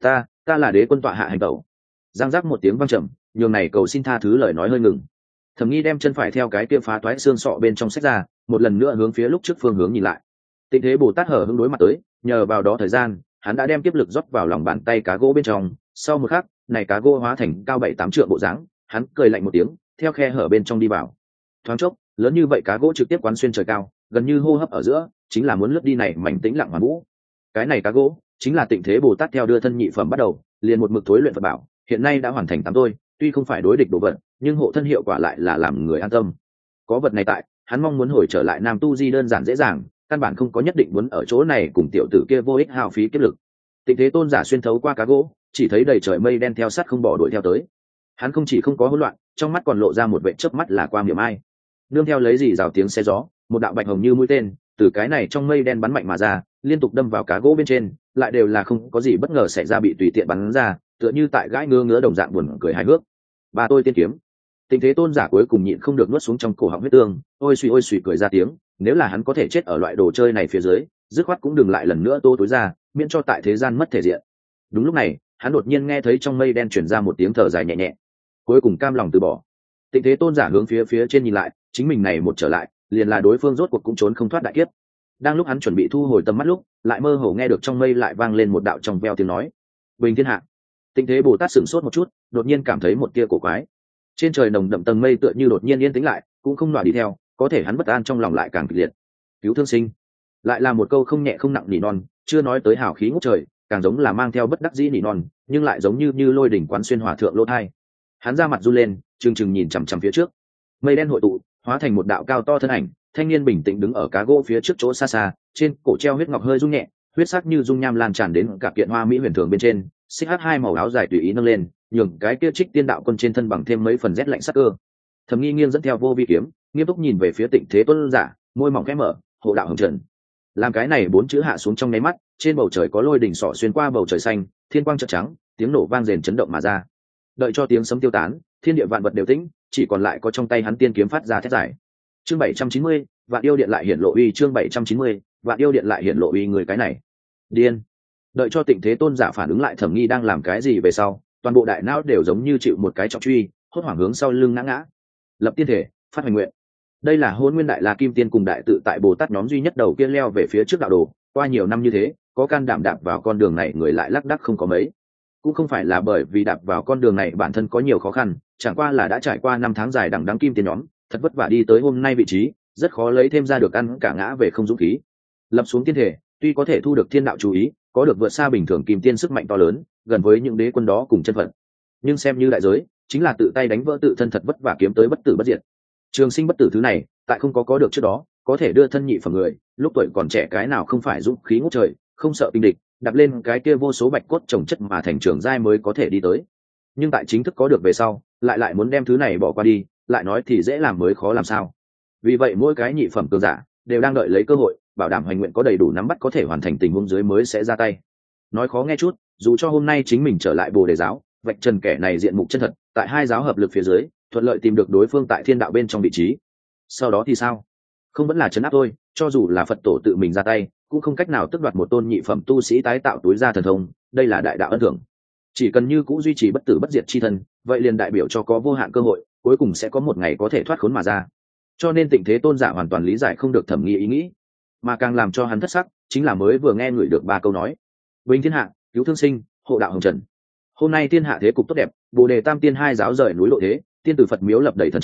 ta là đế quân tọa hạ hành tẩu. Giang giác một tiếng vang trầm, nhường này cầu xin tha thứ lời nói hơi ngừng. Thẩm Nghi đem chân phải theo cái kia phá toái xương sọ bên trong xách ra, một lần nữa hướng phía lúc trước phương hướng nhìn lại. Tình thế Bồ Tát hở hững đối mặt tới, nhờ vào đó thời gian, hắn đã đem tiếp lực rót vào lòng bàn tay cá gỗ bên trong. Sau một khắc, này cá gỗ hóa thành cao 7-8 trượng bộ dáng, hắn cười lạnh một tiếng, theo khe hở bên trong đi vào. Thoáng chốc, lớn như vậy cá gỗ trực tiếp quán xuyên trời cao, gần như hô hấp ở giữa, chính là muốn lướt đi này mảnh tĩnh lặng hoàn vũ. Cái này cá gỗ, chính là Tịnh Thế Bồ Tát theo đưa thân nhị phẩm bắt đầu, liền một mực thối luyện Phật bảo, hiện nay đã hoàn thành 8 tôi, tuy không phải đối địch đồ vật, nhưng hộ thân hiệu quả lại là làm người an tâm. Có vật này tại, hắn mong muốn hồi trở lại Nam Tu Di đơn giản dễ dàng, căn bản không có nhất định muốn ở chỗ này cùng tiểu tử kia vô ích hao phí kiếp lực. Tịnh Thế Tôn giả xuyên thấu qua cá gỗ, chỉ thấy đầy trời mây đen theo sát không bỏ đuổi theo tới. Hắn không chỉ không có hỗn loạn, trong mắt còn lộ ra một vẻ chớp mắt là qua miệng ai. Nương theo lấy gì rào tiếng xe gió, một đạo bạch hồng như mũi tên, từ cái này trong mây đen bắn mạnh mà ra, liên tục đâm vào cá gỗ bên trên, lại đều là không có gì bất ngờ xảy ra bị tùy tiện bắn ra, tựa như tại gãi ngứa đồng dạng buồn cười hài hước. Ba tôi tiên kiếm. Tình Thế Tôn giả cuối cùng nhịn không được nuốt xuống trong cổ họng huyết tương, ôi suy cười ra tiếng, nếu là hắn có thể chết ở loại đồ chơi này phía dưới, dứt khoát cũng đừng lại lần nữa tô tối ra, miễn cho tại thế gian mất thể diện. Đúng lúc này, hắn đột nhiên nghe thấy trong mây đen truyền ra một tiếng thở dài nhẹ nhẹ, cuối cùng cam lòng từ bỏ. Tình Thế Tôn giả hướng phía trên nhìn lại, chính mình này một trở lại, liền là đối phương rốt cuộc cũng trốn không thoát đại kiếp. Đang lúc hắn chuẩn bị thu hồi tầm mắt lúc, lại mơ hồ nghe được trong mây lại vang lên một đạo trong veo tiếng nói: "Bình thiên hạ." Tình Thế Bồ Tát sửng sốt một chút, đột nhiên cảm thấy một tia cổ quái. Trên trời nồng đậm tầng mây tựa như đột nhiên yên tĩnh lại, cũng không nọa đi theo, có thể hắn bất an trong lòng lại càng kịch liệt. Cứu thương sinh, lại là một câu không nhẹ không nặng nỉ non, chưa nói tới hào khí ngút trời, càng giống là mang theo bất đắc dĩ nỉ non, nhưng lại giống như lôi đỉnh quán xuyên hòa thượng lỗ thai. Hắn ra mặt run lên, trừng nhìn chằm chằm phía trước. Mây đen hội tụ, hóa thành một đạo cao to thân ảnh, thanh niên bình tĩnh đứng ở cá gỗ phía trước chỗ xa xa, trên cổ treo huyết ngọc hơi rung nhẹ, huyết sắc như dung nham lan tràn đến cả kiện hoa mỹ huyền thường bên trên, xích hắc hai màu áo dài tùy ý nâng lên, nhường cái kia Trích Tiên đạo quân trên thân bằng thêm mấy phần rét lạnh sắc cơ. Thẩm Nghi nghiêng dẫn theo vô vi kiếm, nghiêm túc nhìn về phía Tịnh Thế Tôn giả, môi mỏng khẽ mở, hộ đạo hồng trần. Làm cái này 4 chữ hạ xuống trong nháy mắt, trên bầu trời có lôi đỉnh sọ xuyên qua bầu trời xanh, thiên quang chợt trắng, tiếng nổ vang rền chấn động mà ra. Đợi cho tiếng sấm tiêu tán, thiên địa vạn vật đều tĩnh, chỉ còn lại có trong tay hắn tiên kiếm phát ra thét giải. Chương 790, Vạn yêu điện lại hiển lộ uy. Chương 790, Vạn yêu điện lại hiển lộ uy. Người cái này điên. Đợi cho Tịnh Thế Tôn giả phản ứng lại Thẩm Nghi đang làm cái gì về sau, toàn bộ đại não đều giống như chịu một cái trọng truy, hốt hoảng hướng sau lưng ngã. Lập tiên thể, phát hoành nguyện. Đây là Hôn Nguyên Đại La Kim Tiên cùng đại tự tại Bồ Tát nhóm duy nhất đầu kia leo về phía trước đạo đồ, qua nhiều năm như thế, có can đảm đạp vào con đường này người lại lác đác không có mấy. Cũng không phải là bởi vì đạp vào con đường này bản thân có nhiều khó khăn, chẳng qua là đã trải qua 5 tháng dài đằng đẵng Kim Tiên nhóm, thật vất vả đi tới hôm nay vị trí, rất khó lấy thêm ra được ăn cả ngã về không dũng khí. Lập xuống tiên thể, tuy có thể thu được thiên đạo chú ý, có được vượt xa bình thường Kim Tiên sức mạnh to lớn, gần với những đế quân đó cùng chân phận, nhưng xem như đại giới, chính là tự tay đánh vỡ tự thân thật vất vả kiếm tới bất tử bất diệt. Trường sinh bất tử thứ này, tại không có được trước đó, có thể đưa thân nhị phẩm người, lúc tuổi còn trẻ cái nào không phải dũng khí ngút trời, không sợ kinh địch, đạp lên cái kia vô số bạch cốt trồng chất mà thành trường giai mới có thể đi tới. Nhưng tại chính thức có được về sau, lại muốn đem thứ này bỏ qua đi, lại nói thì dễ làm mới khó làm sao. Vì vậy mỗi cái nhị phẩm cường giả đều đang đợi lấy cơ hội, bảo đảm hoành nguyện có đầy đủ nắm bắt có thể hoàn thành tình huống dưới mới sẽ ra tay. Nói khó nghe chút, dù cho hôm nay chính mình trở lại Bồ Đề giáo, vạch trần kẻ này diện mục chân thật, tại hai giáo hợp lực phía dưới, thuận lợi tìm được đối phương tại thiên đạo bên trong vị trí. Sau đó thì sao? Không vẫn là trấn áp thôi, cho dù là Phật tổ tự mình ra tay, cũng không cách nào tước đoạt một tôn nhị phẩm tu sĩ tái tạo túi ra thần thông, đây là đại đạo ân thưởng. Chỉ cần như cũ duy trì bất tử bất diệt chi thân, vậy liền đại biểu cho có vô hạn cơ hội, cuối cùng sẽ có một ngày có thể thoát khốn mà ra. Cho nên Tịnh Thế Tôn giả hoàn toàn lý giải không được Thẩm Nghi ý nghĩ, mà càng làm cho hắn thất sắc, chính là mới vừa nghe người được 3 câu nói: Bình thiên hạ, cứu thương sinh, hộ đạo hồng trần. Hôm nay thiên hạ thế cục tốt đẹp, Bồ Đề Tam Tiên hai giáo rời núi lộ thế, tiên tử Phật miếu lập đầy thần châu,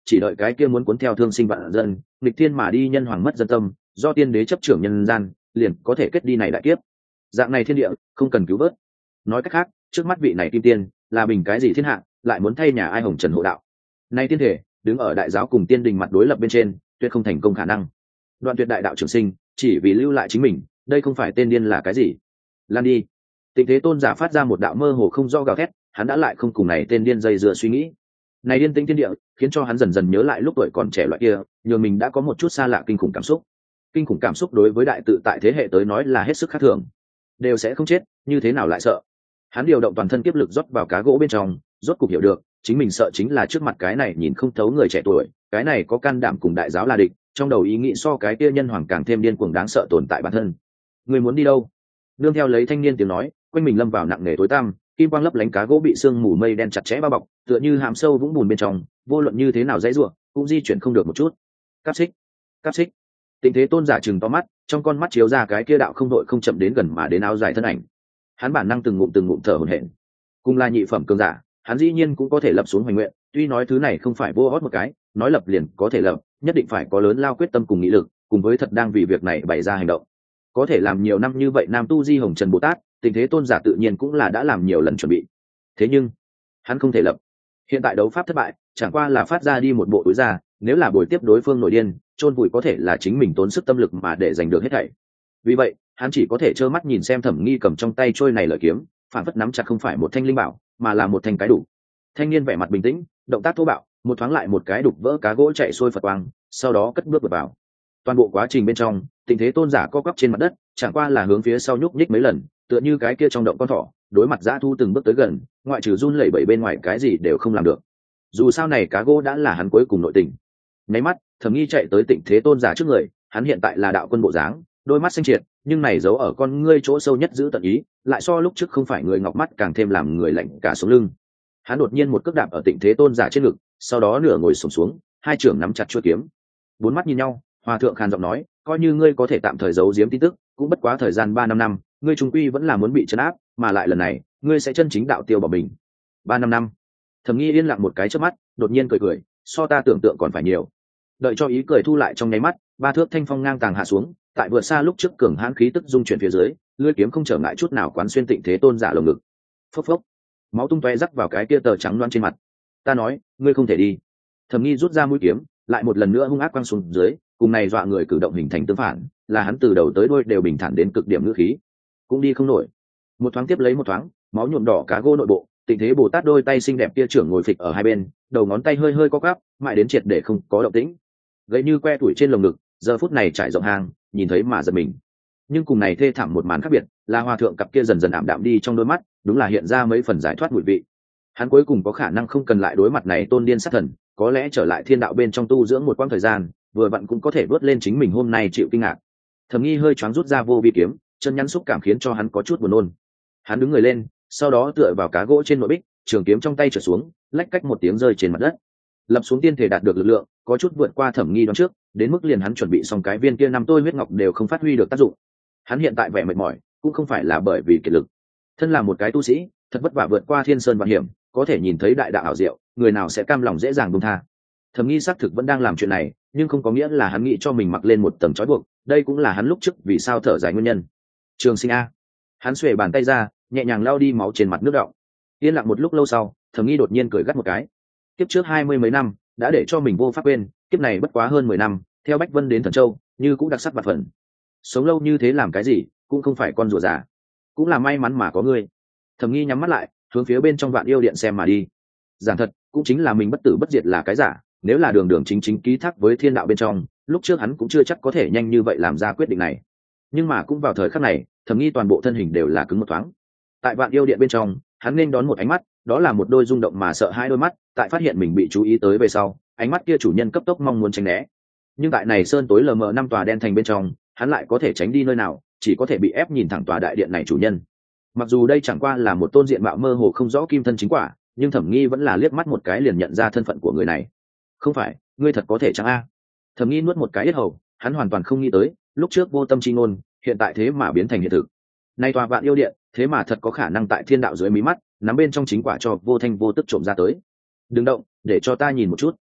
chỉ đợi cái kia muốn cuốn theo thương sinh vạn dân, nghịch thiên mà đi nhân hoàng mất dân tâm, do tiên đế chấp trưởng nhân gian, liền có thể kết đi này đại kiếp. Dạng này thiên địa không cần cứu vớt. Nói cách khác, trước mắt vị này kim tiên là bình cái gì thiên hạ, lại muốn thay nhà ai hồng trần hộ đạo. Nay tiên thể đứng ở đại giáo cùng tiên đình mặt đối lập bên trên, tuyệt không thành công khả năng. Đoạn tuyệt đại đạo trường sinh, chỉ vì lưu lại chính mình, đây không phải tên điên là cái gì? Lan đi. Tịnh Thế Tôn giả phát ra một đạo mơ hồ không do gào thét, hắn đã lại không cùng này tên điên dây dưa suy nghĩ. Này điên tĩnh thiên địa, khiến cho hắn dần dần nhớ lại lúc tuổi còn trẻ loại kia, nhường mình đã có một chút xa lạ kinh khủng cảm xúc. Kinh khủng cảm xúc đối với đại tự tại thế hệ tới nói là hết sức khác thường. Đều sẽ không chết, như thế nào lại sợ? Hắn điều động toàn thân kiếp lực rót vào cá gỗ bên trong, rốt cục hiểu được, chính mình sợ chính là trước mặt cái này nhìn không thấu người trẻ tuổi, cái này có can đảm cùng đại giáo là địch, trong đầu ý nghĩ so cái kia nhân hoàng càng thêm điên cuồng đáng sợ tồn tại bản thân. Người muốn đi đâu? Nương theo lấy thanh niên tiếng nói, quanh mình lâm vào nặng nề tối tăm, kim quang lấp lánh cá gỗ bị sương mù mây đen chặt chẽ bao bọc, tựa như hàm sâu vũng bùn bên trong, vô luận như thế nào dãy rủa, cũng di chuyển không được một chút. Cáp xích, cáp xích. Tịnh Thế Tôn giả trừng to mắt, trong con mắt chiếu ra cái kia đạo không đội không chậm đến gần mà đến áo dài thân ảnh. Hắn bản năng từng ngụm thở hổn hển. Cùng là nhị phẩm cường giả, hắn dĩ nhiên cũng có thể lập xuống hoành nguyện, tuy nói thứ này không phải vô hót một cái, nói lập liền có thể lập, nhất định phải có lớn lao quyết tâm cùng nghị lực, cùng với thật đang vì việc này bày ra hành động. Có thể làm nhiều năm như vậy nam tu di hồng trần bồ tát, Tình Thế Tôn giả tự nhiên cũng là đã làm nhiều lần chuẩn bị. Thế nhưng hắn không thể lập. Hiện tại đấu pháp thất bại, chẳng qua là phát ra đi một bộ túi ra, nếu là buổi tiếp đối phương nổi điên, chôn vùi có thể là chính mình tốn sức tâm lực mà để giành được hết thảy. Vì vậy hắn chỉ có thể trơ mắt nhìn xem Thẩm Nghi cầm trong tay trôi này lợi kiếm, phản phất nắm chặt không phải một thanh linh bảo, mà là một thanh cái đủ. Thanh niên vẻ mặt bình tĩnh, động tác thô bạo, một thoáng lại một cái đục vỡ cá gỗ chạy xuôi Phật quang, sau đó cất bước vào. Toàn bộ quá trình bên trong, Tình Thế Tôn giả co quắp trên mặt đất, chẳng qua là hướng phía sau nhúc nhích mấy lần, tựa như cái kia trong động con thỏ, đối mặt dã thu từng bước tới gần, ngoại trừ run lẩy bẩy bên ngoài cái gì đều không làm được. Dù sao này cá gỗ đã là hắn cuối cùng nội tình. Nháy mắt, Thẩm Nghi chạy tới Tịnh Thế Tôn giả trước người, hắn hiện tại là đạo quân bộ dáng, đôi mắt xanh triệt, nhưng này giấu ở con ngươi chỗ sâu nhất giữ tận ý, lại so lúc trước không phải người ngọc mắt càng thêm làm người lạnh cả sống lưng. Hắn đột nhiên một cước đạp ở Tịnh Thế Tôn giả trên ngực, sau đó nửa ngồi xổm xuống, hai trưởng nắm chặt chuôi kiếm. Bốn mắt nhìn nhau, Hòa thượng khàn giọng nói, coi như ngươi có thể tạm thời giấu giếm tin tức, cũng bất quá thời gian 3-5 năm, ngươi trung quy vẫn là muốn bị trấn áp, mà lại lần này, ngươi sẽ chân chính đạo tiêu bỏ mình. 3-5 năm. Thẩm Nghi yên lặng một cái chớp mắt, đột nhiên cười, so ta tưởng tượng còn phải nhiều. Đợi cho ý cười thu lại trong nháy mắt, ba thước thanh phong ngang tàng hạ xuống, tại vượt xa lúc trước cường hãn khí tức dung chuyển phía dưới, lưỡi kiếm không trở ngại chút nào quán xuyên Tịnh Thế Tôn giả lồng ngực. Phốc phốc, máu tung tóe rắc vào cái kia tờ trắng loáng trên mặt. Ta nói, ngươi không thể đi. Thẩm Nghi rút ra mũi kiếm, lại một lần nữa hung ác quăng xuống dưới, cùng này dọa người cử động hình thành tương phản, là hắn từ đầu tới đuôi đều bình thản đến cực điểm ngữ khí, cũng đi không nổi. Một thoáng tiếp lấy một thoáng, máu nhuộm đỏ cá gô nội bộ, Tịnh Thế Bồ Tát đôi tay xinh đẹp kia trưởng ngồi phịch ở hai bên, đầu ngón tay hơi hơi co quắp, mãi đến triệt để không có động tĩnh. Gậy như que tuổi trên lồng ngực, giờ phút này trải rộng hàng, nhìn thấy mà giật mình. Nhưng cùng này thê thảm một màn khác biệt, là hòa thượng cặp kia dần dần ảm đạm đi trong đôi mắt, đúng là hiện ra mấy phần giải thoát mùi vị. Hắn cuối cùng có khả năng không cần lại đối mặt này tôn điên sát thần, có lẽ trở lại thiên đạo bên trong tu dưỡng một quãng thời gian, vừa vặn cũng có thể vớt lên chính mình hôm nay chịu kinh ngạc. Thẩm Nghi hơi choáng rút ra vô vi kiếm, chân nhắn xúc cảm khiến cho hắn có chút buồn nôn. Hắn đứng người lên, sau đó tựa vào cá gỗ trên nội bích, trường kiếm trong tay trở xuống, lách cách một tiếng rơi trên mặt đất. Lập xuống tiên thể đạt được lực lượng, có chút vượt qua Thẩm Nghi đoán trước, đến mức liền hắn chuẩn bị xong cái viên kia năm tôi huyết ngọc đều không phát huy được tác dụng. Hắn hiện tại vẻ mệt mỏi, cũng không phải là bởi vì kiệt lực. Thân là một cái tu sĩ, thật vất vả vượt qua thiên sơn vạn hiểm, có thể nhìn thấy đại đạo ảo diệu, người nào sẽ cam lòng dễ dàng buông tha. Thẩm Nghi xác thực vẫn đang làm chuyện này, nhưng không có nghĩa là hắn nghĩ cho mình mặc lên một tầng trói buộc, đây cũng là hắn lúc trước vì sao thở dài nguyên nhân. Trường Sinh a. Hắn xuề bàn tay ra, nhẹ nhàng lau đi máu trên mặt nước đọng. Yên lặng một lúc lâu sau, Thẩm Nghi đột nhiên cười gắt một cái. Kiếp trước 20 mấy năm, đã để cho mình vô pháp quên, kiếp này bất quá hơn 10 năm, theo Bách Vân đến Thần Châu, như cũng đặc sắc bạt phần. Sống lâu như thế làm cái gì, cũng không phải con rùa già, cũng là may mắn mà có ngươi. Thẩm Nghi nhắm mắt lại, hướng phía bên trong Vạn Yêu Điện xem mà đi. Giảng thật, cũng chính là mình bất tử bất diệt là cái giả, nếu là đường đường chính chính ký thác với thiên đạo bên trong, lúc trước hắn cũng chưa chắc có thể nhanh như vậy làm ra quyết định này. Nhưng mà cũng vào thời khắc này, Thẩm Nghi toàn bộ thân hình đều là cứng một thoáng. Tại Vạn Yêu Điện bên trong, hắn nên đón một ánh mắt, đó là một đôi rung động mà sợ hai đôi mắt, tại phát hiện mình bị chú ý tới về sau, ánh mắt kia chủ nhân cấp tốc mong muốn tránh né. Nhưng tại này sơn tối lờ mờ năm tòa đen thành bên trong, hắn lại có thể tránh đi nơi nào, chỉ có thể bị ép nhìn thẳng tòa đại điện này chủ nhân. Mặc dù đây chẳng qua là một tôn diện mạo mơ hồ không rõ kim thân chính quả, nhưng Thẩm Nghi vẫn là liếc mắt một cái liền nhận ra thân phận của người này. Không phải, ngươi thật có thể chẳng a? Thẩm Nghi nuốt một cái yết hầu, hắn hoàn toàn không nghĩ tới, lúc trước vô tâm chi ngôn, hiện tại thế mà biến thành hiện thực. Nay tòa Vạn Yêu Điện, thế mà thật có khả năng tại thiên đạo dưới mí mắt, nắm bên trong chính quả cho vô thanh vô tức trộm ra tới. Đừng động, để cho ta nhìn một chút.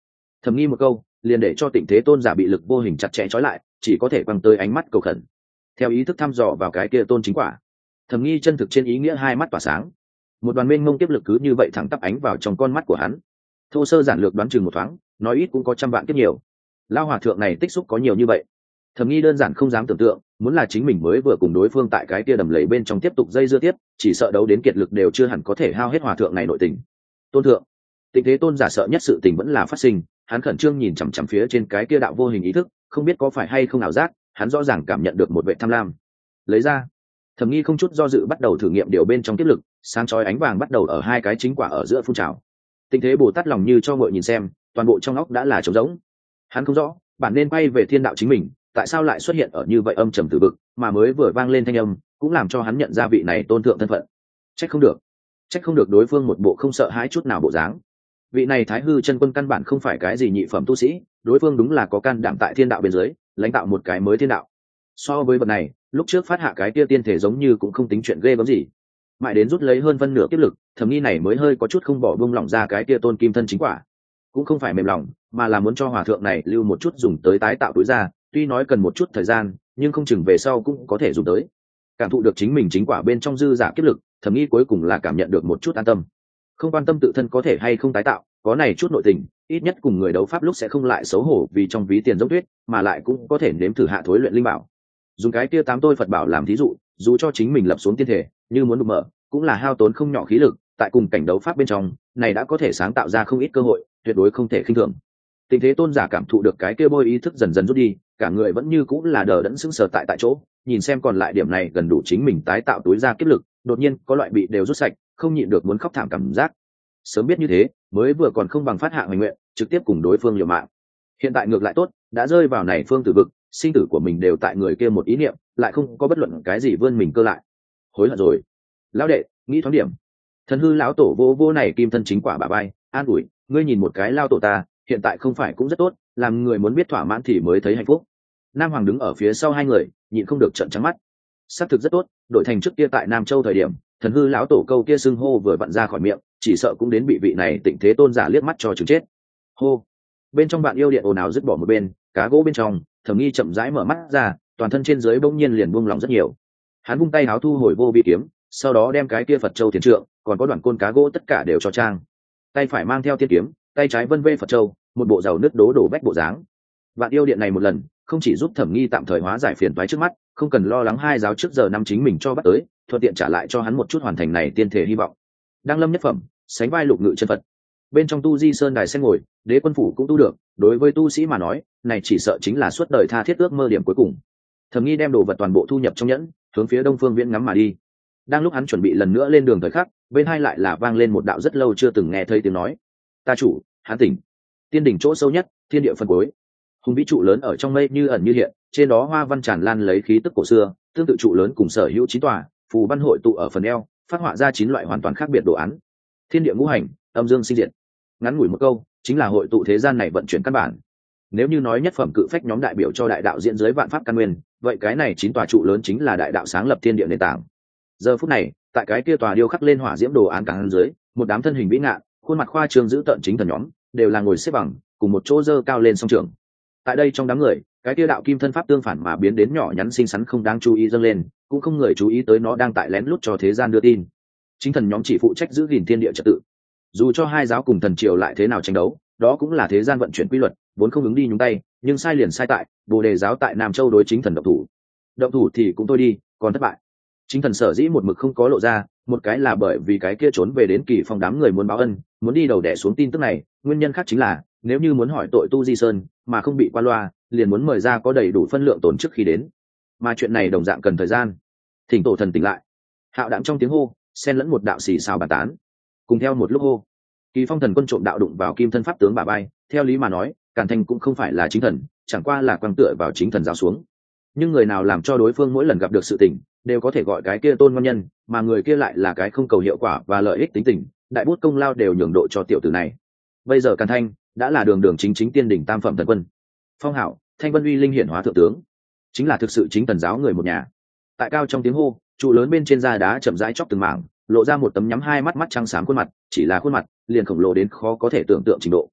Thầm nghi một câu liền để cho Tịnh Thế Tôn giả bị lực vô hình chặt chẽ trói lại, chỉ có thể quăng tới ánh mắt cầu khẩn. Theo ý thức thăm dò vào cái kia tôn chính quả, Thầm nghi chân thực trên ý nghĩa hai mắt tỏa sáng, một đoàn mênh mông kiếp lực cứ như vậy thẳng tắp ánh vào trong con mắt của hắn. Thô sơ giản lược đoán chừng một thoáng, nói ít cũng có 100 vạn kiếp nhiều. Lao hòa thượng này tích xúc có nhiều như vậy, Thầm nghi đơn giản không dám tưởng tượng, muốn là chính mình mới vừa cùng đối phương tại cái kia đầm lầy bên trong tiếp tục dây dưa tiếp, chỉ sợ đấu đến kiệt lực đều chưa hẳn có thể hao hết hòa thượng này nội tình. Tôn thượng, Tịnh Thế Tôn giả sợ nhất sự tình vẫn là phát sinh, hắn khẩn trương nhìn chằm chằm phía trên cái kia đạo vô hình ý thức, không biết có phải hay không ảo giác, hắn rõ ràng cảm nhận được một vệ tham lam. Lấy ra, Thẩm Nghi không chút do dự bắt đầu thử nghiệm điều bên trong tiếp lực, sáng chói ánh vàng bắt đầu ở hai cái chính quả ở giữa phun trào. Tình thế Bồ Tát lòng như cho ngợi nhìn xem, toàn bộ trong óc đã là trống rỗng. Hắn không rõ, bản nên bay về thiên đạo chính mình, tại sao lại xuất hiện ở như vậy âm trầm tử vực, mà mới vừa vang lên thanh âm, cũng làm cho hắn nhận ra vị này tôn thượng thân phận. Trách không được đối phương một bộ không sợ hãi chút nào bộ dáng. Vị này Thái Hư chân quân căn bản không phải cái gì nhị phẩm tu sĩ, đối phương đúng là có can đảm tại thiên đạo bên dưới, lãnh tạo một cái mới thiên đạo. So với vật này, lúc trước phát hạ cái kia tiên thể giống như cũng không tính chuyện ghê gớm gì. Mãi đến rút lấy hơn phân nửa kiếp lực, Thẩm Nghi này mới hơi có chút không bỏ buông lỏng ra cái kia tôn kim thân chính quả. Cũng không phải mềm lòng, mà là muốn cho hòa thượng này lưu một chút dùng tới tái tạo túi ra, tuy nói cần một chút thời gian, nhưng không chừng về sau cũng có thể dùng tới. Cảm thụ được chính mình chính quả bên trong dư giả kiếp lực, Thẩm Nghi cuối cùng là cảm nhận được một chút an tâm. Không quan tâm tự thân có thể hay không tái tạo, có này chút nội tình, ít nhất cùng người đấu pháp lúc sẽ không lại xấu hổ vì trong ví tiền dốc tuyết, mà lại cũng có thể nếm thử hạ thối luyện linh bảo. Dùng cái kia 8 tôi Phật bảo làm thí dụ, dù cho chính mình lập xuống tiên thể, như muốn đục mở, cũng là hao tốn không nhỏ khí lực, tại cùng cảnh đấu pháp bên trong, này đã có thể sáng tạo ra không ít cơ hội, tuyệt đối không thể khinh thường. Tình Thế Tôn giả cảm thụ được cái kia bôi ý thức dần dần rút đi, cả người vẫn như cũng là đờ đẫn sững sờ tại chỗ, nhìn xem còn lại điểm này gần đủ chính mình tái tạo túi ra kiếp lực, đột nhiên có loại bị đều rút sạch, không nhịn được muốn khóc thảm cảm giác. Sớm biết như thế, mới vừa còn không bằng phát hạ hoành nguyện, trực tiếp cùng đối phương liều mạng. Hiện tại ngược lại tốt, đã rơi vào này phương tử vực, sinh tử của mình đều tại người kia một ý niệm, lại không có bất luận cái gì vươn mình cơ lại. Hối hận rồi. Lão đệ, nghĩ thoáng điểm. Thần hư lão tổ vô vô này kim thân chính quả bà bay, an ủi, ngươi nhìn một cái lao tổ ta, hiện tại không phải cũng rất tốt, làm người muốn biết thỏa mãn thì mới thấy hạnh phúc. Nam Hoàng đứng ở phía sau hai người, nhịn không được trợn trắng mắt. Xác thực rất tốt, đổi thành trước kia tại Nam Châu thời điểm, thần hư lão tổ câu kia xưng hô vừa vặn ra khỏi miệng, chỉ sợ cũng đến bị vị này Tịnh Thế Tôn giả liếc mắt cho chừng chết. Hô. Bên trong bạn yêu điện ồn ào dứt bỏ một bên, cá gỗ bên trong, Thẩm Nghi chậm rãi mở mắt ra, toàn thân trên dưới bỗng nhiên liền buông lỏng rất nhiều. Hắn vung tay háo thu hồi vô vi kiếm, sau đó đem cái kia Phật châu thiền trượng, còn có đoạn côn cá gỗ tất cả đều cho trang. Tay phải mang theo tiên kiếm, tay trái vân vê Phật châu, một bộ giàu nứt đố đổ bách bộ dáng. Bạn yêu điện này một lần, không chỉ giúp Thẩm Nghi tạm thời hóa giải phiền toái trước mắt, không cần lo lắng hai giáo trước giờ năm chính mình cho bắt tới, thuận tiện trả lại cho hắn một chút hoàn thành này tiên thể hy vọng. Đang lâm nhất phẩm, sánh vai lục ngự chân Phật. Bên trong tu di sơn đài sen ngồi, đế quân phủ cũng tu được, đối với tu sĩ mà nói, này chỉ sợ chính là suốt đời tha thiết ước mơ điểm cuối cùng. Thẩm Nghi đem đồ vật toàn bộ thu nhập trong nhẫn, hướng phía đông phương viễn ngắm mà đi. Đang lúc hắn chuẩn bị lần nữa lên đường thời khắc, bên hai lại là vang lên một đạo rất lâu chưa từng nghe thấy tiếng nói. Ta chủ, hắn tỉnh. Tiên đỉnh chỗ sâu nhất, thiên địa phân cuối. Hùng vĩ trụ lớn ở trong mây như ẩn như hiện, trên đó hoa văn tràn lan lấy khí tức cổ xưa, tương tự trụ lớn cùng sở hữu 9 tòa, phù văn hội tụ ở phần eo, phát họa ra 9 loại hoàn toàn khác biệt đồ án. Thiên địa ngũ hành, âm dương sinh diệt. Ngắn ngủi một câu, chính là hội tụ thế gian này vận chuyển căn bản. Nếu như nói nhất phẩm cự phách nhóm đại biểu cho đại đạo diễn giới vạn pháp căn nguyên, vậy cái này 9 tòa trụ lớn chính là đại đạo sáng lập thiên địa nền tảng. Giờ phút này, tại cái kia tòa điêu khắc lên hỏa diễm đồ án càng dưới, một đám thân hình vĩ ngạn, khuôn mặt khoa trương giữ tợn chính thần nhóm, đều là ngồi xếp bằng, cùng một chỗ dơ cao lên song trường. Tại đây trong đám người, cái kia đạo kim thân pháp tương phản mà biến đến nhỏ nhắn xinh xắn không đáng chú ý dâng lên, cũng không người chú ý tới nó đang tại lén lút cho thế gian đưa tin. Chính thần nhóm chỉ phụ trách giữ gìn thiên địa trật tự. Dù cho hai giáo cùng thần triều lại thế nào tranh đấu, đó cũng là thế gian vận chuyển quy luật, vốn không ứng đi nhúng tay, nhưng sai liền sai tại, Bồ Đề giáo tại Nam Châu đối chính thần động thủ thì cũng thôi đi, còn thất bại. Chính thần sở dĩ một mực không có lộ ra, một cái là bởi vì cái kia trốn về đến Kỳ Phong đám người muốn báo ân, muốn đi đầu đẻ xuống tin tức này, nguyên nhân khác chính là, nếu như muốn hỏi tội tu di sơn mà không bị qua loa, liền muốn mời ra có đầy đủ phân lượng tổn trước khi đến, mà chuyện này đồng dạng cần thời gian. Thỉnh tổ thần tỉnh lại. Hạo đạm trong tiếng hô, xen lẫn một đạo xì xào bàn tán. Cùng theo một lúc hô, Kỳ Phong thần quân trộm đạo đụng vào kim thân pháp tướng bà bay, theo lý mà nói, Càn Thanh cũng không phải là chính thần, chẳng qua là quang tựa vào chính thần giáo xuống. Nhưng người nào làm cho đối phương mỗi lần gặp được sự tình, đều có thể gọi cái kia tôn ngon nhân, mà người kia lại là cái không cầu hiệu quả và lợi ích tính tình, đại bút công lao đều nhường độ cho tiểu tử này. Bây giờ Càn Thanh đã là đường đường chính chính tiên đỉnh tam phẩm thần quân. Phong hảo, Thanh Vân uy linh hiển hóa thượng tướng, chính là thực sự chính thần giáo người một nhà. Tại cao trong tiếng hô, trụ lớn bên trên da đá chậm rãi chóc từng mảng, lộ ra một tấm nhắm hai mắt mắt trăng sáng khuôn mặt, chỉ là khuôn mặt liền khổng lồ đến khó có thể tưởng tượng trình độ.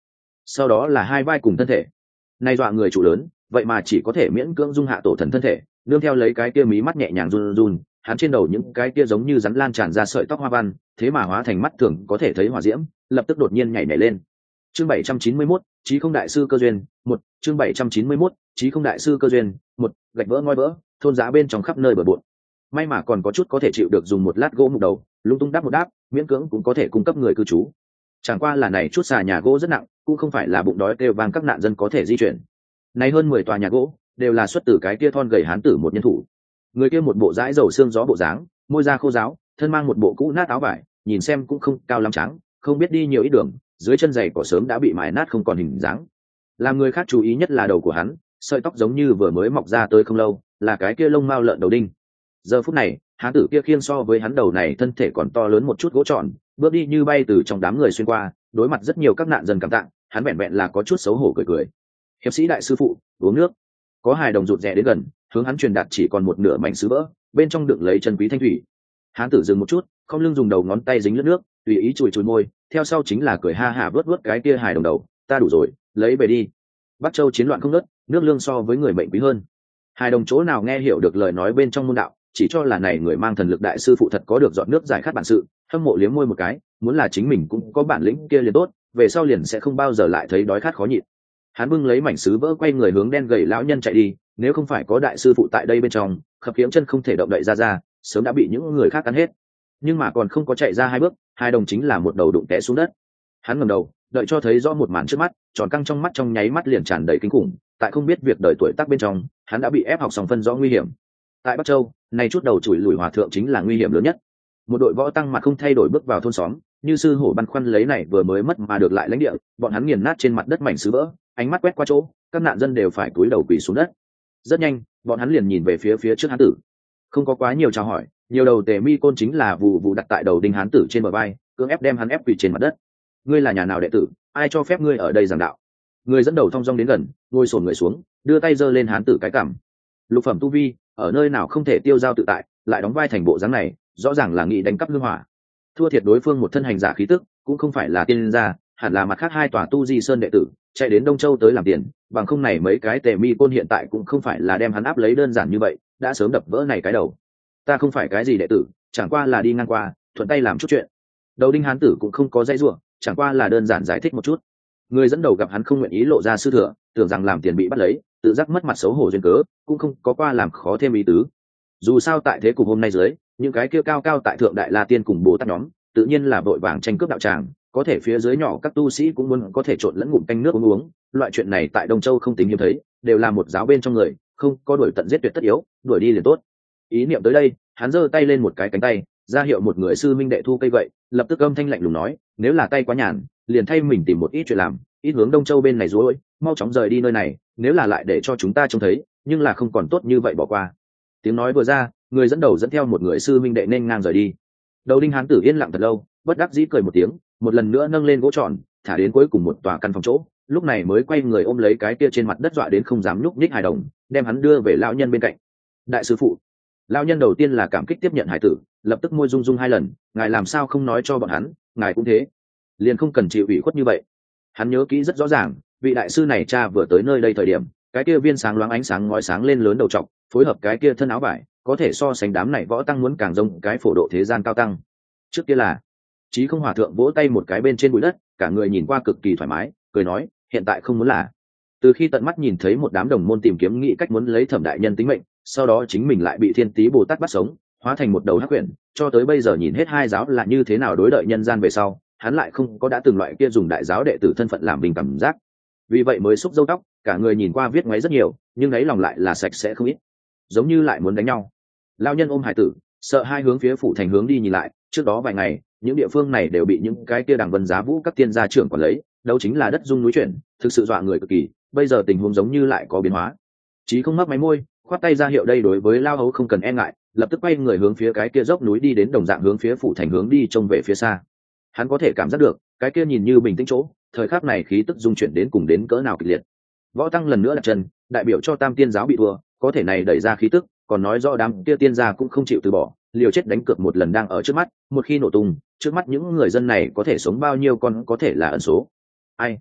sau đó là hai vai cùng thân thể. Nay dọa người chủ lớn, vậy mà chỉ có thể miễn cưỡng dung hạ tổ thần thân thể, nương theo lấy cái kia mí mắt nhẹ nhàng run run, hắn trên đầu những cái kia giống như rắn lan tràn ra sợi tóc hoa văn, thế mà hóa thành mắt thường có thể thấy hỏa diễm, lập tức đột nhiên nhảy lên. Chương 791, Chí Không đại sư cơ duyên, một chương 791, Chí Không đại sư cơ duyên, một gạch vỡ ngói vỡ, thôn giá bên trong khắp nơi bờ bộn. May mà còn có chút có thể chịu được dùng một lát gỗ mục đầu, lung tung đắp một đáp, miễn cưỡng cũng có thể cung cấp người cư trú. Chẳng qua là này chút xà nhà gỗ rất nặng, cũng không phải là bụng đói kêu vang các nạn dân có thể di chuyển. Này hơn 10 tòa nhà gỗ đều là xuất từ cái kia thon gầy hán tử một nhân thủ. Người kia một bộ dãi dầu xương gió bộ dáng, môi da khô ráo, thân mang một bộ cũ nát áo vải, nhìn xem cũng không cao lắm trắng, không biết đi nhiều ít đường, dưới chân giày cỏ sớm đã bị mài nát không còn hình dáng. Làm người khác chú ý nhất là đầu của hắn, sợi tóc giống như vừa mới mọc ra tới không lâu, là cái kia lông mao lợn đầu đinh. Giờ phút này, hán tử kia khiêng so với hắn đầu này thân thể còn to lớn một chút gỗ tròn, bước đi như bay từ trong đám người xuyên qua, đối mặt rất nhiều các nạn dân cảm tạng, hắn vẹn vẹn là có chút xấu hổ cười cười. Hiệp sĩ đại sư phụ, uống nước. Có hài đồng rụt rè đến gần, hướng hắn truyền đạt chỉ còn một nửa mảnh sứ vỡ, bên trong đựng lấy chân quý thanh thủy. Hán tử dừng một chút, không lưng dùng đầu ngón tay dính lướt nước, tùy ý chùi chùi môi, theo sau chính là cười ha hả vớt vớt cái kia hài đồng đầu, ta đủ rồi, lấy về đi. Bắc Châu chiến loạn không ngớt, nước lương so với người mệnh quý hơn. Hài đồng chỗ nào nghe hiểu được lời nói bên trong môn đạo, chỉ cho là này người mang thần lực đại sư phụ thật có được dọn nước giải khát bản sự, hâm mộ liếm môi một cái, muốn là chính mình cũng có bản lĩnh kia liền tốt, về sau liền sẽ không bao giờ lại thấy đói khát khó nhịn. Hắn bưng lấy mảnh sứ vỡ quay người hướng đen gầy lão nhân chạy đi, nếu không phải có đại sư phụ tại đây bên trong, khập khiễng chân không thể động đậy ra, sớm đã bị những người khác cắn hết. Nhưng mà còn không có chạy ra hai bước, hai đồng chính là một đầu đụng té xuống đất. Hắn ngẩng đầu, đợi cho thấy rõ một màn trước mắt, tròn căng trong mắt trong nháy mắt liền tràn đầy kinh khủng, tại không biết việc đời tuổi tác bên trong, hắn đã bị ép học sòng phân rõ nguy hiểm. Tại Bắc Châu, này chút đầu chùi lùi hòa thượng chính là nguy hiểm lớn nhất. Một đội võ tăng mặt không thay đổi bước vào thôn xóm, như sư hổ băn khoăn lấy này vừa mới mất mà được lại lãnh địa, bọn hắn nghiền nát trên mặt đất mảnh sứ vỡ, ánh mắt quét qua chỗ, các nạn dân đều phải cúi đầu quỳ xuống đất. Rất nhanh, bọn hắn liền nhìn về phía trước hán tử. Không có quá nhiều chào hỏi, nhiều đầu tề mi côn chính là vụ vụ đặt tại đầu đinh hán tử trên bờ vai, cưỡng ép đem hắn ép quỳ trên mặt đất. Ngươi là nhà nào đệ tử, ai cho phép ngươi ở đây giảng đạo? Người dẫn đầu thong dong đến gần, ngồi xổm người xuống, đưa tay giơ lên hán tử cái cằm. Lục phẩm tu vi, ở nơi nào không thể tiêu dao tự tại, lại đóng vai thành bộ dáng này, rõ ràng là nghị đánh cắp hương hỏa. Thua thiệt đối phương một thân hành giả khí tức, cũng không phải là tiên gia, hẳn là mặt khác hai tòa tu di sơn đệ tử chạy đến Đông Châu tới làm tiền, bằng không này mấy cái tề mi côn hiện tại cũng không phải là đem hắn áp lấy đơn giản như vậy, đã sớm đập vỡ này cái đầu. Ta không phải cái gì đệ tử, chẳng qua là đi ngang qua, thuận tay làm chút chuyện. Đầu đinh hán tử cũng không có dãy rủa, chẳng qua là đơn giản giải thích một chút. Người dẫn đầu gặp hắn không nguyện ý lộ ra sư thừa, tưởng rằng làm tiền bị bắt lấy, tự giác mất mặt xấu hổ duyên cớ, cũng không có qua làm khó thêm ý tứ. Dù sao tại thế cục hôm nay dưới, những cái kia cao cao tại thượng đại la tiên cùng bồ tát nhóm, tự nhiên là vội vàng tranh cướp đạo tràng, có thể phía dưới nhỏ các tu sĩ cũng muốn có thể trộn lẫn ngụm canh nước uống. Loại chuyện này tại Đông Châu không tính hiếm thấy, đều là một giáo bên trong người, không có đuổi tận giết tuyệt tất yếu, đuổi đi liền tốt. Ý niệm tới đây, hắn giơ tay lên một cái cánh tay, ra hiệu một người sư minh đệ thu cây vậy, lập tức âm thanh lạnh lùng nói, nếu là tay quá nhàn, liền thay mình tìm một ít chuyện làm, ít hướng Đông Châu bên này rối, mau chóng rời đi nơi này, nếu là lại để cho chúng ta trông thấy, nhưng là không còn tốt như vậy bỏ qua. Tiếng nói vừa ra, người dẫn đầu dẫn theo một người sư minh đệ nên ngang rời đi. Đầu đinh hán tử yên lặng thật lâu, bất đắc dĩ cười một tiếng, một lần nữa nâng lên gỗ tròn, thả đến cuối cùng một tòa căn phòng chỗ, lúc này mới quay người ôm lấy cái kia trên mặt đất dọa đến không dám nhúc nhích hài đồng, đem hắn đưa về lão nhân bên cạnh. Đại sư phụ. Lão nhân đầu tiên là cảm kích tiếp nhận hải tử, lập tức môi rung rung hai lần, ngài làm sao không nói cho bọn hắn, ngài cũng thế, liền không cần chịu ủy khuất như vậy. Hắn nhớ kỹ rất rõ ràng, vị đại sư này cha vừa tới nơi đây thời điểm, cái kia viên sáng loáng ánh sáng ngói sáng lên lớn đầu trọc, phối hợp cái kia thân áo vải, có thể so sánh đám này võ tăng muốn càng giống cái phổ độ thế gian cao tăng. Trước kia là Chí Không hòa thượng vỗ tay một cái bên trên bụi đất, cả người nhìn qua cực kỳ thoải mái, cười nói, hiện tại không muốn là. Từ khi tận mắt nhìn thấy một đám đồng môn tìm kiếm nghĩ cách muốn lấy Thẩm đại nhân tính mệnh, sau đó chính mình lại bị Thiên Tý Bồ Tát bắt sống, hóa thành một đầu hắc quyển, cho tới bây giờ nhìn hết hai giáo là như thế nào đối đợi nhân gian về sau, hắn lại không có đã từng loại kia dùng đại giáo đệ tử thân phận làm bình cảm giác. Vì vậy mới xúc râu tóc, cả người nhìn qua viết ngoáy rất nhiều, nhưng ấy lòng lại là sạch sẽ không ít, giống như lại muốn đánh nhau. Lão nhân ôm hải tử, sợ hai hướng phía phủ thành hướng đi nhìn lại, trước đó vài ngày, những địa phương này đều bị những cái kia đằng vân giá vũ các tiên gia trưởng quản lấy, đâu chính là đất rung núi chuyển, thực sự dọa người cực kỳ. Bây giờ tình huống giống như lại có biến hóa. Chí Không mấp máy môi, khoát tay ra hiệu đây đối với lao hấu không cần e ngại, lập tức quay người hướng phía cái kia dốc núi đi đến, đồng dạng hướng phía phủ thành hướng đi, trông về phía xa. Hắn có thể cảm giác được cái kia nhìn như bình tĩnh chỗ, thời khắc này khí tức dung chuyển đến cùng đến cỡ nào kịch liệt. Võ tăng lần nữa đặt chân, đại biểu cho Tam Tiên giáo bị thua, có thể này đẩy ra khí tức, còn nói rõ đám kia tiên gia cũng không chịu từ bỏ, liều chết đánh cược một lần đang ở trước mắt, một khi nổ tung, trước mắt những người dân này có thể sống bao nhiêu còn có thể là ẩn số. Ai?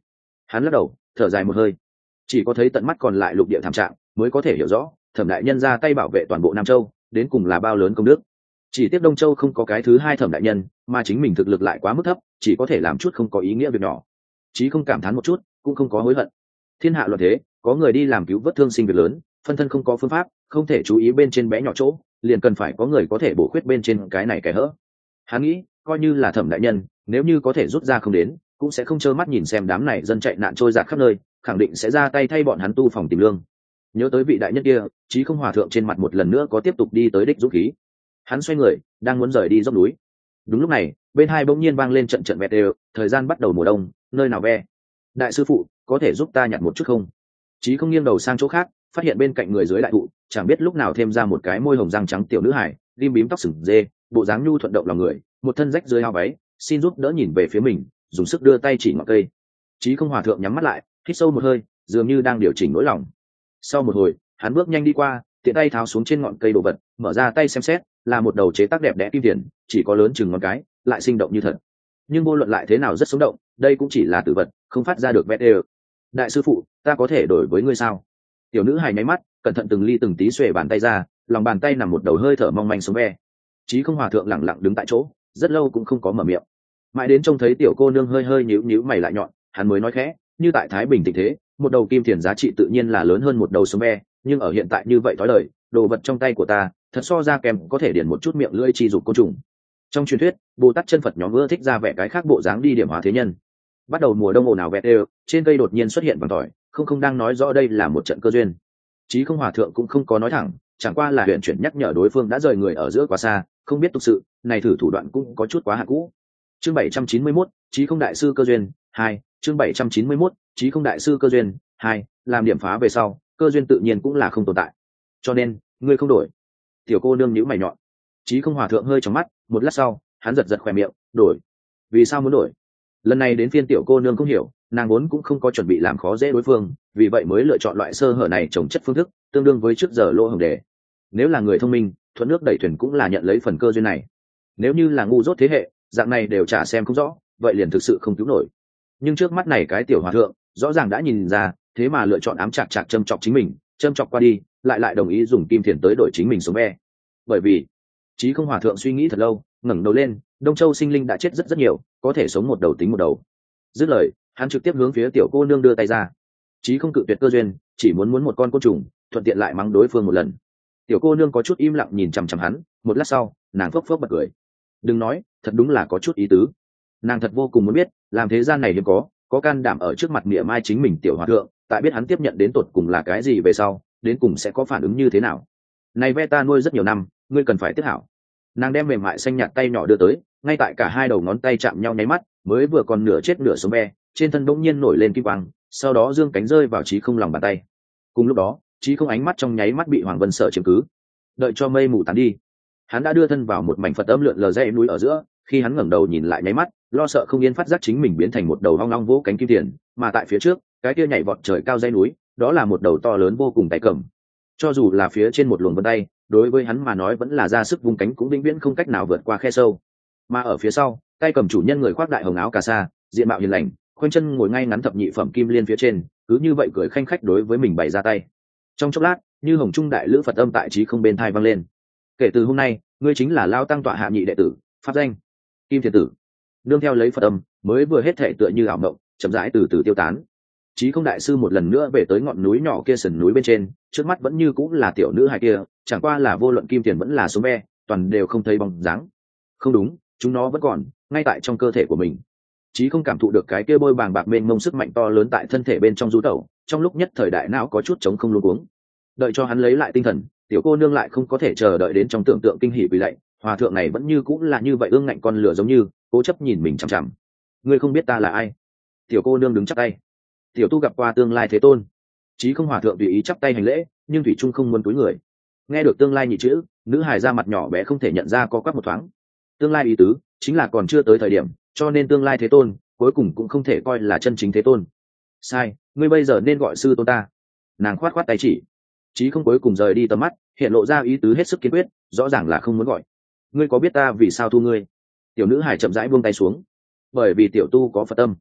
Hắn lắc đầu thở dài một hơi, chỉ có thấy tận mắt còn lại lục địa thảm trạng mới có thể hiểu rõ Thẩm đại nhân ra tay bảo vệ toàn bộ Nam Châu đến cùng là bao lớn công đức. Chỉ tiếc Đông Châu không có cái thứ hai Thẩm đại nhân, mà chính mình thực lực lại quá mức thấp, chỉ có thể làm chút không có ý nghĩa việc nhỏ. Chí không cảm thán một chút, cũng không có hối hận. Thiên hạ loạn thế, có người đi làm cứu vớt thương sinh việc lớn, phân thân không có phương pháp, không thể chú ý bên trên bé nhỏ chỗ, liền cần phải có người có thể bổ khuyết bên trên cái này cái hỡ. Hắn nghĩ, coi như là Thẩm đại nhân, nếu như có thể rút ra không đến, cũng sẽ không trơ mắt nhìn xem đám này dân chạy nạn trôi dạt khắp nơi, khẳng định sẽ ra tay thay bọn hắn tu phòng tìm lương. Nhớ tới vị đại nhân kia, Chí không hòa thượng trên mặt một lần nữa có tiếp tục đi tới đích dũng khí. Hắn xoay người, đang muốn rời đi dốc núi. Đúng lúc này, bên hai bỗng nhiên vang lên trận trận vẹt đều, thời gian bắt đầu mùa đông, nơi nào ve. Đại sư phụ, có thể giúp ta nhặt một chút không? Chí không nghiêng đầu sang chỗ khác, phát hiện bên cạnh người dưới đại thụ, chẳng biết lúc nào thêm ra một cái môi hồng răng trắng tiểu nữ hải, rim bím tóc sừng dê, bộ dáng nhu thuận động lòng người, một thân rách dưới áo váy, xin giúp đỡ nhìn về phía mình, dùng sức đưa tay chỉ ngọn cây. Chí không hòa thượng nhắm mắt lại, hít sâu một hơi, dường như đang điều chỉnh nỗi lòng. Sau một hồi, hắn bước nhanh đi qua, tiện tay tháo xuống trên ngọn cây đồ vật, mở ra tay xem xét, là một đầu chế tác đẹp đẽ kim tiền, chỉ có lớn chừng ngón cái, lại sinh động như thật. Nhưng vô luận lại thế nào rất sống động, đây cũng chỉ là tử vật, không phát ra được vét đều. Đại sư phụ, ta có thể đổi với ngươi sao? Tiểu nữ hài nháy mắt, cẩn thận từng ly từng tí xuề bàn tay ra, lòng bàn tay nằm một đầu hơi thở mong manh sống ve. Chí không hòa thượng lẳng lặng đứng tại chỗ, rất lâu cũng không có mở miệng. Mãi đến trông thấy tiểu cô nương hơi hơi nhíu nhíu mày lại nhọn, hắn mới nói khẽ, như tại Thái Bình tình thế, một đầu kim tiền giá trị tự nhiên là lớn hơn một đầu sống ve, nhưng ở hiện tại như vậy thói lời, đồ vật trong tay của ta, thật so ra kèm có thể điền một chút miệng lưỡi chi dục côn trùng. Trong truyền thuyết, Bồ Tát chân Phật nhóm ưa thích ra vẻ cái khác bộ dáng đi điểm hóa thế nhân. Bắt đầu mùa đông ồn ào vẹt đều, trên cây đột nhiên xuất hiện vàng tỏi, không đang nói rõ đây là một trận cơ duyên. Chí không hòa thượng cũng không có nói thẳng, chẳng qua là huyện chuyển nhắc nhở đối phương đã rời người ở giữa quá xa, không biết tục sự, này thử thủ đoạn cũng có chút quá hạ cũ. Chương 791, Chí không đại sư cơ duyên 2, chương 791, Chí không đại sư cơ duyên 2, làm điểm phá về sau, cơ duyên tự nhiên cũng là không tồn tại. Cho nên, ngươi không đổi. Tiểu cô nương nhíu mày nhọn. Chí không hòa thượng hơi trong mắt, một lát sau, hắn giật giật khóe miệng, đổi. Vì sao muốn đổi? Lần này đến phiên tiểu cô nương không hiểu, nàng vốn cũng không có chuẩn bị làm khó dễ đối phương, vì vậy mới lựa chọn loại sơ hở này trồng chất phương thức, tương đương với trước giờ lỗ hổng đề. Nếu là người thông minh, thuận nước đẩy thuyền cũng là nhận lấy phần cơ duyên này. Nếu như là ngu dốt thế hệ, dạng này đều chả xem không rõ, vậy liền thực sự không cứu nổi. Nhưng trước mắt này cái tiểu hòa thượng, rõ ràng đã nhìn ra, thế mà lựa chọn ám chạc chạc châm chọc chính mình, châm chọc qua đi, lại đồng ý dùng kim tiền tới đổi chính mình sống ve. Bởi vì, Chí không hòa thượng suy nghĩ thật lâu, ngẩng đầu lên, Đông Châu sinh linh đã chết rất nhiều, có thể sống một đầu tính một đầu. Dứt lời, hắn trực tiếp hướng phía tiểu cô nương đưa tay ra. Chí không cự tuyệt cơ duyên, chỉ muốn một con côn trùng, thuận tiện lại mắng đối phương một lần. Tiểu cô nương có chút im lặng nhìn chằm chằm hắn, một lát sau, nàng phốc phốc bật cười. Đừng nói, thật đúng là có chút ý tứ. Nàng thật vô cùng muốn biết, làm thế gian này hiếm có can đảm ở trước mặt mỉa mai chính mình tiểu hòa thượng, tại biết hắn tiếp nhận đến tột cùng là cái gì về sau, đến cùng sẽ có phản ứng như thế nào. Này ve ta nuôi rất nhiều năm, ngươi cần phải tiếp hảo. Nàng đem mềm mại xanh nhạt tay nhỏ đưa tới, ngay tại cả hai đầu ngón tay chạm nhau nháy mắt, mới vừa còn nửa chết nửa sống ve, trên thân bỗng nhiên nổi lên kim quang, sau đó dương cánh rơi vào Chí không lòng bàn tay. Cùng lúc đó, Chí không ánh mắt trong nháy mắt bị Hoàng Vân Sở chiếm cứ. Đợi cho mây mù tán đi, hắn đã đưa thân vào một mảnh Phật âm lượn lờ dãy núi ở giữa, khi hắn ngẩng đầu nhìn lại nháy mắt, lo sợ không yên phát giác chính mình biến thành một đầu hoang long vỗ cánh kim tiền, mà tại phía trước, cái kia nhảy vọt trời cao dãy núi, đó là một đầu to lớn vô cùng tay cầm. Cho dù là phía trên một luồng vân tay, đối với hắn mà nói vẫn là ra sức vung cánh cũng vĩnh viễn không cách nào vượt qua khe sâu. Mà ở phía sau, tay cầm chủ nhân người khoác đại hồng áo cà sa, diện mạo hiền lành, khoanh chân ngồi ngay ngắn thập nhị phẩm kim liên phía trên, cứ như vậy cười khanh khách đối với mình bày ra tay. Trong chốc lát, như hồng trung đại lữ Phật âm tại Chí không bên thai vang lên. Kể từ hôm nay, ngươi chính là Lao Tăng tọa hạ nhị đệ tử, pháp danh Kim Thiền Tử. Nương theo lấy Phật âm, mới vừa hết thể tựa như ảo mộng, chậm rãi từ từ tiêu tán. Chí không đại sư một lần nữa về tới ngọn núi nhỏ kia sườn núi bên trên, trước mắt vẫn như cũng là tiểu nữ hài kia, chẳng qua là vô luận kim tiền vẫn là số ve, toàn đều không thấy bóng dáng. Không đúng, chúng nó vẫn còn ngay tại trong cơ thể của mình. Chí không cảm thụ được cái kia bôi bàng bạc mênh mông sức mạnh to lớn tại thân thể bên trong du tẩu, trong lúc nhất thời đại não có chút trống không luống cuống. Đợi cho hắn lấy lại tinh thần, tiểu cô nương lại không có thể chờ đợi đến trong tưởng tượng kinh hỉ quỳ lạy, hòa thượng này vẫn như cũng là như vậy ương ngạnh con lửa giống như cố chấp nhìn mình chằm chằm. Ngươi không biết ta là ai? Tiểu cô nương đứng chắp tay. Tiểu tu gặp qua tương lai thế tôn. Chí không hòa thượng tùy ý chắp tay hành lễ, nhưng thủy trung không muốn túi người. Nghe được tương lai nhị chữ, nữ hài ra mặt nhỏ bé không thể nhận ra có quắc một thoáng. Tương lai ý tứ chính là còn chưa tới thời điểm, cho nên tương lai thế tôn cuối cùng cũng không thể coi là chân chính thế tôn. Sai, ngươi bây giờ nên gọi sư tôn ta. Nàng khoát khoát tay chỉ. Chí không cuối cùng rời đi tầm mắt, hiện lộ ra ý tứ hết sức kiên quyết, rõ ràng là không muốn gọi. Ngươi có biết ta vì sao thu ngươi? Tiểu nữ hải chậm rãi buông tay xuống. Bởi vì tiểu tu có Phật tâm.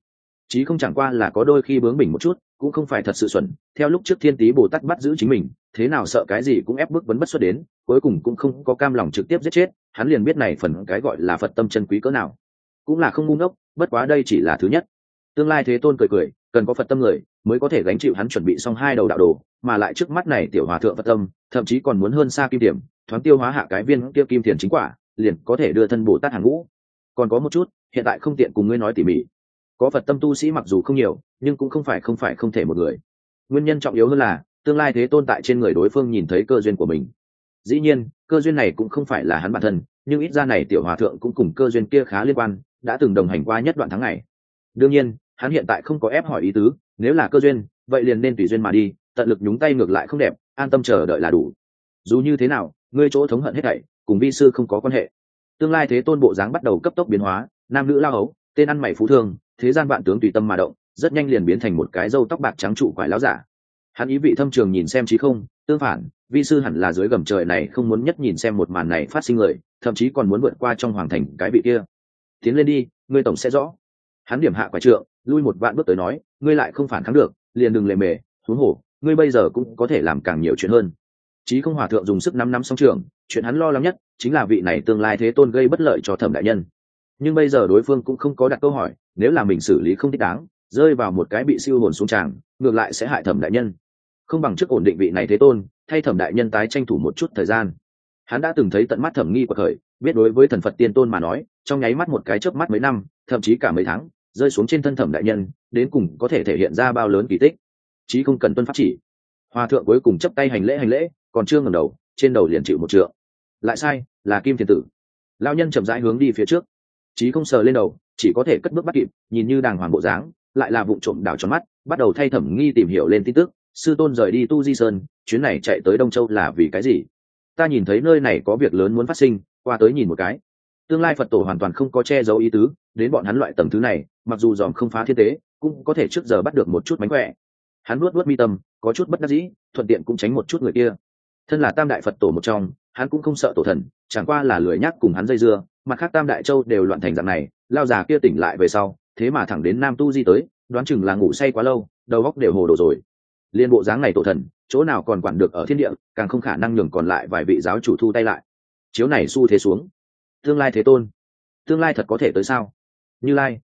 Chí không chẳng qua là có đôi khi bướng bỉnh một chút, cũng không phải thật sự xuẩn. Theo lúc trước Thiên Tý Bồ Tát bắt giữ chính mình, thế nào sợ cái gì cũng ép bức vấn bất xuất đến, cuối cùng cũng không có cam lòng trực tiếp giết chết. Hắn liền biết này phần cái gọi là Phật tâm chân quý cỡ nào, cũng là không ngu ngốc. Bất quá đây chỉ là thứ nhất. Tương lai Thế Tôn cười cười, cần có Phật tâm người mới có thể gánh chịu hắn chuẩn bị xong 2 đầu đạo đồ, mà lại trước mắt này tiểu hòa thượng Phật tâm, thậm chí còn muốn hơn xa kim điểm, thoáng tiêu hóa hạ cái viên kia kim thiền chính quả, liền có thể đưa thân Bồ Tát hàng ngũ. Còn có một chút, hiện tại không tiện cùng ngươi nói tỉ mỉ. Có Phật tâm tu sĩ mặc dù không nhiều, nhưng cũng không phải không thể một người. Nguyên nhân trọng yếu hơn là tương lai Thế Tôn tại trên người đối phương nhìn thấy cơ duyên của mình. Dĩ nhiên cơ duyên này cũng không phải là hắn bản thân, nhưng ít ra này tiểu hòa thượng cũng cùng cơ duyên kia khá liên quan, đã từng đồng hành qua nhất đoạn tháng ngày. Đương nhiên hắn hiện tại không có ép hỏi ý tứ, nếu là cơ duyên vậy liền nên tùy duyên mà đi, tận lực nhúng tay ngược lại không đẹp, an tâm chờ đợi là đủ. Dù như thế nào ngươi chỗ thống hận hết thảy cùng vi sư không có quan hệ. Tương lai Thế Tôn bộ dáng bắt đầu cấp tốc biến hóa, nam nữ lao hấu, tên ăn mày phú thương, thế gian vạn tướng tùy tâm mà động, rất nhanh liền biến thành một cái râu tóc bạc trắng trụ quải láo giả. Hắn ý vị thâm trường nhìn xem Chí Không, tương phản vi sư hẳn là dưới gầm trời này không muốn nhất nhìn xem một màn này phát sinh người, thậm chí còn muốn vượt qua trong hoàng thành cái vị kia. Tiến lên đi, ngươi tổng sẽ rõ. Hắn điểm hạ quả trượng, lui một vạn bước tới nói, ngươi lại không phản kháng được, liền đừng lề mề, huống hồ ngươi bây giờ cũng có thể làm càng nhiều chuyện hơn. Chí Không hòa thượng dùng sức năm song trường, chuyện hắn lo lắng nhất chính là vị này tương lai Thế Tôn gây bất lợi cho Thẩm đại nhân. Nhưng bây giờ đối phương cũng không có đặt câu hỏi, nếu là mình xử lý không thích đáng, rơi vào một cái bị siêu hồn xuống tràng, ngược lại sẽ hại Thẩm đại nhân. Không bằng trước ổn định vị này Thế Tôn, thay Thẩm đại nhân tái tranh thủ một chút thời gian. Hắn đã từng thấy tận mắt Thẩm Nghi quật khởi, biết đối với thần Phật tiên tôn mà nói, trong nháy mắt một cái chớp mắt mấy năm, thậm chí cả mấy tháng, rơi xuống trên thân Thẩm đại nhân, đến cùng có thể thể hiện ra bao lớn kỳ tích. Chí không cần tuân pháp chỉ. Hòa thượng cuối cùng chấp tay hành lễ, còn chưa ngẩng đầu, trên đầu liền chịu một trượng. Lại sai, là Kim Thiền tử. Lão nhân chậm rãi hướng đi phía trước. Chí không sờ lên đầu, chỉ có thể cất bước bắt kịp, nhìn như đàng hoàng bộ dáng, lại là vụng trộm đảo tròn mắt, bắt đầu thay Thẩm Nghi tìm hiểu lên tin tức. Sư tôn rời đi Tu Di Sơn, chuyến này chạy tới Đông Châu là vì cái gì? Ta nhìn thấy nơi này có việc lớn muốn phát sinh, qua tới nhìn một cái. Tương lai Phật tổ hoàn toàn không có che giấu ý tứ, đến bọn hắn loại tầng thứ này, mặc dù dòm không phá thiên tế, cũng có thể trước giờ bắt được một chút mánh khỏe. Hắn nuốt mi tâm, có chút bất đắc dĩ, thuận tiện cũng tránh một chút người kia. Thân là Tam đại Phật tổ một trong, hắn cũng không sợ tổ thần, chẳng qua là lười nhắc cùng hắn dây dưa. Mặt khác Tam đại châu đều loạn thành dạng này, lao già kia tỉnh lại về sau, thế mà thẳng đến Nam Tu Di tới, đoán chừng là ngủ say quá lâu, đầu óc đều hồ đồ rồi. Liên bộ dáng này tổ thần, chỗ nào còn quản được ở thiên địa, càng không khả năng nhường còn lại vài vị giáo chủ thu tay lại. Chiếu này xu thế xuống, tương lai Thế Tôn, tương lai thật có thể tới sao? Như Lai,